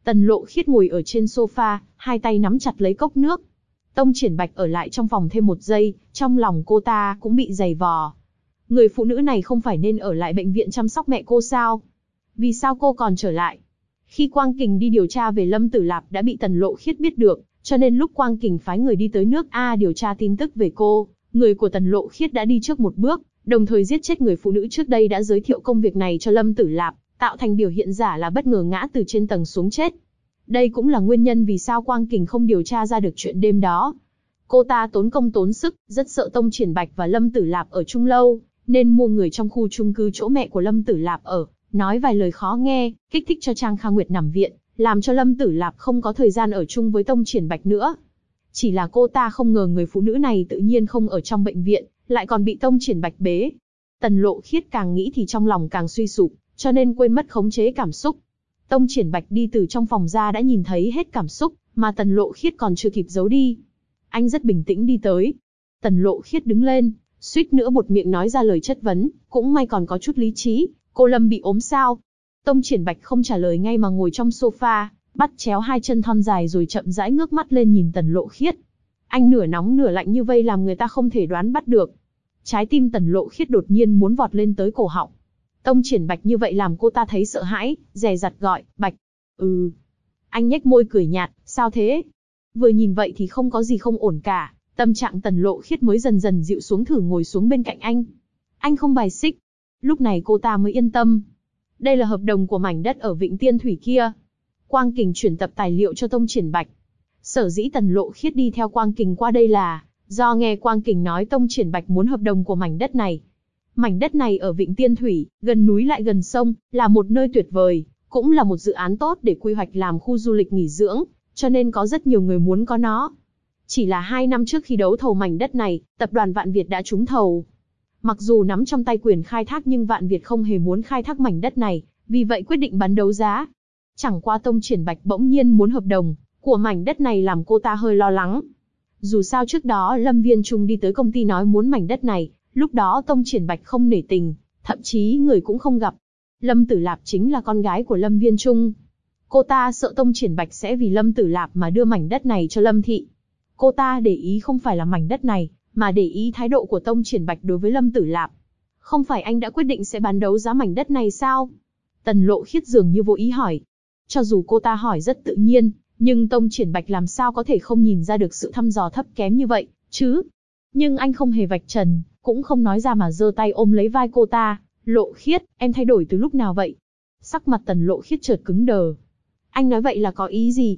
Tần Lộ Khiết ngồi ở trên sofa, hai tay nắm chặt lấy cốc nước. Tông Triển Bạch ở lại trong phòng thêm một giây, trong lòng cô ta cũng bị giày vò. Người phụ nữ này không phải nên ở lại bệnh viện chăm sóc mẹ cô sao? Vì sao cô còn trở lại? Khi Quang Kình đi điều tra về Lâm Tử Lạp đã bị Tần Lộ Khiết biết được, cho nên lúc Quang Kình phái người đi tới nước A điều tra tin tức về cô, người của Tần Lộ Khiết đã đi trước một bước, đồng thời giết chết người phụ nữ trước đây đã giới thiệu công việc này cho Lâm Tử Lạp, tạo thành biểu hiện giả là bất ngờ ngã từ trên tầng xuống chết. Đây cũng là nguyên nhân vì sao Quang Kình không điều tra ra được chuyện đêm đó. Cô ta tốn công tốn sức, rất sợ Tông Triển Bạch và Lâm Tử Lạp ở chung lâu, nên mua người trong khu chung cư chỗ mẹ của Lâm Tử Lạp ở, nói vài lời khó nghe, kích thích cho Trang Kha Nguyệt nằm viện, làm cho Lâm Tử Lạp không có thời gian ở chung với Tông Triển Bạch nữa. Chỉ là cô ta không ngờ người phụ nữ này tự nhiên không ở trong bệnh viện, lại còn bị Tông Triển Bạch bế. Tần Lộ Khiết càng nghĩ thì trong lòng càng suy sụp, cho nên quên mất khống chế cảm xúc. Tông Triển Bạch đi từ trong phòng ra đã nhìn thấy hết cảm xúc, mà Tần Lộ Khiết còn chưa kịp giấu đi. Anh rất bình tĩnh đi tới. Tần Lộ Khiết đứng lên, suýt nữa buột miệng nói ra lời chất vấn, cũng may còn có chút lý trí. Cô Lâm bị ốm sao? Tông Triển Bạch không trả lời ngay mà ngồi trong sofa, bắt chéo hai chân thon dài rồi chậm rãi ngước mắt lên nhìn Tần Lộ Khiết. Anh nửa nóng nửa lạnh như vây làm người ta không thể đoán bắt được. Trái tim Tần Lộ Khiết đột nhiên muốn vọt lên tới cổ họng. Tông Triển Bạch như vậy làm cô ta thấy sợ hãi, dè dặt gọi, Bạch. Ừ. Anh nhếch môi cười nhạt, sao thế? Vừa nhìn vậy thì không có gì không ổn cả, tâm trạng Tần Lộ Khiết mới dần dần dịu xuống thử ngồi xuống bên cạnh anh. Anh không bài xích. Lúc này cô ta mới yên tâm. Đây là hợp đồng của mảnh đất ở Vịnh Tiên Thủy kia. Quang Kình chuyển tập tài liệu cho Tông Triển Bạch. Sở dĩ Tần Lộ Khiết đi theo Quang Kình qua đây là do nghe Quang Kình nói Tông Triển Bạch muốn hợp đồng của mảnh đất này. Mảnh đất này ở Vịnh Tiên Thủy, gần núi lại gần sông, là một nơi tuyệt vời, cũng là một dự án tốt để quy hoạch làm khu du lịch nghỉ dưỡng, cho nên có rất nhiều người muốn có nó. Chỉ là 2 năm trước khi đấu thầu mảnh đất này, tập đoàn Vạn Việt đã trúng thầu. Mặc dù nắm trong tay quyền khai thác nhưng Vạn Việt không hề muốn khai thác mảnh đất này, vì vậy quyết định bán đấu giá. Chẳng qua Tông Triển Bạch bỗng nhiên muốn hợp đồng của mảnh đất này làm cô ta hơi lo lắng. Dù sao trước đó Lâm Viên Trung đi tới công ty nói muốn mảnh đất này, lúc đó Tông Triển Bạch không nể tình, thậm chí người cũng không gặp. Lâm Tử Lạp chính là con gái của Lâm Viên Trung. Cô ta sợ Tông Triển Bạch sẽ vì Lâm Tử Lạp mà đưa mảnh đất này cho Lâm Thị. Cô ta để ý không phải là mảnh đất này, mà để ý thái độ của Tông Triển Bạch đối với Lâm Tử Lạp. Không phải anh đã quyết định sẽ bán đấu giá mảnh đất này sao? Tần Lộ Khiết dường như vô ý hỏi. Cho dù cô ta hỏi rất tự nhiên, nhưng Tông Triển Bạch làm sao có thể không nhìn ra được sự thăm dò thấp kém như vậy, chứ? Nhưng anh không hề vạch trần, cũng không nói ra mà giơ tay ôm lấy vai cô ta. Lộ Khiết, em thay đổi từ lúc nào vậy? Sắc mặt Tần Lộ Khiết chợt cứng đờ. Anh nói vậy là có ý gì?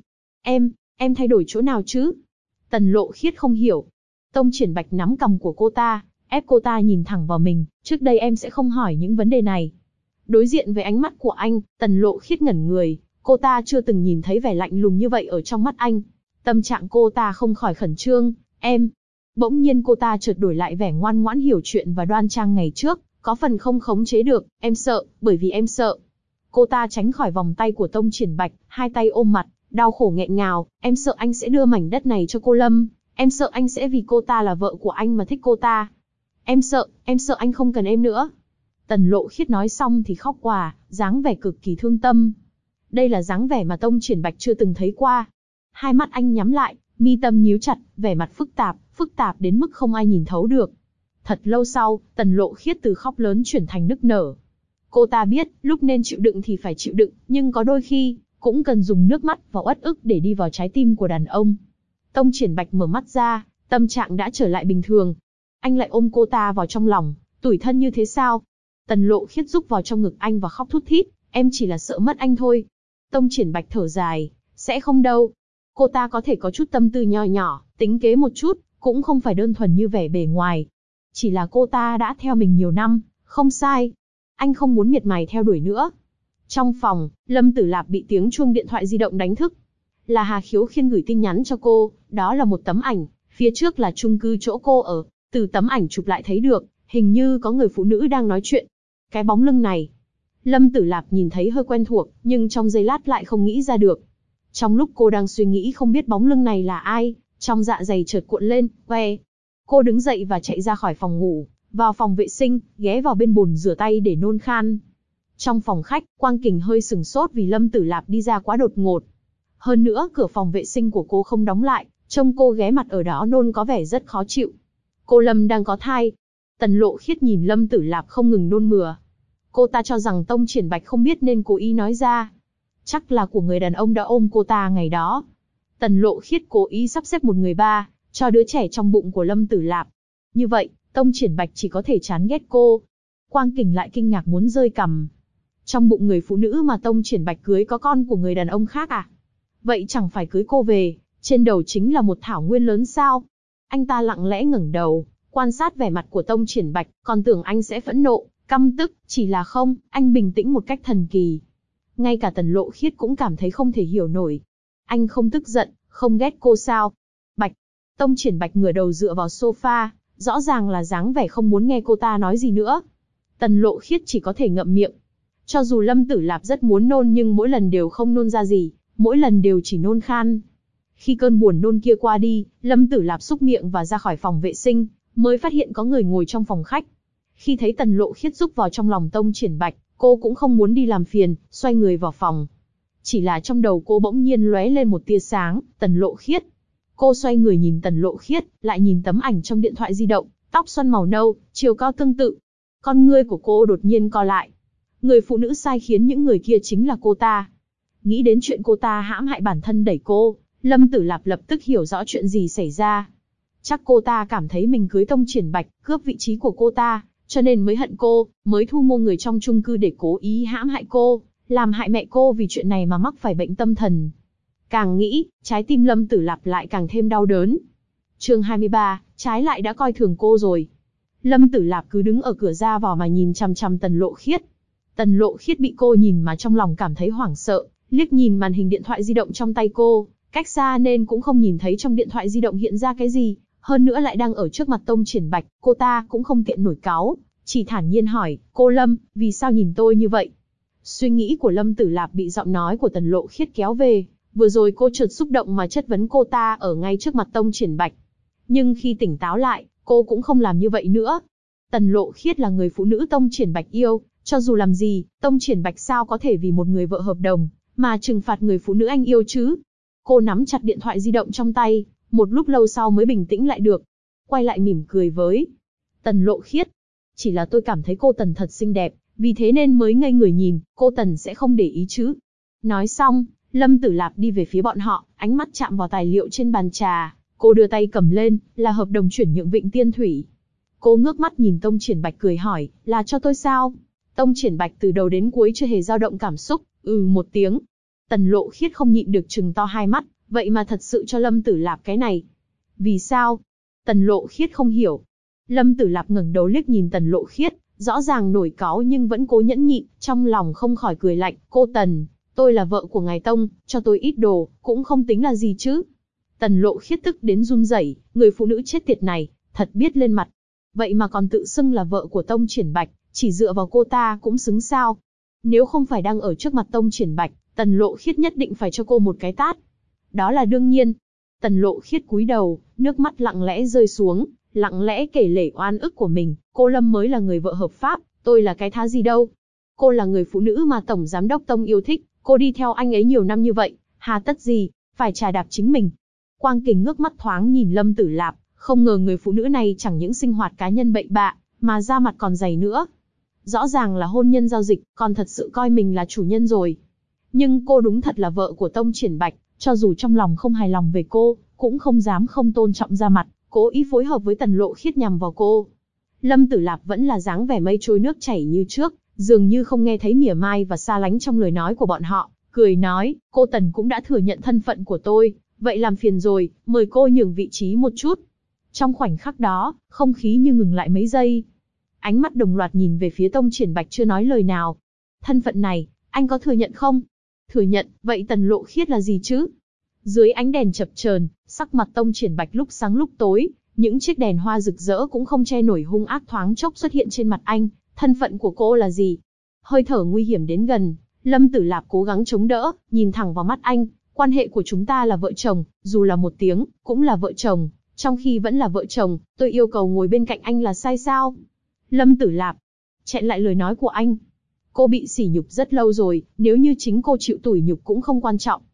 Em thay đổi chỗ nào chứ? Tần Lộ Khiết không hiểu. Tông Triển Bạch nắm cằm của cô ta, ép cô ta nhìn thẳng vào mình, trước đây em sẽ không hỏi những vấn đề này. Đối diện với ánh mắt của anh, Tần Lộ Khiết ngẩn người, cô ta chưa từng nhìn thấy vẻ lạnh lùng như vậy ở trong mắt anh. Tâm trạng cô ta không khỏi khẩn trương, em. Bỗng nhiên cô ta chợt đổi lại vẻ ngoan ngoãn hiểu chuyện và đoan trang ngày trước, có phần không khống chế được, em sợ, bởi vì em sợ. Cô ta tránh khỏi vòng tay của Tông Triển Bạch, hai tay ôm mặt, đau khổ nghẹn ngào, em sợ anh sẽ đưa mảnh đất này cho cô Lâm, em sợ anh sẽ vì cô ta là vợ của anh mà thích cô ta. Em sợ anh không cần em nữa. Tần Lộ Khiết nói xong thì khóc òa, dáng vẻ cực kỳ thương tâm. Đây là dáng vẻ mà Tông Triển Bạch chưa từng thấy qua. Hai mắt anh nhắm lại, mi tâm nhíu chặt, vẻ mặt phức tạp đến mức không ai nhìn thấu được. Thật lâu sau, Tần Lộ Khiết từ khóc lớn chuyển thành nức nở. Cô ta biết, lúc nên chịu đựng thì phải chịu đựng, nhưng có đôi khi, cũng cần dùng nước mắt và uất ức để đi vào trái tim của đàn ông. Tông Triển Bạch mở mắt ra, tâm trạng đã trở lại bình thường. Anh lại ôm cô ta vào trong lòng, tủi thân như thế sao? Tần Lộ Khiết rúc vào trong ngực anh và khóc thút thít, em chỉ là sợ mất anh thôi. Tông Triển Bạch thở dài, sẽ không đâu. Cô ta có thể có chút tâm tư nho nhỏ, tính kế một chút, cũng không phải đơn thuần như vẻ bề ngoài. Chỉ là cô ta đã theo mình nhiều năm, không sai. Anh không muốn miệt mài theo đuổi nữa. Trong phòng, Lâm Tử Lạp bị tiếng chuông điện thoại di động đánh thức. Là Hà Khiếu Khiên gửi tin nhắn cho cô, đó là một tấm ảnh, phía trước là chung cư chỗ cô ở. Từ tấm ảnh chụp lại thấy được, hình như có người phụ nữ đang nói chuyện. Cái bóng lưng này, Lâm Tử Lạp nhìn thấy hơi quen thuộc, nhưng trong giây lát lại không nghĩ ra được. Trong lúc cô đang suy nghĩ không biết bóng lưng này là ai, trong dạ dày chợt cuộn lên, que. Cô đứng dậy và chạy ra khỏi phòng ngủ, vào phòng vệ sinh, ghé vào bên bồn rửa tay để nôn khan. Trong phòng khách, Quang Kình hơi sừng sốt vì Lâm Tử Lạp đi ra quá đột ngột. Hơn nữa cửa phòng vệ sinh của cô không đóng lại, trông cô ghé mặt ở đó nôn có vẻ rất khó chịu. Cô Lâm đang có thai. Tần Lộ Khiết nhìn Lâm Tử Lạp không ngừng nôn mửa. Cô ta cho rằng Tông Triển Bạch không biết nên cố ý nói ra. Chắc là của người đàn ông đã ôm cô ta ngày đó. Tần Lộ Khiết cố ý sắp xếp một người ba, cho đứa trẻ trong bụng của Lâm Tử Lạp. Như vậy, Tông Triển Bạch chỉ có thể chán ghét cô. Quang Kình lại kinh ngạc muốn rơi cằm. Trong bụng người phụ nữ mà Tông Triển Bạch cưới có con của người đàn ông khác à? Vậy chẳng phải cưới cô về, trên đầu chính là một thảo nguyên lớn sao? Anh ta lặng lẽ ngẩng đầu, quan sát vẻ mặt của Tông Triển Bạch, còn tưởng anh sẽ phẫn nộ, căm tức, chỉ là không, anh bình tĩnh một cách thần kỳ. Ngay cả Tần Lộ Khiết cũng cảm thấy không thể hiểu nổi. Anh không tức giận, không ghét cô sao? Bạch. Tông Triển Bạch ngửa đầu dựa vào sofa, rõ ràng là dáng vẻ không muốn nghe cô ta nói gì nữa. Tần Lộ Khiết chỉ có thể ngậm miệng. Cho dù Lâm Tử Lạp rất muốn nôn nhưng mỗi lần đều không nôn ra gì, mỗi lần đều chỉ nôn khan. Khi cơn buồn nôn kia qua đi, Lâm Tử Lạp xúc miệng và ra khỏi phòng vệ sinh, mới phát hiện có người ngồi trong phòng khách. Khi thấy Tần Lộ Khiết rúc vào trong lòng Tông Triển Bạch, cô cũng không muốn đi làm phiền, xoay người vào phòng. Chỉ là trong đầu cô bỗng nhiên lóe lên một tia sáng, Tần Lộ Khiết. Cô xoay người nhìn Tần Lộ Khiết, lại nhìn tấm ảnh trong điện thoại di động, tóc xoăn màu nâu, chiều cao tương tự. Con ngươi của cô đột nhiên co lại. Người phụ nữ sai khiến những người kia chính là cô ta. Nghĩ đến chuyện cô ta hãm hại bản thân đẩy cô, Lâm Tử Lạp lập tức hiểu rõ chuyện gì xảy ra. Chắc cô ta cảm thấy mình cưới Tông Triển Bạch, cướp vị trí của cô ta, cho nên mới hận cô, mới thu mua người trong chung cư để cố ý hãm hại cô, làm hại mẹ cô vì chuyện này mà mắc phải bệnh tâm thần. Càng nghĩ, trái tim Lâm Tử Lạp lại càng thêm đau đớn. Chương 23, trái lại đã coi thường cô rồi. Lâm Tử Lạp cứ đứng ở cửa ra vào mà nhìn chằm chằm Tần Lộ Khiết. Tần Lộ Khiết bị cô nhìn mà trong lòng cảm thấy hoảng sợ, liếc nhìn màn hình điện thoại di động trong tay cô, cách xa nên cũng không nhìn thấy trong điện thoại di động hiện ra cái gì, hơn nữa lại đang ở trước mặt Tông Triển Bạch, cô ta cũng không tiện nổi cáu, chỉ thản nhiên hỏi, cô Lâm, vì sao nhìn tôi như vậy? Suy nghĩ của Lâm Tử Lạp bị giọng nói của Tần Lộ Khiết kéo về, vừa rồi cô chợt xúc động mà chất vấn cô ta ở ngay trước mặt Tông Triển Bạch. Nhưng khi tỉnh táo lại, cô cũng không làm như vậy nữa. Tần Lộ Khiết là người phụ nữ Tông Triển Bạch yêu, cho dù làm gì, Tông Triển Bạch sao có thể vì một người vợ hợp đồng, mà trừng phạt người phụ nữ anh yêu chứ? Cô nắm chặt điện thoại di động trong tay, một lúc lâu sau mới bình tĩnh lại được. Quay lại mỉm cười với Tần Lộ Khiết. Chỉ là tôi cảm thấy cô Tần thật xinh đẹp, vì thế nên mới ngây người nhìn, cô Tần sẽ không để ý chứ. Nói xong, Lâm Tử Lạp đi về phía bọn họ, ánh mắt chạm vào tài liệu trên bàn trà. Cô đưa tay cầm lên, là hợp đồng chuyển nhượng Vịnh Tiên Thủy. Cô ngước mắt nhìn Tông Triển Bạch cười hỏi, là cho tôi sao? Tông Triển Bạch từ đầu đến cuối chưa hề dao động cảm xúc, một tiếng. Tần Lộ Khiết không nhịn được trừng to hai mắt, vậy mà thật sự cho Lâm Tử Lạp cái này. Vì sao? Tần Lộ Khiết không hiểu. Lâm Tử Lạp ngẩng đầu liếc nhìn Tần Lộ Khiết, rõ ràng nổi cáu nhưng vẫn cố nhẫn nhịn, trong lòng không khỏi cười lạnh, cô Tần, tôi là vợ của ngài Tông, cho tôi ít đồ, cũng không tính là gì chứ. Tần Lộ Khiết tức đến run rẩy, người phụ nữ chết tiệt này, thật biết lên mặt. Vậy mà còn tự xưng là vợ của Tông Triển Bạch, chỉ dựa vào cô ta cũng xứng sao? Nếu không phải đang ở trước mặt Tông Triển Bạch, Tần Lộ Khiết nhất định phải cho cô một cái tát. Đó là đương nhiên. Tần Lộ Khiết cúi đầu, nước mắt lặng lẽ rơi xuống, lặng lẽ kể lể oan ức của mình. Cô Lâm mới là người vợ hợp pháp, tôi là cái thá gì đâu. Cô là người phụ nữ mà Tổng Giám đốc Tông yêu thích, cô đi theo anh ấy nhiều năm như vậy, hà tất gì, phải chà đạp chính mình. Quang Kình ngước mắt thoáng nhìn Lâm Tử Lạp, không ngờ người phụ nữ này chẳng những sinh hoạt cá nhân bậy bạ, mà da mặt còn dày nữa. Rõ ràng là hôn nhân giao dịch, còn thật sự coi mình là chủ nhân rồi. Nhưng cô đúng thật là vợ của Tông Triển Bạch, cho dù trong lòng không hài lòng về cô, cũng không dám không tôn trọng da mặt, cố ý phối hợp với Tần Lộ Khiết nhằm vào cô. Lâm Tử Lạp vẫn là dáng vẻ mây trôi nước chảy như trước, dường như không nghe thấy mỉa mai và xa lánh trong lời nói của bọn họ, cười nói, cô Tần cũng đã thừa nhận thân phận của tôi, vậy làm phiền rồi, mời cô nhường vị trí một chút. Trong khoảnh khắc đó, không khí như ngừng lại mấy giây. Ánh mắt đồng loạt nhìn về phía Tông Triển Bạch chưa nói lời nào. Thân phận này, anh có thừa nhận không? Thừa nhận, vậy Tần Lộ Khiết là gì chứ? Dưới ánh đèn chập chờn, sắc mặt Tông Triển Bạch lúc sáng lúc tối, những chiếc đèn hoa rực rỡ cũng không che nổi hung ác thoáng chốc xuất hiện trên mặt anh. Thân phận của cô là gì? Hơi thở nguy hiểm đến gần, Lâm Tử Lạp cố gắng chống đỡ, nhìn thẳng vào mắt anh. Quan hệ của chúng ta là vợ chồng, dù là một tiếng, cũng là vợ chồng. Trong khi vẫn là vợ chồng, tôi yêu cầu ngồi bên cạnh anh là sai sao? Lâm Tử Lạp chẹn lại lời nói của anh. Cô bị sỉ nhục rất lâu rồi, nếu như chính cô chịu tủi nhục cũng không quan trọng.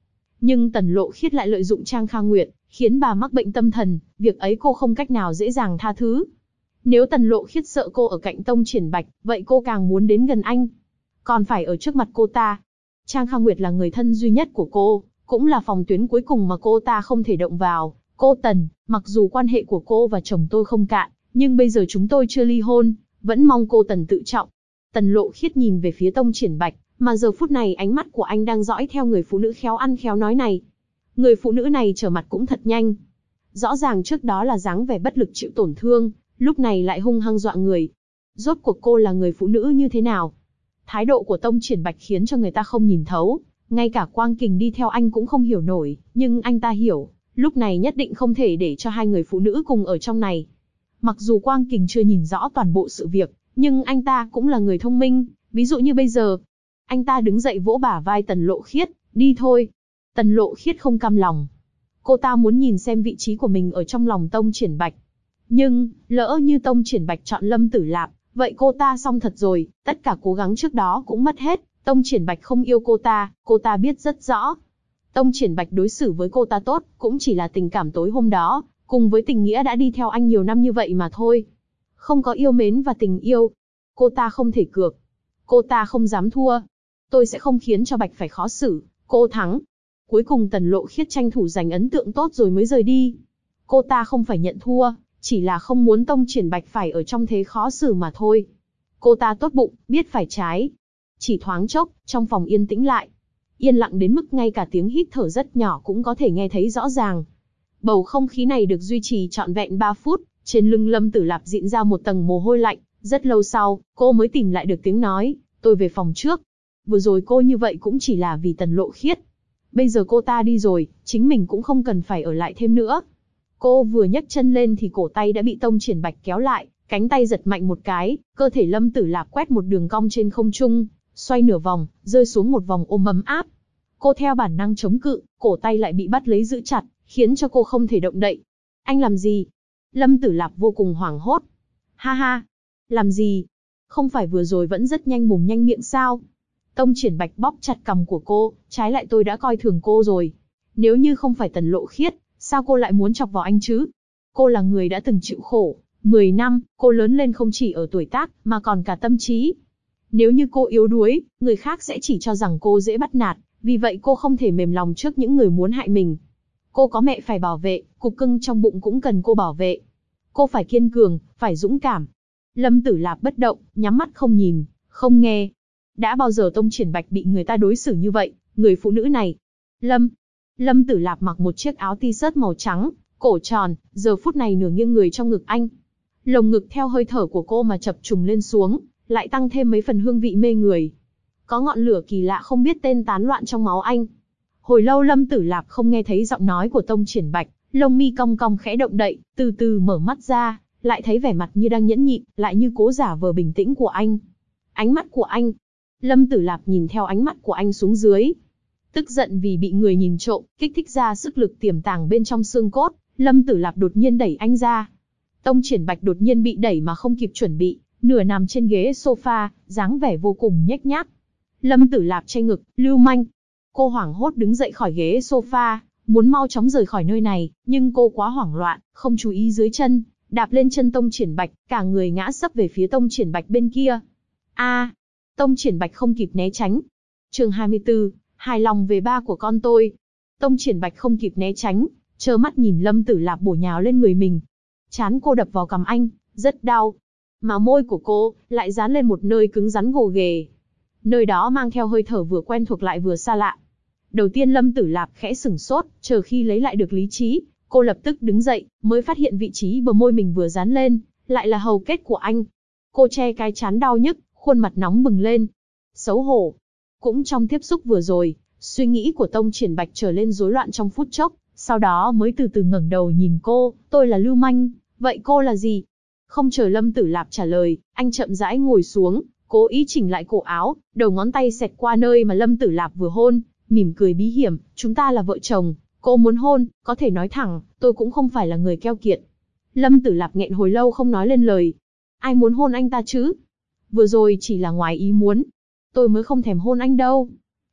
Nhưng Tần Lộ Khiết lại lợi dụng Trang Kha Nguyệt, khiến bà mắc bệnh tâm thần, việc ấy cô không cách nào dễ dàng tha thứ. Nếu Tần Lộ Khiết sợ cô ở cạnh Tông Triển Bạch, vậy cô càng muốn đến gần anh. Còn phải ở trước mặt cô ta. Trang Kha Nguyệt là người thân duy nhất của cô, cũng là phòng tuyến cuối cùng mà cô ta không thể động vào. Cô Tần, mặc dù quan hệ của cô và chồng tôi không cạn, nhưng bây giờ chúng tôi chưa ly hôn, vẫn mong cô Tần tự trọng. Tần Lộ Khiết nhìn về phía Tông Triển Bạch, mà giờ phút này ánh mắt của anh đang dõi theo người phụ nữ khéo ăn khéo nói này. Người phụ nữ này trở mặt cũng thật nhanh. Rõ ràng trước đó là dáng vẻ bất lực chịu tổn thương, lúc này lại hung hăng dọa người. Rốt cuộc cô là người phụ nữ như thế nào? Thái độ của Tông Triển Bạch khiến cho người ta không nhìn thấu, ngay cả Quang Kình đi theo anh cũng không hiểu nổi, nhưng anh ta hiểu, lúc này nhất định không thể để cho hai người phụ nữ cùng ở trong này. Mặc dù Quang Kình chưa nhìn rõ toàn bộ sự việc, nhưng anh ta cũng là người thông minh, ví dụ như bây giờ. Anh ta đứng dậy vỗ bả vai Tần Lộ Khiết, đi thôi. Tần Lộ Khiết không cam lòng. Cô ta muốn nhìn xem vị trí của mình ở trong lòng Tông Triển Bạch. Nhưng, lỡ như Tông Triển Bạch chọn Lâm Tử Lạp, vậy cô ta xong thật rồi, tất cả cố gắng trước đó cũng mất hết. Tông Triển Bạch không yêu cô ta biết rất rõ. Tông Triển Bạch đối xử với cô ta tốt, cũng chỉ là tình cảm tối hôm đó, cùng với tình nghĩa đã đi theo anh nhiều năm như vậy mà thôi. Không có yêu mến và tình yêu. Cô ta không thể cược. Cô ta không dám thua. Tôi sẽ không khiến cho Bạch phải khó xử, cô thắng. Cuối cùng Tần Lộ Khiết tranh thủ giành ấn tượng tốt rồi mới rời đi. Cô ta không phải nhận thua, chỉ là không muốn Tông Triển Bạch phải ở trong thế khó xử mà thôi. Cô ta tốt bụng, biết phải trái. Chỉ thoáng chốc, trong phòng yên tĩnh lại. Yên lặng đến mức ngay cả tiếng hít thở rất nhỏ cũng có thể nghe thấy rõ ràng. Bầu không khí này được duy trì trọn vẹn 3 phút, trên lưng Lâm Tử Lạp dịn ra một tầng mồ hôi lạnh. Rất lâu sau, cô mới tìm lại được tiếng nói, tôi về phòng trước. Vừa rồi cô như vậy cũng chỉ là vì Tần Lộ Khiết. Bây giờ cô ta đi rồi, chính mình cũng không cần phải ở lại thêm nữa. Cô vừa nhấc chân lên thì cổ tay đã bị Tông Triển Bạch kéo lại, cánh tay giật mạnh một cái, cơ thể Lâm Tử Lạp quét một đường cong trên không trung, xoay nửa vòng, rơi xuống một vòng ôm ấm áp. Cô theo bản năng chống cự, cổ tay lại bị bắt lấy giữ chặt, khiến cho cô không thể động đậy. Anh làm gì? Lâm Tử Lạp vô cùng hoảng hốt. Ha ha, làm gì? Không phải vừa rồi vẫn rất nhanh mồm nhanh miệng sao? Tông Triển Bạch bóp chặt cằm của cô, trái lại tôi đã coi thường cô rồi. Nếu như không phải Tần Lộ Khiết, sao cô lại muốn chọc vào anh chứ? Cô là người đã từng chịu khổ, 10 năm, cô lớn lên không chỉ ở tuổi tác, mà còn cả tâm trí. Nếu như cô yếu đuối, người khác sẽ chỉ cho rằng cô dễ bắt nạt, vì vậy cô không thể mềm lòng trước những người muốn hại mình. Cô có mẹ phải bảo vệ, cục cưng trong bụng cũng cần cô bảo vệ. Cô phải kiên cường, phải dũng cảm. Lâm Tử Lạp bất động, nhắm mắt không nhìn, không nghe. Đã bao giờ Tông Triển Bạch bị người ta đối xử như vậy, người phụ nữ này? Lâm Tử Lạp mặc một chiếc áo t-shirt màu trắng, cổ tròn, giờ phút này nửa nghiêng người trong ngực anh. Lồng ngực theo hơi thở của cô mà chập trùng lên xuống, lại tăng thêm mấy phần hương vị mê người. Có ngọn lửa kỳ lạ không biết tên tán loạn trong máu anh. Hồi lâu Lâm Tử Lạp không nghe thấy giọng nói của Tông Triển Bạch, lông mi cong cong khẽ động đậy, từ từ mở mắt ra, lại thấy vẻ mặt như đang nhẫn nhịn, lại như cố giả vờ bình tĩnh của anh. Ánh mắt của anh. Lâm Tử Lạp nhìn theo ánh mắt của anh xuống dưới. Tức giận vì bị người nhìn trộm, kích thích ra sức lực tiềm tàng bên trong xương cốt, Lâm Tử Lạp đột nhiên đẩy anh ra. Tông Triển Bạch đột nhiên bị đẩy mà không kịp chuẩn bị, nửa nằm trên ghế sofa, dáng vẻ vô cùng nhếch nhác. Lâm Tử Lạp che ngực, lưu manh. Cô hoảng hốt đứng dậy khỏi ghế sofa, muốn mau chóng rời khỏi nơi này, nhưng cô quá hoảng loạn, không chú ý dưới chân, đạp lên chân Tông Triển Bạch, cả người ngã sấp về phía Tông Triển Bạch bên kia. Tông Triển Bạch không kịp né tránh. Chương 24, hài lòng về ba của con tôi. Tông Triển Bạch không kịp né tránh, trơ mắt nhìn Lâm Tử Lạp bổ nhào lên người mình. Trán cô đập vào cằm anh, rất đau. Mà môi của cô lại dán lên một nơi cứng rắn gồ ghề. Nơi đó mang theo hơi thở vừa quen thuộc lại vừa xa lạ. Đầu tiên Lâm Tử Lạp khẽ sửng sốt, chờ khi lấy lại được lý trí, cô lập tức đứng dậy, mới phát hiện vị trí bờ môi mình vừa dán lên, lại là hầu kết của anh. Cô che cái trán đau nhức, khuôn mặt nóng bừng lên. Xấu hổ. Cũng trong tiếp xúc vừa rồi, suy nghĩ của Tông Triển Bạch trở lên rối loạn trong phút chốc, sau đó mới từ từ ngẩng đầu nhìn cô, tôi là lưu manh, vậy cô là gì? Không chờ Lâm Tử Lạp trả lời, anh chậm rãi ngồi xuống, cố ý chỉnh lại cổ áo, đầu ngón tay xẹt qua nơi mà Lâm Tử Lạp vừa hôn, mỉm cười bí hiểm, chúng ta là vợ chồng, cô muốn hôn, có thể nói thẳng, tôi cũng không phải là người keo kiệt. Lâm Tử Lạp nghẹn hồi lâu không nói lên lời. Ai muốn hôn anh ta chứ? Vừa rồi chỉ là ngoài ý muốn. Tôi mới không thèm hôn anh đâu.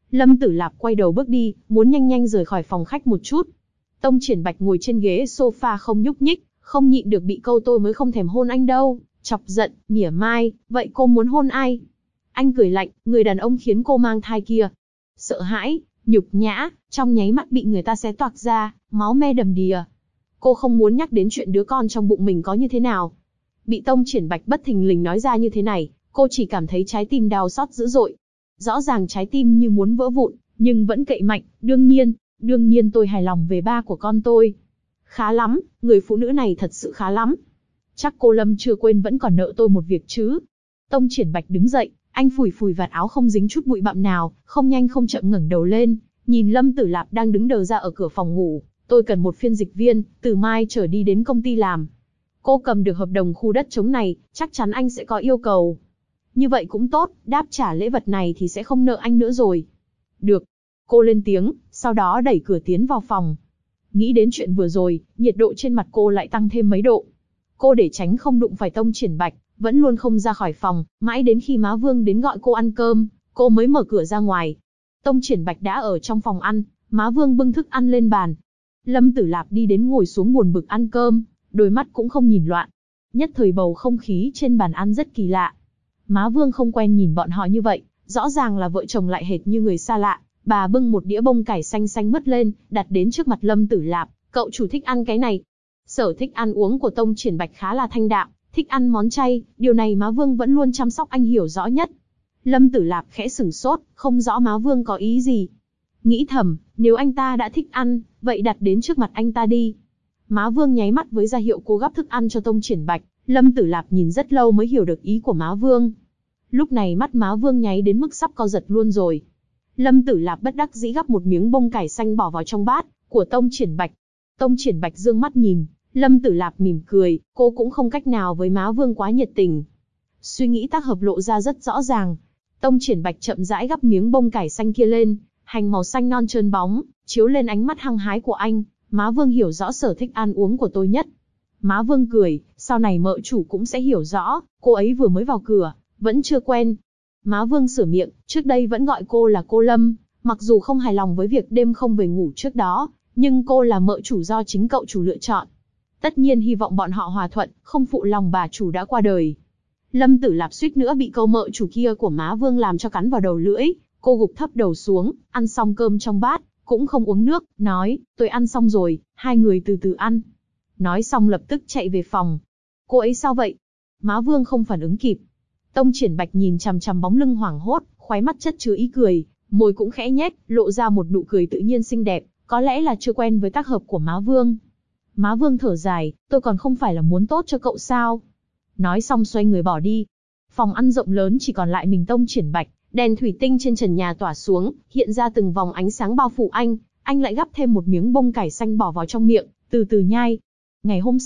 Lâm Tử Lạp quay đầu bước đi, muốn nhanh nhanh rời khỏi phòng khách một chút. Tông Triển Bạch ngồi trên ghế sofa không nhúc nhích, không nhịn được bị câu tôi mới không thèm hôn anh đâu, chọc giận, mỉa mai, vậy cô muốn hôn ai? Anh cười lạnh, người đàn ông khiến cô mang thai kia. Sợ hãi, nhục nhã, trong nháy mắt bị người ta xé toạc ra, máu me đầm đìa. Cô không muốn nhắc đến chuyện đứa con trong bụng mình có như thế nào. Bị Tông Triển Bạch bất thình lình nói ra như thế này, cô chỉ cảm thấy trái tim đau xót dữ dội. Rõ ràng trái tim như muốn vỡ vụn, nhưng vẫn cậy mạnh, đương nhiên tôi hài lòng về ba của con tôi. Khá lắm, người phụ nữ này thật sự khá lắm. Chắc cô Lâm chưa quên vẫn còn nợ tôi một việc chứ. Tông Triển Bạch đứng dậy, anh phủi phủi vạt áo không dính chút bụi bặm nào, không nhanh không chậm ngẩng đầu lên, nhìn Lâm Tử Lạp đang đứng đờ ra ở cửa phòng ngủ. Tôi cần một phiên dịch viên, từ mai trở đi đến công ty làm. Cô cầm được hợp đồng khu đất trống này, chắc chắn anh sẽ có yêu cầu. Như vậy cũng tốt, đáp trả lễ vật này thì sẽ không nợ anh nữa rồi. Được. Cô lên tiếng, sau đó đẩy cửa tiến vào phòng. Nghĩ đến chuyện vừa rồi, nhiệt độ trên mặt cô lại tăng thêm mấy độ. Cô để tránh không đụng phải Tông Triển Bạch, vẫn luôn không ra khỏi phòng, mãi đến khi má Vương đến gọi cô ăn cơm, cô mới mở cửa ra ngoài. Tông Triển Bạch đã ở trong phòng ăn, má Vương bưng thức ăn lên bàn. Lâm Tử Lạp đi đến ngồi xuống buồn bực ăn cơm, đôi mắt cũng không nhìn loạn. Nhất thời bầu không khí trên bàn ăn rất kỳ lạ. Má Vương không quen nhìn bọn họ như vậy, rõ ràng là vợ chồng lại hệt như người xa lạ. Bà bưng một đĩa bông cải xanh xanh mướt lên, đặt đến trước mặt Lâm Tử Lạp. Cậu chủ thích ăn cái này. Sở thích ăn uống của Tông Triển Bạch khá là thanh đạm, thích ăn món chay, điều này má Vương vẫn luôn chăm sóc anh hiểu rõ nhất. Lâm Tử Lạp khẽ sửng sốt, không rõ má Vương có ý gì. Nghĩ thầm, nếu anh ta đã thích ăn, vậy đặt đến trước mặt anh ta đi. Má Vương nháy mắt với ra hiệu cô gắp thức ăn cho Tông Triển Bạch. Lâm Tử Lạp nhìn rất lâu mới hiểu được ý của má Vương. Lúc này mắt má Vương nháy đến mức sắp co giật luôn rồi. Lâm Tử Lạp bất đắc dĩ gắp một miếng bông cải xanh bỏ vào trong bát của Tông Triển Bạch. Tông Triển Bạch dương mắt nhìn, Lâm Tử Lạp mỉm cười, cô cũng không cách nào với má Vương quá nhiệt tình. Suy nghĩ tác hợp lộ ra rất rõ ràng. Tông Triển Bạch chậm rãi gắp miếng bông cải xanh kia lên, hành màu xanh non trơn bóng, chiếu lên ánh mắt hăng hái của anh. Má Vương hiểu rõ sở thích ăn uống của tôi nhất. Má Vương cười, sau này mợ chủ cũng sẽ hiểu rõ, cô ấy vừa mới vào cửa, vẫn chưa quen. Má Vương sửa miệng, trước đây vẫn gọi cô là cô Lâm, mặc dù không hài lòng với việc đêm không về ngủ trước đó, nhưng cô là mợ chủ do chính cậu chủ lựa chọn. Tất nhiên hy vọng bọn họ hòa thuận, không phụ lòng bà chủ đã qua đời. Lâm Tử Lạp suýt nữa bị câu mợ chủ kia của má Vương làm cho cắn vào đầu lưỡi, cô gục thấp đầu xuống, ăn xong cơm trong bát, cũng không uống nước, nói, tôi ăn xong rồi, hai người từ từ ăn. Nói xong lập tức chạy về phòng. Cô ấy sao vậy? Má Vương không phản ứng kịp. Tông Triển Bạch nhìn chằm chằm bóng lưng hoảng hốt, khóe mắt chất chứa ý cười, môi cũng khẽ nhếch, lộ ra một nụ cười tự nhiên xinh đẹp, có lẽ là chưa quen với tác hợp của má Vương. Má Vương thở dài, tôi còn không phải là muốn tốt cho cậu sao? Nói xong xoay người bỏ đi. Phòng ăn rộng lớn chỉ còn lại mình Tông Triển Bạch, đèn thủy tinh trên trần nhà tỏa xuống, hiện ra từng vòng ánh sáng bao phủ anh lại gắp thêm một miếng bông cải xanh bỏ vào trong miệng, từ từ nhai. Ngày hôm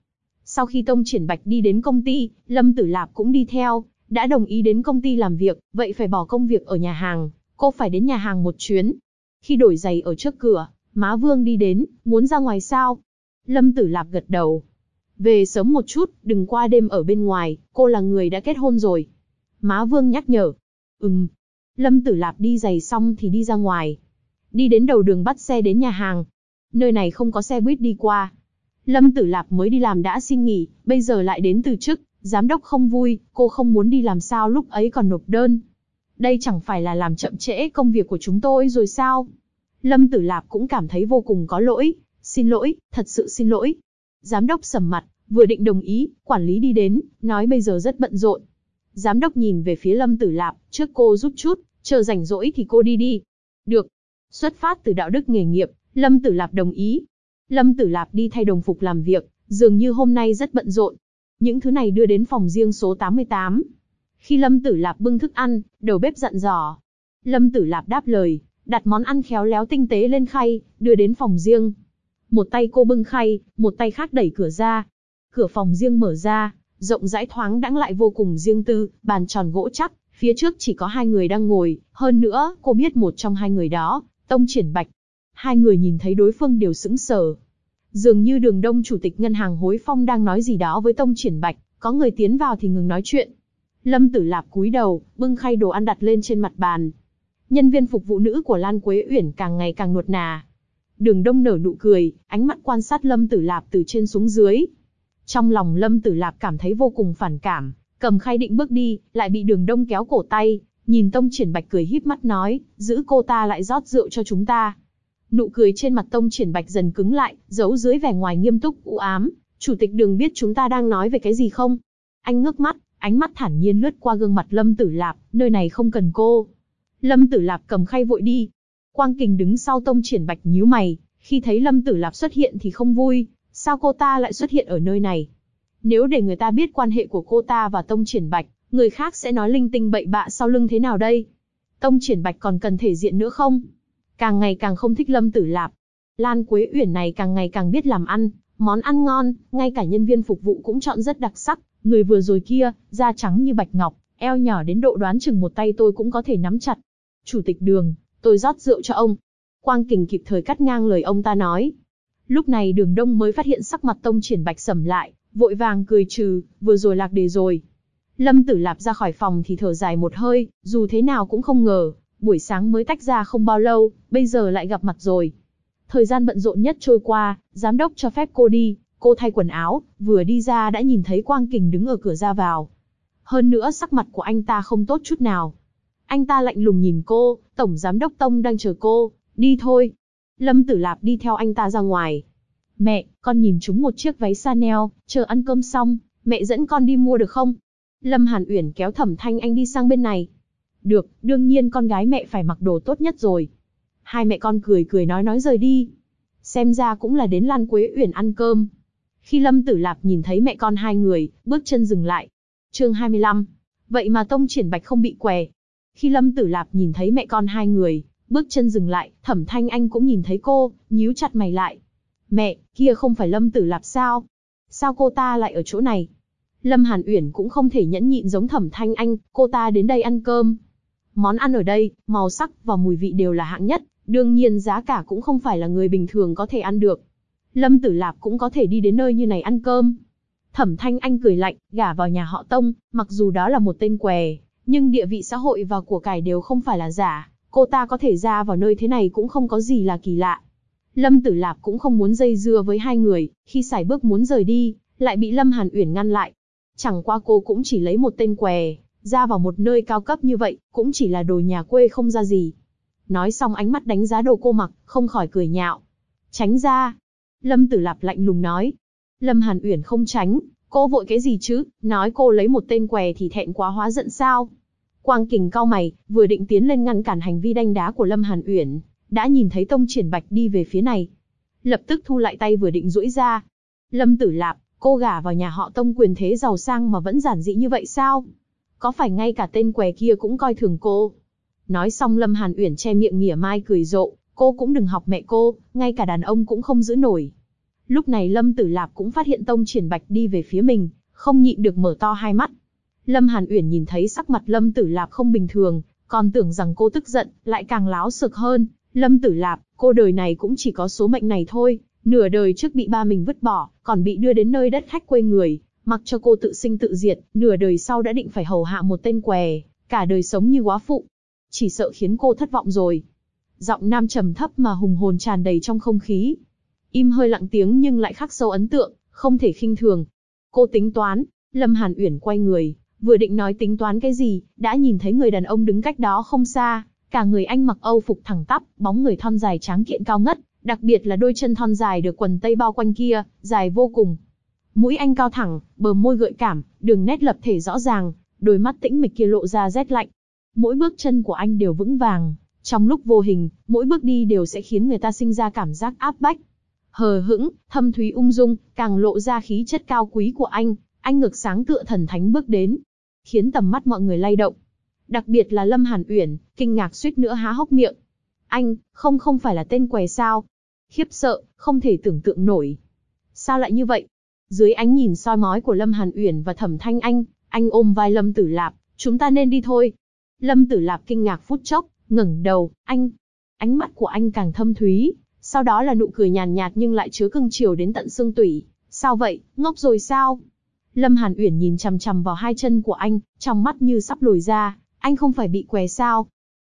sau khi Tông Triển Bạch đi đến công ty, Lâm Tử Lạp cũng đi theo, đã đồng ý đến công ty làm việc, vậy phải bỏ công việc ở nhà hàng, cô phải đến nhà hàng một chuyến. Khi đổi giày ở trước cửa, má Vương đi đến, muốn ra ngoài sao? Lâm Tử Lạp gật đầu. Về sớm một chút, đừng qua đêm ở bên ngoài, cô là người đã kết hôn rồi. Má Vương nhắc nhở. Lâm Tử Lạp đi giày xong thì đi ra ngoài. Đi đến đầu đường bắt xe đến nhà hàng. Nơi này không có xe buýt đi qua. Lâm Tử Lạp mới đi làm đã xin nghỉ, bây giờ lại đến từ chức, giám đốc không vui, cô không muốn đi làm sao lúc ấy còn nộp đơn. Đây chẳng phải là làm chậm trễ công việc của chúng tôi rồi sao? Lâm Tử Lạp cũng cảm thấy vô cùng có lỗi, xin lỗi, thật sự xin lỗi. Giám đốc sầm mặt, vừa định đồng ý, quản lý đi đến, nói bây giờ rất bận rộn. Giám đốc nhìn về phía Lâm Tử Lạp, trước cô giúp chút, chờ rảnh rỗi thì cô đi đi. Được. Xuất phát từ đạo đức nghề nghiệp, Lâm Tử Lạp đồng ý. Lâm Tử Lạp đi thay đồng phục làm việc, dường như hôm nay rất bận rộn. Những thứ này đưa đến phòng riêng số 88. Khi Lâm Tử Lạp bưng thức ăn, đầu bếp dặn dò. Lâm Tử Lạp đáp lời, đặt món ăn khéo léo tinh tế lên khay, đưa đến phòng riêng. Một tay cô bưng khay, một tay khác đẩy cửa ra. Cửa phòng riêng mở ra, rộng rãi thoáng đãng lại vô cùng riêng tư, bàn tròn gỗ chắc, phía trước chỉ có hai người đang ngồi, hơn nữa, cô biết một trong hai người đó, Tông Triển Bạch. Hai người nhìn thấy đối phương đều sững sờ. Dường như Đường Đông chủ tịch ngân hàng Hối Phong đang nói gì đó với Tông Triển Bạch, có người tiến vào thì ngừng nói chuyện. Lâm Tử Lạp cúi đầu, bưng khay đồ ăn đặt lên trên mặt bàn. Nhân viên phục vụ nữ của Lan Quế Uyển càng ngày càng nuột nà. Đường Đông nở nụ cười, ánh mắt quan sát Lâm Tử Lạp từ trên xuống dưới. Trong lòng Lâm Tử Lạp cảm thấy vô cùng phản cảm, cầm khay định bước đi, lại bị Đường Đông kéo cổ tay, nhìn Tông Triển Bạch cười híp mắt nói, giữ cô ta lại rót rượu cho chúng ta. Nụ cười trên mặt Tông Triển Bạch dần cứng lại, giấu dưới vẻ ngoài nghiêm túc u ám. Chủ tịch Đường biết chúng ta đang nói về cái gì không? Anh ngước mắt, ánh mắt thản nhiên lướt qua gương mặt Lâm Tử Lạp, nơi này không cần cô. Lâm Tử Lạp cầm khay vội đi. Quang Kình đứng sau Tông Triển Bạch nhíu mày, khi thấy Lâm Tử Lạp xuất hiện thì không vui, sao cô ta lại xuất hiện ở nơi này? Nếu để người ta biết quan hệ của cô ta và Tông Triển Bạch, người khác sẽ nói linh tinh bậy bạ sau lưng thế nào đây? Tông Triển Bạch còn cần thể diện nữa không? Càng ngày càng không thích Lâm Tử Lạp. Lan Quế Uyển này càng ngày càng biết làm ăn, món ăn ngon, ngay cả nhân viên phục vụ cũng chọn rất đặc sắc. Người vừa rồi kia, da trắng như bạch ngọc, eo nhỏ đến độ đoán chừng một tay tôi cũng có thể nắm chặt. Chủ tịch Đường, tôi rót rượu cho ông. Quang Kình kịp thời cắt ngang lời ông ta nói. Lúc này Đường Đông mới phát hiện sắc mặt Tông Triển Bạch sầm lại, vội vàng cười trừ, vừa rồi lạc đề rồi. Lâm Tử Lạp ra khỏi phòng thì thở dài một hơi, dù thế nào cũng không ngờ, buổi sáng mới tách ra không bao lâu, bây giờ lại gặp mặt rồi. Thời gian bận rộn nhất trôi qua, giám đốc cho phép cô đi, cô thay quần áo, vừa đi ra đã nhìn thấy Quang Kình đứng ở cửa ra vào. Hơn nữa sắc mặt của anh ta không tốt chút nào. Anh ta lạnh lùng nhìn cô, tổng giám đốc Tông đang chờ cô, đi thôi. Lâm Tử Lạp đi theo anh ta ra ngoài. Mẹ, con nhìn trúng một chiếc váy Chanel, chờ ăn cơm xong, mẹ dẫn con đi mua được không? Lâm Hàn Uyển kéo Thẩm Thanh Anh đi sang bên này. Được, đương nhiên con gái mẹ phải mặc đồ tốt nhất rồi. Hai mẹ con cười cười nói rời đi. Xem ra cũng là đến Lan Quế Uyển ăn cơm. Khi Lâm Tử Lạp nhìn thấy mẹ con hai người, bước chân dừng lại. Chương 25. Vậy mà Tông Triển Bạch không bị què. Khi Lâm Tử Lạp nhìn thấy mẹ con hai người, bước chân dừng lại, Thẩm Thanh Anh cũng nhìn thấy cô, nhíu chặt mày lại. Mẹ, kia không phải Lâm Tử Lạp sao? Sao cô ta lại ở chỗ này? Lâm Hàn Uyển cũng không thể nhẫn nhịn giống Thẩm Thanh Anh, cô ta đến đây ăn cơm. Món ăn ở đây, màu sắc và mùi vị đều là hạng nhất, đương nhiên giá cả cũng không phải là người bình thường có thể ăn được. Lâm Tử Lạp cũng có thể đi đến nơi như này ăn cơm. Thẩm Thanh Anh cười lạnh, gả vào nhà họ Tông, mặc dù đó là một tên què, nhưng địa vị xã hội và của cải đều không phải là giả, cô ta có thể ra vào nơi thế này cũng không có gì là kỳ lạ. Lâm Tử Lạp cũng không muốn dây dưa với hai người, khi sải bước muốn rời đi, lại bị Lâm Hàn Uyển ngăn lại. Chẳng qua cô cũng chỉ lấy một tên què, ra vào một nơi cao cấp như vậy, cũng chỉ là đồ nhà quê không ra gì. Nói xong ánh mắt đánh giá đồ cô mặc, không khỏi cười nhạo. Tránh ra. Lâm Tử Lạp lạnh lùng nói. Lâm Hàn Uyển không tránh, cô vội cái gì chứ, nói cô lấy một tên què thì thẹn quá hóa giận sao. Quang Kình cau mày, vừa định tiến lên ngăn cản hành vi đanh đá của Lâm Hàn Uyển, đã nhìn thấy Tông Triển Bạch đi về phía này. Lập tức thu lại tay vừa định duỗi ra. Lâm Tử Lạp, cô gả vào nhà họ Tông quyền thế giàu sang mà vẫn giản dị như vậy sao? Có phải ngay cả tên què kia cũng coi thường cô? Nói xong Lâm Hàn Uyển che miệng mỉa mai cười rộ, cô cũng đừng học mẹ cô, ngay cả đàn ông cũng không giữ nổi. Lúc này Lâm Tử Lạp cũng phát hiện Tông Triển Bạch đi về phía mình, không nhịn được mở to hai mắt. Lâm Hàn Uyển nhìn thấy sắc mặt Lâm Tử Lạp không bình thường, còn tưởng rằng cô tức giận, lại càng láo xược hơn. Lâm Tử Lạp, cô đời này cũng chỉ có số mệnh này thôi, nửa đời trước bị ba mình vứt bỏ, còn bị đưa đến nơi đất khách quê người, mặc cho cô tự sinh tự diệt, nửa đời sau đã định phải hầu hạ một tên què, cả đời sống như góa phụ. Chỉ sợ khiến cô thất vọng rồi. Giọng nam trầm thấp mà hùng hồn tràn đầy trong không khí. Im hơi lặng tiếng nhưng lại khắc sâu ấn tượng, không thể khinh thường. Cô tính toán. Lâm Hàn Uyển quay người, vừa định nói tính toán cái gì, đã nhìn thấy người đàn ông đứng cách đó không xa. Cả người anh mặc Âu phục thẳng tắp, bóng người thon dài tráng kiện cao ngất, đặc biệt là đôi chân thon dài được quần tây bao quanh kia, dài vô cùng. Mũi anh cao thẳng, bờ môi gợi cảm, đường nét lập thể rõ ràng, đôi mắt tĩnh mịch kia lộ ra rét lạnh. Mỗi bước chân của anh đều vững vàng, trong lúc vô hình, mỗi bước đi đều sẽ khiến người ta sinh ra cảm giác áp bách. Hờ hững, thâm thúy ung dung, càng lộ ra khí chất cao quý của anh ngực sáng tựa thần thánh bước đến, khiến tầm mắt mọi người lay động. Đặc biệt là Lâm Hàn Uyển, kinh ngạc suýt nữa há hốc miệng. Anh, không phải là tên què sao? Khiếp sợ, không thể tưởng tượng nổi. Sao lại như vậy? Dưới ánh nhìn soi mói của Lâm Hàn Uyển và Thẩm Thanh anh ôm vai Lâm Tử Lạp, chúng ta nên đi thôi. Lâm Tử Lạp kinh ngạc phút chốc, ngẩng đầu, ánh mắt của anh càng thâm thúy, sau đó là nụ cười nhàn nhạt nhưng lại chứa cưng chiều đến tận xương tủy. Sao vậy, ngốc rồi sao? Lâm Hàn Uyển nhìn chằm chằm vào hai chân của anh, trong mắt như sắp lồi ra, anh không phải bị què sao?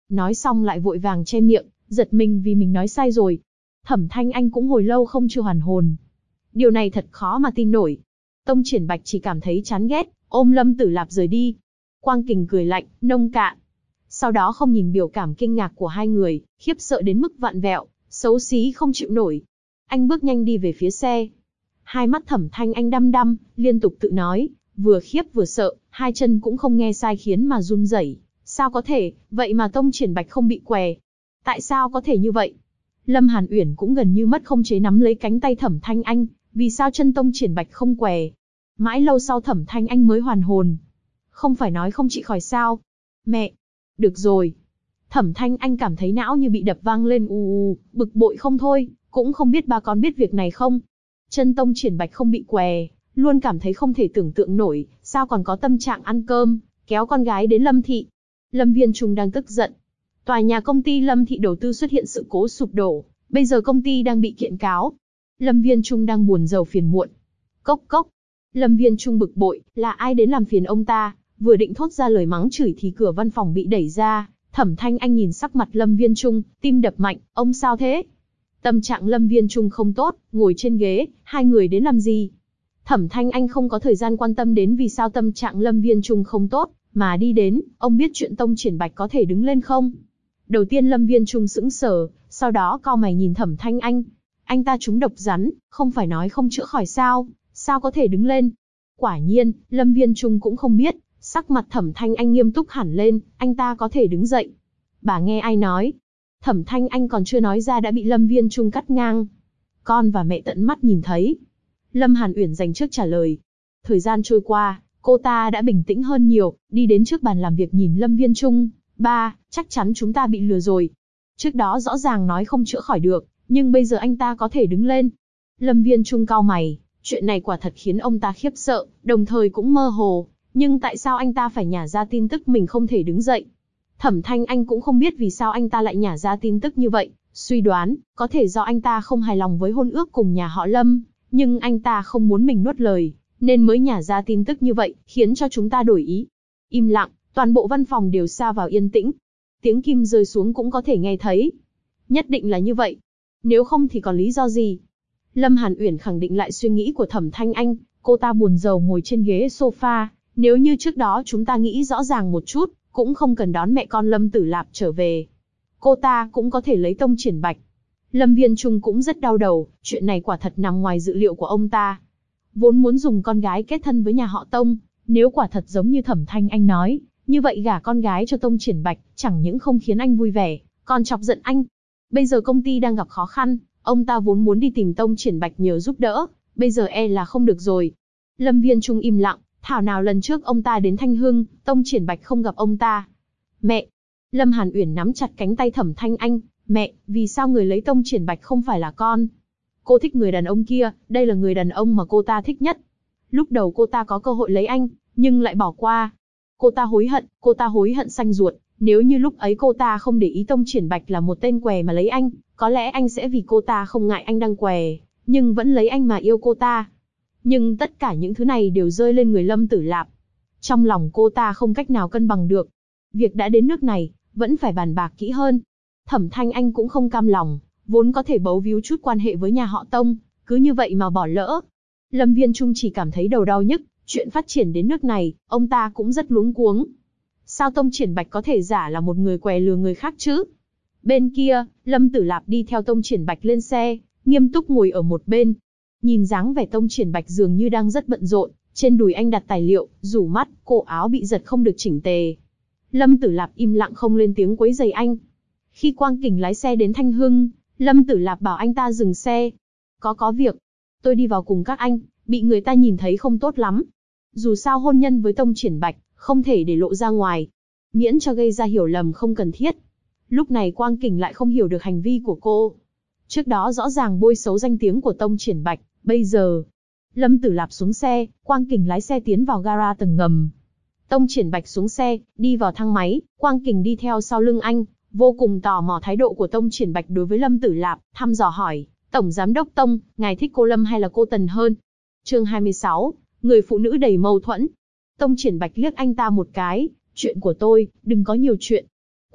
Nói xong lại vội vàng che miệng, giật mình vì mình nói sai rồi. Thẩm Thanh Anh cũng hồi lâu không chưa hoàn hồn. Điều này thật khó mà tin nổi. Tông Triển Bạch chỉ cảm thấy chán ghét, ôm Lâm Tử Lạp rời đi. Quang Kình cười lạnh, nông cạn. Sau đó không nhìn biểu cảm kinh ngạc của hai người, khiếp sợ đến mức vặn vẹo, xấu xí không chịu nổi. Anh bước nhanh đi về phía xe. Hai mắt Thẩm Thanh Anh đăm đăm, liên tục tự nói, vừa khiếp vừa sợ, hai chân cũng không nghe sai khiến mà run rẩy. Sao có thể, vậy mà Tông Triển Bạch không bị què? Tại sao có thể như vậy? Lâm Hàn Uyển cũng gần như mất khống chế nắm lấy cánh tay Thẩm Thanh Anh, vì sao chân Tông Triển Bạch không què? Mãi lâu sau Thẩm Thanh Anh mới hoàn hồn. Không phải nói không trị khỏi sao? Mẹ! Được rồi. Thẩm Thanh Anh cảm thấy não như bị đập vang lên bực bội không thôi, cũng không biết ba con biết việc này không. Chân Tông Triển Bạch không bị què, luôn cảm thấy không thể tưởng tượng nổi, sao còn có tâm trạng ăn cơm, kéo con gái đến Lâm Thị. Lâm Viên Trung đang tức giận. Tòa nhà công ty Lâm Thị đầu tư xuất hiện sự cố sụp đổ, bây giờ công ty đang bị kiện cáo. Lâm Viên Trung đang buồn rầu phiền muộn. Cốc cốc. Lâm Viên Trung bực bội, là ai đến làm phiền ông ta, vừa định thốt ra lời mắng chửi thì cửa văn phòng bị đẩy ra. Thẩm Thanh Anh nhìn sắc mặt Lâm Viên Trung, tim đập mạnh, ông sao thế? Tâm trạng Lâm Viên Trung không tốt, ngồi trên ghế, hai người đến làm gì? Thẩm Thanh Anh không có thời gian quan tâm đến vì sao tâm trạng Lâm Viên Trung không tốt, mà đi đến, ông biết chuyện Tông Triển Bạch có thể đứng lên không? Đầu tiên Lâm Viên Trung sững sờ, sau đó cau mày nhìn Thẩm Thanh Anh. Anh ta trúng độc rắn, không phải nói không chữa khỏi sao, sao có thể đứng lên? Quả nhiên, Lâm Viên Trung cũng không biết, sắc mặt Thẩm Thanh Anh nghiêm túc hẳn lên, anh ta có thể đứng dậy. Bà nghe ai nói? Thẩm Thanh Anh còn chưa nói ra đã bị Lâm Viên Trung cắt ngang. Con và mẹ tận mắt nhìn thấy. Lâm Hàn Uyển dành trước trả lời. Thời gian trôi qua, cô ta đã bình tĩnh hơn nhiều, đi đến trước bàn làm việc nhìn Lâm Viên Trung. Ba, chắc chắn chúng ta bị lừa rồi. Trước đó rõ ràng nói không chữa khỏi được, nhưng bây giờ anh ta có thể đứng lên. Lâm Viên Trung cau mày, chuyện này quả thật khiến ông ta khiếp sợ, đồng thời cũng mơ hồ. Nhưng tại sao anh ta phải nhả ra tin tức mình không thể đứng dậy? Thẩm Thanh Anh cũng không biết vì sao anh ta lại nhả ra tin tức như vậy, suy đoán, có thể do anh ta không hài lòng với hôn ước cùng nhà họ Lâm, nhưng anh ta không muốn mình nuốt lời, nên mới nhả ra tin tức như vậy, khiến cho chúng ta đổi ý. Im lặng, toàn bộ văn phòng đều sa vào yên tĩnh. Tiếng kim rơi xuống cũng có thể nghe thấy. Nhất định là như vậy. Nếu không thì còn lý do gì? Lâm Hàn Uyển khẳng định lại suy nghĩ của Thẩm Thanh Anh, cô ta buồn rầu ngồi trên ghế sofa. Nếu như trước đó chúng ta nghĩ rõ ràng một chút, cũng không cần đón mẹ con Lâm Tử Lạp trở về. Cô ta cũng có thể lấy Tông Triển Bạch. Lâm Viên Trung cũng rất đau đầu, chuyện này quả thật nằm ngoài dự liệu của ông ta. Vốn muốn dùng con gái kết thân với nhà họ Tông, nếu quả thật giống như Thẩm Thanh Anh nói, như vậy gả con gái cho Tông Triển Bạch, chẳng những không khiến anh vui vẻ, còn chọc giận anh. Bây giờ công ty đang gặp khó khăn, ông ta vốn muốn đi tìm Tông Triển Bạch nhờ giúp đỡ, bây giờ e là không được rồi. Lâm Viên Trung im lặng. Thảo nào lần trước ông ta đến Thanh Hưng, Tông Triển Bạch không gặp ông ta. Mẹ! Lâm Hàn Uyển nắm chặt cánh tay Thẩm Thanh Anh. Mẹ, vì sao người lấy Tông Triển Bạch không phải là con? Cô thích người đàn ông kia, đây là người đàn ông mà cô ta thích nhất. Lúc đầu cô ta có cơ hội lấy anh, nhưng lại bỏ qua. Cô ta hối hận xanh ruột. Nếu như lúc ấy cô ta không để ý Tông Triển Bạch là một tên què mà lấy anh, có lẽ anh sẽ vì cô ta không ngại anh đang què, nhưng vẫn lấy anh mà yêu cô ta. Nhưng tất cả những thứ này đều rơi lên người Lâm Tử Lạp. Trong lòng cô ta không cách nào cân bằng được. Việc đã đến nước này, vẫn phải bàn bạc kỹ hơn. Thẩm Thanh Anh cũng không cam lòng, vốn có thể bấu víu chút quan hệ với nhà họ Tông, cứ như vậy mà bỏ lỡ. Lâm Viên Trung chỉ cảm thấy đầu đau nhức, chuyện phát triển đến nước này, ông ta cũng rất luống cuống. Sao Tông Triển Bạch có thể giả là một người què lừa người khác chứ? Bên kia, Lâm Tử Lạp đi theo Tông Triển Bạch lên xe, nghiêm túc ngồi ở một bên. Nhìn dáng vẻ Tông Triển Bạch dường như đang rất bận rộn, trên đùi anh đặt tài liệu, rủ mắt, cổ áo bị giật không được chỉnh tề. Lâm Tử Lạp im lặng không lên tiếng quấy rầy anh. Khi Quang Kình lái xe đến Thanh Hưng, Lâm Tử Lạp bảo anh ta dừng xe. Có việc. Tôi đi vào cùng các anh, bị người ta nhìn thấy không tốt lắm. Dù sao hôn nhân với Tông Triển Bạch, không thể để lộ ra ngoài. Miễn cho gây ra hiểu lầm không cần thiết. Lúc này Quang Kình lại không hiểu được hành vi của cô. Trước đó rõ ràng bôi xấu danh tiếng của Tông Triển Bạch, bây giờ. Lâm Tử Lạp xuống xe, Quang Kình lái xe tiến vào gara tầng ngầm. Tông Triển Bạch xuống xe, đi vào thang máy, Quang Kình đi theo sau lưng anh, vô cùng tò mò thái độ của Tông Triển Bạch đối với Lâm Tử Lạp, thăm dò hỏi, Tổng Giám đốc Tông, ngài thích cô Lâm hay là cô Tần hơn? Chương 26, người phụ nữ đầy mâu thuẫn. Tông Triển Bạch liếc anh ta một cái, chuyện của tôi, đừng có nhiều chuyện.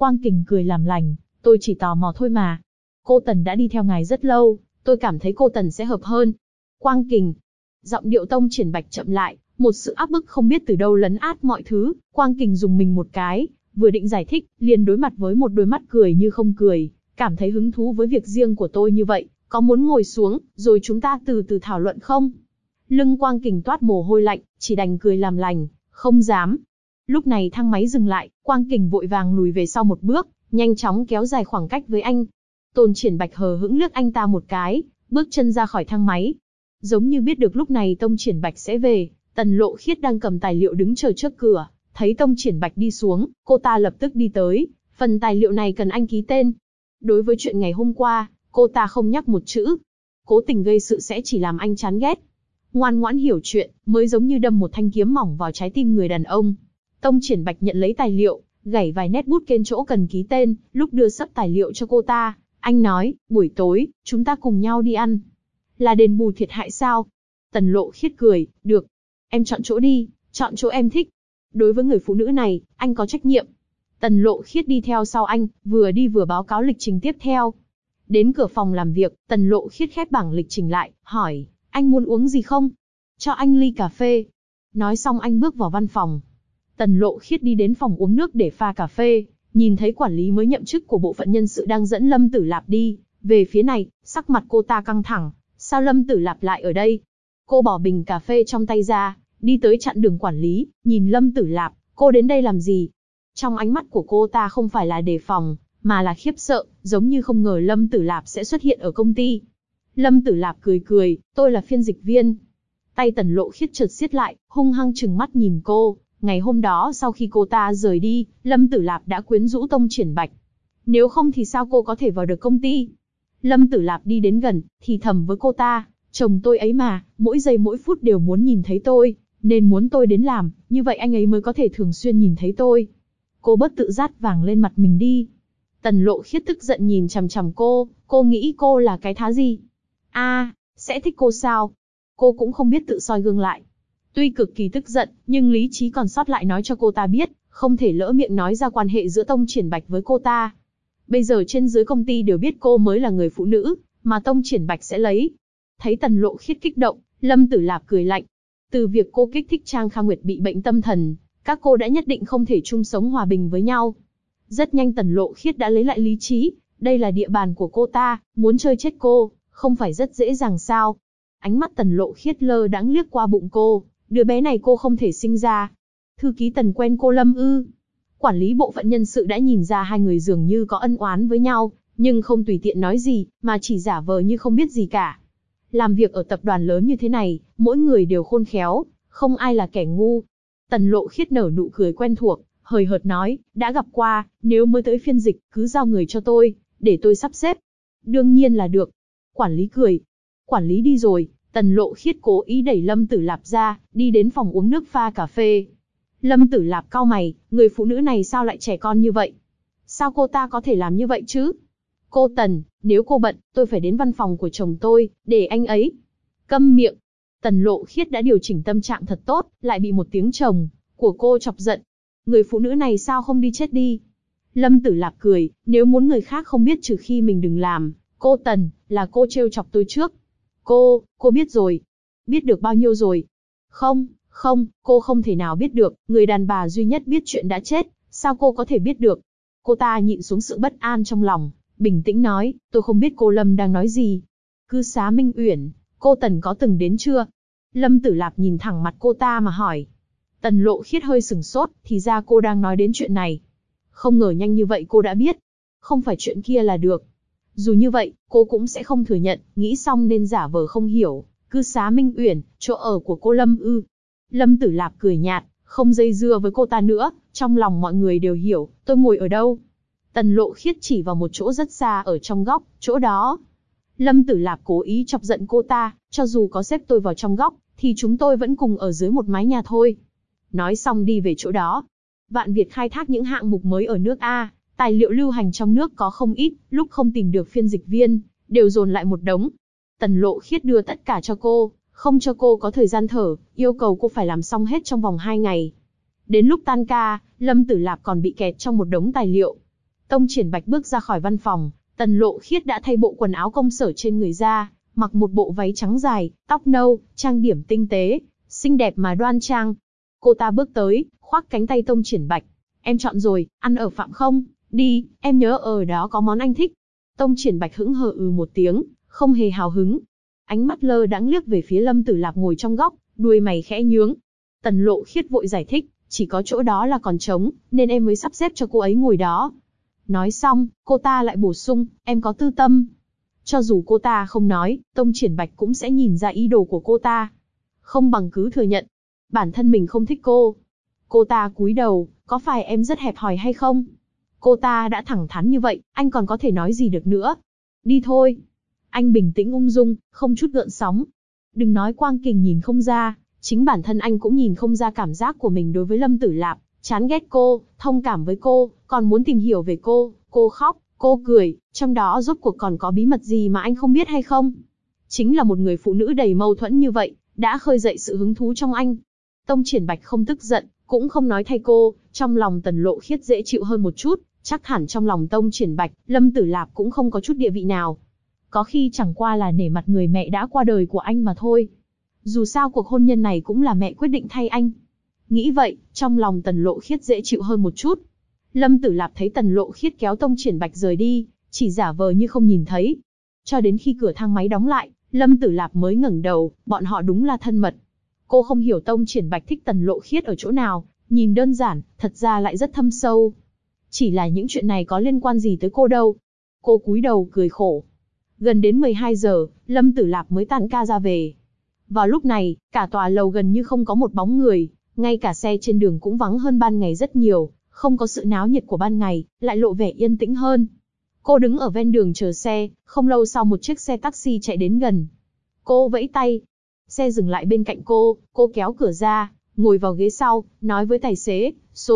Quang Kình cười làm lành, tôi chỉ tò mò thôi mà. Cô Tần đã đi theo ngài rất lâu, tôi cảm thấy cô Tần sẽ hợp hơn. Quang Kình. Giọng điệu Tông Triển Bạch chậm lại, một sự áp bức không biết từ đâu lấn át mọi thứ. Quang Kình dùng mình một cái, vừa định giải thích, liền đối mặt với một đôi mắt cười như không cười, cảm thấy hứng thú với việc riêng của tôi như vậy, có muốn ngồi xuống, rồi chúng ta từ từ thảo luận không? Lưng Quang Kình toát mồ hôi lạnh, chỉ đành cười làm lành, không dám. Lúc này thang máy dừng lại, Quang Kình vội vàng lùi về sau một bước, nhanh chóng kéo dài khoảng cách với anh. Tôn Triển Bạch hờ hững liếc anh ta một cái, bước chân ra khỏi thang máy. Giống như biết được lúc này Tông Triển Bạch sẽ về, Tần Lộ Khiết đang cầm tài liệu đứng chờ trước cửa, thấy Tông Triển Bạch đi xuống, cô ta lập tức đi tới, phần tài liệu này cần anh ký tên. Đối với chuyện ngày hôm qua, cô ta không nhắc một chữ. Cố tình gây sự sẽ chỉ làm anh chán ghét. Ngoan ngoãn hiểu chuyện, mới giống như đâm một thanh kiếm mỏng vào trái tim người đàn ông. Tông Triển Bạch nhận lấy tài liệu, gảy vài nét bút trên chỗ cần ký tên, lúc đưa sấp tài liệu cho cô ta, anh nói, buổi tối, chúng ta cùng nhau đi ăn. Là đền bù thiệt hại sao? Tần Lộ Khiết cười, được. Em chọn chỗ đi, chọn chỗ em thích. Đối với người phụ nữ này, anh có trách nhiệm. Tần Lộ Khiết đi theo sau anh, vừa đi vừa báo cáo lịch trình tiếp theo. Đến cửa phòng làm việc, Tần Lộ Khiết khép bảng lịch trình lại, hỏi, anh muốn uống gì không? Cho anh ly cà phê. Nói xong anh bước vào văn phòng. Tần Lộ Khiết đi đến phòng uống nước để pha cà phê, nhìn thấy quản lý mới nhậm chức của bộ phận nhân sự đang dẫn Lâm Tử Lạp đi về phía này, sắc mặt cô ta căng thẳng, sao Lâm Tử Lạp lại ở đây? Cô bỏ bình cà phê trong tay ra, đi tới chặn đường quản lý, nhìn Lâm Tử Lạp, cô đến đây làm gì? Trong ánh mắt của cô ta không phải là đề phòng, mà là khiếp sợ, giống như không ngờ Lâm Tử Lạp sẽ xuất hiện ở công ty. Lâm Tử Lạp cười cười, tôi là phiên dịch viên. Tay Tần Lộ Khiết chợt siết lại, hung hăng trừng mắt nhìn cô. Ngày hôm đó sau khi cô ta rời đi, Lâm Tử Lạp đã quyến rũ Tông Triển Bạch. Nếu không thì sao cô có thể vào được công ty? Lâm Tử Lạp đi đến gần, thì thầm với cô ta, chồng tôi ấy mà, mỗi giây mỗi phút đều muốn nhìn thấy tôi, nên muốn tôi đến làm, như vậy anh ấy mới có thể thường xuyên nhìn thấy tôi. Cô bớt tự dát vàng lên mặt mình đi. Tần Lộ Khiết tức giận nhìn chằm chằm cô nghĩ cô là cái thá gì? Sẽ thích cô sao? Cô cũng không biết tự soi gương lại. Tuy cực kỳ tức giận, nhưng lý trí còn sót lại nói cho cô ta biết, không thể lỡ miệng nói ra quan hệ giữa Tông Triển Bạch với cô ta. Bây giờ trên dưới công ty đều biết cô mới là người phụ nữ, mà Tông Triển Bạch sẽ lấy. Thấy Tần Lộ Khiết kích động, Lâm Tử Lạp cười lạnh. Từ việc cô kích thích Trang Kha Nguyệt bị bệnh tâm thần, các cô đã nhất định không thể chung sống hòa bình với nhau. Rất nhanh Tần Lộ Khiết đã lấy lại lý trí, đây là địa bàn của cô ta, muốn chơi chết cô, không phải rất dễ dàng sao? Ánh mắt Tần Lộ Khiết lơ đãng liếc qua bụng cô, đứa bé này cô không thể sinh ra. Thư ký Tần quen cô Lâm ư? Quản lý bộ phận nhân sự đã nhìn ra hai người dường như có ân oán với nhau, nhưng không tùy tiện nói gì, mà chỉ giả vờ như không biết gì cả. Làm việc ở tập đoàn lớn như thế này, mỗi người đều khôn khéo, không ai là kẻ ngu. Tần Lộ Khiết nở nụ cười quen thuộc, hời hợt nói, đã gặp qua, nếu mới tới phiên dịch, cứ giao người cho tôi, để tôi sắp xếp. Đương nhiên là được. Quản lý cười. Quản lý đi rồi, Tần Lộ Khiết cố ý đẩy Lâm Tử Lạp ra, đi đến phòng uống nước pha cà phê. Lâm Tử Lạp cau mày, người phụ nữ này sao lại trẻ con như vậy? Sao cô ta có thể làm như vậy chứ? Cô Tần, nếu cô bận, tôi phải đến văn phòng của chồng tôi, để anh ấy. Câm miệng. Tần Lộ Khiết đã điều chỉnh tâm trạng thật tốt, lại bị một tiếng chồng của cô chọc giận. Người phụ nữ này sao không đi chết đi? Lâm Tử Lạp cười, nếu muốn người khác không biết trừ khi mình đừng làm. Cô Tần, là cô trêu chọc tôi trước. Cô biết rồi. Biết được bao nhiêu rồi? Không, cô không thể nào biết được, người đàn bà duy nhất biết chuyện đã chết, sao cô có thể biết được? Cô ta nhịn xuống sự bất an trong lòng, bình tĩnh nói, tôi không biết cô Lâm đang nói gì. Cư xá Minh Uyển, cô Tần có từng đến chưa? Lâm Tử Lạp nhìn thẳng mặt cô ta mà hỏi. Tần Lộ Khiết hơi sửng sốt, thì ra cô đang nói đến chuyện này. Không ngờ nhanh như vậy cô đã biết. Không phải chuyện kia là được. Dù như vậy, cô cũng sẽ không thừa nhận, nghĩ xong nên giả vờ không hiểu. Cư xá Minh Uyển, chỗ ở của cô Lâm ư? Lâm Tử Lạp cười nhạt, không dây dưa với cô ta nữa, trong lòng mọi người đều hiểu, tôi ngồi ở đâu. Tần Lộ Khiết chỉ vào một chỗ rất xa ở trong góc, chỗ đó. Lâm Tử Lạp cố ý chọc giận cô ta, cho dù có xếp tôi vào trong góc, thì chúng tôi vẫn cùng ở dưới một mái nhà thôi. Nói xong đi về chỗ đó. Vạn Việt khai thác những hạng mục mới ở nước A, tài liệu lưu hành trong nước có không ít, lúc không tìm được phiên dịch viên, đều dồn lại một đống. Tần Lộ Khiết đưa tất cả cho cô, không cho cô có thời gian thở, yêu cầu cô phải làm xong hết trong vòng 2 ngày. Đến lúc tan ca, Lâm Tử Lạp còn bị kẹt trong một đống tài liệu. Tông Triển Bạch bước ra khỏi văn phòng, Tần Lộ Khiết đã thay bộ quần áo công sở trên người ra, mặc một bộ váy trắng dài, tóc nâu, trang điểm tinh tế, xinh đẹp mà đoan trang. Cô ta bước tới, khoác cánh tay Tông Triển Bạch. Em chọn rồi, ăn ở Phạm không? Đi, em nhớ ở đó có món anh thích. Tông Triển Bạch hững hờ một tiếng, không hề hào hứng. Ánh mắt lơ đãng liếc về phía Lâm Tử Lạp ngồi trong góc, đuôi mày khẽ nhướng. Tần Lộ Khiết vội giải thích, chỉ có chỗ đó là còn trống, nên em mới sắp xếp cho cô ấy ngồi đó. Nói xong, cô ta lại bổ sung, em có tư tâm. Cho dù cô ta không nói, Tông Triển Bạch cũng sẽ nhìn ra ý đồ của cô ta. Không bằng cứ thừa nhận, bản thân mình không thích cô. Cô ta cúi đầu, có phải em rất hẹp hòi hay không? Cô ta đã thẳng thắn như vậy, anh còn có thể nói gì được nữa? Đi thôi. Anh bình tĩnh ung dung, không chút gợn sóng. Đừng nói Quang Kình nhìn không ra, chính bản thân anh cũng nhìn không ra cảm giác của mình đối với Lâm Tử Lạp, chán ghét cô, thông cảm với cô, còn muốn tìm hiểu về cô khóc, cô cười, trong đó rốt cuộc còn có bí mật gì mà anh không biết hay không? Chính là một người phụ nữ đầy mâu thuẫn như vậy, đã khơi dậy sự hứng thú trong anh. Tông Triển Bạch không tức giận, cũng không nói thay cô, trong lòng Tần Lộ Khiết dễ chịu hơn một chút, chắc hẳn trong lòng Tông Triển Bạch, Lâm Tử Lạp cũng không có chút địa vị nào. Có khi chẳng qua là nể mặt người mẹ đã qua đời của anh mà thôi. Dù sao cuộc hôn nhân này cũng là mẹ quyết định thay anh. Nghĩ vậy, trong lòng Tần Lộ Khiết dễ chịu hơn một chút. Lâm Tử Lạp thấy Tần Lộ Khiết kéo Tông Triển Bạch rời đi, chỉ giả vờ như không nhìn thấy. Cho đến khi cửa thang máy đóng lại, Lâm Tử Lạp mới ngẩng đầu, bọn họ đúng là thân mật. Cô không hiểu Tông Triển Bạch thích Tần Lộ Khiết ở chỗ nào, nhìn đơn giản, thật ra lại rất thâm sâu. Chỉ là những chuyện này có liên quan gì tới cô đâu. Cô cúi đầu cười khổ. Gần đến 12 giờ, Lâm Tử Lạp mới tan ca ra về. Vào lúc này, cả tòa lầu gần như không có một bóng người, ngay cả xe trên đường cũng vắng hơn ban ngày rất nhiều, không có sự náo nhiệt của ban ngày, lại lộ vẻ yên tĩnh hơn. Cô đứng ở ven đường chờ xe, không lâu sau một chiếc xe taxi chạy đến gần. Cô vẫy tay. Xe dừng lại bên cạnh cô kéo cửa ra, ngồi vào ghế sau, nói với tài xế, số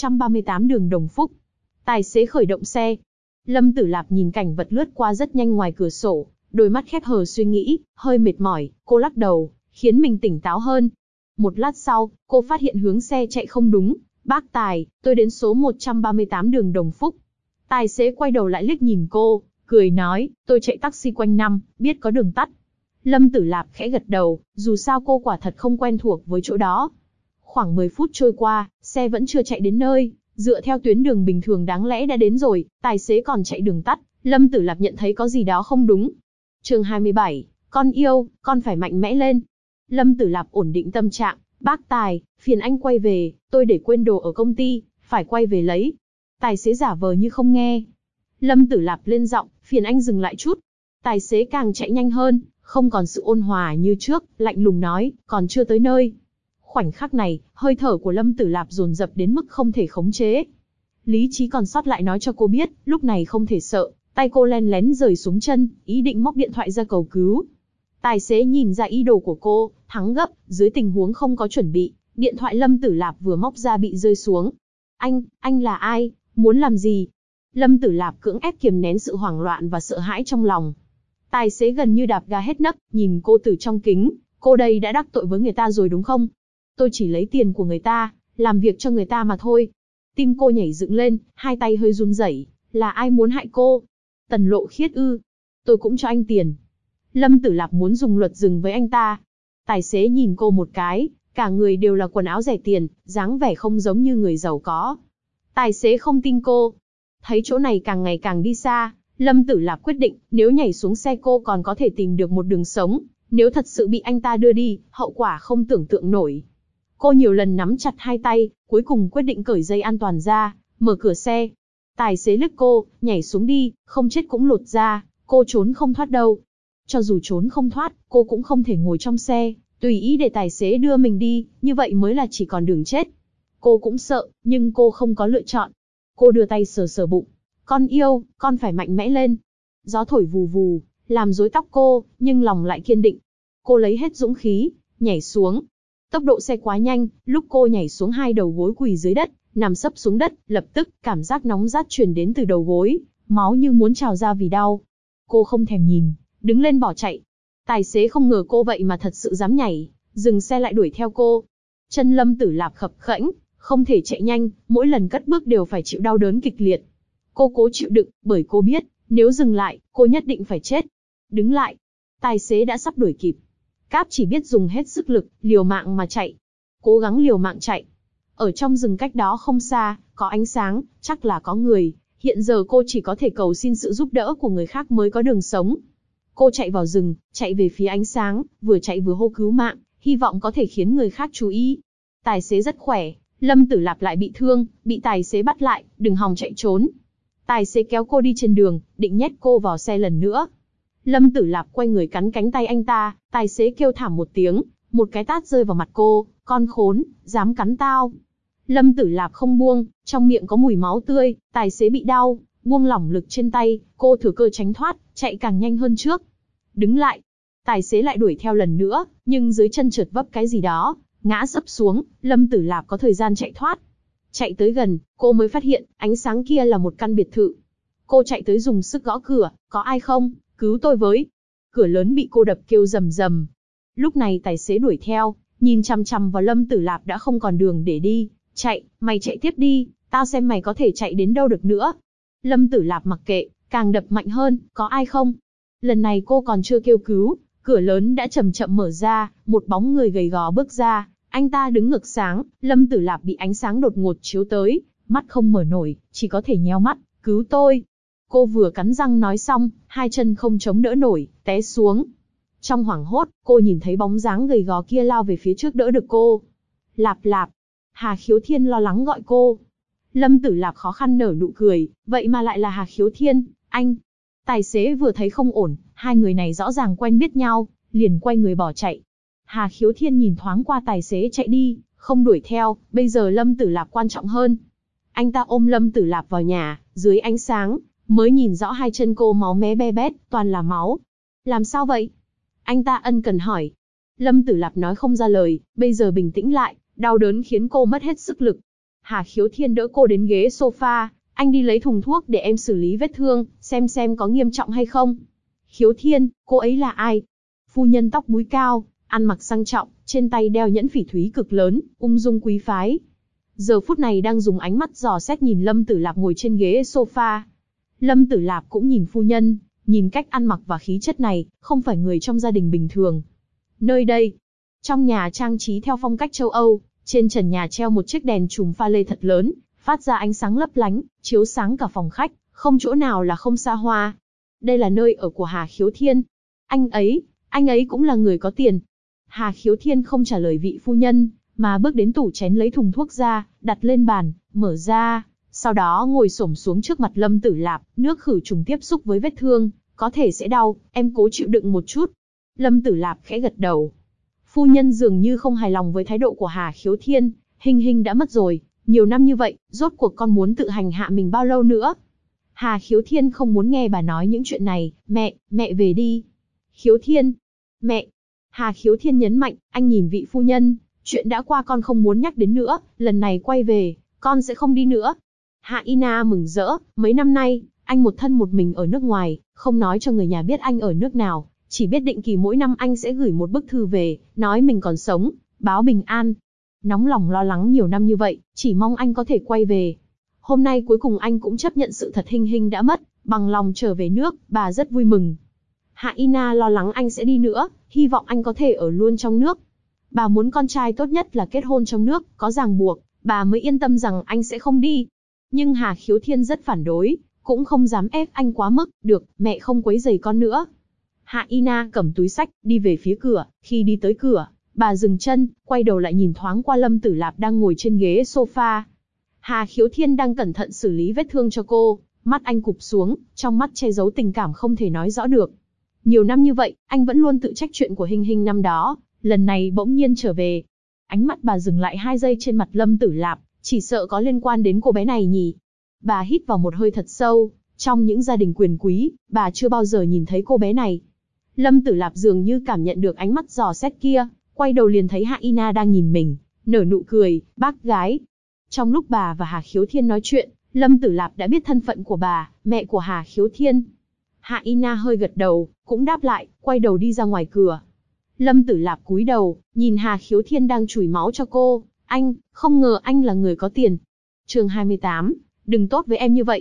138 đường Đồng Phúc. Tài xế khởi động xe. Lâm Tử Lạp nhìn cảnh vật lướt qua rất nhanh ngoài cửa sổ, đôi mắt khép hờ suy nghĩ, hơi mệt mỏi, cô lắc đầu, khiến mình tỉnh táo hơn. Một lát sau, cô phát hiện hướng xe chạy không đúng. Bác Tài, tôi đến số 138 đường Đồng Phúc. Tài xế quay đầu lại liếc nhìn cô, cười nói, tôi chạy taxi quanh năm, biết có đường tắt. Lâm Tử Lạp khẽ gật đầu, dù sao cô quả thật không quen thuộc với chỗ đó. Khoảng 10 phút trôi qua, xe vẫn chưa chạy đến nơi, dựa theo tuyến đường bình thường đáng lẽ đã đến rồi, tài xế còn chạy đường tắt, Lâm Tử Lạp nhận thấy có gì đó không đúng. Chương 27, con yêu, con phải mạnh mẽ lên. Lâm Tử Lạp ổn định tâm trạng, bác Tài, phiền anh quay về, tôi để quên đồ ở công ty, phải quay về lấy. Tài xế giả vờ như không nghe. Lâm Tử Lạp lên giọng, phiền anh dừng lại chút. Tài xế càng chạy nhanh hơn, không còn sự ôn hòa như trước, lạnh lùng nói, còn chưa tới nơi. Khoảnh khắc này, hơi thở của Lâm Tử Lạp dồn dập đến mức không thể khống chế. Lý trí còn sót lại nói cho cô biết, lúc này không thể sợ, tay cô len lén rời xuống chân, ý định móc điện thoại ra cầu cứu. Tài xế nhìn ra ý đồ của cô, thắng gấp, dưới tình huống không có chuẩn bị, điện thoại Lâm Tử Lạp vừa móc ra bị rơi xuống. Anh là ai, muốn làm gì? Lâm Tử Lạp cưỡng ép kiềm nén sự hoảng loạn và sợ hãi trong lòng. Tài xế gần như đạp ga hết nấc, nhìn cô từ trong kính, cô đây đã đắc tội với người ta rồi đúng không? Tôi chỉ lấy tiền của người ta, làm việc cho người ta mà thôi. Tim cô nhảy dựng lên, hai tay hơi run rẩy, là ai muốn hại cô? Tần Lộ Khiết ư? Tôi cũng cho anh tiền. Lâm Tử Lạp muốn dùng luật dừng với anh ta. Tài xế nhìn cô một cái, cả người đều là quần áo rẻ tiền, dáng vẻ không giống như người giàu có. Tài xế không tin cô. Thấy chỗ này càng ngày càng đi xa, Lâm Tử Lạp quyết định, nếu nhảy xuống xe cô còn có thể tìm được một đường sống, nếu thật sự bị anh ta đưa đi, hậu quả không tưởng tượng nổi. Cô nhiều lần nắm chặt hai tay, cuối cùng quyết định cởi dây an toàn ra, mở cửa xe. Tài xế liếc cô, nhảy xuống đi, không chết cũng lột ra, cô trốn không thoát đâu. Cho dù trốn không thoát, cô cũng không thể ngồi trong xe, tùy ý để tài xế đưa mình đi, như vậy mới là chỉ còn đường chết. Cô cũng sợ, nhưng cô không có lựa chọn. Cô đưa tay sờ sờ bụng. Con yêu, con phải mạnh mẽ lên. Gió thổi vù vù, làm rối tóc cô, nhưng lòng lại kiên định. Cô lấy hết dũng khí, nhảy xuống. Tốc độ xe quá nhanh, lúc cô nhảy xuống hai đầu gối quỳ dưới đất, nằm sấp xuống đất, lập tức, cảm giác nóng rát truyền đến từ đầu gối, máu như muốn trào ra vì đau. Cô không thèm nhìn, đứng lên bỏ chạy. Tài xế không ngờ cô vậy mà thật sự dám nhảy, dừng xe lại đuổi theo cô. Chân Lâm Tử Lạp khập khẽnh, không thể chạy nhanh, mỗi lần cất bước đều phải chịu đau đớn kịch liệt. Cô cố chịu đựng, bởi cô biết, nếu dừng lại, cô nhất định phải chết. Đứng lại. Tài xế đã sắp đuổi kịp. Cáp chỉ biết dùng hết sức lực, liều mạng mà chạy. Cố gắng liều mạng chạy. Ở trong rừng cách đó không xa, có ánh sáng, chắc là có người. Hiện giờ cô chỉ có thể cầu xin sự giúp đỡ của người khác mới có đường sống. Cô chạy vào rừng, chạy về phía ánh sáng, vừa chạy vừa hô cứu mạng, hy vọng có thể khiến người khác chú ý. Tài xế rất khỏe, Lâm Tử Lạp lại bị thương, bị tài xế bắt lại, đừng hòng chạy trốn. Tài xế kéo cô đi trên đường, định nhét cô vào xe lần nữa. Lâm Tử Lạp quay người cắn cánh tay anh ta, tài xế kêu thảm một tiếng, một cái tát rơi vào mặt cô, con khốn, dám cắn tao. Lâm Tử Lạp không buông, trong miệng có mùi máu tươi, tài xế bị đau, buông lỏng lực trên tay, cô thừa cơ tránh thoát, chạy càng nhanh hơn trước. Đứng lại. Tài xế lại đuổi theo lần nữa, nhưng dưới chân trượt vấp cái gì đó, ngã sấp xuống, Lâm Tử Lạp có thời gian chạy thoát. Chạy tới gần, cô mới phát hiện, ánh sáng kia là một căn biệt thự. Cô chạy tới dùng sức gõ cửa, có ai không, cứu tôi với. Cửa lớn bị cô đập kêu rầm rầm. Lúc này tài xế đuổi theo, nhìn chằm chằm vào Lâm Tử Lạp đã không còn đường để đi. Chạy, mày chạy tiếp đi, tao xem mày có thể chạy đến đâu được nữa. Lâm Tử Lạp mặc kệ, càng đập mạnh hơn, có ai không? Lần này cô còn chưa kêu cứu, cửa lớn đã chậm chậm mở ra, một bóng người gầy gò bước ra, anh ta đứng ngược sáng, Lâm Tử Lạp bị ánh sáng đột ngột chiếu tới, mắt không mở nổi, chỉ có thể nheo mắt, cứu tôi. Cô vừa cắn răng nói xong, hai chân không chống đỡ nổi, té xuống. Trong hoảng hốt, cô nhìn thấy bóng dáng gầy gò kia lao về phía trước đỡ được cô. Lạp Lạp. Hà Khiếu Thiên lo lắng gọi cô. Lâm Tử Lạp khó khăn nở nụ cười, vậy mà lại là Hà Khiếu Thiên, anh. Tài xế vừa thấy không ổn, hai người này rõ ràng quen biết nhau, liền quay người bỏ chạy. Hà Khiếu Thiên nhìn thoáng qua tài xế chạy đi, không đuổi theo, bây giờ Lâm Tử Lạp quan trọng hơn. Anh ta ôm Lâm Tử Lạp vào nhà, dưới ánh sáng, mới nhìn rõ hai chân cô máu me be bét, toàn là máu. Làm sao vậy? Anh ta ân cần hỏi. Lâm Tử Lạp nói không ra lời, bây giờ bình tĩnh lại, đau đớn khiến cô mất hết sức lực. Hà Khiếu Thiên đỡ cô đến ghế sofa, anh đi lấy thùng thuốc để em xử lý vết thương, xem có nghiêm trọng hay không. Khiếu Thiên, cô ấy là ai? Phu nhân tóc búi cao, ăn mặc sang trọng, trên tay đeo nhẫn phỉ thúy cực lớn, ung dung quý phái. Giờ phút này đang dùng ánh mắt dò xét nhìn Lâm Tử Lạp ngồi trên ghế sofa. Lâm Tử Lạp cũng nhìn phu nhân, nhìn cách ăn mặc và khí chất này, không phải người trong gia đình bình thường. Nơi đây, trong nhà trang trí theo phong cách châu Âu, trên trần nhà treo một chiếc đèn chùm pha lê thật lớn, phát ra ánh sáng lấp lánh, chiếu sáng cả phòng khách, không chỗ nào là không xa hoa. Đây là nơi ở của Hà Khiếu Thiên. Anh ấy cũng là người có tiền. Hà Khiếu Thiên không trả lời vị phu nhân, mà bước đến tủ chén lấy thùng thuốc ra, đặt lên bàn, mở ra, sau đó ngồi xổm xuống trước mặt Lâm Tử Lạp, nước khử trùng tiếp xúc với vết thương, có thể sẽ đau, em cố chịu đựng một chút. Lâm Tử Lạp khẽ gật đầu. Phu nhân dường như không hài lòng với thái độ của Hà Khiếu Thiên, Hình Hình đã mất rồi, nhiều năm như vậy, rốt cuộc con muốn tự hành hạ mình bao lâu nữa? Hà Khiếu Thiên không muốn nghe bà nói những chuyện này, mẹ về đi. Khiếu Thiên, mẹ. Hà Khiếu Thiên nhấn mạnh, anh nhìn vị phu nhân, chuyện đã qua con không muốn nhắc đến nữa, lần này quay về, con sẽ không đi nữa. Hạ Ina mừng rỡ, mấy năm nay, anh một thân một mình ở nước ngoài, không nói cho người nhà biết anh ở nước nào, chỉ biết định kỳ mỗi năm anh sẽ gửi một bức thư về, nói mình còn sống, báo bình an. Nóng lòng lo lắng nhiều năm như vậy, chỉ mong anh có thể quay về. Hôm nay cuối cùng anh cũng chấp nhận sự thật Hình Hình đã mất, bằng lòng trở về nước, bà rất vui mừng. Hạ Ina lo lắng anh sẽ đi nữa, hy vọng anh có thể ở luôn trong nước. Bà muốn con trai tốt nhất là kết hôn trong nước, có ràng buộc, bà mới yên tâm rằng anh sẽ không đi. Nhưng Hà Khiếu Thiên rất phản đối, cũng không dám ép anh quá mức, được, mẹ không quấy rầy con nữa. Hạ Ina cầm túi xách, đi về phía cửa, khi đi tới cửa, bà dừng chân, quay đầu lại nhìn thoáng qua Lâm Tử Lạp đang ngồi trên ghế sofa. Hà Khiếu Thiên đang cẩn thận xử lý vết thương cho cô, mắt anh cụp xuống, trong mắt che giấu tình cảm không thể nói rõ được. Nhiều năm như vậy, anh vẫn luôn tự trách chuyện của Hình Hình năm đó, lần này bỗng nhiên trở về. Ánh mắt bà dừng lại 2 giây trên mặt Lâm Tử Lạp, chỉ sợ có liên quan đến cô bé này nhỉ. Bà hít vào một hơi thật sâu, trong những gia đình quyền quý, bà chưa bao giờ nhìn thấy cô bé này. Lâm Tử Lạp dường như cảm nhận được ánh mắt dò xét kia, quay đầu liền thấy Hạ Ina đang nhìn mình, nở nụ cười, bác gái. Trong lúc bà và Hà Khiếu Thiên nói chuyện, Lâm Tử Lạp đã biết thân phận của bà, mẹ của Hà Khiếu Thiên. Hạ Ina hơi gật đầu, cũng đáp lại, quay đầu đi ra ngoài cửa. Lâm Tử Lạp cúi đầu, nhìn Hà Khiếu Thiên đang chùi máu cho cô. Anh, không ngờ anh là người có tiền. Chương 28, đừng tốt với em như vậy.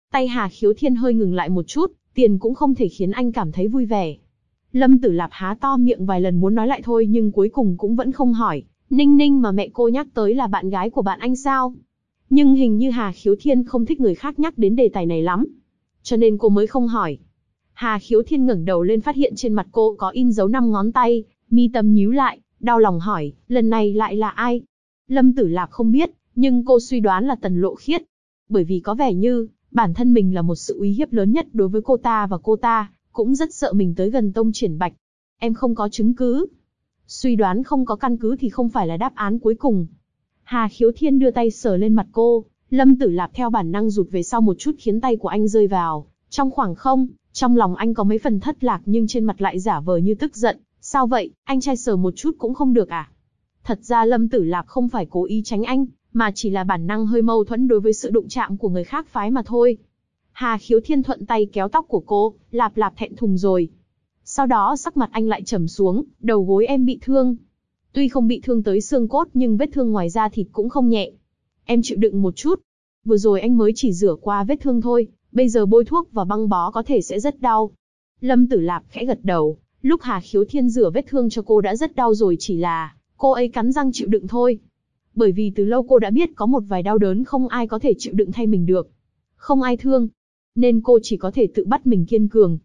Tay Hà Khiếu Thiên hơi ngừng lại một chút, tiền cũng không thể khiến anh cảm thấy vui vẻ. Lâm Tử Lạp há to miệng vài lần muốn nói lại thôi nhưng cuối cùng cũng vẫn không hỏi. Ninh Ninh mà mẹ cô nhắc tới là bạn gái của bạn anh sao? Nhưng hình như Hà Khiếu Thiên không thích người khác nhắc đến đề tài này lắm. Cho nên cô mới không hỏi. Hà Khiếu Thiên ngẩng đầu lên phát hiện trên mặt cô có in dấu 5 ngón tay, mi tâm nhíu lại, đau lòng hỏi, lần này lại là ai? Lâm Tử Lạp không biết, nhưng cô suy đoán là Tần Lộ Khiết. Bởi vì có vẻ như, bản thân mình là một sự uy hiếp lớn nhất đối với cô ta và cô ta cũng rất sợ mình tới gần Tông Triển Bạch. Em không có chứng cứ. Suy đoán không có căn cứ thì không phải là đáp án cuối cùng. Hà Khiếu Thiên đưa tay sờ lên mặt cô, Lâm Tử Lạp theo bản năng rụt về sau một chút khiến tay của anh rơi vào trong khoảng không. Trong lòng anh có mấy phần thất lạc nhưng trên mặt lại giả vờ như tức giận. Sao vậy, anh trai sờ một chút cũng không được à? Thật ra Lâm Tử Lạp không phải cố ý tránh anh, mà chỉ là bản năng hơi mâu thuẫn đối với sự đụng chạm của người khác phái mà thôi. Hà Khiếu Thiên thuận tay kéo tóc của cô, Lạp Lạp thẹn thùng rồi. Sau đó sắc mặt anh lại trầm xuống, đầu gối em bị thương. Tuy không bị thương tới xương cốt nhưng vết thương ngoài da thịt cũng không nhẹ. Em chịu đựng một chút. Vừa rồi anh mới chỉ rửa qua vết thương thôi, bây giờ bôi thuốc và băng bó có thể sẽ rất đau. Lâm Tử Lạp khẽ gật đầu, lúc Hà Khiếu Thiên rửa vết thương cho cô đã rất đau rồi, chỉ là cô ấy cắn răng chịu đựng thôi. Bởi vì từ lâu cô đã biết có một vài đau đớn không ai có thể chịu đựng thay mình được. Không ai thương, nên cô chỉ có thể tự bắt mình kiên cường.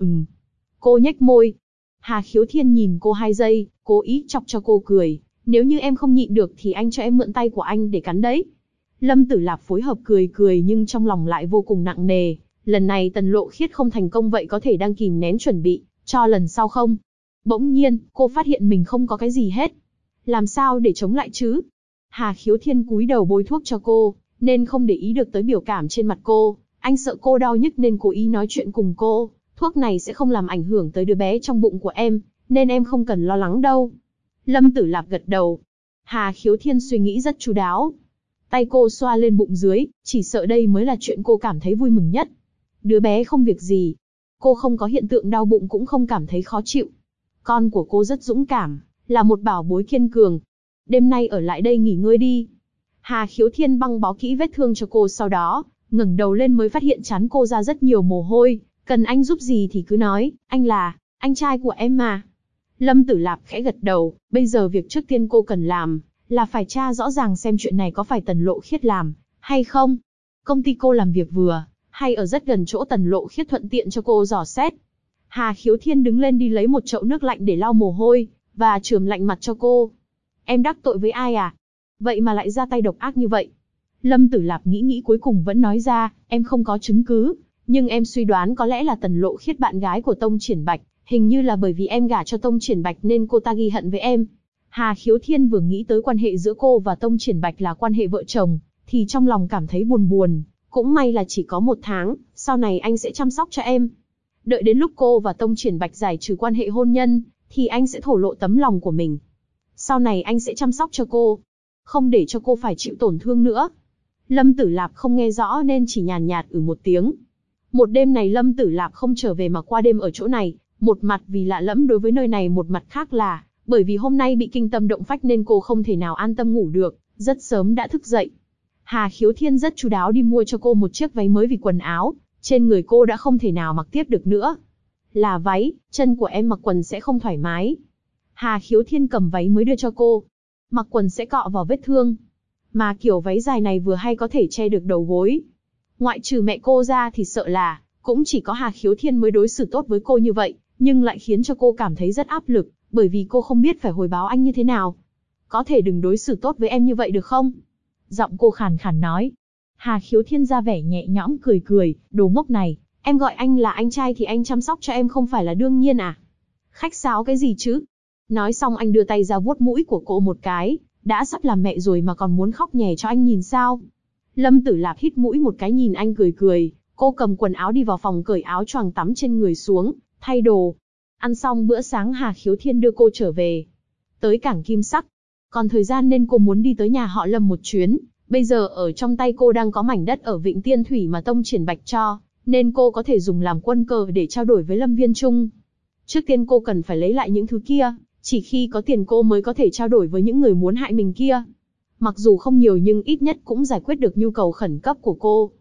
Cô nhếch môi. Hà Khiếu Thiên nhìn cô 2 giây, cố ý chọc cho cô cười. Nếu như em không nhịn được thì anh cho em mượn tay của anh để cắn đấy. Lâm Tử Lạp phối hợp cười cười nhưng trong lòng lại vô cùng nặng nề. Lần này Tần Lộ Khiết không thành công vậy có thể đang kìm nén chuẩn bị cho lần sau không? Bỗng nhiên, cô phát hiện mình không có cái gì hết. Làm sao để chống lại chứ? Hà Khiếu Thiên cúi đầu bôi thuốc cho cô, nên không để ý được tới biểu cảm trên mặt cô. Anh sợ cô đau nhức nên cố ý nói chuyện cùng cô. Thuốc này sẽ không làm ảnh hưởng tới đứa bé trong bụng của em, nên em không cần lo lắng đâu. Lâm Tử Lạp gật đầu. Hà Khiếu Thiên suy nghĩ rất chu đáo. Tay cô xoa lên bụng dưới, chỉ sợ đây mới là chuyện cô cảm thấy vui mừng nhất. Đứa bé không việc gì. Cô không có hiện tượng đau bụng cũng không cảm thấy khó chịu. Con của cô rất dũng cảm, là một bảo bối kiên cường. Đêm nay ở lại đây nghỉ ngơi đi. Hà Khiếu Thiên băng bó kỹ vết thương cho cô, sau đó ngẩng đầu lên mới phát hiện trán cô ra rất nhiều mồ hôi. Cần anh giúp gì thì cứ nói, anh là anh trai của em mà. Lâm Tử Lạp khẽ gật đầu, bây giờ việc trước tiên cô cần làm là phải tra rõ ràng xem chuyện này có phải Tần Lộ Khiết làm hay không. Công ty cô làm việc vừa hay ở rất gần chỗ Tần Lộ Khiết, thuận tiện cho cô dò xét. Hà Khiếu Thiên đứng lên đi lấy một chậu nước lạnh để lau mồ hôi và chườm lạnh mặt cho cô. Em đắc tội với ai à? Vậy mà lại ra tay độc ác như vậy. Lâm Tử Lạp nghĩ cuối cùng vẫn nói ra, em không có chứng cứ, nhưng em suy đoán có lẽ là Tần Lộ Khiết bạn gái của Tông Triển Bạch, hình như là bởi vì em gả cho Tông Triển Bạch nên cô ta ghi hận với em. Hà Khiếu Thiên vừa nghĩ tới quan hệ giữa cô và Tông Triển Bạch là quan hệ vợ chồng, thì trong lòng cảm thấy buồn buồn. Cũng may là chỉ có 1 tháng, sau này anh sẽ chăm sóc cho em. Đợi đến lúc cô và Tông Triển Bạch giải trừ quan hệ hôn nhân, thì anh sẽ thổ lộ tấm lòng của mình. Sau này anh sẽ chăm sóc cho cô, không để cho cô phải chịu tổn thương nữa. Lâm Tử Lạp không nghe rõ nên chỉ nhàn nhạt một tiếng. Một đêm này Lâm Tử Lạp không trở về mà qua đêm ở chỗ này, một mặt vì lạ lẫm đối với nơi này, một mặt khác là bởi vì hôm nay bị kinh tâm động phách nên cô không thể nào an tâm ngủ được, rất sớm đã thức dậy. Hà Khiếu Thiên rất chu đáo đi mua cho cô một chiếc váy mới vì quần áo trên người cô đã không thể nào mặc tiếp được nữa. Là váy, chân của em mặc quần sẽ không thoải mái. Hà Khiếu Thiên cầm váy mới đưa cho cô. Mặc quần sẽ cọ vào vết thương. Mà kiểu váy dài này vừa hay có thể che được đầu gối. Ngoại trừ mẹ cô ra thì sợ là cũng chỉ có Hà Khiếu Thiên mới đối xử tốt với cô như vậy, nhưng lại khiến cho cô cảm thấy rất áp lực, bởi vì cô không biết phải hồi báo anh như thế nào. Có thể đừng đối xử tốt với em như vậy được không? Giọng cô khàn khàn nói. Hà Khiếu Thiên ra vẻ nhẹ nhõm cười cười, đồ ngốc này, em gọi anh là anh trai thì anh chăm sóc cho em không phải là đương nhiên à? Khách sáo cái gì chứ? Nói xong anh đưa tay ra vuốt mũi của cô một cái, đã sắp làm mẹ rồi mà còn muốn khóc nhè cho anh nhìn sao? Lâm Tử Lạp hít mũi một cái nhìn anh cười cười, cô cầm quần áo đi vào phòng cởi áo choàng tắm trên người xuống, thay đồ. Ăn xong bữa sáng Hà Khiếu Thiên đưa cô trở về. Tới cảng Kim Sắc. Còn thời gian nên cô muốn đi tới nhà họ Lâm một chuyến. Bây giờ ở trong tay cô đang có mảnh đất ở Vịnh Tiên Thủy mà Tông Triển Bạch cho, nên cô có thể dùng làm quân cờ để trao đổi với Lâm Viên Trung. Trước tiên cô cần phải lấy lại những thứ kia, chỉ khi có tiền cô mới có thể trao đổi với những người muốn hại mình kia. Mặc dù không nhiều nhưng ít nhất cũng giải quyết được nhu cầu khẩn cấp của cô.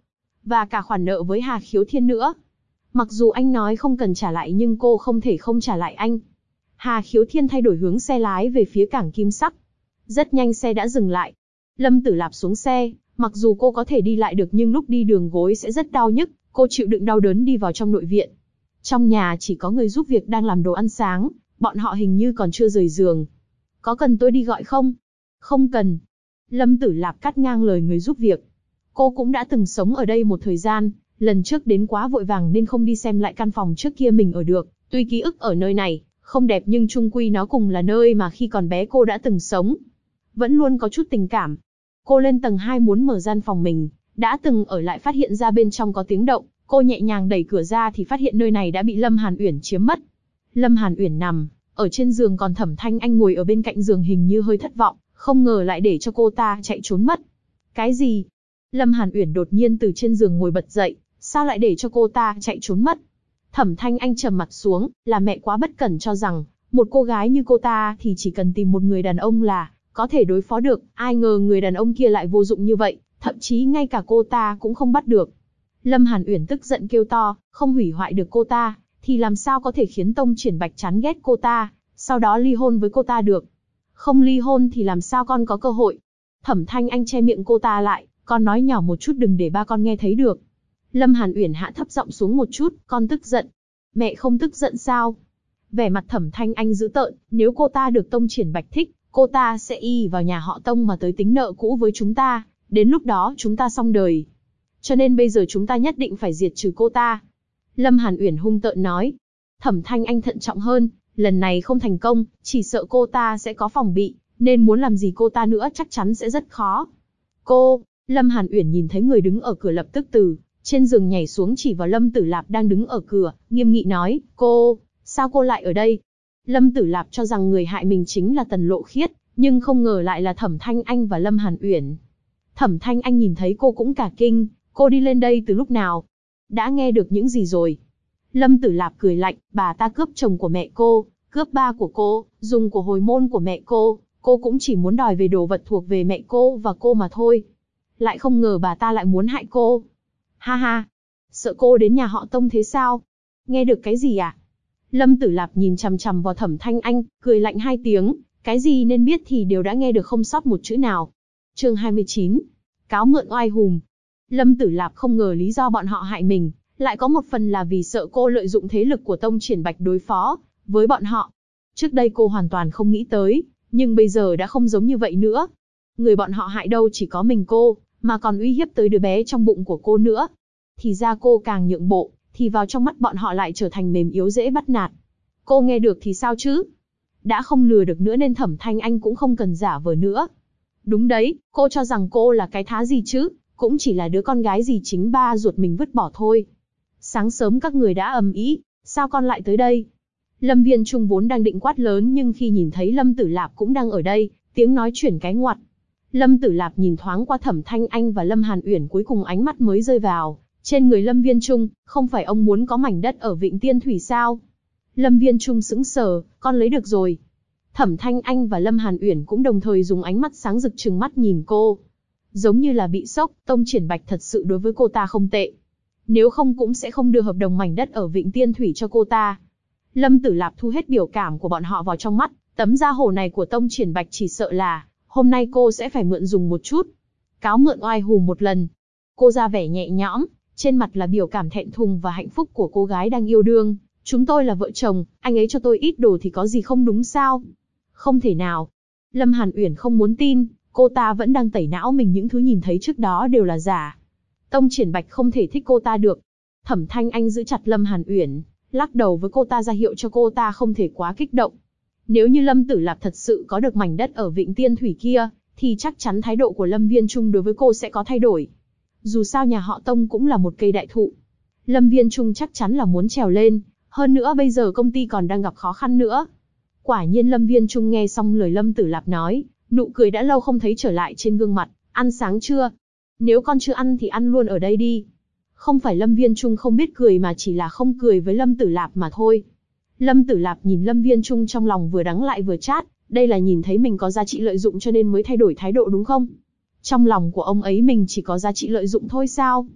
và cả khoản nợ với Hà Khiếu Thiên nữa. Mặc dù anh nói không cần trả lại nhưng cô không thể không trả lại anh. Hà Khiếu Thiên thay đổi hướng xe lái về phía cảng Kim Sắc. Rất nhanh xe đã dừng lại. Lâm Tử Lạp xuống xe, mặc dù cô có thể đi lại được nhưng lúc đi đường gối sẽ rất đau nhức, cô chịu đựng đau đớn đi vào trong nội viện. Trong nhà chỉ có người giúp việc đang làm đồ ăn sáng, bọn họ hình như còn chưa rời giường. Có cần tôi đi gọi không? Không cần. Lâm Tử Lạp cắt ngang lời người giúp việc. Cô cũng đã từng sống ở đây một thời gian, lần trước đến quá vội vàng nên không đi xem lại căn phòng trước kia mình ở được. Tuy ký ức ở nơi này không đẹp nhưng chung quy nó cùng là nơi mà khi còn bé cô đã từng sống. Vẫn luôn có chút tình cảm. Cô lên tầng 2 muốn mở gian phòng mình, đã từng ở lại phát hiện ra bên trong có tiếng động. Cô nhẹ nhàng đẩy cửa ra thì phát hiện nơi này đã bị Lâm Hàn Uyển chiếm mất. Lâm Hàn Uyển nằm ở trên giường, còn Thẩm Thanh Anh ngồi ở bên cạnh giường, hình như hơi thất vọng, không ngờ lại để cho cô ta chạy trốn mất. Cái gì? Lâm Hàn Uyển đột nhiên từ trên giường ngồi bật dậy, sao lại để cho cô ta chạy trốn mất? Thẩm Thanh Anh trầm mặt xuống, là mẹ quá bất cẩn cho rằng, một cô gái như cô ta thì chỉ cần tìm một người đàn ông là có thể đối phó được, ai ngờ người đàn ông kia lại vô dụng như vậy, thậm chí ngay cả cô ta cũng không bắt được. Lâm Hàn Uyển tức giận kêu to, không hủy hoại được cô ta, thì làm sao có thể khiến Tông Triển Bạch chán ghét cô ta, sau đó ly hôn với cô ta được. Không ly hôn thì làm sao con có cơ hội. Thẩm Thanh Anh che miệng cô ta lại, con nói nhỏ một chút đừng để ba con nghe thấy được. Lâm Hàn Uyển hạ thấp giọng xuống một chút, con tức giận. Mẹ không tức giận sao? Vẻ mặt Thẩm Thanh Anh dữ tợn, nếu cô ta được Tông Triển Bạch thích, cô ta sẽ y vào nhà họ Tông mà tới tính nợ cũ với chúng ta, đến lúc đó chúng ta xong đời. Cho nên bây giờ chúng ta nhất định phải diệt trừ cô ta. Lâm Hàn Uyển hung tợn nói. Thẩm Thanh Anh thận trọng hơn, lần này không thành công, chỉ sợ cô ta sẽ có phòng bị, nên muốn làm gì cô ta nữa chắc chắn sẽ rất khó. Cô, Lâm Hàn Uyển nhìn thấy người đứng ở cửa lập tức từ trên giường nhảy xuống chỉ vào Lâm Tử Lạp đang đứng ở cửa, nghiêm nghị nói, cô, sao cô lại ở đây? Lâm Tử Lạp cho rằng người hại mình chính là Tần Lộ Khiết, nhưng không ngờ lại là Thẩm Thanh Anh và Lâm Hàn Uyển. Thẩm Thanh Anh nhìn thấy cô cũng cả kinh, cô đi lên đây từ lúc nào? Đã nghe được những gì rồi? Lâm Tử Lạp cười lạnh, bà ta cướp chồng của mẹ cô, cướp ba của cô, dùng của hồi môn của mẹ cô cũng chỉ muốn đòi về đồ vật thuộc về mẹ cô và cô mà thôi. Lại không ngờ bà ta lại muốn hại cô. Ha ha, sợ cô đến nhà họ Tông thế sao? Nghe được cái gì à? Lâm Tử Lạp nhìn chằm chằm vào Thẩm Thanh Anh, cười lạnh hai tiếng, cái gì nên biết thì đều đã nghe được không sót một chữ nào. Chương 29. Cáo mượn oai hùm. Lâm Tử Lạp không ngờ lý do bọn họ hại mình, lại có một phần là vì sợ cô lợi dụng thế lực của Tông Triển Bạch đối phó với bọn họ. Trước đây cô hoàn toàn không nghĩ tới, nhưng bây giờ đã không giống như vậy nữa. Người bọn họ hại đâu chỉ có mình cô, mà còn uy hiếp tới đứa bé trong bụng của cô nữa. Thì ra cô càng nhượng bộ, thì vào trong mắt bọn họ lại trở thành mềm yếu dễ bắt nạt. Cô nghe được thì sao chứ? Đã không lừa được nữa nên Thẩm Thanh Anh cũng không cần giả vờ nữa. Đúng đấy, cô cho rằng cô là cái thá gì chứ, cũng chỉ là đứa con gái gì chính ba ruột mình vứt bỏ thôi. Sáng sớm các người đã ầm ĩ, sao con lại tới đây? Lâm Viên Trung vốn đang định quát lớn nhưng khi nhìn thấy Lâm Tử Lạp cũng đang ở đây, tiếng nói chuyển cái ngoặt. Lâm Tử Lạp nhìn thoáng qua Thẩm Thanh Anh và Lâm Hàn Uyển, cuối cùng ánh mắt mới rơi vào trên người Lâm Viên Trung, không phải ông muốn có mảnh đất ở Vịnh Tiên Thủy sao? Lâm Viên Trung sững sờ, con lấy được rồi. Thẩm Thanh Anh và Lâm Hàn Uyển cũng đồng thời dùng ánh mắt sáng rực trừng mắt nhìn cô. Giống như là bị sốc, Tông Triển Bạch thật sự đối với cô ta không tệ. Nếu không cũng sẽ không đưa hợp đồng mảnh đất ở Vịnh Tiên Thủy cho cô ta. Lâm Tử Lạp thu hết biểu cảm của bọn họ vào trong mắt, tấm da hổ này của Tông Triển Bạch chỉ sợ là, hôm nay cô sẽ phải mượn dùng một chút. Cáo mượn oai hùm một lần. Cô ra vẻ nhẹ nhõm, trên mặt là biểu cảm thẹn thùng và hạnh phúc của cô gái đang yêu đương. Chúng tôi là vợ chồng, anh ấy cho tôi ít đồ thì có gì không đúng sao? Không thể nào. Lâm Hàn Uyển không muốn tin, cô ta vẫn đang tẩy não mình, những thứ nhìn thấy trước đó đều là giả. Tông Triển Bạch không thể thích cô ta được. Thẩm Thanh Anh giữ chặt Lâm Hàn Uyển, lắc đầu với cô ta ra hiệu cho cô ta không thể quá kích động. Nếu như Lâm Tử Lạp thật sự có được mảnh đất ở Vịnh Tiên Thủy kia, thì chắc chắn thái độ của Lâm Viên Trung đối với cô sẽ có thay đổi. Dù sao nhà họ Tông cũng là một cây đại thụ. Lâm Viên Trung chắc chắn là muốn trèo lên, hơn nữa bây giờ công ty còn đang gặp khó khăn nữa. Quả nhiên Lâm Viên Trung nghe xong lời Lâm Tử Lạp nói, nụ cười đã lâu không thấy trở lại trên gương mặt. Ăn sáng chưa? Nếu con chưa ăn thì ăn luôn ở đây đi. Không phải Lâm Viên Trung không biết cười mà chỉ là không cười với Lâm Tử Lạp mà thôi. Lâm Tử Lạp nhìn Lâm Viên Trung trong lòng vừa đắng lại vừa chát, đây là nhìn thấy mình có giá trị lợi dụng cho nên mới thay đổi thái độ đúng không? Trong lòng của ông ấy mình chỉ có giá trị lợi dụng thôi sao?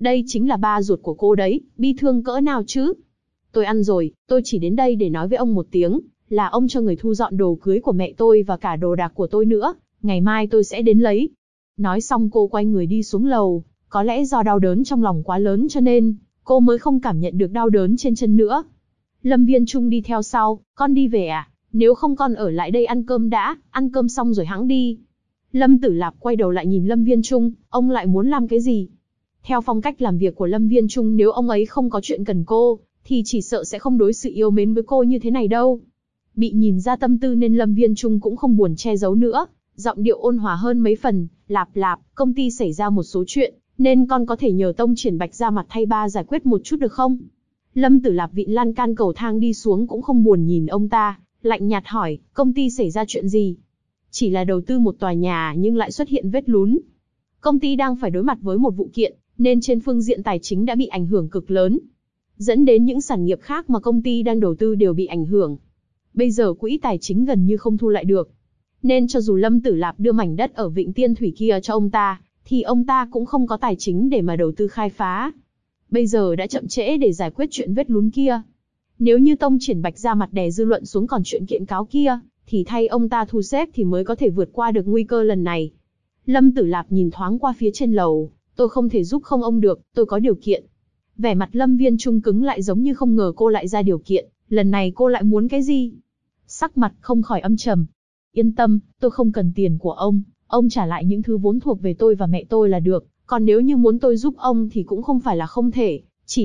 Đây chính là ba ruột của cô đấy, bi thương cỡ nào chứ? Tôi ăn rồi, tôi chỉ đến đây để nói với ông một tiếng, là ông cho người thu dọn đồ cưới của mẹ tôi và cả đồ đạc của tôi nữa, ngày mai tôi sẽ đến lấy. Nói xong cô quay người đi xuống lầu, có lẽ do đau đớn trong lòng quá lớn cho nên, cô mới không cảm nhận được đau đớn trên chân nữa. Lâm Viên Trung đi theo sau, con đi về à? Nếu không con ở lại đây ăn cơm đã, ăn cơm xong rồi hẵng đi. Lâm Tử Lạp quay đầu lại nhìn Lâm Viên Trung, ông lại muốn làm cái gì? Theo phong cách làm việc của Lâm Viên Trung, nếu ông ấy không có chuyện cần cô, thì chỉ sợ sẽ không đối xử yêu mến với cô như thế này đâu. Bị nhìn ra tâm tư nên Lâm Viên Trung cũng không buồn che giấu nữa, giọng điệu ôn hòa hơn mấy phần. Lạp, công ty xảy ra một số chuyện, nên con có thể nhờ Tông Triển Bạch ra mặt thay ba giải quyết một chút được không? Lâm Tử Lạp vịn lan can cầu thang đi xuống cũng không buồn nhìn ông ta, lạnh nhạt hỏi, công ty xảy ra chuyện gì? Chỉ là đầu tư một tòa nhà nhưng lại xuất hiện vết lún. Công ty đang phải đối mặt với một vụ kiện, nên trên phương diện tài chính đã bị ảnh hưởng cực lớn. Dẫn đến những sản nghiệp khác mà công ty đang đầu tư đều bị ảnh hưởng. Bây giờ quỹ tài chính gần như không thu lại được. Nên cho dù Lâm Tử Lạp đưa mảnh đất ở Vịnh Tiên Thủy kia cho ông ta, thì ông ta cũng không có tài chính để mà đầu tư khai phá. Bây giờ đã chậm trễ để giải quyết chuyện vết lún kia. Nếu như Tông Triển Bạch ra mặt đè dư luận xuống còn chuyện kiện cáo kia, thì thay ông ta thu xếp thì mới có thể vượt qua được nguy cơ lần này. Lâm Tử Lạp nhìn thoáng qua phía trên lầu, tôi không thể giúp không ông được, tôi có điều kiện. Vẻ mặt Lâm Viên Trung cứng lại giống như không ngờ cô lại ra điều kiện, lần này cô lại muốn cái gì? Sắc mặt không khỏi âm trầm. Yên tâm, tôi không cần tiền của ông trả lại những thứ vốn thuộc về tôi và mẹ tôi là được, còn nếu như muốn tôi giúp ông thì cũng không phải là không thể, chỉ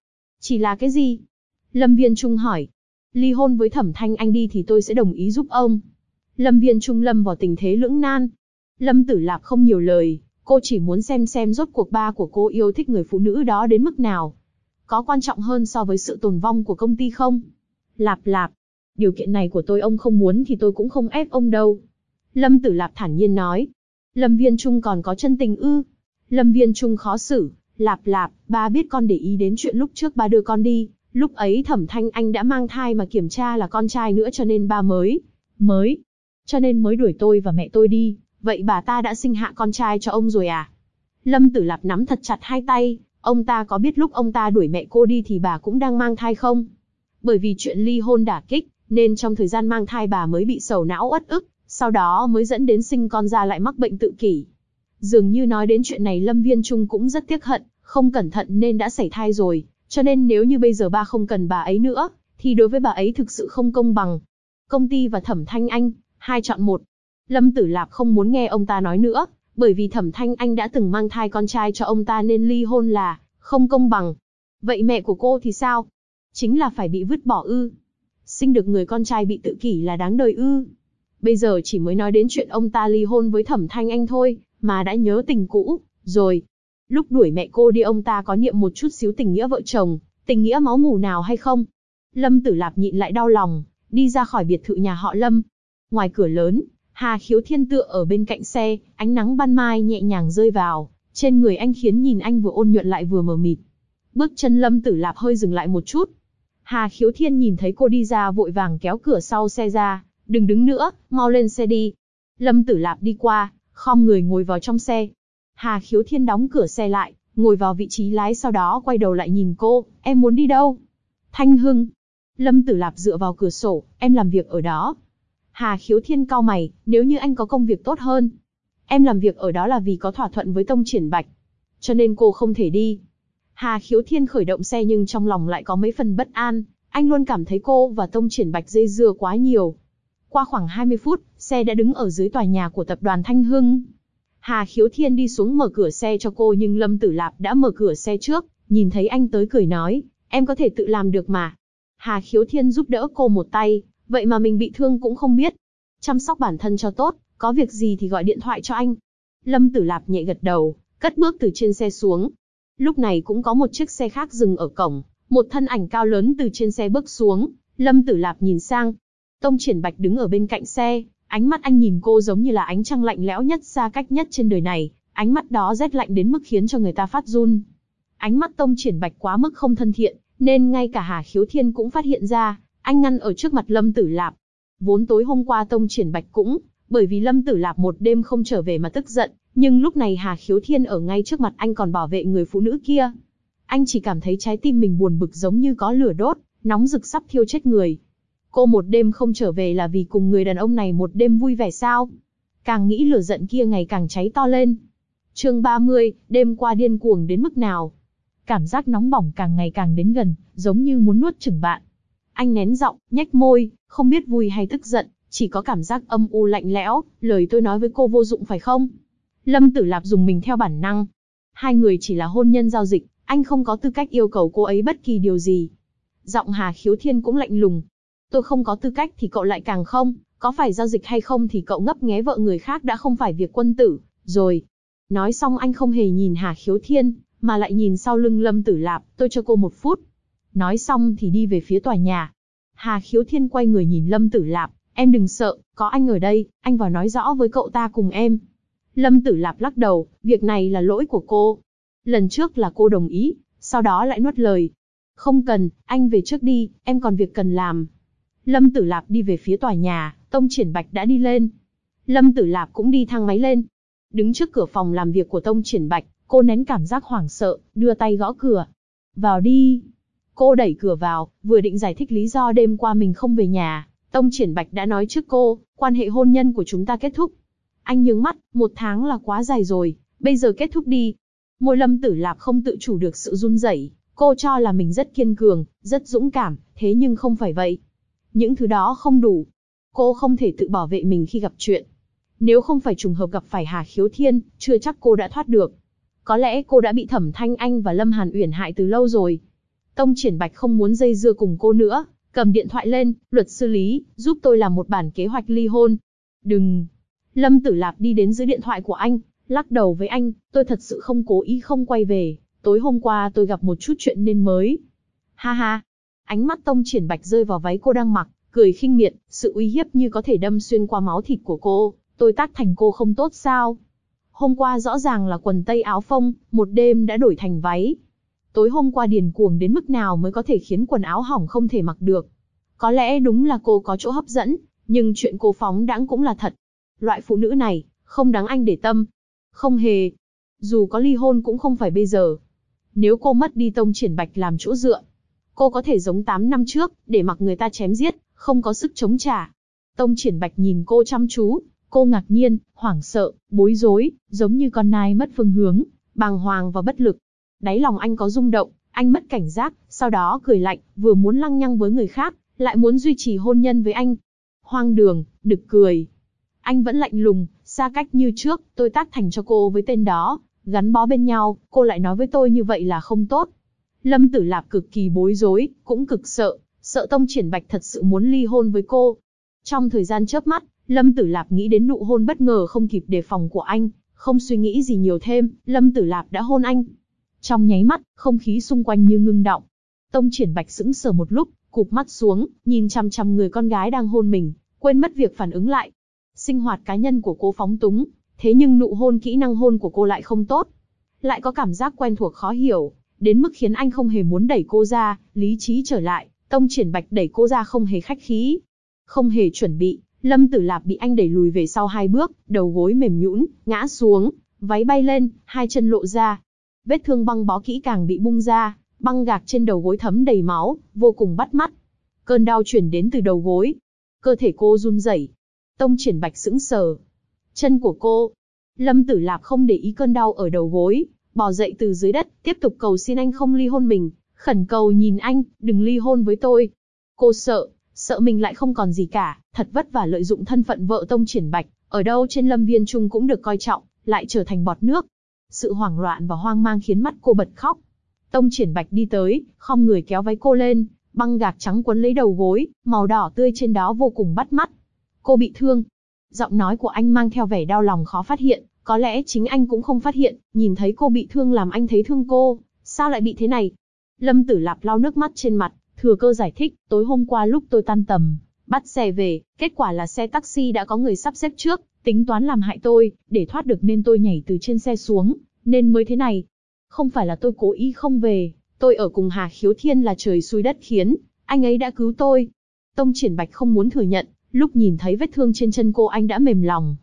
là cái gì? Lâm Viên Trung hỏi. Ly hôn với Thẩm Thanh Anh đi thì tôi sẽ đồng ý giúp ông. Lâm Viên Trung lâm vào tình thế lưỡng nan. Lâm Tử Lạp không nhiều lời, cô chỉ muốn xem rốt cuộc ba của cô yêu thích người phụ nữ đó đến mức nào. Có quan trọng hơn so với sự tồn vong của công ty không? Lạp, điều kiện này của tôi ông không muốn thì tôi cũng không ép ông đâu. Lâm Tử Lạp thản nhiên nói. Lâm Viên Trung còn có chân tình ư? Lâm Viên Trung khó xử. Lạp, ba biết con để ý đến chuyện lúc trước ba đưa con đi. Lúc ấy Thẩm Thanh Anh đã mang thai mà kiểm tra là con trai nữa cho nên ba mới đuổi tôi và mẹ tôi đi. Vậy bà ta đã sinh hạ con trai cho ông rồi à? Lâm Tử Lạp nắm thật chặt hai tay. Ông ta có biết lúc ông ta đuổi mẹ cô đi thì bà cũng đang mang thai không? Bởi vì chuyện ly hôn đả kích, nên trong thời gian mang thai bà mới bị sầu não uất ức, sau đó mới dẫn đến sinh con ra lại mắc bệnh tự kỷ. Dường như nói đến chuyện này Lâm Viên Trung cũng rất tiếc hận, không cẩn thận nên đã sảy thai rồi, cho nên nếu như bây giờ ba không cần bà ấy nữa, thì đối với bà ấy thực sự không công bằng. Công ty và Thẩm Thanh Anh, hai chọn một. Lâm Tử Lạp không muốn nghe ông ta nói nữa, bởi vì Thẩm Thanh Anh đã từng mang thai con trai cho ông ta nên ly hôn là không công bằng. Vậy mẹ của cô thì sao? Chính là phải bị vứt bỏ ư? Sinh được người con trai bị tự kỷ là đáng đời ư? Bây giờ chỉ mới nói đến chuyện ông ta ly hôn với Thẩm Thanh Anh thôi, mà đã nhớ tình cũ, rồi. Lúc đuổi mẹ cô đi ông ta có niệm một chút xíu tình nghĩa vợ chồng, tình nghĩa máu mủ nào hay không? Lâm Tử Lạp nhịn lại đau lòng, đi ra khỏi biệt thự nhà họ Lâm. Ngoài cửa lớn, Hà Khiếu Thiên tựa ở bên cạnh xe, ánh nắng ban mai nhẹ nhàng rơi vào, trên người anh khiến nhìn anh vừa ôn nhuận lại vừa mờ mịt. Bước chân Lâm Tử Lạp hơi dừng lại một chút. Hà Khiếu Thiên nhìn thấy cô đi ra vội vàng kéo cửa sau xe ra, đừng đứng nữa, mau lên xe đi. Lâm Tử Lạp đi qua, khom người ngồi vào trong xe. Hà Khiếu Thiên đóng cửa xe lại, ngồi vào vị trí lái sau đó quay đầu lại nhìn cô, em muốn đi đâu? Thanh Hưng. Lâm Tử Lạp dựa vào cửa sổ, em làm việc ở đó. Hà Khiếu Thiên cau mày, nếu như anh có công việc tốt hơn. Em làm việc ở đó là vì có thỏa thuận với Tông Triển Bạch, cho nên cô không thể đi. Hà Khiếu Thiên khởi động xe nhưng trong lòng lại có mấy phần bất an, anh luôn cảm thấy cô và Tông Triển Bạch dây dưa quá nhiều. Qua khoảng 20 phút, xe đã đứng ở dưới tòa nhà của tập đoàn Thanh Hưng. Hà Khiếu Thiên đi xuống mở cửa xe cho cô nhưng Lâm Tử Lạp đã mở cửa xe trước, nhìn thấy anh tới cười nói, em có thể tự làm được mà. Hà Khiếu Thiên giúp đỡ cô một tay, vậy mà mình bị thương cũng không biết. Chăm sóc bản thân cho tốt, có việc gì thì gọi điện thoại cho anh. Lâm Tử Lạp nhẹ gật đầu, cất bước từ trên xe xuống. Lúc này cũng có một chiếc xe khác dừng ở cổng, một thân ảnh cao lớn từ trên xe bước xuống, Lâm Tử Lạp nhìn sang. Tông Triển Bạch đứng ở bên cạnh xe, ánh mắt anh nhìn cô giống như là ánh trăng lạnh lẽo nhất xa cách nhất trên đời này, ánh mắt đó rét lạnh đến mức khiến cho người ta phát run. Ánh mắt Tông Triển Bạch quá mức không thân thiện, nên ngay cả Hà Khiếu Thiên cũng phát hiện ra, anh ngăn ở trước mặt Lâm Tử Lạp. Vốn tối hôm qua Tông Triển Bạch cũng, bởi vì Lâm Tử Lạp một đêm không trở về mà tức giận, Nhưng lúc này Hà Khiếu Thiên ở ngay trước mặt anh còn bảo vệ người phụ nữ kia. Anh chỉ cảm thấy trái tim mình buồn bực giống như có lửa đốt, nóng rực sắp thiêu chết người. Cô một đêm không trở về là vì cùng người đàn ông này một đêm vui vẻ sao? Càng nghĩ lửa giận kia ngày càng cháy to lên. Chương 30, đêm qua điên cuồng đến mức nào? Cảm giác nóng bỏng càng ngày càng đến gần, giống như muốn nuốt chửng bạn. Anh nén giọng, nhếch môi, không biết vui hay tức giận, chỉ có cảm giác âm u lạnh lẽo, lời tôi nói với cô vô dụng phải không? Lâm Tử Lạp dùng mình theo bản năng. Hai người chỉ là hôn nhân giao dịch, anh không có tư cách yêu cầu cô ấy bất kỳ điều gì. Giọng Hà Khiếu Thiên cũng lạnh lùng. Tôi không có tư cách thì cậu lại càng không, có phải giao dịch hay không thì cậu ngấp nghé vợ người khác đã không phải việc quân tử, rồi. Nói xong anh không hề nhìn Hà Khiếu Thiên, mà lại nhìn sau lưng Lâm Tử Lạp, tôi cho cô 1 phút. Nói xong thì đi về phía tòa nhà. Hà Khiếu Thiên quay người nhìn Lâm Tử Lạp, em đừng sợ, có anh ở đây, anh vào nói rõ với cậu ta cùng em. Lâm Tử Lạp lắc đầu, việc này là lỗi của cô. Lần trước là cô đồng ý, sau đó lại nuốt lời. Không cần, anh về trước đi, em còn việc cần làm. Lâm Tử Lạp đi về phía tòa nhà, Tông Triển Bạch đã đi lên. Lâm Tử Lạp cũng đi thang máy lên. Đứng trước cửa phòng làm việc của Tông Triển Bạch, cô nén cảm giác hoảng sợ, đưa tay gõ cửa. Vào đi. Cô đẩy cửa vào, vừa định giải thích lý do đêm qua mình không về nhà. Tông Triển Bạch đã nói trước cô, quan hệ hôn nhân của chúng ta kết thúc. Anh nhướng mắt, 1 tháng là quá dài rồi, bây giờ kết thúc đi. Môi Lâm Tử Lạp không tự chủ được sự run rẩy. Cô cho là mình rất kiên cường, rất dũng cảm, thế nhưng không phải vậy. Những thứ đó không đủ. Cô không thể tự bảo vệ mình khi gặp chuyện. Nếu không phải trùng hợp gặp phải Hà Khiếu Thiên, chưa chắc cô đã thoát được. Có lẽ cô đã bị Thẩm Thanh Anh và Lâm Hàn Uyển hại từ lâu rồi. Tông Triển Bạch không muốn dây dưa cùng cô nữa, cầm điện thoại lên, luật sư Lý, giúp tôi làm một bản kế hoạch ly hôn. Đừng. Lâm Tử Lạp đi đến dưới điện thoại của anh, lắc đầu với anh, tôi thật sự không cố ý không quay về, tối hôm qua tôi gặp một chút chuyện nên mới. Ha ha. Ánh mắt Tông Triển Bạch rơi vào váy cô đang mặc, cười khinh miệt, sự uy hiếp như có thể đâm xuyên qua máu thịt của cô, tôi tác thành cô không tốt sao? Hôm qua rõ ràng là quần tây áo phông, một đêm đã đổi thành váy. Tối hôm qua điên cuồng đến mức nào mới có thể khiến quần áo hỏng không thể mặc được. Có lẽ đúng là cô có chỗ hấp dẫn, nhưng chuyện cô phóng đãng cũng là thật. Loại phụ nữ này, không đáng anh để tâm. Không hề. Dù có ly hôn cũng không phải bây giờ. Nếu cô mất đi Tông Triển Bạch làm chỗ dựa, cô có thể giống 8 năm trước, để mặc người ta chém giết, không có sức chống trả. Tông Triển Bạch nhìn cô chăm chú, cô ngạc nhiên, hoảng sợ, bối rối, giống như con nai mất phương hướng, bàng hoàng và bất lực. Đáy lòng anh có rung động, anh mất cảnh giác, sau đó cười lạnh, vừa muốn lăng nhăng với người khác, lại muốn duy trì hôn nhân với anh. Hoang đường, nực cười. Anh vẫn lạnh lùng, xa cách như trước, tôi tác thành cho cô với tên đó, gắn bó bên nhau, cô lại nói với tôi như vậy là không tốt. Lâm Tử Lạp cực kỳ bối rối, cũng cực sợ, sợ Tông Triển Bạch thật sự muốn ly hôn với cô. Trong thời gian chớp mắt, Lâm Tử Lạp nghĩ đến nụ hôn bất ngờ không kịp đề phòng của anh, không suy nghĩ gì nhiều thêm, Lâm Tử Lạp đã hôn anh. Trong nháy mắt, không khí xung quanh như ngưng đọng. Tông Triển Bạch sững sờ một lúc, cụp mắt xuống, nhìn chằm chằm người con gái đang hôn mình, quên mất việc phản ứng lại. Sinh hoạt cá nhân của cô phóng túng, thế nhưng nụ hôn kỹ năng hôn của cô lại không tốt. Lại có cảm giác quen thuộc khó hiểu, đến mức khiến anh không hề muốn đẩy cô ra, lý trí trở lại, Tông Triển Bạch đẩy cô ra không hề khách khí. Không hề chuẩn bị, Lâm Tử Lạp bị anh đẩy lùi về sau 2 bước, đầu gối mềm nhũn, ngã xuống, váy bay lên, 2 chân lộ ra. Vết thương băng bó kỹ càng bị bung ra, băng gạc trên đầu gối thấm đầy máu, vô cùng bắt mắt. Cơn đau truyền đến từ đầu gối. Cơ thể cô run rẩy. Tông Triển Bạch sững sờ. Chân của cô. Lâm Tử Lạp không để ý cơn đau ở đầu gối, bò dậy từ dưới đất, tiếp tục cầu xin anh không ly hôn mình, khẩn cầu nhìn anh, đừng ly hôn với tôi. Cô sợ mình lại không còn gì cả, thật vất vả lợi dụng thân phận vợ Tông Triển Bạch, ở đâu trên Lâm Viên Trung cũng được coi trọng, lại trở thành bọt nước. Sự hoảng loạn và hoang mang khiến mắt cô bật khóc. Tông Triển Bạch đi tới, khom người kéo váy cô lên, băng gạc trắng quấn lấy đầu gối, màu đỏ tươi trên đó vô cùng bắt mắt. Cô bị thương. Giọng nói của anh mang theo vẻ đau lòng khó phát hiện, có lẽ chính anh cũng không phát hiện, nhìn thấy cô bị thương làm anh thấy thương cô, sao lại bị thế này? Lâm Tử Lạp lau nước mắt trên mặt, thừa cơ giải thích, tối hôm qua lúc tôi tan tầm, bắt xe về, kết quả là xe taxi đã có người sắp xếp trước, tính toán làm hại tôi, để thoát được nên tôi nhảy từ trên xe xuống, nên mới thế này. Không phải là tôi cố ý không về, tôi ở cùng Hà Khiếu Thiên là trời xui đất khiến, anh ấy đã cứu tôi. Tông Triển Bạch không muốn thừa nhận, lúc nhìn thấy vết thương trên chân cô anh đã mềm lòng.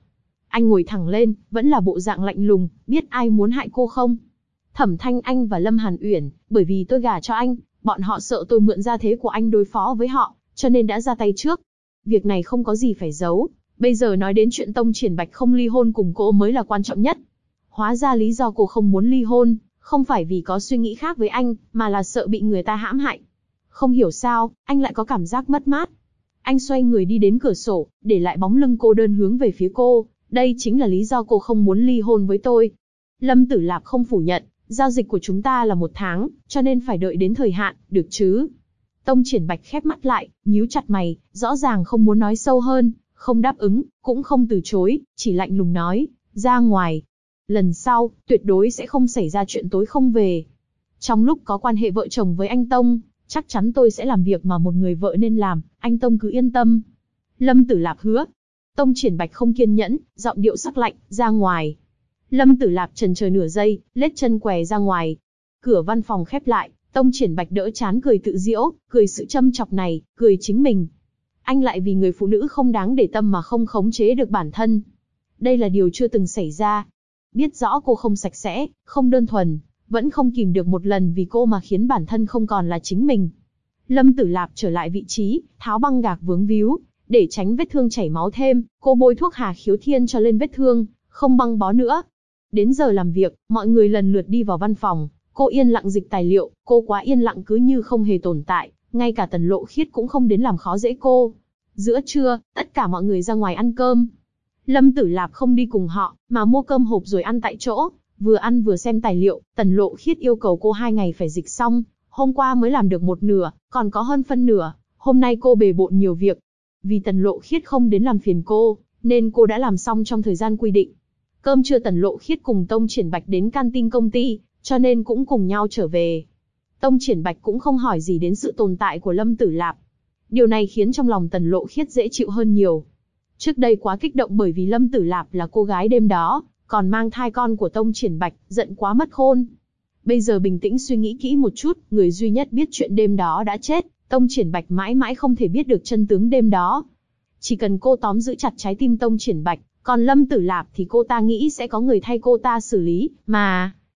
Anh ngồi thẳng lên, vẫn là bộ dạng lạnh lùng, biết ai muốn hại cô không? Thẩm Thanh Anh và Lâm Hàn Uyển, bởi vì tôi gả cho anh, bọn họ sợ tôi mượn gia thế của anh đối phó với họ, cho nên đã ra tay trước. Việc này không có gì phải giấu, bây giờ nói đến chuyện Tông Triển Bạch không ly hôn cùng cô mới là quan trọng nhất. Hóa ra lý do cô không muốn ly hôn, không phải vì có suy nghĩ khác với anh, mà là sợ bị người ta hãm hại. Không hiểu sao, anh lại có cảm giác mất mát. Anh xoay người đi đến cửa sổ, để lại bóng lưng cô đơn hướng về phía cô. Đây chính là lý do cô không muốn ly hôn với tôi. Lâm Tử Lạp không phủ nhận, giao dịch của chúng ta là 1 tháng, cho nên phải đợi đến thời hạn, được chứ? Tông Triển Bạch khép mắt lại, nhíu chặt mày, rõ ràng không muốn nói sâu hơn, không đáp ứng, cũng không từ chối, chỉ lạnh lùng nói, ra ngoài. Lần sau, tuyệt đối sẽ không xảy ra chuyện tối không về. Trong lúc có quan hệ vợ chồng với anh Tông, chắc chắn tôi sẽ làm việc mà một người vợ nên làm, anh Tông cứ yên tâm. Lâm Tử Lạp hứa. Tông Triển Bạch không kiên nhẫn, giọng điệu sắc lạnh, ra ngoài. Lâm Tử Lạp chần chờ nửa giây, lết chân què ra ngoài. Cửa văn phòng khép lại, Tông Triển Bạch đỡ chán cười tự giễu, cười sự châm chọc này, cười chính mình. Anh lại vì người phụ nữ không đáng để tâm mà không khống chế được bản thân. Đây là điều chưa từng xảy ra. Biết rõ cô không sạch sẽ, không đơn thuần, vẫn không kìm được một lần vì cô mà khiến bản thân không còn là chính mình. Lâm Tử Lạp trở lại vị trí, tháo băng gạc vướng víu, để tránh vết thương chảy máu thêm, cô bôi thuốc Hà Khiếu Thiên cho lên vết thương, không băng bó nữa. Đến giờ làm việc, mọi người lần lượt đi vào văn phòng, cô yên lặng dịch tài liệu, cô quá yên lặng cứ như không hề tồn tại, ngay cả Tần Lộ Khiết cũng không đến làm khó dễ cô. Giữa trưa, tất cả mọi người ra ngoài ăn cơm. Lâm Tử Lạp không đi cùng họ, mà mua cơm hộp rồi ăn tại chỗ, vừa ăn vừa xem tài liệu. Tần Lộ Khiết yêu cầu cô 2 ngày phải dịch xong, hôm qua mới làm được 1/2, còn có hơn phân nửa, hôm nay cô bề bộn nhiều việc. Vì Tần Lộ Khiết không đến làm phiền cô, nên cô đã làm xong trong thời gian quy định. Cơm trưa Tần Lộ Khiết cùng Tông Triển Bạch đến canteen công ty, cho nên cũng cùng nhau trở về. Tông Triển Bạch cũng không hỏi gì đến sự tồn tại của Lâm Tử Lạp. Điều này khiến trong lòng Tần Lộ Khiết dễ chịu hơn nhiều. Trước đây quá kích động bởi vì Lâm Tử Lạp là cô gái đêm đó, còn mang thai con của Tông Triển Bạch, giận quá mất khôn. Bây giờ bình tĩnh suy nghĩ kỹ một chút, người duy nhất biết chuyện đêm đó đã chết, Tông Triển Bạch mãi mãi không thể biết được chân tướng đêm đó. Chỉ cần cô tóm giữ chặt trái tim Tông Triển Bạch, còn Lâm Tử Lạp thì cô ta nghĩ sẽ có người thay cô ta xử lý, mà